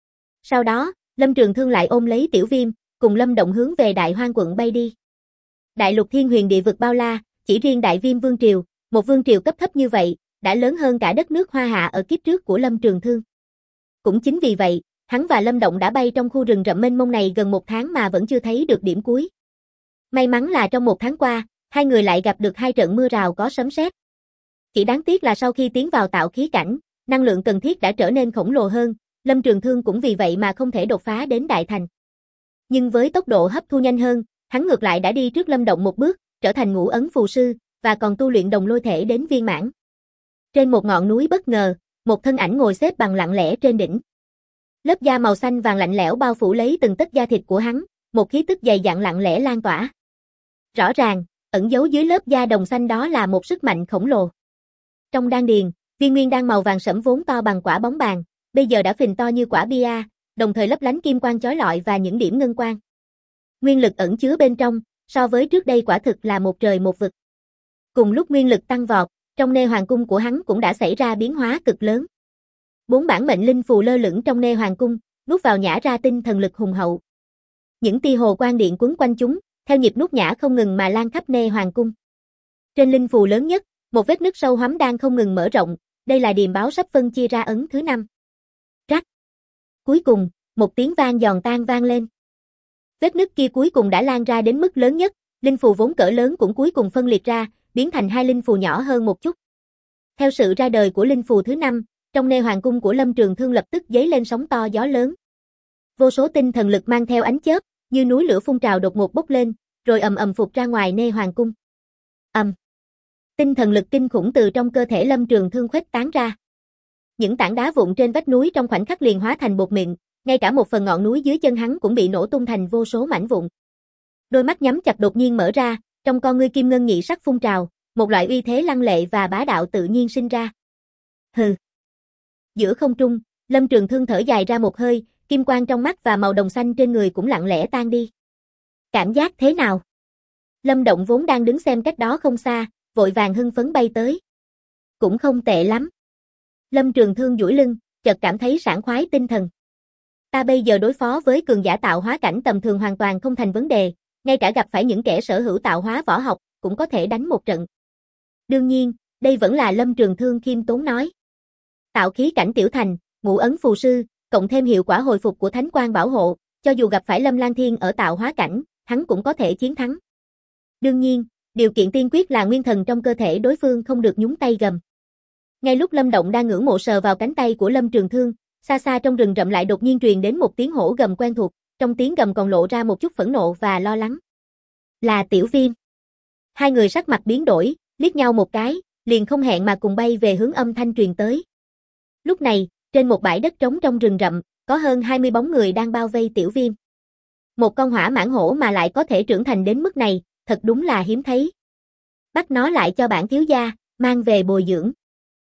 Sau đó, Lâm Trường Thương lại ôm lấy Tiểu Viêm, cùng Lâm Động hướng về Đại Hoang quận bay đi. Đại lục thiên huyền địa vực bao la, chỉ riêng Đại Viêm Vương Triều, một vương triều cấp thấp như vậy, đã lớn hơn cả đất nước Hoa Hạ ở kiếp trước của Lâm Trường Thương. Cũng chính vì vậy, hắn và Lâm Động đã bay trong khu rừng rậm mênh mông này gần 1 tháng mà vẫn chưa thấy được điểm cuối. May mắn là trong 1 tháng qua, hai người lại gặp được 2 trận mưa rào có sấm sét. Chỉ đáng tiếc là sau khi tiến vào tạo khí cảnh, năng lượng cần thiết đã trở nên khổng lồ hơn, Lâm Trường Thương cũng vì vậy mà không thể đột phá đến đại thành. Nhưng với tốc độ hấp thu nhanh hơn, hắn ngược lại đã đi trước Lâm Động một bước, trở thành ngũ ấn phù sư, và còn tu luyện đồng lôi thể đến viên mãn. Trên một ngọn núi bất ngờ, một thân ảnh ngồi xếp bằng lặng lẽ trên đỉnh. Lớp da màu xanh vàng lạnh lẽo bao phủ lấy từng tấc da thịt của hắn, một khí tức dày dặn lặng lẽ lan tỏa. Rõ ràng, ẩn giấu dưới lớp da đồng xanh đó là một sức mạnh khổng lồ. Trong đan điền, viên nguyên đan màu vàng sẫm vốn to bằng quả bóng bàn, bây giờ đã phình to như quả bia, đồng thời lấp lánh kim quang chói lọi và những điểm ngân quang. Nguyên lực ẩn chứa bên trong, so với trước đây quả thực là một trời một vực. Cùng lúc nguyên lực tăng vọt, trong nê hoàng cung của hắn cũng đã xảy ra biến hóa cực lớn. 4 bản mệnh linh phù lơ lửng trong nê hoàng cung, nuốt vào nhả ra tinh thần lực hùng hậu. Những tia hồ quang điện quấn quanh chúng, theo nhịp nuốt nhả không ngừng mà lan khắp nê hoàng cung. Trên linh phù lớn nhất, một vết nứt sâu hoắm đang không ngừng mở rộng, đây là điềm báo sắp phân chia ra ấn thứ 5. Rắc. Cuối cùng, một tiếng vang giòn tan vang lên. Vết nứt kia cuối cùng đã lan ra đến mức lớn nhất, linh phù vốn cỡ lớn cũng cuối cùng phân liệt ra, biến thành hai linh phù nhỏ hơn một chút. Theo sự ra đời của linh phù thứ 5, trong nê hoàng cung của Lâm Trường Thương lập tức dấy lên sóng to gió lớn. Vô số tinh thần lực mang theo ánh chớp, như núi lửa phun trào đột ngột bốc lên, rồi ầm ầm phụt ra ngoài nê hoàng cung. Tinh thần lực kinh khủng từ trong cơ thể Lâm Trường Thương khuếch tán ra. Những tảng đá vụn trên vách núi trong khoảnh khắc liền hóa thành bột mịn, ngay cả một phần ngọn núi dưới chân hắn cũng bị nổ tung thành vô số mảnh vụn. Đôi mắt nhắm chặt đột nhiên mở ra, trong con ngươi kim ngân nhị sắc phun trào, một loại uy thế lăng lệ và bá đạo tự nhiên sinh ra. Hừ. Giữa không trung, Lâm Trường Thương thở dài ra một hơi, kim quang trong mắt và màu đồng xanh trên người cũng lặng lẽ tan đi. Cảm giác thế nào? Lâm Động vốn đang đứng xem cách đó không xa, vội vàng hưng phấn bay tới. Cũng không tệ lắm. Lâm Trường Thương duỗi lưng, chợt cảm thấy sảng khoái tinh thần. Ta bây giờ đối phó với cường giả tạo hóa cảnh tầm thường hoàn toàn không thành vấn đề, ngay cả gặp phải những kẻ sở hữu tạo hóa võ học, cũng có thể đánh một trận. Đương nhiên, đây vẫn là Lâm Trường Thương khiêm tốn nói. Tạo khí cảnh tiểu thành, ngũ ấn phù sư, cộng thêm hiệu quả hồi phục của thánh quang bảo hộ, cho dù gặp phải Lâm Lan Thiên ở tạo hóa cảnh, hắn cũng có thể chiến thắng. Đương nhiên, điều kiện tiên quyết là nguyên thần trong cơ thể đối phương không được nhúng tay gầm. Ngay lúc Lâm Động đang ngưỡng mộ sờ vào cánh tay của Lâm Trường Thương, xa xa trong rừng rậm lại đột nhiên truyền đến một tiếng hổ gầm quen thuộc, trong tiếng gầm còn lộ ra một chút phẫn nộ và lo lắng. Là Tiểu Viêm. Hai người sắc mặt biến đổi, liếc nhau một cái, liền không hẹn mà cùng bay về hướng âm thanh truyền tới. Lúc này, trên một bãi đất trống trong rừng rậm, có hơn 20 bóng người đang bao vây Tiểu Viêm. Một con hỏa mãng hổ mà lại có thể trưởng thành đến mức này, thật đúng là hiếm thấy. Bắt nó lại cho bản thiếu gia, mang về bồi dưỡng.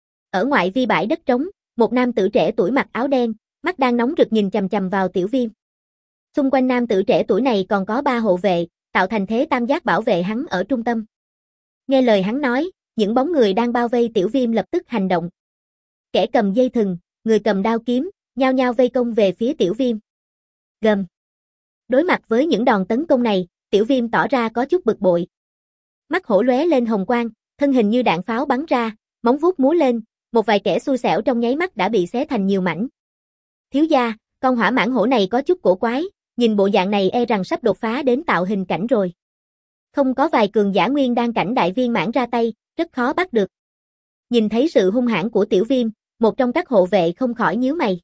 Ở ngoại vi bãi đất trống, một nam tử trẻ tuổi mặc áo đen, mắt đang nóng rực nhìn chằm chằm vào Tiểu Viêm. Xung quanh nam tử trẻ tuổi này còn có 3 hộ vệ, tạo thành thế tam giác bảo vệ hắn ở trung tâm. Nghe lời hắn nói, những bóng người đang bao vây Tiểu Viêm lập tức hành động. Kẻ cầm dây thừng, người cầm đao kiếm, nhao nhao vây công về phía Tiểu Viêm. Gầm. Đối mặt với những đòn tấn công này, Tiểu Viêm tỏ ra có chút bực bội. Mắt hổ lóe lên hồng quang, thân hình như đạn pháo bắn ra, móng vuốt múa lên, một vài kẻ xui xẻo trong nháy mắt đã bị xé thành nhiều mảnh. Thiếu gia, con hỏa mãng hổ này có chút cổ quái, nhìn bộ dạng này e rằng sắp đột phá đến tạo hình cảnh rồi. Không có vài cường giả nguyên đan cảnh đại viên mãn ra tay, rất khó bắt được. Nhìn thấy sự hung hãn của Tiểu Viêm, một trong các hộ vệ không khỏi nhíu mày.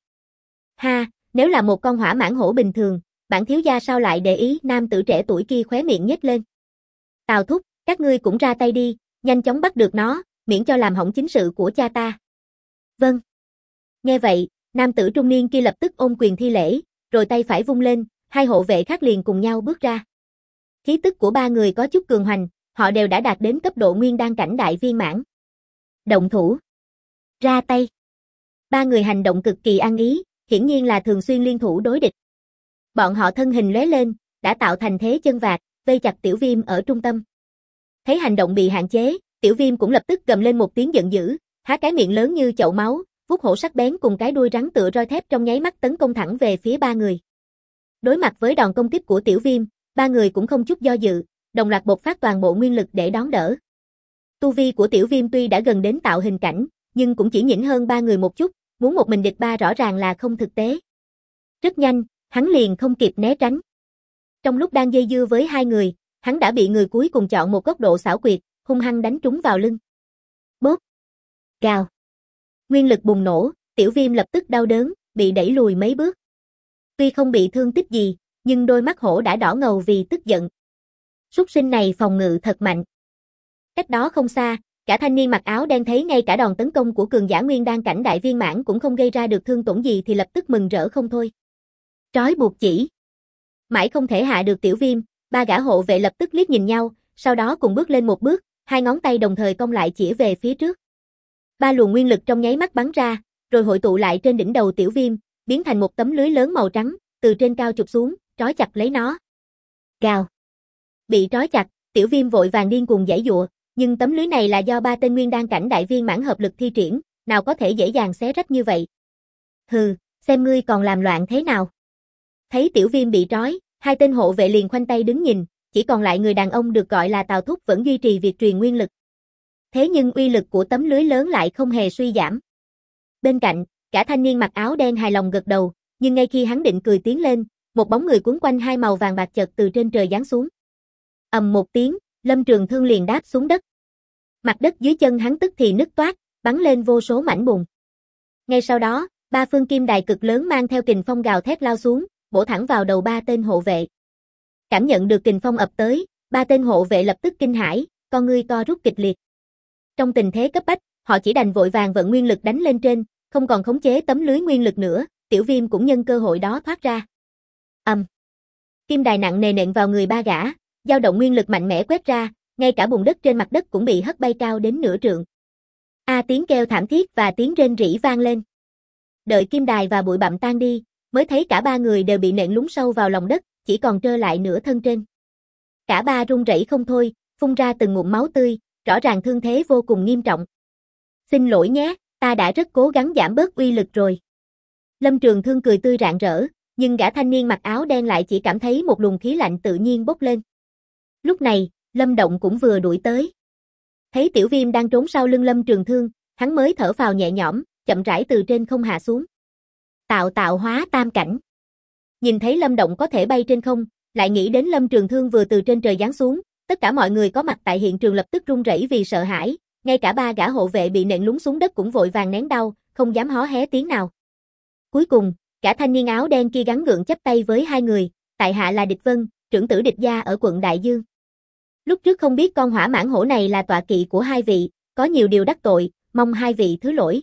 Ha, nếu là một con hỏa mãng hổ bình thường, bản thiếu gia sao lại để ý? Nam tử trẻ tuổi kia khóe miệng nhếch lên. Tào thúc, các ngươi cũng ra tay đi, nhanh chóng bắt được nó, miễn cho làm hỏng chính sự của cha ta. Vâng. Nghe vậy, nam tử trung niên kia lập tức ôm quyền thi lễ, rồi tay phải vung lên, hai hộ vệ khác liền cùng nhau bước ra. Khí tức của 3 người có chút cường hoành, họ đều đã đạt đến cấp độ nguyên đan cảnh đại viên mãn. Động thủ. Ra tay. 3 người hành động cực kỳ ăn ý, hiển nhiên là thường xuyên liên thủ đối địch. Bọn họ thân hình lóe lên, đã tạo thành thế chân vạc, vây chặt Tiểu Viêm ở trung tâm. Thấy hành động bị hạn chế, Tiểu Viêm cũng lập tức gầm lên một tiếng giận dữ, há cái miệng lớn như chậu máu, vuốt hổ sắc bén cùng cái đuôi rắn tựa roi thép trong nháy mắt tấn công thẳng về phía 3 người. Đối mặt với đòn công kích của Tiểu Viêm, 3 người cũng không chút do dự, đồng loạt bộc phát toàn bộ nguyên lực để đón đỡ. Tu vi của Tiểu Viêm tuy đã gần đến tạo hình cảnh, nhưng cũng chỉ nhỉnh hơn 3 người một chút, muốn một mình địch 3 rõ ràng là không thực tế. Rất nhanh, hắn liền không kịp né tránh. Trong lúc đang dây dưa với 2 người, hắn đã bị người cuối cùng chọn một góc độ xảo quyệt, hung hăng đánh trúng vào lưng. Bốp. Gào. Nguyên lực bùng nổ, Tiểu Viêm lập tức đau đớn, bị đẩy lùi mấy bước. Tuy không bị thương tích gì, nhưng đôi mắt hổ đã đỏ ngầu vì tức giận. Súc sinh này phòng ngự thật mạnh. Cách đó không xa, cả thanh niên mặc áo đen thấy ngay cả đòn tấn công của cường giả nguyên đan cảnh đại viên mãn cũng không gây ra được thương tổn gì thì lập tức mừng rỡ không thôi. Trói buộc chỉ. Mãi không thể hạ được Tiểu Viêm, 3 gã hộ vệ lập tức liếc nhìn nhau, sau đó cùng bước lên một bước, 2 ngón tay đồng thời cong lại chĩa về phía trước. 3 luồng nguyên lực trong nháy mắt bắn ra, rồi hội tụ lại trên đỉnh đầu Tiểu Viêm, biến thành một tấm lưới lớn màu trắng, từ trên cao chụp xuống, trói chặt lấy nó. Gào. Bị trói chặt, Tiểu Viêm vội vàng điên cuồng giãy giụa, nhưng tấm lưới này là do 3 tên nguyên đan cảnh đại viên mãn hợp lực thi triển, nào có thể dễ dàng xé rách như vậy. Hừ, xem ngươi còn làm loạn thế nào. Thấy Tiểu Viêm bị trói, 2 tên hộ vệ liền khoanh tay đứng nhìn, chỉ còn lại người đàn ông được gọi là Tào Thúc vẫn duy trì việc truyền nguyên lực. Thế nhưng uy lực của tấm lưới lớn lại không hề suy giảm. Bên cạnh, cả thanh niên mặc áo đen hài lòng gật đầu, nhưng ngay khi hắn định cười tiến lên, một bóng người cuốn quanh hai màu vàng bạc chợt từ trên trời giáng xuống. Ầm một tiếng, Lâm Trường Thương liền đáp xuống đất. Mặt đất dưới chân hắn tức thì nứt toác, bắn lên vô số mảnh bùn. Ngay sau đó, ba phương kim đài cực lớn mang theo kình phong gào thét lao xuống, bổ thẳng vào đầu ba tên hộ vệ. Cảm nhận được kình phong ập tới, ba tên hộ vệ lập tức kinh hãi, con ngươi co rút kịch liệt. Trong tình thế cấp bách, họ chỉ đành vội vàng vận nguyên lực đánh lên trên, không còn khống chế tấm lưới nguyên lực nữa, Tiểu Viêm cũng nhân cơ hội đó thoát ra. Kim đài nặng nề nện vào người ba gã, dao động nguyên lực mạnh mẽ quét ra, ngay cả bùn đất trên mặt đất cũng bị hất bay cao đến nửa trượng. Tiếng kêu thảm thiết và tiếng rên rỉ vang lên. Đợi kim đài và bụi bặm tan đi, mới thấy cả ba người đều bị nện lún sâu vào lòng đất, chỉ còn trơ lại nửa thân trên. Cả ba run rẩy không thôi, phun ra từng ngụm máu tươi, rõ ràng thương thế vô cùng nghiêm trọng. Xin lỗi nhé, ta đã rất cố gắng giảm bớt uy lực rồi. Lâm Trường Thương cười tươi rạng rỡ, nhưng gã thanh niên mặc áo đen lại chỉ cảm thấy một luồng khí lạnh tự nhiên bốc lên. Lúc này, Lâm Động cũng vừa đuổi tới. Thấy Tiểu Viêm đang trốn sau lưng Lâm Trường Thương, hắn mới thở phào nhẹ nhõm, chậm rãi từ trên không hạ xuống. Tạo hóa tam cảnh. Nhìn thấy Lâm Động có thể bay trên không, lại nghĩ đến Lâm Trường Thương vừa từ trên trời giáng xuống, tất cả mọi người có mặt tại hiện trường lập tức run rẩy vì sợ hãi, ngay cả ba gã hộ vệ bị nện lún xuống đất cũng vội vàng nén đau, không dám hó hé tiếng nào. Cuối cùng, cả thanh niên áo đen kia gắng gượng chắp tay với hai người, tại hạ là Địch Vân, trưởng tử Địch gia ở quận Đại Dương. Lúc trước không biết con hỏa mãng hổ này là tọa kỵ của hai vị, có nhiều điều đắc tội, mong hai vị thứ lỗi.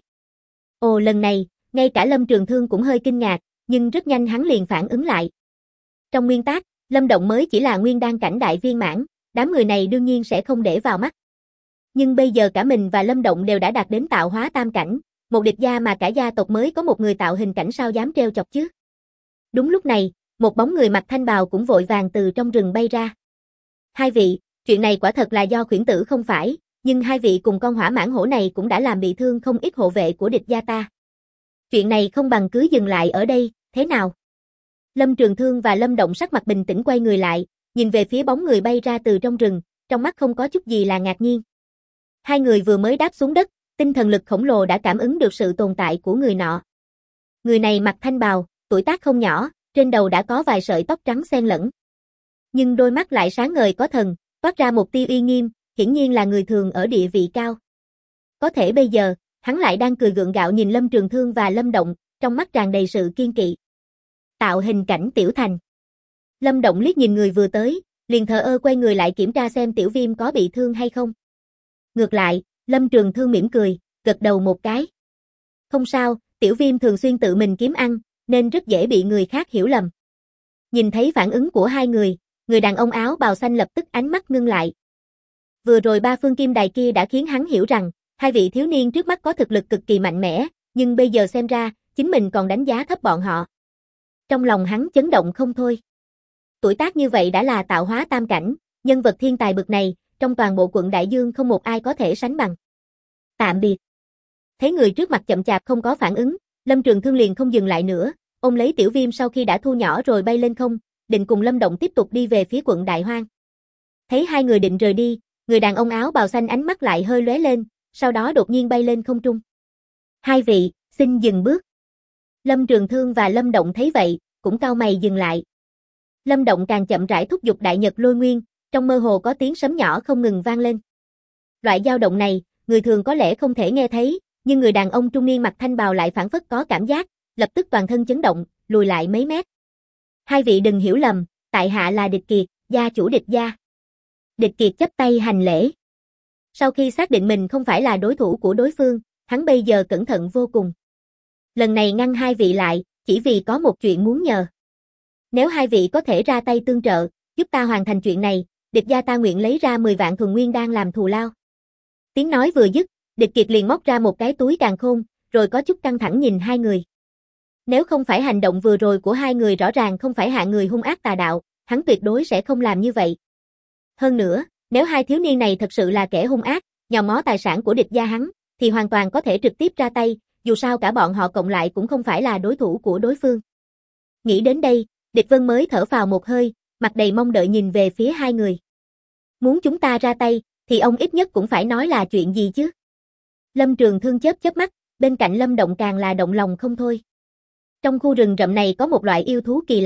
Ồ, lần này, ngay cả Lâm Trường Thương cũng hơi kinh ngạc, nhưng rất nhanh hắn liền phản ứng lại. Trong nguyên tắc, Lâm Động mới chỉ là nguyên đan cảnh đại viên mãn, đám người này đương nhiên sẽ không để vào mắt. Nhưng bây giờ cả mình và Lâm Động đều đã đạt đến tạo hóa tam cảnh, một Địch gia mà cả gia tộc mới có một người tạo hình cảnh, sao dám trêu chọc chứ. Đúng lúc này, một bóng người mặc thanh bào cũng vội vàng từ trong rừng bay ra. Hai vị, chuyện này quả thật là do khuyển tử không phải, nhưng hai vị cùng con hỏa mãng hổ này cũng đã làm bị thương không ít hộ vệ của Địch gia ta. Chuyện này không bằng cứ dừng lại ở đây, thế nào? Lâm Trường Thương và Lâm Động sắc mặt bình tĩnh quay người lại, nhìn về phía bóng người bay ra từ trong rừng, trong mắt không có chút gì là ngạc nhiên. Hai người vừa mới đáp xuống đất, tinh thần lực khổng lồ đã cảm ứng được sự tồn tại của người nọ. Người này mặc thanh bào, tuổi tác không nhỏ, trên đầu đã có vài sợi tóc trắng xen lẫn. Nhưng đôi mắt lại sáng ngời có thần, toát ra một tia uy nghiêm, hiển nhiên là người thường ở địa vị cao. Có thể bây giờ, hắn lại đang cười gượng gạo nhìn Lâm Trường Thương và Lâm Động, trong mắt tràn đầy sự kiên kỵ. Tạo hình cảnh tiểu thành. Lâm Động liếc nhìn người vừa tới, liền thờ ơ quay người lại kiểm tra xem Tiểu Viêm có bị thương hay không. Ngược lại, Lâm Trường Thương mỉm cười, gật đầu một cái. Không sao, Tiểu Viêm thường xuyên tự mình kiếm ăn, nên rất dễ bị người khác hiểu lầm. Nhìn thấy phản ứng của hai người đàn ông áo bào xanh lập tức ánh mắt ngưng lại. Vừa rồi ba phương kim đài kia đã khiến hắn hiểu rằng, hai vị thiếu niên trước mắt có thực lực cực kỳ mạnh mẽ, nhưng bây giờ xem ra, chính mình còn đánh giá thấp bọn họ. Trong lòng hắn chấn động không thôi. Tuổi tác như vậy đã là tạo hóa tam cảnh, nhân vật thiên tài bậc này, trong toàn bộ quận Đại Dương không một ai có thể sánh bằng. Tạm biệt. Thấy người trước mặt chậm chạp không có phản ứng, Lâm Trường Thương liền không dừng lại nữa, ôm lấy Tiểu Viêm sau khi đã thu nhỏ rồi bay lên không, định cùng Lâm Động tiếp tục đi về phía quận Đại Hoang. Thấy hai người định rời đi, người đàn ông áo bào xanh ánh mắt lại hơi lóe lên, sau đó đột nhiên bay lên không trung. Hai vị, xin dừng bước. Lâm Trường Thương và Lâm Động thấy vậy, cũng cau mày dừng lại. Lâm Động càng chậm rãi thúc giục đại nhật lôi nguyên, trong mơ hồ có tiếng sấm nhỏ không ngừng vang lên. Loại dao động này, người thường có lẽ không thể nghe thấy, nhưng người đàn ông trung niên mặc thanh bào lại phảng phất có cảm giác, lập tức toàn thân chấn động, lùi lại mấy mét. Hai vị đừng hiểu lầm, tại hạ là Địch Kiệt, gia chủ Địch gia. Địch Kiệt chắp tay hành lễ. Sau khi xác định mình không phải là đối thủ của đối phương, hắn bây giờ cẩn thận vô cùng. Lần này ngăn hai vị lại, chỉ vì có một chuyện muốn nhờ. Nếu hai vị có thể ra tay tương trợ, giúp ta hoàn thành chuyện này, Địch gia ta nguyện lấy ra 10 vạn thuần nguyên đan làm thù lao. Tiếng nói vừa dứt, Địch Kiệt liền móc ra một cái túi càn khôn, rồi có chút căng thẳng nhìn hai người. Nếu không phải hành động vừa rồi của hai người rõ ràng không phải hạng người hung ác tà đạo, hắn tuyệt đối sẽ không làm như vậy. Hơn nữa, nếu hai thiếu niên này thật sự là kẻ hung ác, nhòm ngó tài sản của Địch gia hắn, thì hoàn toàn có thể trực tiếp ra tay, dù sao cả bọn họ cộng lại cũng không phải là đối thủ của đối phương. Nghĩ đến đây, Địch Vân mới thở phào một hơi, mặt đầy mong đợi nhìn về phía hai người. Muốn chúng ta ra tay, thì ông ít nhất cũng phải nói là chuyện gì chứ? Lâm Trường Thương chớp chớp mắt, bên cạnh Lâm Động càng là động lòng không thôi. Trong khu rừng rậm này có một loại yêu thú kỳ lạ,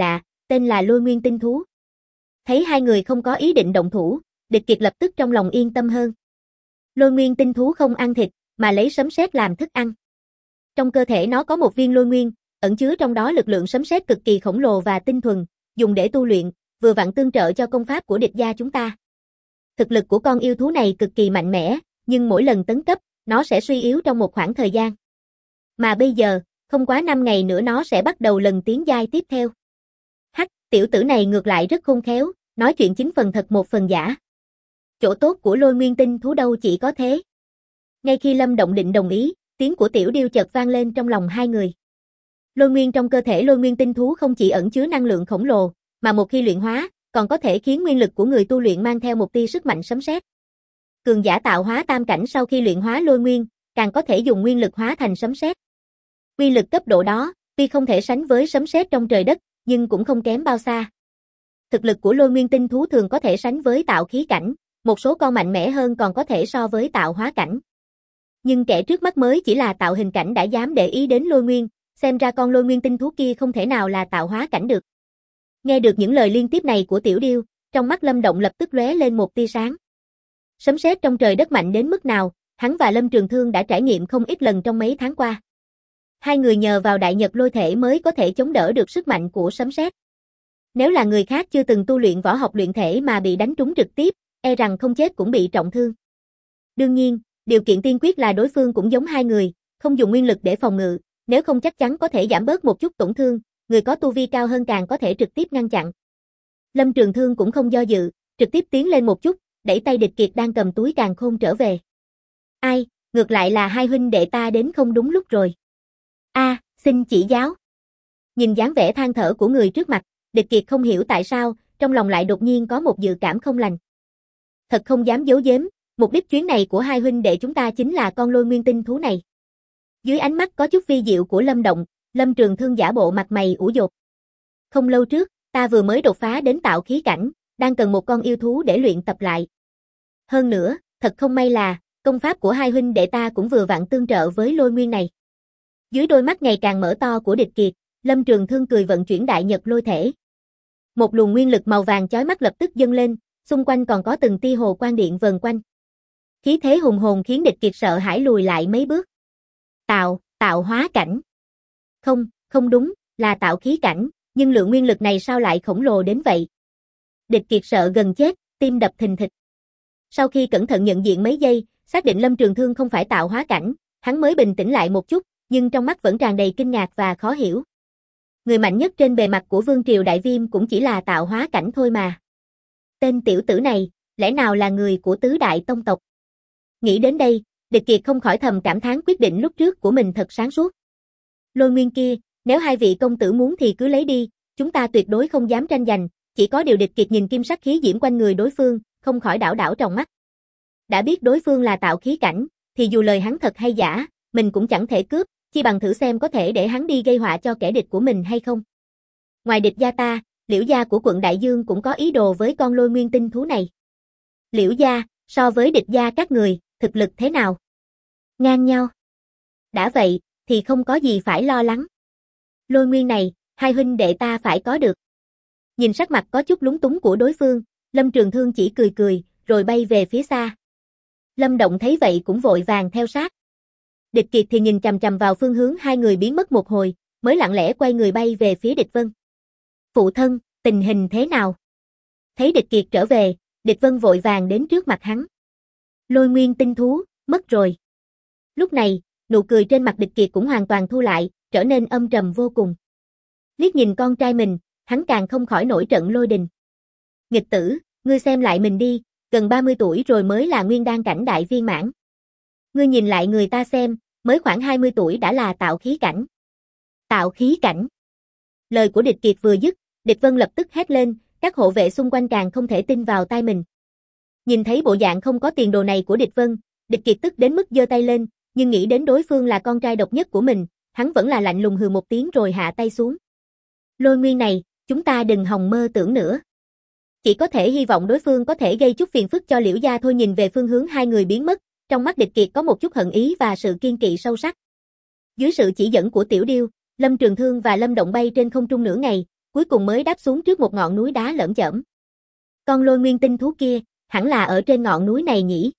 tên là Lôi Nguyên Tinh Thú. Thấy hai người không có ý định động thủ, Địch Kiệt lập tức trong lòng yên tâm hơn. Lôi Nguyên Tinh Thú không ăn thịt, mà lấy sấm sét làm thức ăn. Trong cơ thể nó có một viên lôi nguyên, ẩn chứa trong đó lực lượng sấm sét cực kỳ khổng lồ và tinh thuần, dùng để tu luyện, vừa vặn tương trợ cho công pháp của địch gia chúng ta. Thực lực của con yêu thú này cực kỳ mạnh mẽ, nhưng mỗi lần tấn cấp, nó sẽ suy yếu trong một khoảng thời gian. Mà bây giờ, không quá 5 ngày nữa nó sẽ bắt đầu lần tiến giai tiếp theo. Hắc, tiểu tử này ngược lại rất khôn khéo, nói chuyện 9 phần thật 1 phần giả. Chỗ tốt của Lôi Nguyên Tinh Thú đâu chỉ có thế. Ngay khi Lâm Động định đồng ý, tiếng của Tiểu Điêu chợt vang lên trong lòng hai người. Lôi nguyên trong cơ thể Lôi Nguyên Tinh Thú không chỉ ẩn chứa năng lượng khổng lồ, mà một khi luyện hóa, còn có thể khiến nguyên lực của người tu luyện mang theo một tia sức mạnh sấm sét. Cường giả tạo hóa tam cảnh sau khi luyện hóa lôi nguyên, càng có thể dùng nguyên lực hóa thành sấm sét. Uy lực cấp độ đó, tuy không thể sánh với sấm sét trong trời đất, nhưng cũng không kém bao xa. Thực lực của Lôi Nguyên Tinh Thú thường có thể sánh với tạo khí cảnh, một số con mạnh mẽ hơn còn có thể so với tạo hóa cảnh. Nhưng kẻ trước mắt mới chỉ là tạo hình cảnh đã dám để ý đến Lôi Nguyên, xem ra con Lôi Nguyên Tinh Thú kia không thể nào là tạo hóa cảnh được. Nghe được những lời liên tiếp này của Tiểu Điêu, trong mắt Lâm Động lập tức lóe lên một tia sáng. Sấm sét trong trời đất mạnh đến mức nào, hắn và Lâm Trường Thương đã trải nghiệm không ít lần trong mấy tháng qua. Hai người nhờ vào đại nhật lôi thể mới có thể chống đỡ được sức mạnh của sấm sét. Nếu là người khác chưa từng tu luyện võ học luyện thể mà bị đánh trúng trực tiếp, e rằng không chết cũng bị trọng thương. Đương nhiên, điều kiện tiên quyết là đối phương cũng giống hai người, không dùng nguyên lực để phòng ngự, nếu không chắc chắn có thể giảm bớt một chút tổn thương, người có tu vi cao hơn càng có thể trực tiếp ngăn chặn. Lâm Trường Thương cũng không do dự, trực tiếp tiến lên một chút, đẩy tay Địch Kiệt đang cầm túi càn khôn trở về. Ai, ngược lại là hai huynh đệ ta đến không đúng lúc rồi. Xin chỉ giáo. Nhìn dáng vẻ than thở của người trước mặt, Địch Kiệt không hiểu tại sao, trong lòng lại đột nhiên có một dự cảm không lành. Thật không dám giấu giếm, mục đích chuyến này của hai huynh đệ chúng ta chính là con Lôi Nguyên Tinh Thú này. Dưới ánh mắt có chút vi diệu của Lâm Động, Lâm Trường Thương giả bộ mặt mày ủ dột. Không lâu trước, ta vừa mới đột phá đến tạo khí cảnh, đang cần một con yêu thú để luyện tập lại. Hơn nữa, thật không may là, công pháp của hai huynh đệ ta cũng vừa vặn tương trợ với Lôi Nguyên này. Dưới đôi mắt ngày càng mở to của Địch Kiệt, Lâm Trường Thương cười vận chuyển đại nhật lôi thể. Một luồng nguyên lực màu vàng chói mắt lập tức dâng lên, xung quanh còn có từng tia hồ quang điện vần quanh. Khí thế hùng hồn khiến Địch Kiệt sợ hãi lùi lại mấy bước. Tạo hóa cảnh. Không đúng, là tạo khí cảnh, nhưng lượng nguyên lực này sao lại khổng lồ đến vậy? Địch Kiệt sợ gần chết, tim đập thình thịch. Sau khi cẩn thận nhận diện mấy giây, xác định Lâm Trường Thương không phải tạo hóa cảnh, hắn mới bình tĩnh lại một chút, nhưng trong mắt vẫn tràn đầy kinh ngạc và khó hiểu. Người mạnh nhất trên bề mặt của Vương Triều Đại Viêm cũng chỉ là tạo hóa cảnh thôi mà. Tên tiểu tử này, lẽ nào là người của tứ đại tông tộc? Nghĩ đến đây, Địch Kiệt không khỏi thầm cảm thán quyết định lúc trước của mình thật sáng suốt. Lôi nguyên kia, nếu hai vị công tử muốn thì cứ lấy đi, chúng ta tuyệt đối không dám tranh giành, chỉ có điều Địch Kiệt nhìn kim sắc khí diễm quanh người đối phương, không khỏi đảo đảo trong mắt. Đã biết đối phương là tạo khí cảnh, thì dù lời hắn thật hay giả, mình cũng chẳng thể cướp, chi bằng thử xem có thể để hắn đi gây họa cho kẻ địch của mình hay không. Ngoài địch gia ta, Liễu gia của quận Đại Dương cũng có ý đồ với con Lôi Nguyên Tinh Thú này. Liễu gia, so với địch gia các người, thực lực thế nào? Ngang nhau. Đã vậy, thì không có gì phải lo lắng. Lôi nguyên này, hai huynh đệ ta phải có được. Nhìn sắc mặt có chút lúng túng của đối phương, Lâm Trường Thương chỉ cười cười, rồi bay về phía xa. Lâm Động thấy vậy cũng vội vàng theo sát. Địch Kiệt thì nhìn chằm chằm vào phương hướng hai người biến mất một hồi, mới lặng lẽ quay người bay về phía Địch Vân. Phụ thân, tình hình thế nào? Thấy Địch Kiệt trở về, Địch Vân vội vàng đến trước mặt hắn. Lôi Nguyên Tinh Thú, mất rồi. Lúc này, nụ cười trên mặt Địch Kiệt cũng hoàn toàn thu lại, trở nên âm trầm vô cùng. Liếc nhìn con trai mình, hắn càng không khỏi nổi trận lôi đình. Nghịch tử, ngươi xem lại mình đi, gần 30 tuổi rồi mới là nguyên đan cảnh đại viên mãn. Ngươi nhìn lại người ta xem, mới khoảng 20 tuổi đã là tạo khí cảnh. Tạo khí cảnh. Lời của Địch Kiệt vừa dứt, Địch Vân lập tức hét lên, các hộ vệ xung quanh càng không thể tin vào tai mình. Nhìn thấy bộ dạng không có tiền đồ này của Địch Vân, Địch Kiệt tức đến mức giơ tay lên, nhưng nghĩ đến đối phương là con trai độc nhất của mình, hắn vẫn là lạnh lùng hừ một tiếng rồi hạ tay xuống. Lôi nguyên này, chúng ta đừng hòng mơ tưởng nữa. Chỉ có thể hy vọng đối phương có thể gây chút phiền phức cho Liễu gia thôi. Nhìn về phương hướng hai người biến mất, trong mắt Địch Kiệt có một chút hận ý và sự kiên kỵ sâu sắc. Dưới sự chỉ dẫn của Tiểu Điêu, Lâm Trường Thương và Lâm Động bay trên không trung nửa ngày, cuối cùng mới đáp xuống trước một ngọn núi đá lởm chởm. Con lôi nguyên tinh thú kia, hẳn là ở trên ngọn núi này nhỉ?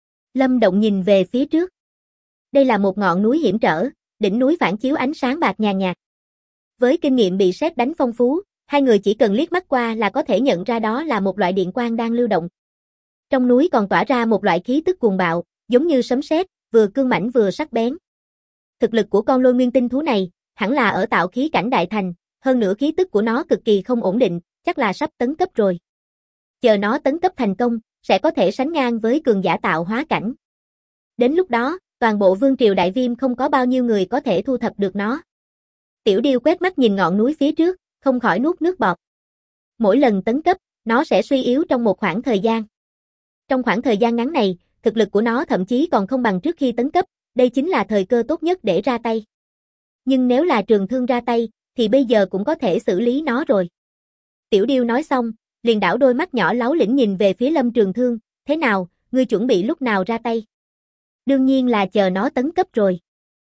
Lâm Động nhìn về phía trước. Đây là một ngọn núi hiểm trở, đỉnh núi phản chiếu ánh sáng bạc nhàn nhạt. Với kinh nghiệm bị sét đánh phong phú, hai người chỉ cần liếc mắt qua là có thể nhận ra đó là một loại điện quang đang lưu động. Trong núi còn tỏa ra một loại khí tức cuồng bạo, giống như sấm sét, vừa cương mãnh vừa sắc bén. Thực lực của con lôi nguyên tinh thú này, hẳn là ở tạo khí cảnh đại thành, hơn nữa khí tức của nó cực kỳ không ổn định, chắc là sắp tấn cấp rồi. Chờ nó tấn cấp thành công, sẽ có thể sánh ngang với cường giả tạo hóa cảnh. Đến lúc đó, toàn bộ vương triều Đại Viêm không có bao nhiêu người có thể thu thập được nó. Tiểu Điêu quét mắt nhìn ngọn núi phía trước, không khỏi nuốt nước bọt. Mỗi lần tấn cấp, nó sẽ suy yếu trong một khoảng thời gian. Trong khoảng thời gian ngắn này, thực lực của nó thậm chí còn không bằng trước khi tấn cấp, đây chính là thời cơ tốt nhất để ra tay. Nhưng nếu là Trường Thương ra tay, thì bây giờ cũng có thể xử lý nó rồi. Tiểu Điêu nói xong, liền đảo đôi mắt nhỏ láu lĩnh nhìn về phía Lâm Trường Thương, thế nào, ngươi chuẩn bị lúc nào ra tay? Đương nhiên là chờ nó tấn cấp rồi.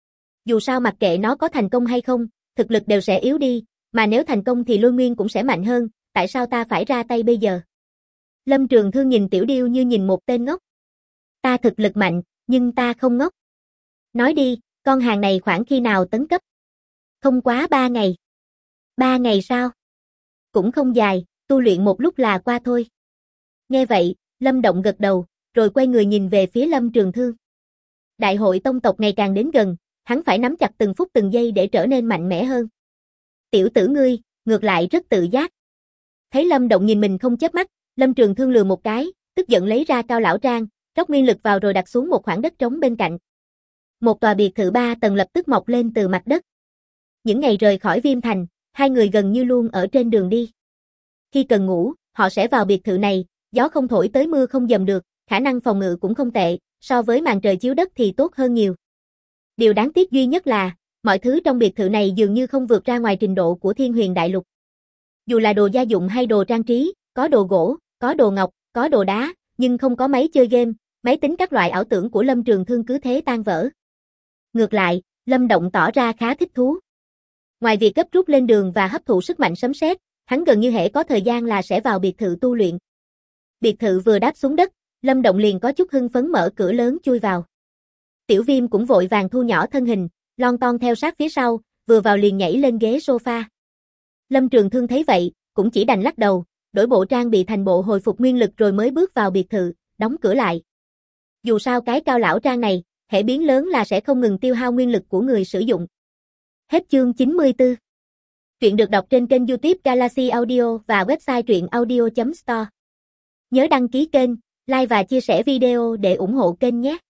Dù sao mặc kệ nó có thành công hay không, thực lực đều sẽ yếu đi, mà nếu thành công thì lôi nguyên cũng sẽ mạnh hơn, tại sao ta phải ra tay bây giờ? Lâm Trường Thương nhìn Tiểu Điêu như nhìn một tên ngốc. Ta thực lực mạnh, nhưng ta không ngốc. Nói đi, con hàng này khoảng khi nào tấn cấp? Không quá 3 ngày. 3 ngày sao? Cũng không dài, tu luyện một lúc là qua thôi. Nghe vậy, Lâm Động gật đầu, rồi quay người nhìn về phía Lâm Trường Thương. Đại hội tông tộc ngày càng đến gần, hắn phải nắm chặt từng phút từng giây để trở nên mạnh mẽ hơn. Tiểu tử ngươi, ngược lại rất tự giác. Thấy Lâm Động nhìn mình không chớp mắt, Lâm Trường Thương lườm một cái, tức giận lấy ra cao lão trang, rót nguyên lực vào rồi đặt xuống một khoảng đất trống bên cạnh. Một tòa biệt thự 3 tầng lập tức mọc lên từ mặt đất. Những ngày rời khỏi Viêm Thành, hai người gần như luôn ở trên đường đi. Khi cần ngủ, họ sẽ vào biệt thự này, gió không thổi tới mưa không dầm được, khả năng phòng ngự cũng không tệ, so với màn trời chiếu đất thì tốt hơn nhiều. Điều đáng tiếc duy nhất là, mọi thứ trong biệt thự này dường như không vượt ra ngoài trình độ của Thiên Huyền Đại Lục. Dù là đồ gia dụng hay đồ trang trí, có đồ gỗ, có đồ ngọc, có đồ đá, nhưng không có máy chơi game, máy tính các loại ảo tưởng của Lâm Trường Thương cứ thế tan vỡ. Ngược lại, Lâm Động tỏ ra khá thích thú. Ngoài việc gấp rút lên đường và hấp thụ sức mạnh sấm sét, hắn gần như hễ có thời gian là sẽ vào biệt thự tu luyện. Biệt thự vừa đáp xuống đất, Lâm Động liền có chút hưng phấn mở cửa lớn chui vào. Tiểu Viêm cũng vội vàng thu nhỏ thân hình, lon ton theo sát phía sau, vừa vào liền nhảy lên ghế sofa. Lâm Trường Thương thấy vậy, cũng chỉ đành lắc đầu, đổi bộ trang bị thành bộ hồi phục nguyên lực rồi mới bước vào biệt thự, đóng cửa lại. Dù sao cái cao lão trang này, hễ biến lớn là sẽ không ngừng tiêu hao nguyên lực của người sử dụng. Hết chương 94. Truyện được đọc trên kênh YouTube Galaxy Audio và website truyệnaudio.store. Nhớ đăng ký kênh, like và chia sẻ video để ủng hộ kênh nhé.